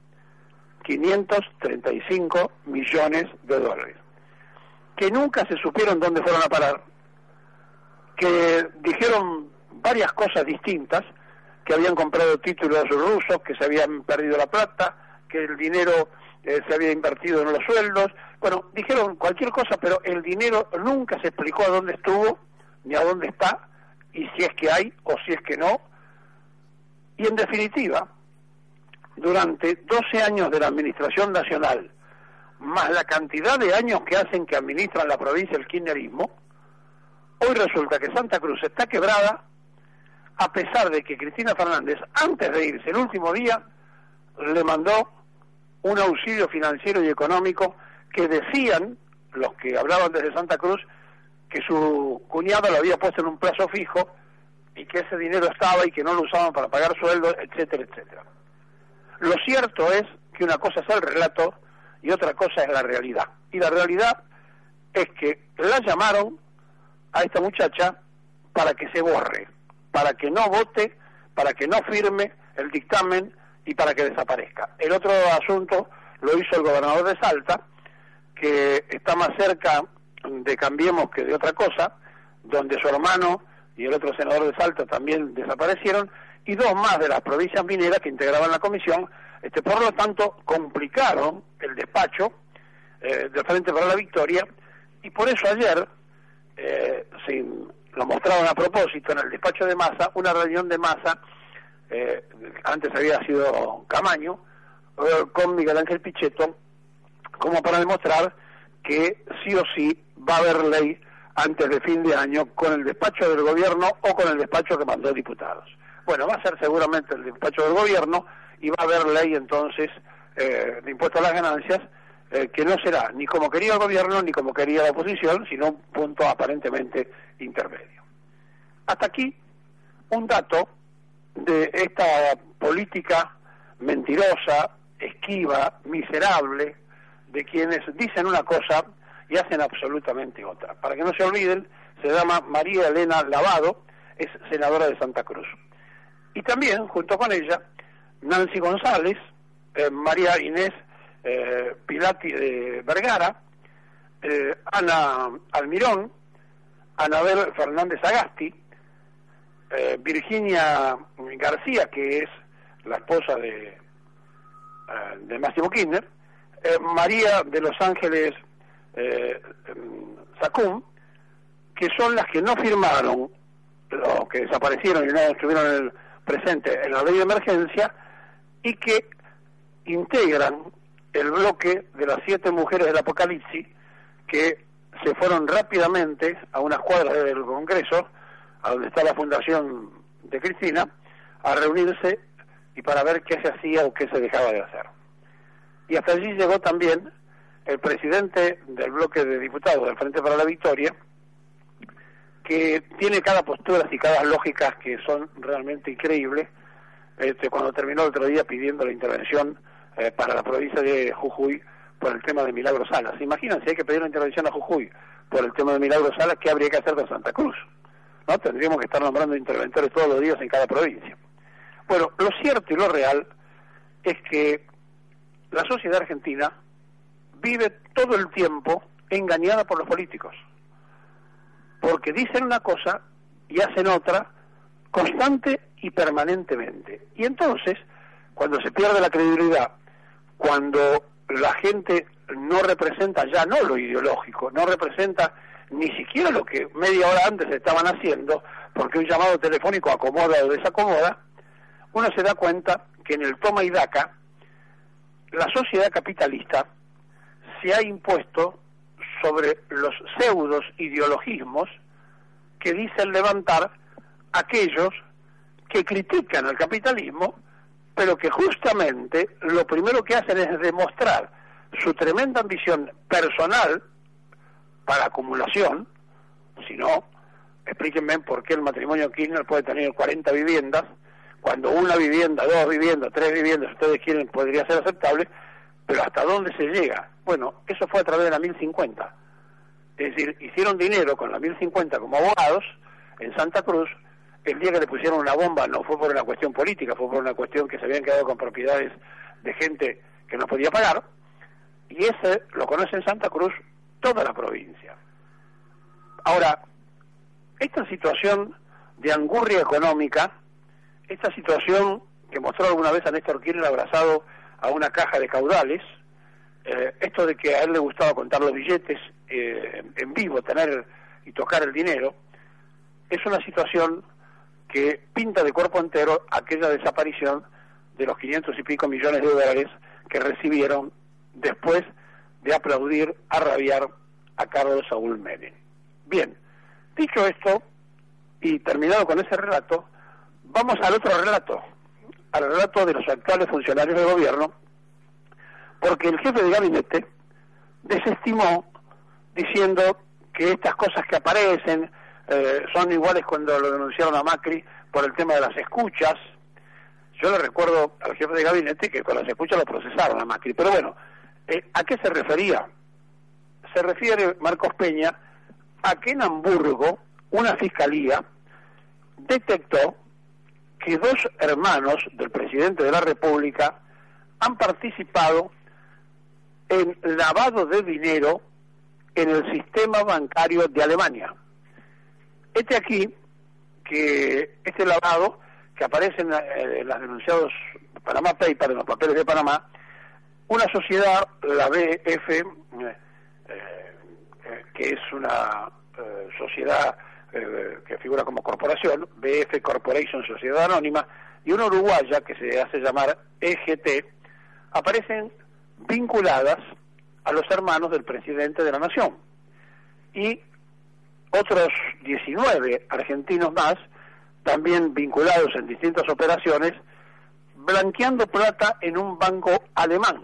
535 millones de dólares. Que nunca se supieron dónde fueron a parar, que dijeron varias cosas distintas, que habían comprado títulos rusos, que se habían perdido la plata, que el dinero se había invertido en los sueldos. Bueno, dijeron cualquier cosa, pero el dinero nunca se explicó a dónde estuvo, ni a dónde está, y si es que hay o si es que no. Y en definitiva, durante 12 años de la administración nacional, más la cantidad de años que hacen que administran la provincia el kirchnerismo, hoy resulta que Santa Cruz está quebrada, a pesar de que Cristina Fernández, antes de irse el último día, le mandó un auxilio financiero y económico que decían los que hablaban desde Santa Cruz que su cuñado lo había puesto en un plazo fijo y que ese dinero estaba y que no lo usaban para pagar sueldos, etcétera, etcétera. Lo cierto es que una cosa es el relato y otra cosa es la realidad. Y la realidad es que la llamaron a esta muchacha para que se borre, para que no vote, para que no firme el dictamen y para que desaparezca. El otro asunto lo hizo el gobernador de Salta, que está más cerca de Cambiemos que de otra cosa, donde su hermano y el otro senador de Salta también desaparecieron, y dos más de las provincias mineras que integraban la comisión. Por lo tanto, complicaron el despacho del Frente para la Victoria, y por eso ayer lo mostraron a propósito en el despacho de Massa, una reunión de Massa, antes había sido Camaño, con Miguel Ángel Pichetto, como para demostrar que sí o sí va a haber ley antes de fin de año con el despacho del gobierno o con el despacho que mandó diputados. Bueno, va a ser seguramente el despacho del gobierno y va a haber ley entonces de impuesto a las ganancias, que no será ni como quería el gobierno ni como quería la oposición, sino un punto aparentemente intermedio. Hasta aquí un dato de esta política mentirosa, esquiva, miserable, de quienes dicen una cosa y hacen absolutamente otra. Para que no se olviden, se llama María Elena Lavado, es senadora de Santa Cruz. Y también, junto con ella, Nancy González, María Inés Pilati de Vergara, Ana Almirón, Anabel Fernández Agasti, Virginia García, que es la esposa de Máximo Kirchner, María de Los Ángeles Sacún, que son las que no firmaron, los que desaparecieron y no estuvieron presentes en la ley de emergencia, y que integran el bloque de las 7 mujeres del Apocalipsis que se fueron rápidamente a unas cuadras del Congreso, a donde está la fundación de Cristina, a reunirse y para ver qué se hacía o qué se dejaba de hacer. Y hasta allí llegó también el presidente del bloque de diputados del Frente para la Victoria, que tiene cada postura y cada lógicas que son realmente increíbles. Cuando terminó el otro día pidiendo la intervención para la provincia de Jujuy por el tema de Milagro Salas. Imagínense, hay que pedir una intervención a Jujuy por el tema de Milagro Salas, ¿qué habría que hacer con Santa Cruz? ¿No? Tendríamos que estar nombrando interventores todos los días en cada provincia. Bueno, lo cierto y lo real es que la sociedad argentina vive todo el tiempo engañada por los políticos, porque dicen una cosa y hacen otra constante y permanentemente. Y entonces, cuando se pierde la credibilidad, cuando la gente no representa ya no lo ideológico, no representa ni siquiera lo que media hora antes estaban haciendo, porque un llamado telefónico acomoda o desacomoda, uno se da cuenta que en el toma y daca la sociedad capitalista se ha impuesto sobre los pseudos ideologismos que dicen levantar aquellos que critican al capitalismo, pero que justamente lo primero que hacen es demostrar su tremenda ambición personal para acumulación. Si no, explíquenme por qué el matrimonio Kirchner puede tener 40 viviendas, cuando una vivienda, 2 viviendas, 3 viviendas, si ustedes quieren, podría ser aceptable, pero ¿hasta dónde se llega? Bueno, eso fue a través de la 1050. Es decir, hicieron dinero con la 1050 como abogados en Santa Cruz. El día que le pusieron una bomba no fue por una cuestión política, fue por una cuestión que se habían quedado con propiedades de gente que no podía pagar, y ese lo conoce en Santa Cruz toda la provincia. Ahora, esta situación de angurria económica, esta situación que mostró alguna vez a Néstor Kirchner abrazado a una caja de caudales, esto de que a él le gustaba contar los billetes en vivo, tener y tocar el dinero, es una situación que pinta de cuerpo entero aquella desaparición de los 500 y pico millones de dólares que recibieron después de aplaudir, a rabiar a Carlos Saúl Menem. Bien, dicho esto y terminado con ese relato, vamos al otro relato, al relato de los actuales funcionarios del gobierno, porque el jefe de gabinete desestimó diciendo que estas cosas que aparecen son iguales cuando lo denunciaron a Macri por el tema de las escuchas. Yo le recuerdo al jefe de gabinete que con las escuchas lo procesaron a Macri, pero bueno, ¿a qué se refería? Se refiere, Marcos Peña, a que en Hamburgo una fiscalía detectó que 2 hermanos del presidente de la República han participado en lavado de dinero en el sistema bancario de Alemania. Aquí que este lavado que aparece en las denunciados Panama Papers, en los papeles de Panamá, una sociedad, la BF, que es una sociedad que figura como corporación, BF Corporation Sociedad Anónima, y una uruguaya que se hace llamar EGT, aparecen vinculadas a los hermanos del presidente de la Nación. Y otros 19 argentinos más, también vinculados en distintas operaciones, blanqueando plata en un banco alemán.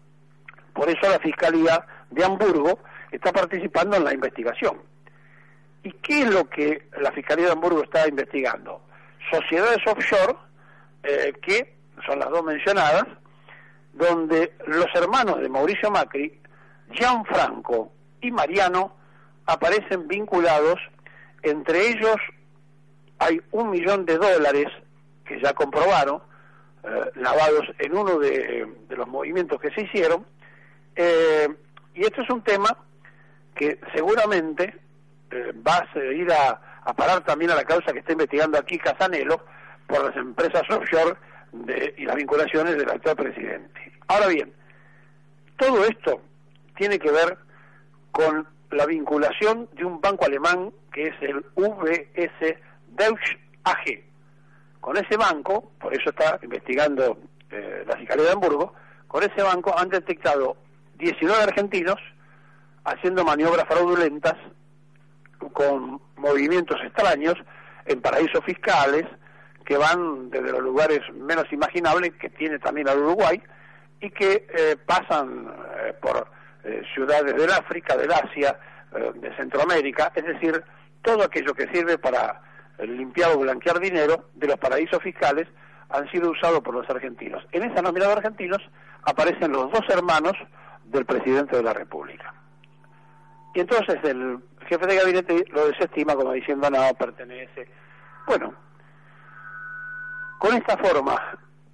Por eso la Fiscalía de Hamburgo está participando en la investigación. ¿Y qué es lo que la Fiscalía de Hamburgo está investigando? Sociedades offshore, que son las dos mencionadas, donde los hermanos de Mauricio Macri, Gianfranco y Mariano, aparecen vinculados. Entre ellos hay $1 millón que ya comprobaron, lavados en uno de los movimientos que se hicieron, y esto es un tema que seguramente va a ir a parar también a la causa que está investigando aquí Casanelo por las empresas offshore y las vinculaciones del actual presidente. Ahora bien, todo esto tiene que ver con la vinculación de un banco alemán que es el UBS Deutsche AG. Con ese banco, por eso está investigando la Fiscalía de Hamburgo, con ese banco han detectado 19 argentinos haciendo maniobras fraudulentas con movimientos extraños en paraísos fiscales que van desde los lugares menos imaginables que tiene también al Uruguay y que pasan por ciudades del África, del Asia, de Centroamérica, es decir, todo aquello que sirve para limpiar o blanquear dinero de los paraísos fiscales han sido usados por los argentinos. En esa nómina de argentinos aparecen los dos hermanos del presidente de la República. Y entonces el jefe de gabinete lo desestima como diciendo no, pertenece. Bueno, con esta forma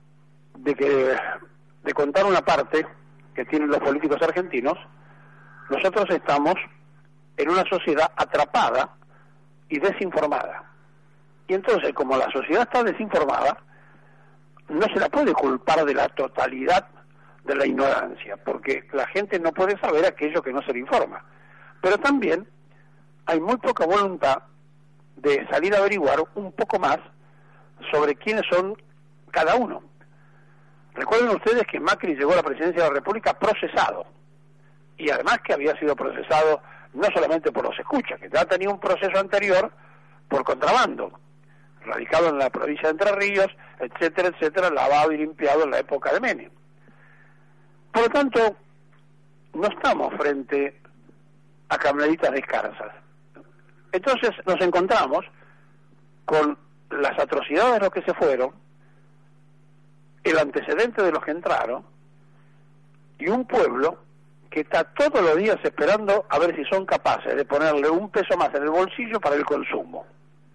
de contar una parte que tienen los políticos argentinos, nosotros estamos en una sociedad atrapada y desinformada. Y entonces, como la sociedad está desinformada, no se la puede culpar de la totalidad de la ignorancia, porque la gente no puede saber aquello que no se le informa. Pero también hay muy poca voluntad de salir a averiguar un poco más sobre quiénes son cada uno. Recuerden ustedes que Macri llegó a la presidencia de la República procesado, y además que había sido procesado no solamente por los escuchas, que ya tenía un proceso anterior por contrabando, radicado en la provincia de Entre Ríos, etcétera, etcétera, lavado y limpiado en la época de Menem. Por lo tanto, no estamos frente a camelitas descalzas. Entonces nos encontramos con las atrocidades de los que se fueron, el antecedente de los que entraron, y un pueblo que está todos los días esperando a ver si son capaces de ponerle un peso más en el bolsillo para el consumo.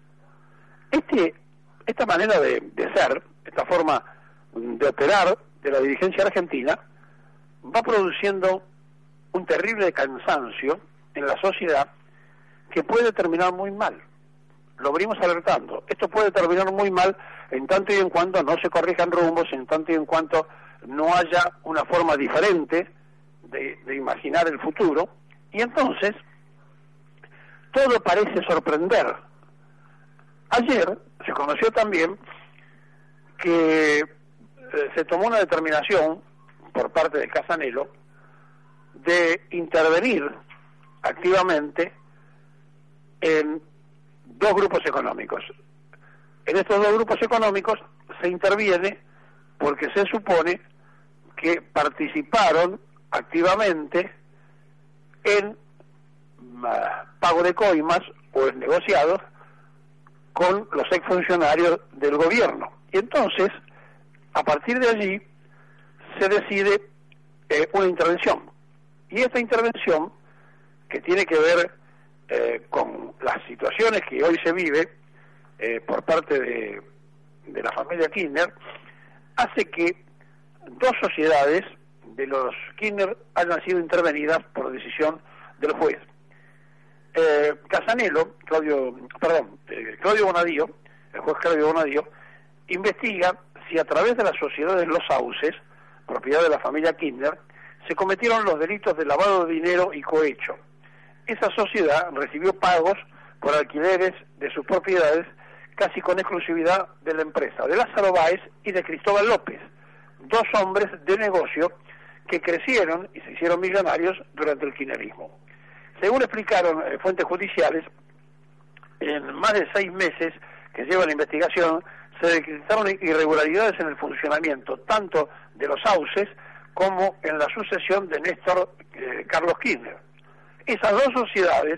Esta manera de ser, esta forma de operar de la dirigencia argentina, va produciendo un terrible cansancio en la sociedad que puede terminar muy mal. Lo venimos alertando. Esto puede terminar muy mal en tanto y en cuanto no se corrijan rumbos, en tanto y en cuanto no haya una forma diferente de imaginar el futuro, y entonces todo parece sorprender. Ayer se conoció también que se tomó una determinación por parte de Casanelo de intervenir activamente en dos grupos económicos. En estos dos grupos económicos se interviene porque se supone que participaron activamente en pago de coimas o en negociados con los exfuncionarios del gobierno. Y entonces, a partir de allí, se decide una intervención. Y esta intervención, que tiene que ver con las situaciones que hoy se vive por parte de la familia Kirchner, hace que dos sociedades de los Kirchner hayan sido intervenidas por decisión del juez. Casanelo, Claudio Bonadío, el juez Claudio Bonadío, investiga si a través de las sociedades Los Sauces, propiedad de la familia Kirchner, se cometieron los delitos de lavado de dinero y cohecho. Esa sociedad recibió pagos por alquileres de sus propiedades casi con exclusividad de la empresa, de Lázaro Báez y de Cristóbal López, dos hombres de negocio que crecieron y se hicieron millonarios durante el kirchnerismo. Según explicaron fuentes judiciales, en más de 6 meses que lleva la investigación, se detectaron irregularidades en el funcionamiento tanto de los Sauces como en la sucesión de Néstor Carlos Kirchner. Esas dos sociedades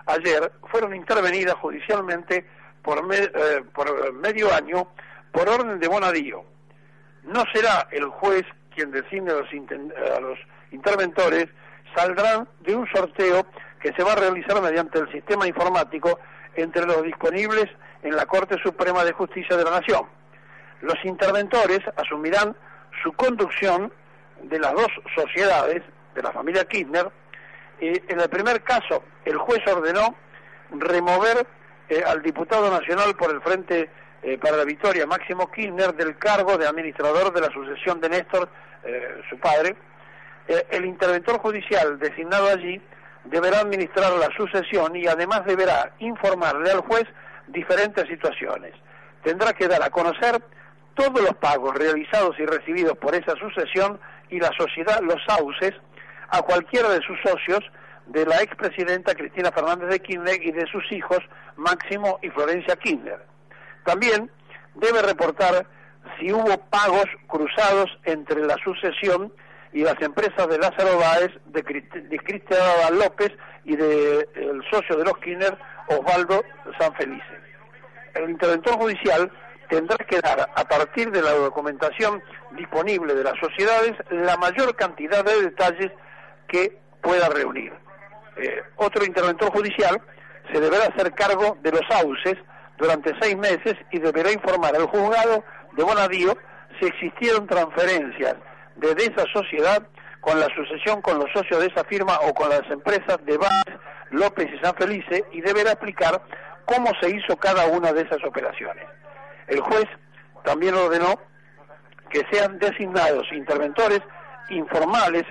ayer fueron intervenidas judicialmente por medio año por orden de Bonadío. No será el juez quien designe a los interventores, saldrán de un sorteo que se va a realizar mediante el sistema informático entre los disponibles en la Corte Suprema de Justicia de la Nación. Los interventores asumirán su conducción de las dos sociedades de la familia Kirchner. En el primer caso, el juez ordenó remover al diputado nacional por el Frente para la Victoria, Máximo Kirchner, del cargo de administrador de la sucesión de Néstor, su padre. El interventor judicial designado allí deberá administrar la sucesión y además deberá informarle al juez diferentes situaciones. Tendrá que dar a conocer todos los pagos realizados y recibidos por esa sucesión y la sociedad, los sauces, a cualquiera de sus socios, de la expresidenta Cristina Fernández de Kirchner y de sus hijos Máximo y Florencia Kirchner. También debe reportar si hubo pagos cruzados entre la sucesión y las empresas de Lázaro Báez, de Cristiana López y del socio de los Kirchner, Osvaldo Sanfelice. El interventor judicial tendrá que dar, a partir de la documentación disponible de las sociedades, la mayor cantidad de detalles que pueda reunir. Otro interventor judicial se deberá hacer cargo de los sauces durante 6 meses y deberá informar al juzgado de Bonadío si existieron transferencias de esa sociedad con la sucesión con los socios de esa firma o con las empresas de Báez, López y Sanfelice, y deberá explicar cómo se hizo cada una de esas operaciones. El juez también ordenó que sean designados interventores informales,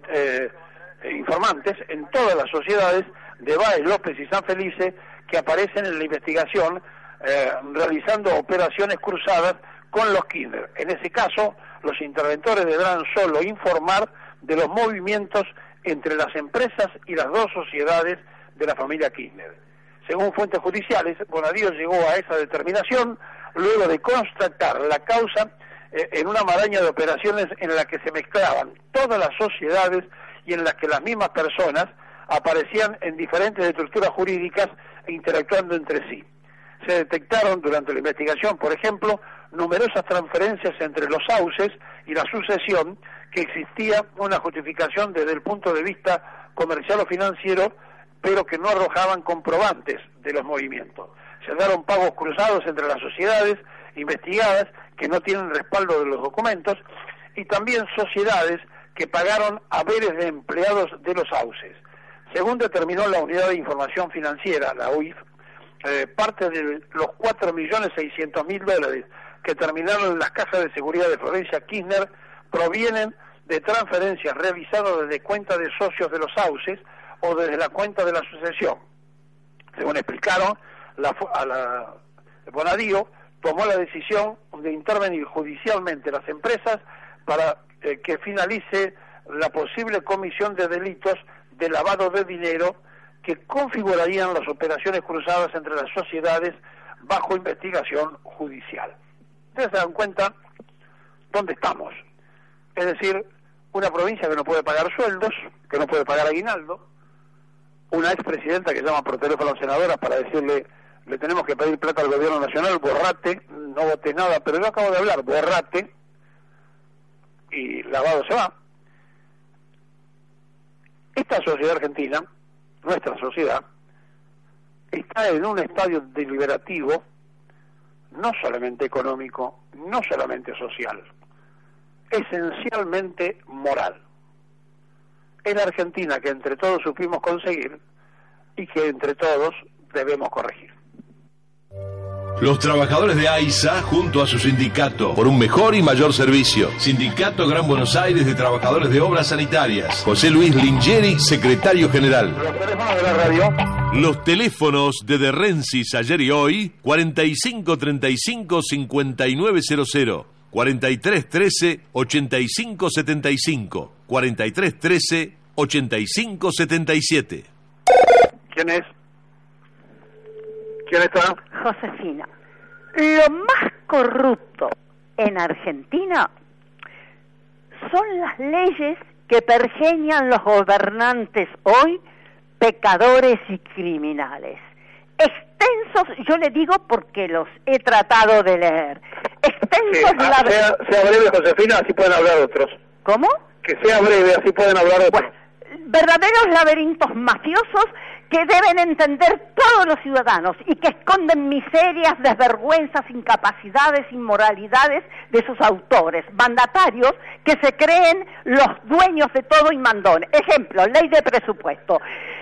informantes en todas las sociedades de Báez, López y Sanfelice que aparecen en la investigación realizando operaciones cruzadas con los Kirchner. En ese caso, los interventores deberán solo informar de los movimientos entre las empresas y las dos sociedades de la familia Kirchner. Según fuentes judiciales, Bonadío llegó a esa determinación luego de constatar la causa en una maraña de operaciones en la que se mezclaban todas las sociedades y en las que las mismas personas aparecían en diferentes estructuras jurídicas e interactuando entre sí. Se detectaron durante la investigación, por ejemplo, numerosas transferencias entre los sauces y la sucesión, que existía una justificación desde el punto de vista comercial o financiero, pero que no arrojaban comprobantes de los movimientos. Se dieron pagos cruzados entre las sociedades investigadas que no tienen respaldo de los documentos, y también sociedades que pagaron haberes de empleados de los sauces. Según determinó la Unidad de Información Financiera, la UIF, parte de los $4.600.000 que terminaron en las cajas de seguridad de Florencia Kirchner provienen de transferencias realizadas desde cuenta de socios de los sauces o desde la cuenta de la sucesión. Según explicaron, Bonadío tomó la decisión de intervenir judicialmente las empresas para que finalice la posible comisión de delitos de lavado de dinero que configurarían las operaciones cruzadas entre las sociedades bajo investigación judicial. Ustedes se dan cuenta dónde estamos. Es decir, una provincia que no puede pagar sueldos, que no puede pagar aguinaldo, una expresidenta que llama por teléfono a la senadora para decirle: le tenemos que pedir plata al gobierno nacional, borrate, no voté nada, pero yo acabo de hablar, borrate, y lavado se va. Esta sociedad argentina, nuestra sociedad, está en un estadio deliberativo, no solamente económico, no solamente social, esencialmente moral. Es la Argentina que entre todos supimos conseguir y que entre todos debemos corregir. Los trabajadores de AISA, junto a su sindicato, por un mejor y mayor servicio. Sindicato Gran Buenos Aires de Trabajadores de Obras Sanitarias. José Luis Lingeri, secretario general. Los teléfonos de la radio. Los teléfonos de Rensis ayer y hoy: 4535-5900, 4313-8575, 4313-8577. ¿Quién es? ¿Quién está? Josefina. Lo más corrupto en Argentina son las leyes que pergeñan los gobernantes hoy, pecadores y criminales. Extensos, yo le digo porque los he tratado de leer. Extensos sea breve, Josefina, así pueden hablar otros. ¿Cómo? Que sea breve, así pueden hablar otros. Bueno, verdaderos laberintos mafiosos que deben entender todos los ciudadanos y que esconden miserias, desvergüenzas, incapacidades, inmoralidades de sus autores, mandatarios que se creen los dueños de todo y mandones. Ejemplo, ley de presupuesto.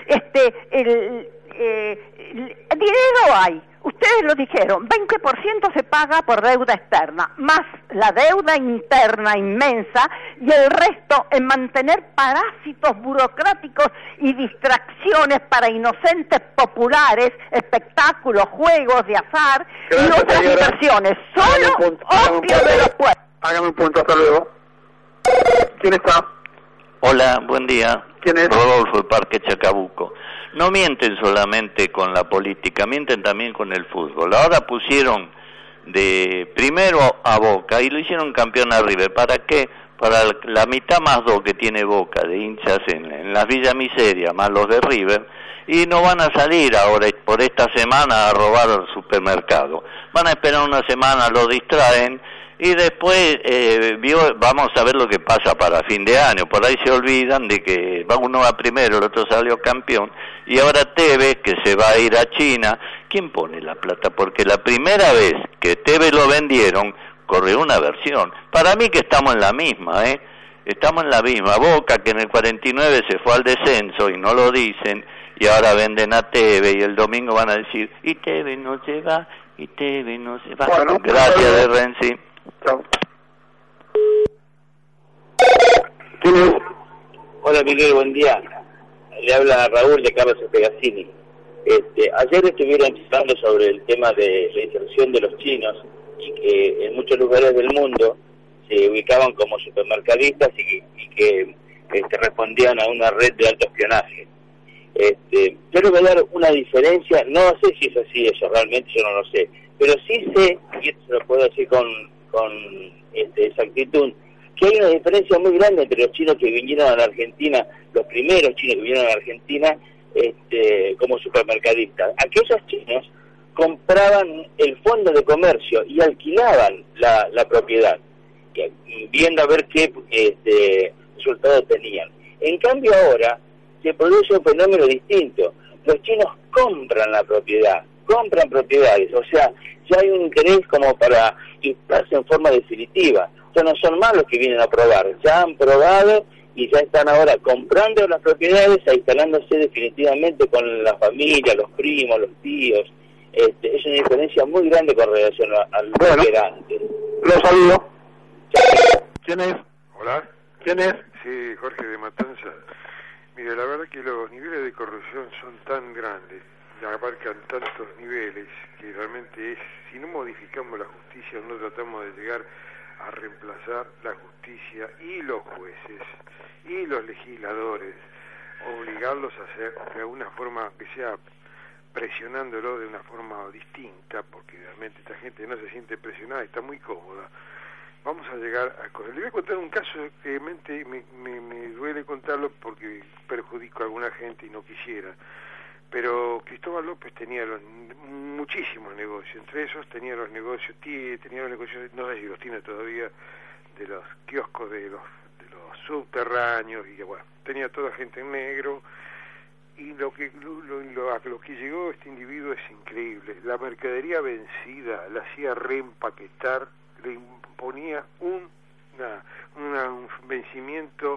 Dinero hay, ustedes lo dijeron, 20% se paga por deuda externa, más la deuda interna inmensa y el resto en mantener parásitos burocráticos y distracciones para inocentes populares, espectáculos, juegos de azar y otras inversiones. Solo opio de los pueblos. Hágame un punto, hasta luego. ¿Quién está? Hola, buen día. ¿Quién es? Rodolfo, el Parque Chacabuco. No mienten solamente con la política, mienten también con el fútbol. Ahora pusieron de primero a Boca y lo hicieron campeón a River. ¿Para qué? Para la mitad más 2 que tiene Boca de hinchas en la Villa Miseria, más los de River, y no van a salir ahora por esta semana a robar al supermercado. Van a esperar una semana, lo distraen, y después vamos a ver lo que pasa para fin de año. Por ahí se olvidan de que uno va primero, el otro salió campeón, y ahora Tevez, que se va a ir a China. ¿Quién pone la plata? Porque la primera vez que Tevez lo vendieron, corrió una versión. Para mí que estamos en la misma, estamos en la misma. Boca, que en el 49 se fue al descenso y no lo dicen, y ahora venden a Tevez, y el domingo van a decir, y Tevez no se va, y Tevez no se va. Bueno, gracias, de Renzi. Chao. ¿Quién es? Hola Miguel, buen día. Le habla Raúl de Carlos Espegazzini. Ayer estuvieron hablando sobre el tema de la inserción de los chinos y que en muchos lugares del mundo se ubicaban como supermercadistas y que respondían a una red de alto espionaje. Yo le voy a dar una diferencia, no sé si es así eso, realmente yo no lo sé, pero sí sé, y esto se lo puedo decir con exactitud, que hay una diferencia muy grande entre los chinos que vinieron a la Argentina, los primeros chinos que vinieron a la Argentina como supermercadistas. Aquellos chinos compraban el fondo de comercio y alquilaban la propiedad, viendo a ver qué resultados tenían. En cambio ahora se produce un fenómeno distinto. Los chinos compran la propiedad, compran propiedades, o sea, ya hay un interés como para instalarse en forma definitiva. Ya no son más los que vienen a probar, ya han probado y ya están ahora comprando las propiedades e instalándose definitivamente con la familia, los primos, los tíos. Es una diferencia muy grande con relación al que era antes. Los saludo. ¿Quién es? Hola. ¿Quién es? Sí, Jorge de Matanza. Mire, la verdad que los niveles de corrupción son tan grandes, abarcan tantos niveles, que realmente si no modificamos la justicia, no tratamos de llegar a reemplazar la justicia y los jueces y los legisladores, obligarlos a hacer de alguna forma, que sea presionándolo de una forma distinta, porque realmente esta gente no se siente presionada, está muy cómoda. Vamos a llegar a cosas. Le voy a contar un caso que realmente me duele contarlo porque perjudico a alguna gente y no quisiera. Pero Cristóbal López tenía muchísimos negocios, entre esos tenía los negocios, no sé si los tiene todavía, de los kioscos de los subterráneos, y bueno, tenía toda gente en negro, y lo que llegó este individuo es increíble. La mercadería vencida la hacía reempaquetar, le imponía un vencimiento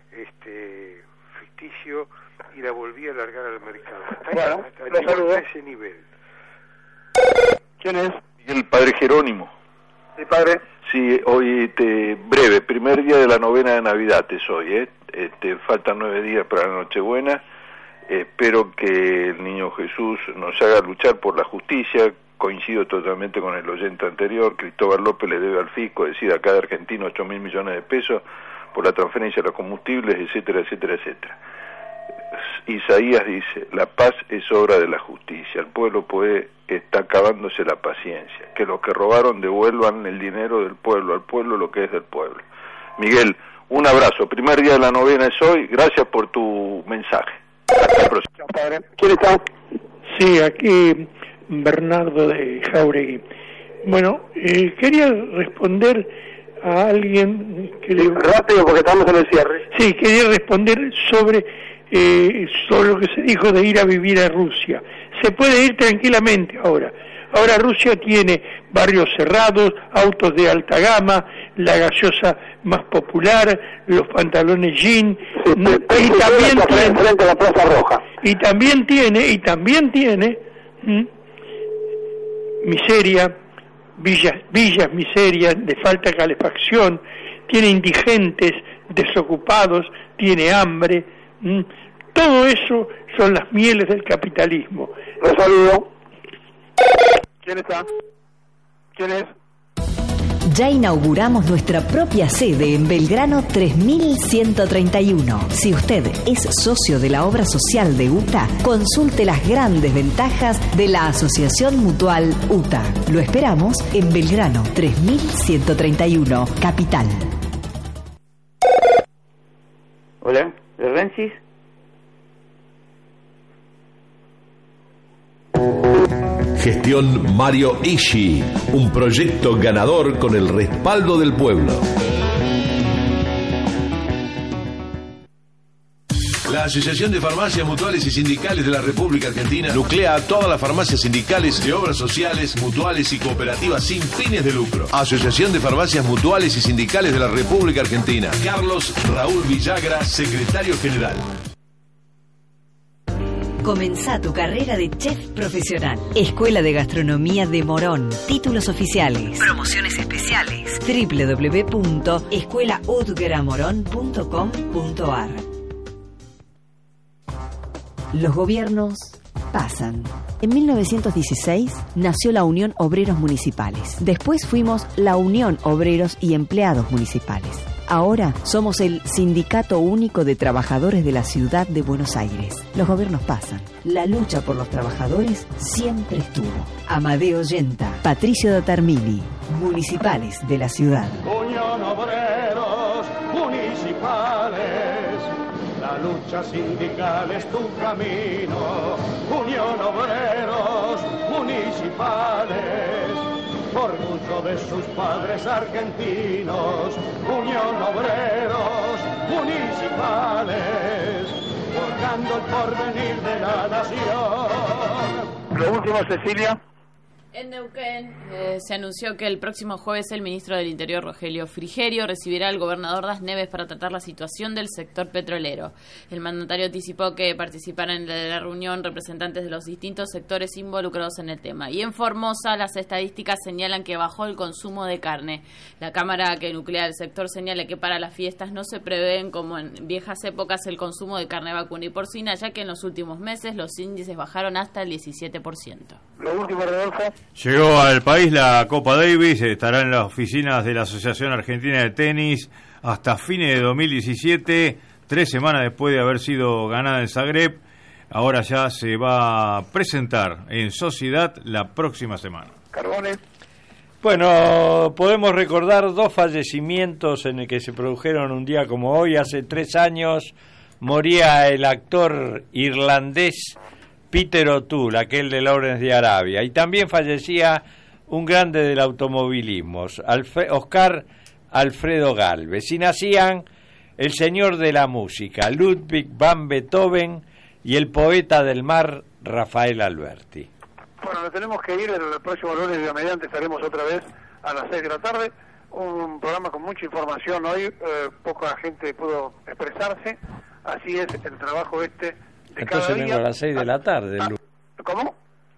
ficticio y la volvía a largar al mercado. Hasta ese nivel. ¿Quién es? El padre Jerónimo. Sí, padre. Sí, hoy breve, primer día de la novena de Navidad es hoy, faltan 9 días para la Nochebuena. Espero que el Niño Jesús nos haga luchar por la justicia. Coincido totalmente con el oyente anterior. Cristóbal López le debe al fisco, es decir, a cada argentino 8.000 millones de pesos por la transferencia de los combustibles, etcétera, etcétera, etcétera. Isaías dice, la paz es obra de la justicia, el pueblo está acabándose la paciencia, que los que robaron devuelvan el dinero del pueblo, al pueblo lo que es del pueblo. Miguel, un abrazo, primer día de la novena es hoy, gracias por tu mensaje. Hasta la próxima. ¿Quién está? Sí, aquí Bernardo de Jauregui. Bueno, quería responder a alguien que rápido porque estamos en el cierre. Sí, quería responder sobre lo que se dijo de ir a vivir a Rusia. Se puede ir tranquilamente ahora. Ahora Rusia tiene barrios cerrados, autos de alta gama, la gaseosa más popular, los pantalones jean, y también tiene frente a la Plaza Roja. Y también tiene miseria, villas miserias de falta de calefacción, tiene indigentes, desocupados, tiene hambre. Todo eso son las mieles del capitalismo. Resuelvo. ¿Quién está? ¿Quién es? Ya inauguramos nuestra propia sede en Belgrano 3131. Si usted es socio de la obra social de UTA, consulte las grandes ventajas de la Asociación Mutual UTA. Lo esperamos en Belgrano 3131, Capital. Hola, ¿de Rensis? Gestión Mario Ishi, un proyecto ganador con el respaldo del pueblo. La Asociación de Farmacias Mutuales y Sindicales de la República Argentina nuclea a todas las farmacias sindicales de obras sociales, mutuales y cooperativas sin fines de lucro. Asociación de Farmacias Mutuales y Sindicales de la República Argentina. Carlos Raúl Villagra, secretario general. Comenzá tu carrera de chef profesional. Escuela de Gastronomía de Morón. Títulos oficiales. Promociones especiales. www.escuelaudgramorón.com.ar. Los gobiernos pasan. En 1916 nació la Unión Obreros Municipales. Después fuimos la Unión Obreros y Empleados Municipales. Ahora somos el Sindicato Único de Trabajadores de la Ciudad de Buenos Aires. Los gobiernos pasan. La lucha por los trabajadores siempre estuvo. Amadeo Yenta, Patricio Datarmini, Municipales de la Ciudad. Unión Obreros Municipales, la lucha sindical es tu camino. Unión Obreros Municipales, orgullo de sus padres argentinos. Unión Obreros Municipales, forjando el porvenir de la nación. Lo último, Cecilia. En Neuquén se anunció que el próximo jueves el ministro del Interior, Rogelio Frigerio, recibirá al gobernador Das Neves para tratar la situación del sector petrolero. El mandatario anticipó que participarán en la reunión representantes de los distintos sectores involucrados en el tema. Y en Formosa las estadísticas señalan que bajó el consumo de carne. La Cámara que nuclea el sector señala que para las fiestas no se prevén, como en viejas épocas, el consumo de carne vacuna y porcina, ya que en los últimos meses los índices bajaron hasta el 17%. Lo último, Rodolfo. Llegó al país la Copa Davis, estará en las oficinas de la Asociación Argentina de Tenis hasta fines de 2017, 3 semanas después de haber sido ganada en Zagreb. Ahora ya se va a presentar en Sociedad la próxima semana. Carbone. Bueno, podemos recordar 2 fallecimientos en el que se produjeron un día como hoy. Hace 3 años moría el actor irlandés Peter O'Toole, aquel de Lawrence de Arabia, y también fallecía un grande del automovilismo, Oscar Alfredo Gálvez, y nacían el señor de la música, Ludwig van Beethoven, y el poeta del mar, Rafael Alberti. Bueno, nos tenemos que ir. El próximo lunes de mediante estaremos otra vez a las 6 de la tarde. Un programa con mucha información hoy, poca gente pudo expresarse, así es el trabajo de entonces vengo a las 6 de la tarde. ¿Cómo?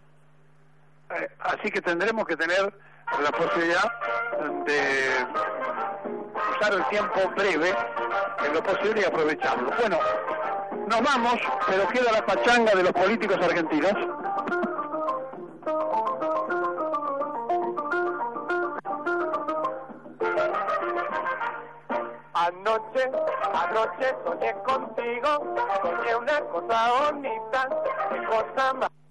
Así que tendremos que tener la posibilidad de usar el tiempo breve en lo posible y aprovecharlo. Bueno, nos vamos, pero queda la pachanga de los políticos argentinos. Anoche soñé contigo, soñé una cosa bonita, qué cosa más